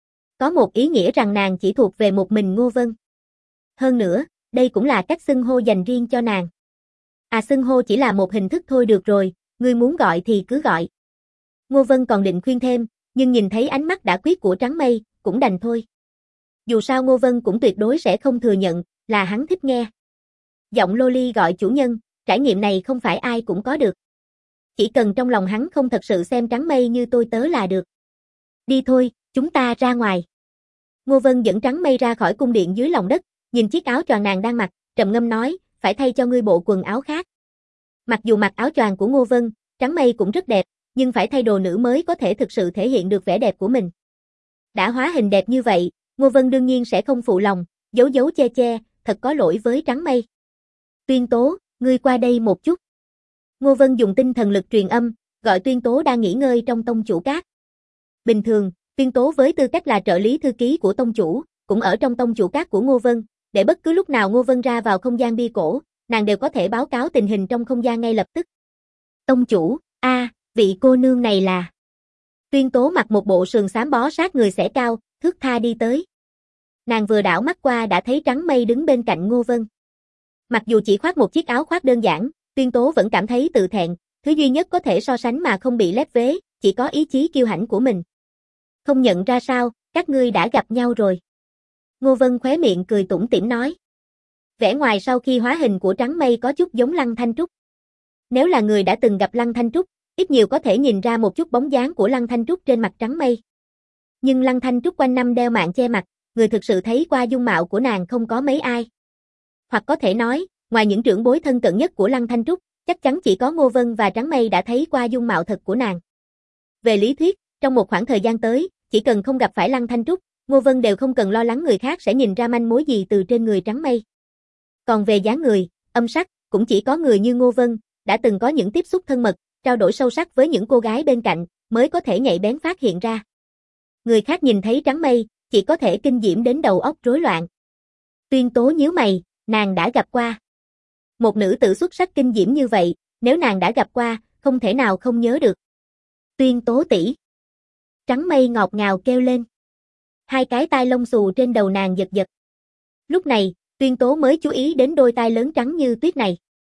Có một ý nghĩa rằng nàng chỉ thuộc về một mình Ngô Vân. Hơn nữa, đây cũng là cách xưng hô dành riêng cho nàng. Xưng hô chỉ là một hình thức thôi được rồi, ngươi muốn gọi thì cứ gọi. Ngô Vân còn định khuyên thêm, nhưng nhìn thấy ánh mắt đã quyết của Trắng mây, cũng đành thôi. Dù sao Ngô Vân cũng tuyệt đối sẽ không thừa nhận là hắn thích nghe. Giọng Loli gọi chủ nhân, trải nghiệm này không phải ai cũng có được. Chỉ cần trong lòng hắn không thật sự xem Trắng Mây như tôi tớ là được. Đi thôi, chúng ta ra ngoài. Ngô Vân dẫn Trắng Mây ra khỏi cung điện dưới lòng đất, nhìn chiếc áo choàng nàng đang mặc, trầm ngâm nói, phải thay cho ngươi bộ quần áo khác. Mặc dù mặc áo choàng của Ngô Vân, Trắng Mây cũng rất đẹp, nhưng phải thay đồ nữ mới có thể thực sự thể hiện được vẻ đẹp của mình. Đã hóa hình đẹp như vậy, Ngô Vân đương nhiên sẽ không phụ lòng, giấu giấu che che, thật có lỗi với Trắng Mây. Tuyên Tố, ngươi qua đây một chút. Ngô Vân dùng tinh thần lực truyền âm, gọi Tuyên Tố đang nghỉ ngơi trong tông chủ cát. Bình thường, Tuyên Tố với tư cách là trợ lý thư ký của tông chủ, cũng ở trong tông chủ cát của Ngô Vân, để bất cứ lúc nào Ngô Vân ra vào không gian bia cổ, nàng đều có thể báo cáo tình hình trong không gian ngay lập tức. Tông chủ, vị cô nương này là... Tuyên Tố mặc một bộ sườn xám bó sát người xẻ cao, thướt tha đi tới. Nàng vừa đảo mắt qua đã thấy Trắng Mây đứng bên cạnh Ngô Vân. Mặc dù chỉ khoác một chiếc áo khoác đơn giản, Tuyên Tố vẫn cảm thấy tự thẹn, thứ duy nhất có thể so sánh mà không bị lép vế, chỉ có ý chí kiêu hãnh của mình. Không nhận ra sao, các ngươi đã gặp nhau rồi. Ngô Vân khóe miệng cười tủm tỉm nói. Vẻ ngoài sau khi hóa hình của Trắng Mây có chút giống Lăng Thanh Trúc. Nếu là người đã từng gặp Lăng Thanh Trúc, ít nhiều có thể nhìn ra một chút bóng dáng của Lăng Thanh Trúc trên mặt Trắng Mây. Nhưng Lăng Thanh Trúc quanh năm đeo mạng che mặt, người thực sự thấy qua dung mạo của nàng không có mấy ai. Hoặc có thể nói, ngoài những trưởng bối thân cận nhất của Lăng Thanh Trúc, chắc chắn chỉ có Ngô Vân và Trắng Mây đã thấy qua dung mạo thật của nàng. Về lý thuyết, trong một khoảng thời gian tới, chỉ cần không gặp phải Lăng Thanh Trúc, Ngô Vân đều không cần lo lắng người khác sẽ nhìn ra manh mối gì từ trên người Trắng Mây. Còn về dáng người, âm sắc, cũng chỉ có người như Ngô Vân, đã từng có những tiếp xúc thân mật, trao đổi sâu sắc với những cô gái bên cạnh, mới có thể nhạy bén phát hiện ra. Người khác nhìn thấy Trắng Mây, chỉ có thể kinh diễm đến đầu óc rối loạn. Tuyên Tố nhíu mày, nàng đã gặp qua. Một nữ tử xuất sắc kinh diễm như vậy, nếu nàng đã gặp qua, không thể nào không nhớ được. Tuyên Tố tỷ. Trắng Mây ngọt ngào kêu lên. Hai cái tai lông xù trên đầu nàng giật giật. Lúc này, Tuyên Tố mới chú ý đến đôi tai lớn trắng như tuyết này.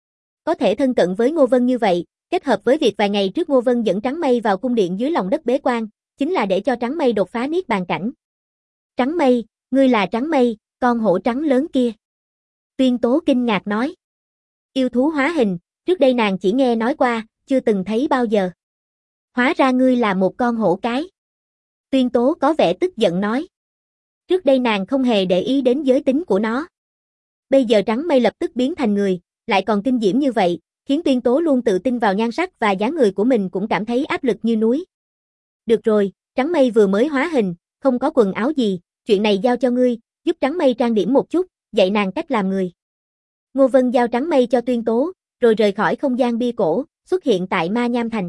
Có thể thân cận với Ngô Vân như vậy, kết hợp với việc vài ngày trước Ngô Vân dẫn Trắng Mây vào cung điện dưới lòng đất bế quan, chính là để cho Trắng Mây đột phá niết bàn cảnh. Trắng Mây, ngươi là Trắng Mây, con hổ trắng lớn kia. Tuyên Tố kinh ngạc nói. Yêu thú hóa hình, trước đây nàng chỉ nghe nói qua, chưa từng thấy bao giờ. Hóa ra ngươi là một con hổ cái. Tuyên Tố có vẻ tức giận nói. Trước đây nàng không hề để ý đến giới tính của nó. Bây giờ Trắng Mây lập tức biến thành người, lại còn kinh diễm như vậy, khiến Tuyên Tố luôn tự tin vào nhan sắc và dáng người của mình cũng cảm thấy áp lực như núi. Được rồi, Trắng Mây vừa mới hóa hình, không có quần áo gì, chuyện này giao cho ngươi, giúp Trắng Mây trang điểm một chút, dạy nàng cách làm người. Ngô Vân giao Trắng Mây cho Tuyên Tố, rồi rời khỏi không gian bia cổ, xuất hiện tại Ma Nham Thành.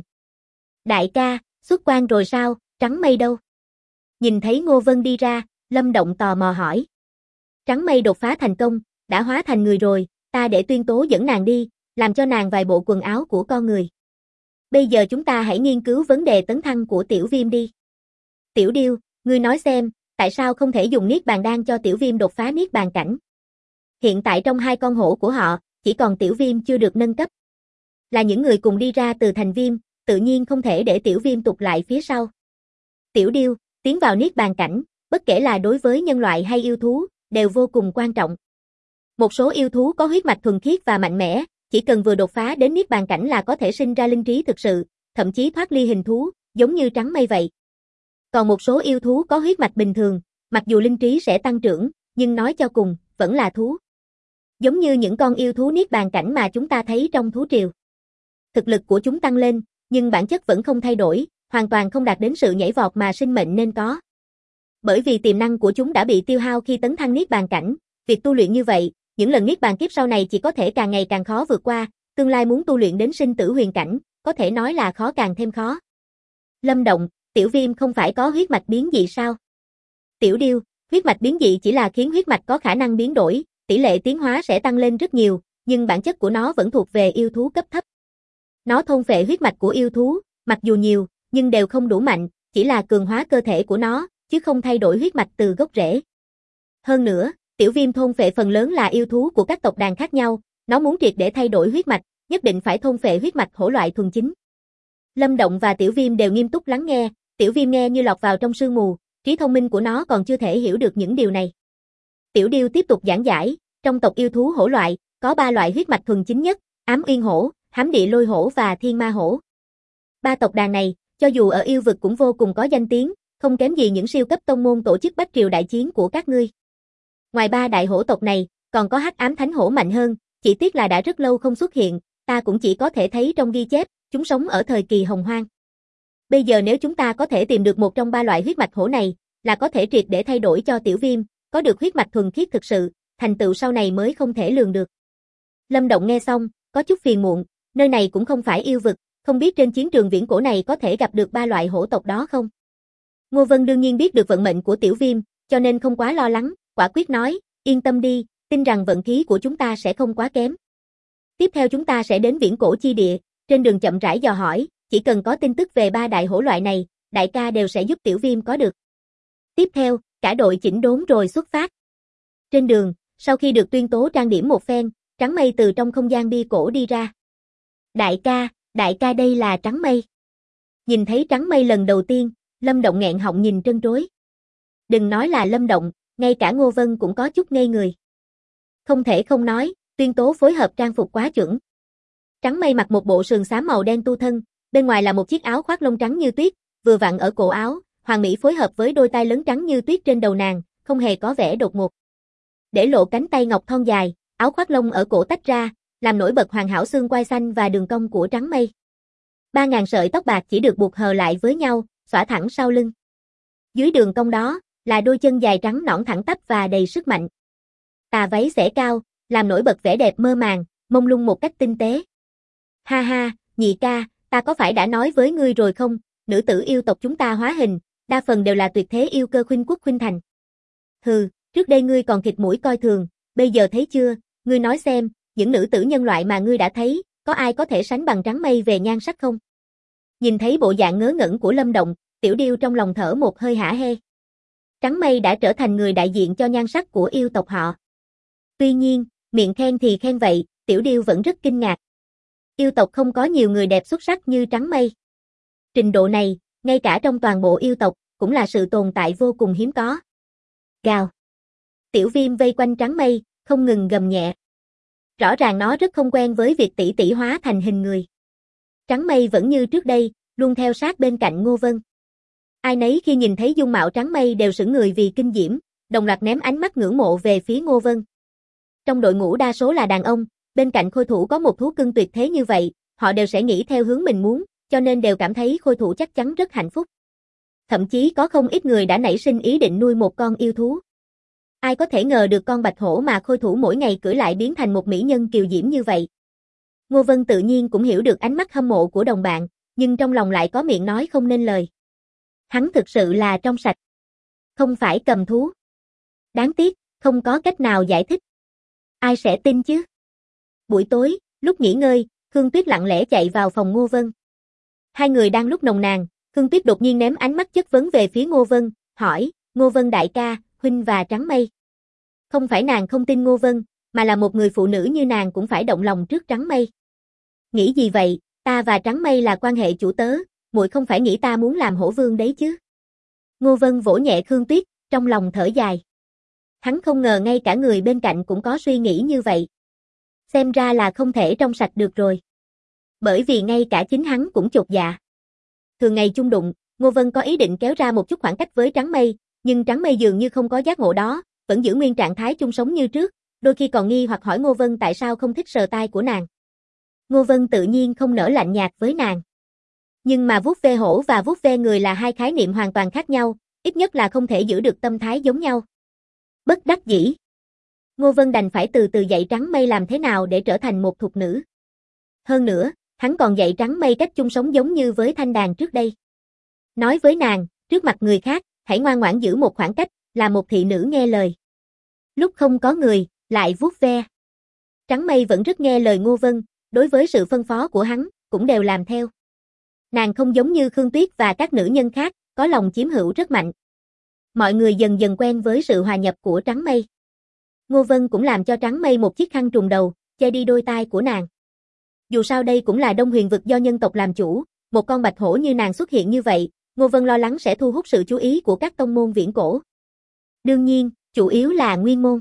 Đại ca, xuất quan rồi sao, Trắng Mây đâu? Nhìn thấy Ngô Vân đi ra, Lâm Động tò mò hỏi. Trắng Mây đột phá thành công, đã hóa thành người rồi, ta để Tuyên Tố dẫn nàng đi, làm cho nàng vài bộ quần áo của con người. Bây giờ chúng ta hãy nghiên cứu vấn đề tấn thăng của Tiểu Viêm đi. Tiểu Điêu, ngươi nói xem, tại sao không thể dùng Niết Bàn Đan cho Tiểu Viêm đột phá Niết Bàn cảnh? Hiện tại trong hai con hổ của họ, chỉ còn Tiểu Viêm chưa được nâng cấp. Là những người cùng đi ra từ thành Viêm, tự nhiên không thể để Tiểu Viêm tụt lại phía sau. Tiểu Điêu, tiến vào Niết Bàn cảnh, bất kể là đối với nhân loại hay yêu thú, đều vô cùng quan trọng. Một số yêu thú có huyết mạch thuần khiết và mạnh mẽ, chỉ cần vừa đột phá đến Niết Bàn cảnh là có thể sinh ra linh trí thực sự, thậm chí thoát ly hình thú, giống như Trắng Mây vậy. Còn một số yêu thú có huyết mạch bình thường, mặc dù linh trí sẽ tăng trưởng, nhưng nói cho cùng, vẫn là thú. Giống như những con yêu thú Niết Bàn cảnh mà chúng ta thấy trong thú triều. Thực lực của chúng tăng lên, nhưng bản chất vẫn không thay đổi, hoàn toàn không đạt đến sự nhảy vọt mà sinh mệnh nên có. Bởi vì tiềm năng của chúng đã bị tiêu hao khi tấn thăng Niết Bàn cảnh, việc tu luyện như vậy, những lần Niết Bàn kiếp sau này chỉ có thể càng ngày càng khó vượt qua, tương lai muốn tu luyện đến sinh tử huyền cảnh, có thể nói là khó càng thêm khó. Lâm Động, Tiểu Viêm không phải có huyết mạch biến dị sao? Tiểu Điêu, huyết mạch biến dị chỉ là khiến huyết mạch có khả năng biến đổi, tỷ lệ tiến hóa sẽ tăng lên rất nhiều, nhưng bản chất của nó vẫn thuộc về yêu thú cấp thấp. Nó thôn phệ huyết mạch của yêu thú, mặc dù nhiều, nhưng đều không đủ mạnh, chỉ là cường hóa cơ thể của nó, chứ không thay đổi huyết mạch từ gốc rễ. Hơn nữa, Tiểu Viêm thôn phệ phần lớn là yêu thú của các tộc đàn khác nhau, nó muốn triệt để thay đổi huyết mạch, nhất định phải thôn phệ huyết mạch hổ loại thuần chính. Lâm Động và Tiểu Viêm đều nghiêm túc lắng nghe, Tiểu Viêm nghe như lọt vào trong sương mù, trí thông minh của nó còn chưa thể hiểu được những điều này. Tiểu Điêu tiếp tục giảng giải, trong tộc yêu thú hổ loại, có 3 loại huyết mạch thuần chính nhất, Ám Uyên Hổ, Hám Địa Lôi Hổ và Thiên Ma Hổ. 3 tộc đàn này, cho dù ở yêu vực cũng vô cùng có danh tiếng, không kém gì những siêu cấp tông môn tổ chức bách triều đại chiến của các ngươi. Ngoài 3 đại hổ tộc này, còn có Hắc Ám Thánh Hổ mạnh hơn, chỉ tiếc là đã rất lâu không xuất hiện, ta cũng chỉ có thể thấy trong ghi chép, chúng sống ở thời kỳ hồng hoang. Bây giờ nếu chúng ta có thể tìm được một trong 3 loại huyết mạch hổ này, là có thể triệt để thay đổi cho Tiểu Viêm, có được huyết mạch thuần khiết thực sự, thành tựu sau này mới không thể lường được. Lâm Động nghe xong, có chút phiền muộn, nơi này cũng không phải yêu vực, không biết trên chiến trường viễn cổ này có thể gặp được 3 loại hổ tộc đó không? Ngô Vân đương nhiên biết được vận mệnh của Tiểu Viêm, cho nên không quá lo lắng, quả quyết nói, yên tâm đi, tin rằng vận khí của chúng ta sẽ không quá kém. Tiếp theo chúng ta sẽ đến viễn cổ chi địa, trên đường chậm rãi dò hỏi, chỉ cần có tin tức về 3 đại hổ loại này, đại ca đều sẽ giúp Tiểu Viêm có được. Tiếp theo, cả đội chỉnh đốn rồi xuất phát. Trên đường, sau khi được tuyên tố trang điểm một phen, Trắng Mây từ trong không gian bia cổ đi ra. Đại ca đây là Trắng Mây. Nhìn thấy Trắng Mây lần đầu tiên, Lâm Động nghẹn họng nhìn trân trối. Đừng nói là Lâm Động, ngay cả Ngô Vân cũng có chút ngây người. Không thể không nói, tuyên tố phối hợp trang phục quá chuẩn. Trắng Mây mặc một bộ sườn xám màu đen tu thân, bên ngoài là một chiếc áo khoác lông trắng như tuyết, vừa vặn ở cổ áo, hoàn mỹ phối hợp với đôi tai lớn trắng như tuyết trên đầu nàng, không hề có vẻ đột ngột. Để lộ cánh tay ngọc thon dài, áo khoác lông ở cổ tách ra, làm nổi bật hoàn hảo xương quai xanh và đường cong của Trắng Mây. 3.000 sợi tóc bạc chỉ được buộc hờ lại với nhau, xõa thẳng sau lưng. Dưới đường cong đó, là đôi chân dài trắng nõn thẳng tắp và đầy sức mạnh. Tà váy xẻ cao, làm nổi bật vẻ đẹp mơ màng, mông lung một cách tinh tế. Ha ha, nhị ca, ta có phải đã nói với ngươi rồi không, nữ tử yêu tộc chúng ta hóa hình, đa phần đều là tuyệt thế yêu cơ khuynh quốc khuynh thành. Hừ, trước đây ngươi còn khịt mũi coi thường, bây giờ thấy chưa, ngươi nói xem, những nữ tử nhân loại mà ngươi đã thấy, có ai có thể sánh bằng Trắng Mây về nhan sắc không? Nhìn thấy bộ dạng ngớ ngẩn của Lâm Động, Tiểu Điêu trong lòng thở một hơi hả hê. Trắng Mây đã trở thành người đại diện cho nhan sắc của yêu tộc họ. Tuy nhiên, miệng khen thì khen vậy, Tiểu Điêu vẫn rất kinh ngạc. Yêu tộc không có nhiều người đẹp xuất sắc như Trắng Mây. Trình độ này, ngay cả trong toàn bộ yêu tộc, cũng là sự tồn tại vô cùng hiếm có. Gào. Tiểu Viêm vây quanh Trắng Mây, không ngừng gầm nhẹ. Rõ ràng nó rất không quen với việc tỷ tỷ hóa thành hình người. Trắng Mây vẫn như trước đây, luôn theo sát bên cạnh Ngô Vân. Ai nấy khi nhìn thấy dung mạo Trắng Mây đều sững người vì kinh diễm, đồng loạt ném ánh mắt ngưỡng mộ về phía Ngô Vân. Trong đội ngũ đa số là đàn ông, bên cạnh khôi thủ có một thú cưng tuyệt thế như vậy, họ đều sẽ nghĩ theo hướng mình muốn, cho nên đều cảm thấy khôi thủ chắc chắn rất hạnh phúc. Thậm chí có không ít người đã nảy sinh ý định nuôi một con yêu thú. Ai có thể ngờ được con bạch hổ mà khôi thủ mỗi ngày cưỡi lại biến thành một mỹ nhân kiều diễm như vậy. Ngô Vân tự nhiên cũng hiểu được ánh mắt hâm mộ của đồng bạn, nhưng trong lòng lại có miệng nói không nên lời. Hắn thực sự là trong sạch. Không phải cầm thú. Đáng tiếc, không có cách nào giải thích. Ai sẽ tin chứ? Buổi tối, lúc nghỉ ngơi, Khương Tuyết lặng lẽ chạy vào phòng Ngô Vân. Hai người đang lúc nồng nàn, Khương Tuyết đột nhiên ném ánh mắt chất vấn về phía Ngô Vân, hỏi, Ngô Vân đại ca, huynh và Trắng Mây. Không phải nàng không tin Ngô Vân, mà là một người phụ nữ như nàng cũng phải động lòng trước Trắng Mây. Nghĩ gì vậy, ta và Trắng Mây là quan hệ chủ tớ, muội không phải nghĩ ta muốn làm hổ vương đấy chứ. Ngô Vân vỗ nhẹ Khương Tuyết, trong lòng thở dài. Hắn không ngờ ngay cả người bên cạnh cũng có suy nghĩ như vậy. Xem ra là không thể trong sạch được rồi. Bởi vì ngay cả chính hắn cũng chột dạ. Thường ngày chung đụng, Ngô Vân có ý định kéo ra một chút khoảng cách với Trắng Mây, nhưng Trắng Mây dường như không có giác ngộ đó, vẫn giữ nguyên trạng thái chung sống như trước, đôi khi còn nghi hoặc hỏi Ngô Vân tại sao không thích sờ tai của nàng. Ngô Vân tự nhiên không nỡ lạnh nhạt với nàng. Nhưng mà vuốt ve hổ và vuốt ve người là hai khái niệm hoàn toàn khác nhau, ít nhất là không thể giữ được tâm thái giống nhau. Bất đắc dĩ. Ngô Vân đành phải từ từ dạy Trắng Mây làm thế nào để trở thành một thục nữ. Hơn nữa, hắn còn dạy Trắng Mây cách chung sống giống như với Thanh Đàn trước đây. Nói với nàng, trước mặt người khác, hãy ngoan ngoãn giữ một khoảng cách, là một thị nữ nghe lời. Lúc không có người, lại vuốt ve. Trắng Mây vẫn rất nghe lời Ngô Vân, đối với sự phân phó của hắn, cũng đều làm theo. Nàng không giống như Khương Tuyết và các nữ nhân khác, có lòng chiếm hữu rất mạnh. Mọi người dần dần quen với sự hòa nhập của Trắng Mây. Ngô Vân cũng làm cho Trắng Mây một chiếc khăn trùm đầu, che đi đôi tai của nàng. Dù sao đây cũng là Đông Huyền vực do nhân tộc làm chủ, một con bạch hổ như nàng xuất hiện như vậy, Ngô Vân lo lắng sẽ thu hút sự chú ý của các tông môn viễn cổ. Đương nhiên, chủ yếu là Nguyên môn.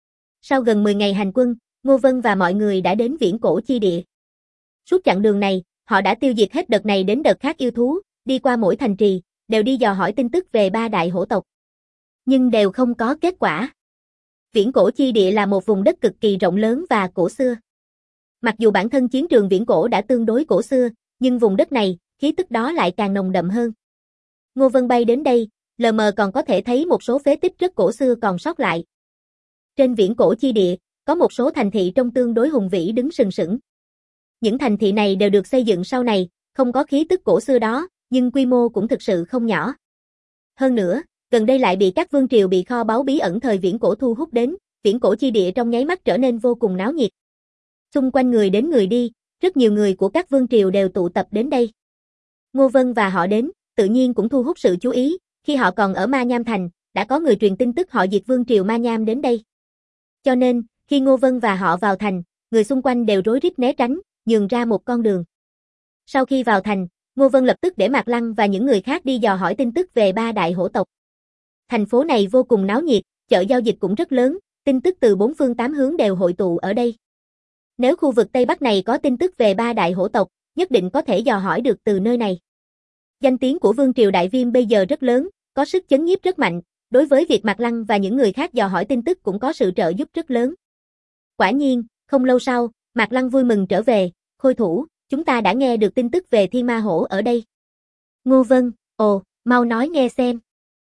Sau gần 10 ngày hành quân, Ngô Vân và mọi người đã đến viễn cổ chi địa. Suốt chặng đường này, họ đã tiêu diệt hết đợt này đến đợt khác yêu thú, đi qua mỗi thành trì, đều đi dò hỏi tin tức về 3 đại hổ tộc. Nhưng đều không có kết quả. Viễn cổ chi địa là một vùng đất cực kỳ rộng lớn và cổ xưa. Mặc dù bản thân chiến trường viễn cổ đã tương đối cổ xưa, nhưng vùng đất này, khí tức đó lại càng nồng đậm hơn. Ngô Vân bay đến đây, lờ mờ còn có thể thấy một số phế tích rất cổ xưa còn sót lại. Trên viễn cổ chi địa, có một số thành thị trông tương đối hùng vĩ đứng sừng sững. Những thành thị này đều được xây dựng sau này, không có khí tức cổ xưa đó, nhưng quy mô cũng thực sự không nhỏ. Hơn nữa, gần đây lại bị các vương triều bị kho báu bí ẩn thời viễn cổ thu hút đến, viễn cổ chi địa trong nháy mắt trở nên vô cùng náo nhiệt. Xung quanh người đến người đi, rất nhiều người của các vương triều đều tụ tập đến đây. Ngô Vân và họ đến, tự nhiên cũng thu hút sự chú ý, khi họ còn ở Ma Nham Thành, đã có người truyền tin tức họ diệt vương triều Ma Nham đến đây. Cho nên, khi Ngô Vân và họ vào thành, người xung quanh đều rối rít né tránh, nhường ra một con đường. Sau khi vào thành, Ngô Vân lập tức để Mạc Lăng và những người khác đi dò hỏi tin tức về 3 đại hổ tộc. Thành phố này vô cùng náo nhiệt, chợ giao dịch cũng rất lớn, tin tức từ 4 phương 8 hướng đều hội tụ ở đây. Nếu khu vực Tây Bắc này có tin tức về 3 đại hổ tộc, nhất định có thể dò hỏi được từ nơi này. Danh tiếng của Vương triều Đại Viêm bây giờ rất lớn, có sức chấn nhiếp rất mạnh, đối với việc Mạc Lăng và những người khác dò hỏi tin tức cũng có sự trợ giúp rất lớn. Quả nhiên, không lâu sau, Mạc Lăng vui mừng trở về, Khôi thủ, chúng ta đã nghe được tin tức về Thiên Ma Hổ ở đây. Ngô Vân, ồ, mau nói nghe xem.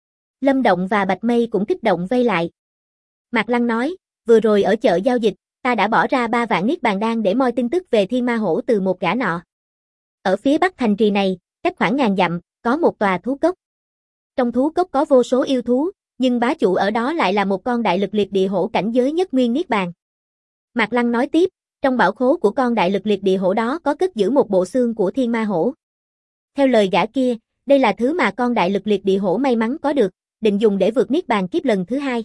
Lâm Động và Bạch Mây cũng kích động vây lại. Mạc Lăng nói, vừa rồi ở chợ giao dịch, ta đã bỏ ra 3 vạn niết bàn đan để moi tin tức về Thiên Ma Hổ từ một gã nọ. Ở phía bắc thành trì này, cách khoảng ngàn dặm, có một tòa thú cốc. Trong thú cốc có vô số yêu thú, nhưng bá chủ ở đó lại là một con đại lực liệt địa hổ cảnh giới nhất nguyên niết bàn. Mạc Lăng nói tiếp, trong bảo khố của con đại lực liệt địa hổ đó có cất giữ một bộ xương của Thiên Ma Hổ. Theo lời gã kia, đây là thứ mà con đại lực liệt địa hổ may mắn có được, định dùng để vượt niết bàn kiếp lần thứ 2.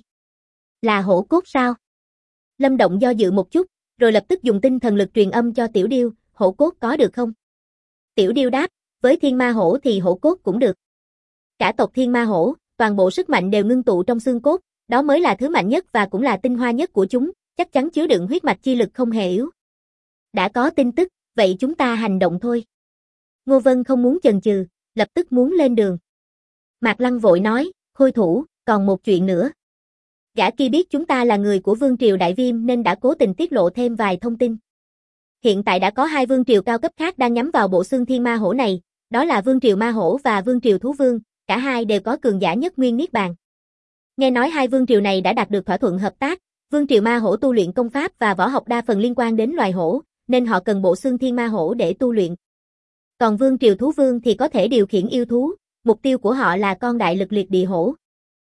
Là hổ cốt sao? Lâm Động do dự một chút, rồi lập tức dùng tinh thần lực truyền âm cho Tiểu Điêu, hổ cốt có được không? Tiểu Điêu đáp, với Thiên Ma Hổ thì hổ cốt cũng được. Cả tộc Thiên Ma Hổ, toàn bộ sức mạnh đều ngưng tụ trong xương cốt, đó mới là thứ mạnh nhất và cũng là tinh hoa nhất của chúng, chắc chắn chứa đựng huyết mạch chi lực không hề yếu. Đã có tin tức, vậy chúng ta hành động thôi. Ngô Vân không muốn chần chừ, lập tức muốn lên đường. Mạc Lăng vội nói, Khôi thủ, còn một chuyện nữa. Gã kia biết chúng ta là người của Vương triều Đại Viêm nên đã cố tình tiết lộ thêm vài thông tin. Hiện tại đã có 2 vương triều cao cấp khác đang nhắm vào bộ xương Thiên Ma Hổ này, đó là Vương triều Ma Hổ và Vương triều Thú Vương, cả hai đều có cường giả nhất nguyên niết bàn. Nghe nói 2 vương triều này đã đạt được thỏa thuận hợp tác, Vương triều Ma Hổ tu luyện công pháp và võ học đa phần liên quan đến loài hổ, nên họ cần bộ xương Thiên Ma Hổ để tu luyện. Còn Vương triều Thú Vương thì có thể điều khiển yêu thú, mục tiêu của họ là con đại lực liệt địa hổ.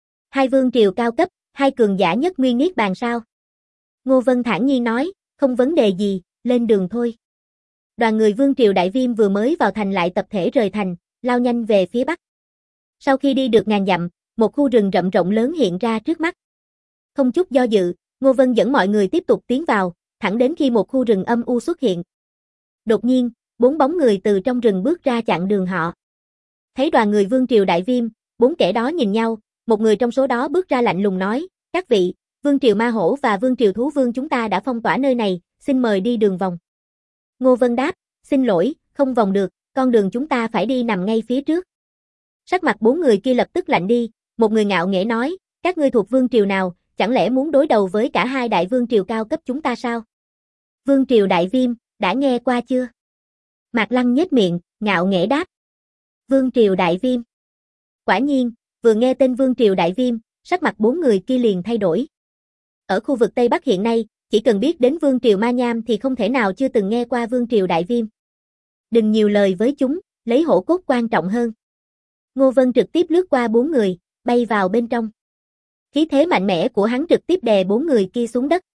2 vương triều cao cấp, 2 cường giả nhất nguyên niết bàn sao? Ngô Vân thản nhiên nói, không vấn đề gì, lên đường thôi. Đoàn người Vương triều Đại Viêm vừa mới vào thành lại tập thể rời thành, lao nhanh về phía bắc. Sau khi đi được ngàn dặm, một khu rừng rậm rộng lớn hiện ra trước mắt. Không chút do dự, Ngô Vân dẫn mọi người tiếp tục tiến vào, thẳng đến khi một khu rừng âm u xuất hiện. Đột nhiên, 4 bóng người từ trong rừng bước ra chặn đường họ. Thấy đoàn người Vương triều Đại Viêm, 4 kẻ đó nhìn nhau, một người trong số đó bước ra lạnh lùng nói, các vị, Vương triều Ma Hổ và Vương triều Thú Vương chúng ta đã phong tỏa nơi này, xin mời đi đường vòng. Ngô Vân đáp, xin lỗi, không vòng được, con đường chúng ta phải đi nằm ngay phía trước. Sắc mặt 4 người kia lập tức lạnh đi, một người ngạo nghễ nói, các ngươi thuộc vương triều nào, chẳng lẽ muốn đối đầu với cả 2 đại vương triều cao cấp chúng ta sao? Vương triều Đại Viêm, đã nghe qua chưa? Mạc Lăng nhếch miệng, ngạo nghễ đáp. Vương triều Đại Viêm. Quả nhiên, vừa nghe tên Vương triều Đại Viêm, sắc mặt 4 người kia liền thay đổi. Ở khu vực Tây Bắc hiện nay, chỉ cần biết đến Vương triều Ma Nham thì không thể nào chưa từng nghe qua Vương triều Đại Viêm. Đừng nhiều lời với chúng, lấy hổ cốt quan trọng hơn. Ngô Vân trực tiếp lướt qua 4 người, bay vào bên trong. Khí thế mạnh mẽ của hắn trực tiếp đè 4 người kia xuống đất.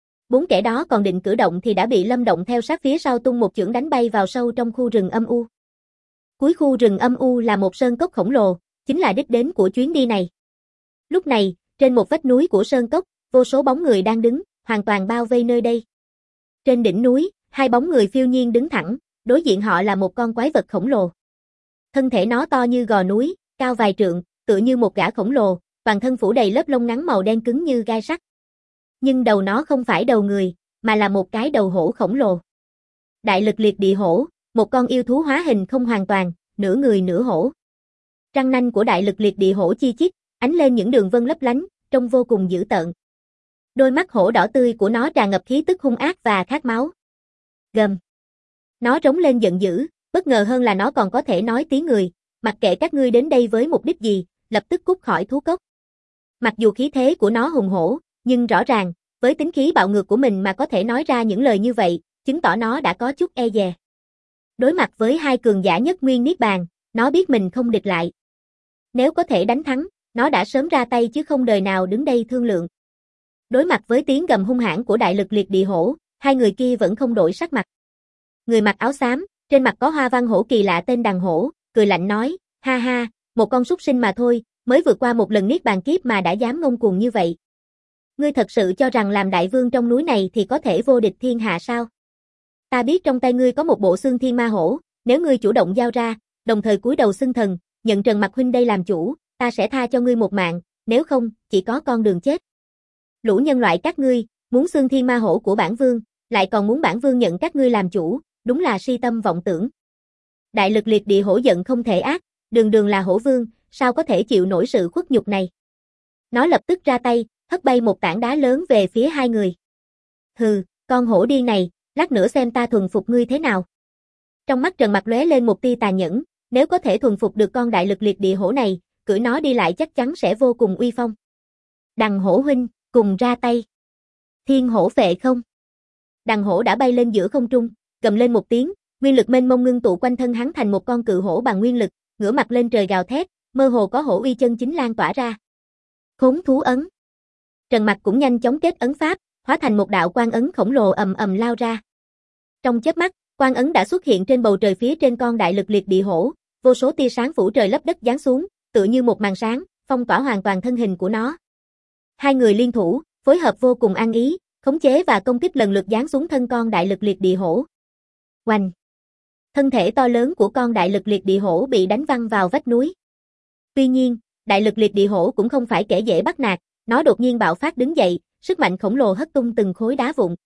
4 kẻ đó còn định cử động thì đã bị Lâm Động theo sát phía sau tung một chưởng đánh bay vào sâu trong khu rừng âm u. Cuối khu rừng âm u là một sơn cốc khổng lồ, chính là đích đến của chuyến đi này. Lúc này, trên một vách núi của sơn cốc, vô số bóng người đang đứng, hoàn toàn bao vây nơi đây. Trên đỉnh núi, 2 bóng người phiêu nhiên đứng thẳng, đối diện họ là một con quái vật khổng lồ. Thân thể nó to như gò núi, cao vài trượng, tựa như một gã khổng lồ, toàn thân phủ đầy lớp lông ngắn màu đen cứng như gai sắt. Nhưng đầu nó không phải đầu người, mà là một cái đầu hổ khổng lồ. Đại lực liệt địa hổ, một con yêu thú hóa hình không hoàn toàn, nửa người nửa hổ. Răng nanh của đại lực liệt địa hổ chi chít, ánh lên những đường vân lấp lánh, trông vô cùng dữ tợn. Đôi mắt hổ đỏ tươi của nó tràn ngập khí tức hung ác và khát máu. Gầm. Nó rống lên giận dữ, bất ngờ hơn là nó còn có thể nói tiếng người, mặc kệ các ngươi đến đây với mục đích gì, lập tức cút khỏi thú cốc. Mặc dù khí thế của nó hùng hổ, nhưng rõ ràng, với tính khí bạo ngược của mình mà có thể nói ra những lời như vậy, chứng tỏ nó đã có chút e dè. Đối mặt với hai cường giả nhất nguyên niết bàn, nó biết mình không địch lại. Nếu có thể đánh thắng, nó đã sớm ra tay chứ không đời nào đứng đây thương lượng. Đối mặt với tiếng gầm hung hãn của đại lực liệt địa hổ, hai người kia vẫn không đổi sắc mặt. Người mặc áo xám, trên mặt có hoa văn hổ kỳ lạ tên Đằng Hổ, cười lạnh nói, ha ha, một con súc sinh mà thôi, mới vượt qua một lần niết bàn kiếp mà đã dám ngông cuồng như vậy. Ngươi thật sự cho rằng làm đại vương trong núi này thì có thể vô địch thiên hạ sao? Ta biết trong tay ngươi có một bộ xương thiên ma hổ, nếu ngươi chủ động giao ra, đồng thời cúi đầu xưng thần, nhận Trần Mặc huynh đây làm chủ, ta sẽ tha cho ngươi một mạng, nếu không, chỉ có con đường chết. Lũ nhân loại các ngươi, muốn xương thiên ma hổ của bản vương, lại còn muốn bản vương nhận các ngươi làm chủ, đúng là si tâm vọng tưởng. Đại lực liệt địa hổ giận không thể ác, đường đường là hổ vương, sao có thể chịu nổi sự khuất nhục này. Nó lập tức ra tay, hất bay một tảng đá lớn về phía hai người. Hừ, con hổ điên này, lát nữa xem ta thuần phục ngươi thế nào. Trong mắt Trần Mặc lóe lên một tia tàn nhẫn, nếu có thể thuần phục được con đại lực liệt địa hổ này, cưỡi nó đi lại chắc chắn sẽ vô cùng uy phong. Đằng hổ huynh, cùng ra tay. Thiên hổ phệ không. Đằng hổ đã bay lên giữa không trung, gầm lên một tiếng, nguyên lực mênh mông ngưng tụ quanh thân hắn thành một con cự hổ bằng nguyên lực, ngửa mặt lên trời gào thét, mơ hồ có hổ uy chân chính lan tỏa ra. Khốn thú ấn. Trần Mặc cũng nhanh chóng kết ấn pháp, hóa thành một đạo quang ấn khổng lồ ầm ầm lao ra. Trong chớp mắt, quang ấn đã xuất hiện trên bầu trời phía trên con đại lực liệt địa hổ, vô số tia sáng phủ trời lấp đất giáng xuống, tựa như một màn sáng, phong tỏa hoàn toàn thân hình của nó. Hai người liên thủ, phối hợp vô cùng ăn ý, khống chế và công kích lần lượt giáng xuống thân con đại lực liệt địa hổ. Oanh! Thân thể to lớn của con đại lực liệt địa hổ bị đánh văng vào vách núi. Tuy nhiên, đại lực liệt địa hổ cũng không phải kẻ dễ bắt nạt, nó đột nhiên bạo phát đứng dậy, sức mạnh khổng lồ hất tung từng khối đá vụn.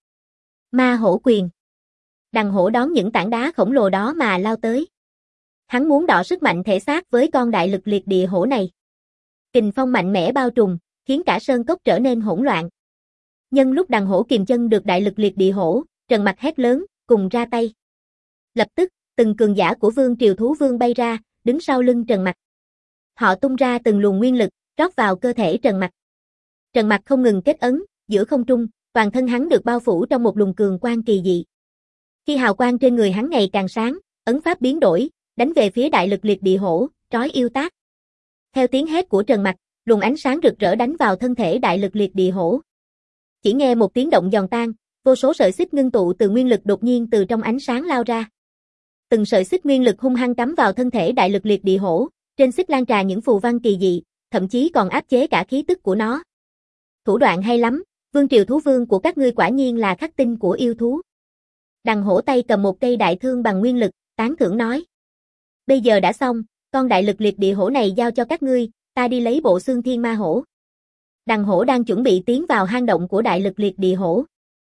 Ma hổ quyền. Đằng hổ đón những tảng đá khổng lồ đó mà lao tới. Hắn muốn đọ sức mạnh thể xác với con đại lực liệt địa hổ này. Kình phong mạnh mẽ bao trùm, khiến cả sơn cốc trở nên hỗn loạn. Nhân lúc đằng hổ kìm chân được đại lực liệt địa hổ, Trần Mặc hét lớn, cùng ra tay. Lập tức, từng cường giả của Vương Triều Thú Vương bay ra, đứng sau lưng Trần Mặc. Họ tung ra từng luồng nguyên lực, rót vào cơ thể Trần Mặc. Trần Mặc không ngừng kết ấn, giữa không trung, toàn thân hắn được bao phủ trong một luồng cường quang kỳ dị. Khi hào quang trên người hắn ngày càng sáng, ấn pháp biến đổi, đánh về phía đại lực liệt địa hổ, trói yêu tác. Theo tiếng hét của Trần Mặc, luồng ánh sáng rực rỡ đánh vào thân thể đại lực liệt địa hổ. Chỉ nghe một tiếng động giòn tan, vô số sợi xích ngưng tụ từ nguyên lực đột nhiên từ trong ánh sáng lao ra. Từng sợi xích nguyên lực hung hăng cắm vào thân thể đại lực liệt địa hổ, trên xích lan tràn những phù văn kỳ dị, thậm chí còn áp chế cả khí tức của nó. Thủ đoạn hay lắm, Vương Triều Thú Vương của các ngươi quả nhiên là khắc tinh của yêu thú. Đằng hổ tay cầm một cây đại thương bằng nguyên lực, tán thưởng nói. Bây giờ đã xong, con đại lực liệt địa hổ này giao cho các ngươi, ta đi lấy bộ xương thiên ma hổ. Đằng hổ đang chuẩn bị tiến vào hang động của đại lực liệt địa hổ.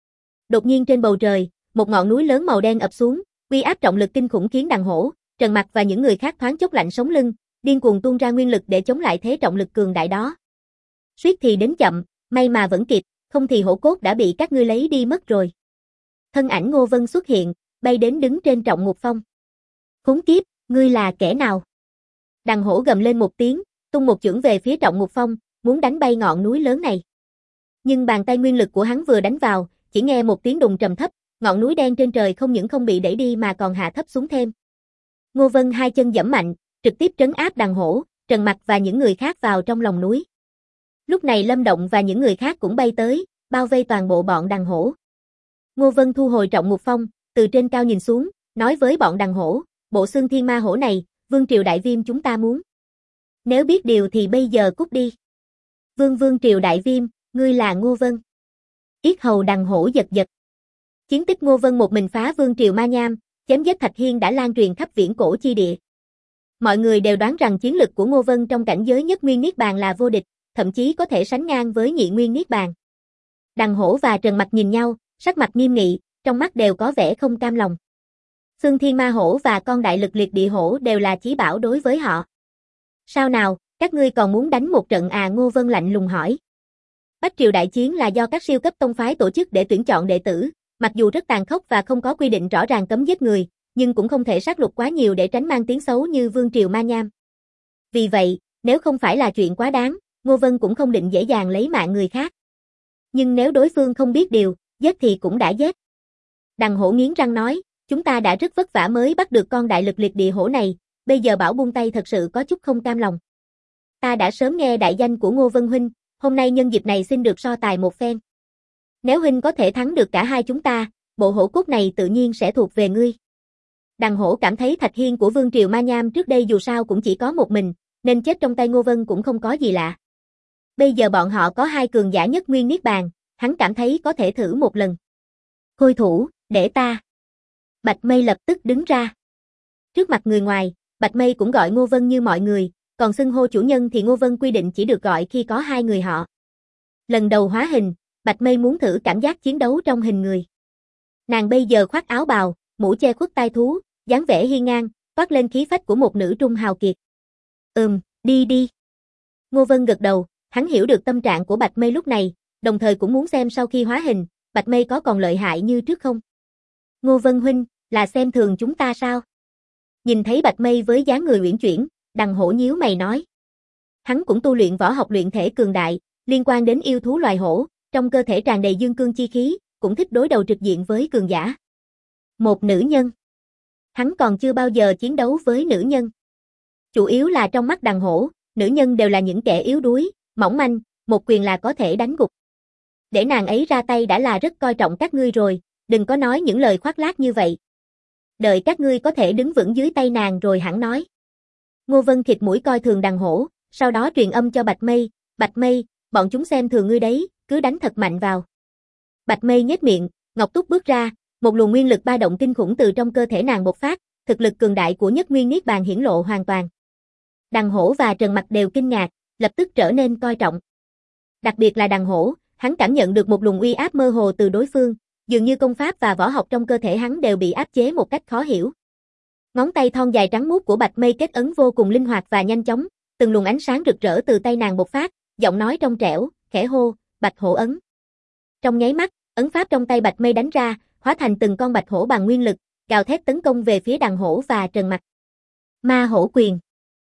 Đột nhiên trên bầu trời, một ngọn núi lớn màu đen ập xuống, uy áp trọng lực kinh khủng khiến đằng hổ, Trần Mặc và những người khác thoáng chốc lạnh sống lưng, điên cuồng tuôn ra nguyên lực để chống lại thế trọng lực cường đại đó. Suýt thì đến chậm, may mà vẫn kịp, không thì hổ cốt đã bị các ngươi lấy đi mất rồi. Thân ảnh Ngô Vân xuất hiện, bay đến đứng trên Trọng Ngục Phong. Khốn kiếp, ngươi là kẻ nào? Đằng hổ gầm lên một tiếng, tung một chưởng về phía Trọng Ngục Phong, muốn đánh bay ngọn núi lớn này. Nhưng bàn tay nguyên lực của hắn vừa đánh vào, chỉ nghe một tiếng đùng trầm thấp, ngọn núi đen trên trời không những không bị đẩy đi mà còn hạ thấp xuống thêm. Ngô Vân hai chân giẫm mạnh, trực tiếp trấn áp đằng hổ, Trần Mặc và những người khác vào trong lòng núi. Lúc này Lâm Động và những người khác cũng bay tới, bao vây toàn bộ bọn đằng hổ. Ngô Vân thu hồi Trọng Ngục Phong, từ trên cao nhìn xuống, nói với bọn đằng hổ, bộ xương thiên ma hổ này, Vương Triều Đại Viêm chúng ta muốn. Nếu biết điều thì bây giờ cút đi. Vương Triều Đại Viêm, ngươi là Ngô Vân. Yết hầu đằng hổ giật giật. Chiến tích Ngô Vân một mình phá Vương Triều Ma Nham, chém giết Thạch Hiên đã lan truyền khắp viễn cổ chi địa. Mọi người đều đoán rằng chiến lực của Ngô Vân trong cảnh giới nhất nguyên niết bàn là vô địch, thậm chí có thể sánh ngang với nhị nguyên niết bàn. Đằng Hổ và Trần Mặc nhìn nhau, sắc mặt nghiêm nghị, trong mắt đều có vẻ không cam lòng. Xương Thiên Ma Hổ và con đại lực liệt địa hổ đều là chí bảo đối với họ. Sao nào, các ngươi còn muốn đánh một trận à? Ngô Vân lạnh lùng hỏi. Bách Triều Đại Chiến là do các siêu cấp tông phái tổ chức để tuyển chọn đệ tử, mặc dù rất tàn khốc và không có quy định rõ ràng cấm giết người, nhưng cũng không thể sát lục quá nhiều để tránh mang tiếng xấu như Vương Triều Ma Nham. Vì vậy, nếu không phải là chuyện quá đáng, Ngô Vân cũng không định dễ dàng lấy mạng người khác. Nhưng nếu đối phương không biết điều, giết thì cũng đã giết. Đằng Hổ nghiến răng nói, chúng ta đã rất vất vả mới bắt được con đại lực liệt địa hổ này, bây giờ bảo buông tay thật sự có chút không cam lòng. Ta đã sớm nghe đại danh của Ngô Vân huynh, hôm nay nhân dịp này xin được so tài một phen. Nếu huynh có thể thắng được cả hai chúng ta, bộ hổ cốt này tự nhiên sẽ thuộc về ngươi. Đằng Hổ cảm thấy Thạch Hiên của Vương Triều Ma Nham trước đây dù sao cũng chỉ có một mình, nên chết trong tay Ngô Vân cũng không có gì lạ. Bây giờ bọn họ có hai cường giả nhất nguyên niết bàn, hắn cảm thấy có thể thử một lần. Khôi thủ, để ta. Bạch Mây lập tức đứng ra. Trước mặt người ngoài, Bạch Mây cũng gọi Ngô Vân như mọi người, còn xưng hô chủ nhân thì Ngô Vân quy định chỉ được gọi khi có hai người họ. Lần đầu hóa hình, Bạch Mây muốn thử cảm giác chiến đấu trong hình người. Nàng bây giờ khoác áo bào, mũ che khuất tai thú, dáng vẻ hiên ngang, toát lên khí phách của một nữ trung hào kiệt. Đi đi. Ngô Vân gật đầu, hắn hiểu được tâm trạng của Bạch Mây lúc này, đồng thời cũng muốn xem sau khi hóa hình, Bạch Mây có còn lợi hại như trước không. Ngô Vân huynh, là xem thường chúng ta sao? Nhìn thấy Bạch Mây với dáng người uyển chuyển, Đằng Hổ nhíu mày nói. Hắn cũng tu luyện võ học luyện thể cường đại, liên quan đến yêu thú loài hổ, trong cơ thể tràn đầy dương cương chi khí, cũng thích đối đầu trực diện với cường giả. Một nữ nhân. Hắn còn chưa bao giờ chiến đấu với nữ nhân. Chủ yếu là trong mắt Đằng Hổ, nữ nhân đều là những kẻ yếu đuối, mỏng manh, một quyền là có thể đánh gục. Để nàng ấy ra tay đã là rất coi trọng các ngươi rồi, đừng có nói những lời khoác lác như vậy. Đợi các ngươi có thể đứng vững dưới tay nàng rồi hẳn nói. Ngô Vân khịt mũi coi thường Đằng Hổ, sau đó truyền âm cho Bạch Mây, bọn chúng xem thường ngươi đấy, cứ đánh thật mạnh vào. Bạch Mây nhếch miệng, Ngọc Túc bước ra, một luồng nguyên lực ba động kinh khủng từ trong cơ thể nàng bộc phát, thực lực cường đại của nhất nguyên niết bàn hiển lộ hoàn toàn. Đằng Hổ và Trần Mặc đều kinh ngạc, lập tức trở nên coi trọng. Đặc biệt là Đằng Hổ, hắn cảm nhận được một luồng uy áp mơ hồ từ đối phương, dường như công pháp và võ học trong cơ thể hắn đều bị áp chế một cách khó hiểu. Ngón tay thon dài trắng muốt của Bạch Mây kết ấn vô cùng linh hoạt và nhanh chóng, từng luồng ánh sáng rực rỡ từ tay nàng bộc phát, giọng nói trong trẻo, khẽ hô, Bạch Hổ ấn. Trong nháy mắt, ấn pháp trong tay Bạch Mây đánh ra, hóa thành từng con bạch hổ bằng nguyên lực, gào thét tấn công về phía Đằng Hổ và Trần Mặc. Ma hổ quyền.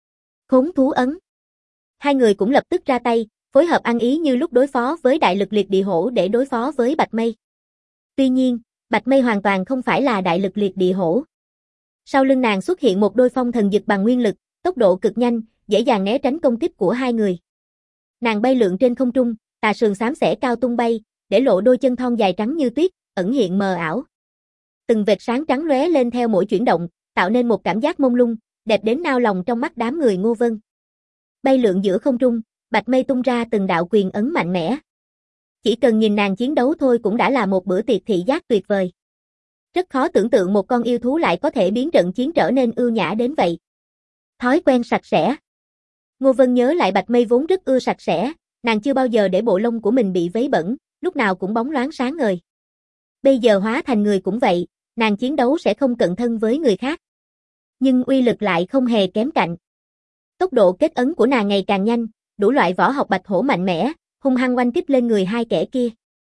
Khốn thú ấn. Hai người cũng lập tức ra tay, phối hợp ăn ý như lúc đối phó với đại lực liệt địa hổ để đối phó với Bạch Mây. Tuy nhiên, Bạch Mây hoàn toàn không phải là đại lực liệt địa hổ. Sau lưng nàng xuất hiện một đôi phong thần dực bằng nguyên lực, tốc độ cực nhanh, dễ dàng né tránh công kích của hai người. Nàng bay lượn trên không trung, tà sườn xám xẻ cao tung bay, để lộ đôi chân thon dài trắng như tuyết, ẩn hiện mờ ảo. Từng vệt sáng trắng lóe lên theo mỗi chuyển động, tạo nên một cảm giác mông lung, đẹp đến nao lòng trong mắt đám người Ngô Vân. Bay lượn giữa không trung, Bạch Mây tung ra từng đạo quyền ấn mạnh mẽ. Chỉ cần nhìn nàng chiến đấu thôi cũng đã là một bữa tiệc thị giác tuyệt vời. Rất khó tưởng tượng một con yêu thú lại có thể biến trận chiến trở nên ưu nhã đến vậy. Thói quen sạch sẽ. Ngô Vân nhớ lại Bạch Mây vốn rất ưa sạch sẽ, nàng chưa bao giờ để bộ lông của mình bị vấy bẩn, lúc nào cũng bóng loáng sáng ngời. Bây giờ hóa thành người cũng vậy, nàng chiến đấu sẽ không cận thân với người khác. Nhưng uy lực lại không hề kém cạnh. Tốc độ kết ấn của nàng ngày càng nhanh, đủ loại võ học bạch hổ mạnh mẽ, hung hăng oanh kích lên người hai kẻ kia.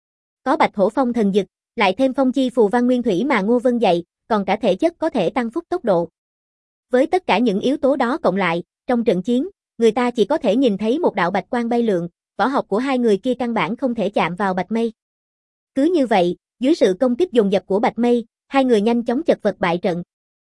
Có bạch hổ phong thần dực, lại thêm phong chi phù văn nguyên thủy mà Ngô Vân dạy, còn cả thể chất có thể tăng phúc tốc độ. Với tất cả những yếu tố đó cộng lại, trong trận chiến, người ta chỉ có thể nhìn thấy một đạo bạch quang bay lượn, võ học của hai người kia căn bản không thể chạm vào Bạch Mây. Cứ như vậy, dưới sự công kích dồn dập của Bạch Mây, hai người nhanh chóng chật vật bại trận.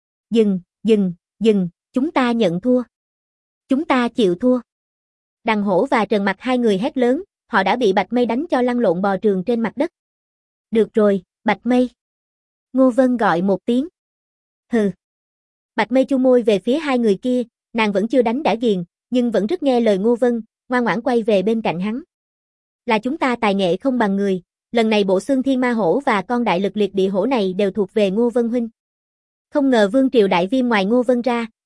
Dừng, chúng ta nhận thua. Chúng ta chịu thua. Đằng Hổ và Trần Mặc hai người hét lớn, họ đã bị Bạch Mây đánh cho lăn lộn bò trường trên mặt đất. Được rồi, Bạch Mây. Ngô Vân gọi một tiếng. Hừ. Bạch Mây chu môi về phía hai người kia, nàng vẫn chưa đánh đã ghiền, nhưng vẫn rất nghe lời Ngô Vân, ngoan ngoãn quay về bên cạnh hắn. Là chúng ta tài nghệ không bằng người, lần này bộ xương thiên ma hổ và con đại lực liệt địa hổ này đều thuộc về Ngô Vân huynh. Không ngờ Vương Triều Đại Viêm ngoài Ngô Vân ra,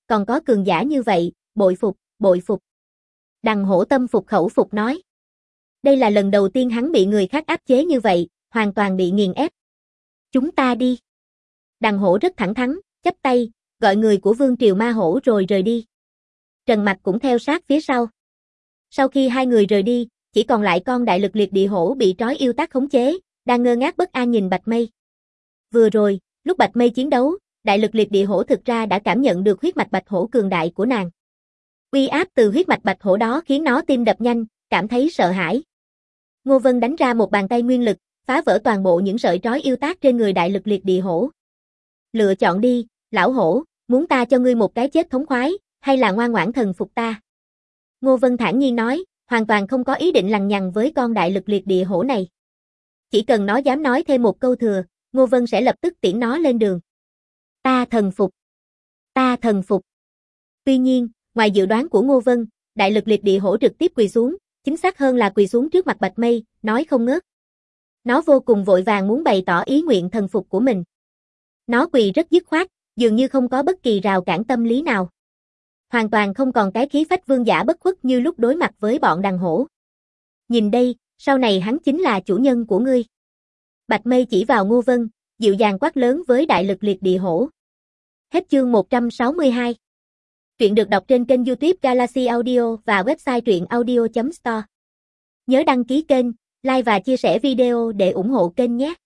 còn có cường giả như vậy, bội phục, bội phục. Đằng hổ tâm phục khẩu phục nói. Đây là lần đầu tiên hắn bị người khác áp chế như vậy, hoàn toàn bị nghiền ép. Chúng ta đi. Đằng hổ rất thẳng thắn, chắp tay, gọi người của Vương Triều Ma Hổ rồi rời đi. Trần Mặc cũng theo sát phía sau. Sau khi hai người rời đi, chỉ còn lại con đại lực liệt địa hổ bị trói yêu tác khống chế, đang ngơ ngác bất an nhìn Bạch Mây. Vừa rồi, lúc Bạch Mây chiến đấu, đại lực liệt địa hổ thực ra đã cảm nhận được huyết mạch bạch hổ cường đại của nàng. Uy áp từ huyết mạch bạch hổ đó khiến nó tim đập nhanh, cảm thấy sợ hãi. Ngô Vân đánh ra một bàn tay nguyên lực, phá vỡ toàn bộ những sợi trói yêu tác trên người đại lực liệt địa hổ. Lựa chọn đi, lão hổ, muốn ta cho ngươi một cái chết thống khoái, hay là ngoan ngoãn thần phục ta? Ngô Vân thản nhiên nói, hoàn toàn không có ý định lằng nhằng với con đại lực liệt địa hổ này. Chỉ cần nó dám nói thêm một câu thừa, Ngô Vân sẽ lập tức tiễn nó lên đường. Ta thần phục. Ta thần phục. Tuy nhiên, ngoài dự đoán của Ngô Vân, đại lực liệt địa hổ trực tiếp quỳ xuống, chính xác hơn là quỳ xuống trước mặt Bạch Mây, nói không ngớt. Nó vô cùng vội vàng muốn bày tỏ ý nguyện thần phục của mình. Nó quỳ rất dứt khoát, dường như không có bất kỳ rào cản tâm lý nào. Hoàn toàn không còn cái khí phách vương giả bất khuất như lúc đối mặt với bọn đằng hổ. Nhìn đây, sau này hắn chính là chủ nhân của ngươi. Bạch Mây chỉ vào Ngô Vân, dịu dàng quát lớn với đại lực liệt địa hổ. Hết chương 162. Truyện được đọc trên kênh YouTube Galaxy Audio và website truyệnaudio.store. Nhớ đăng ký kênh, like và chia sẻ video để ủng hộ kênh nhé.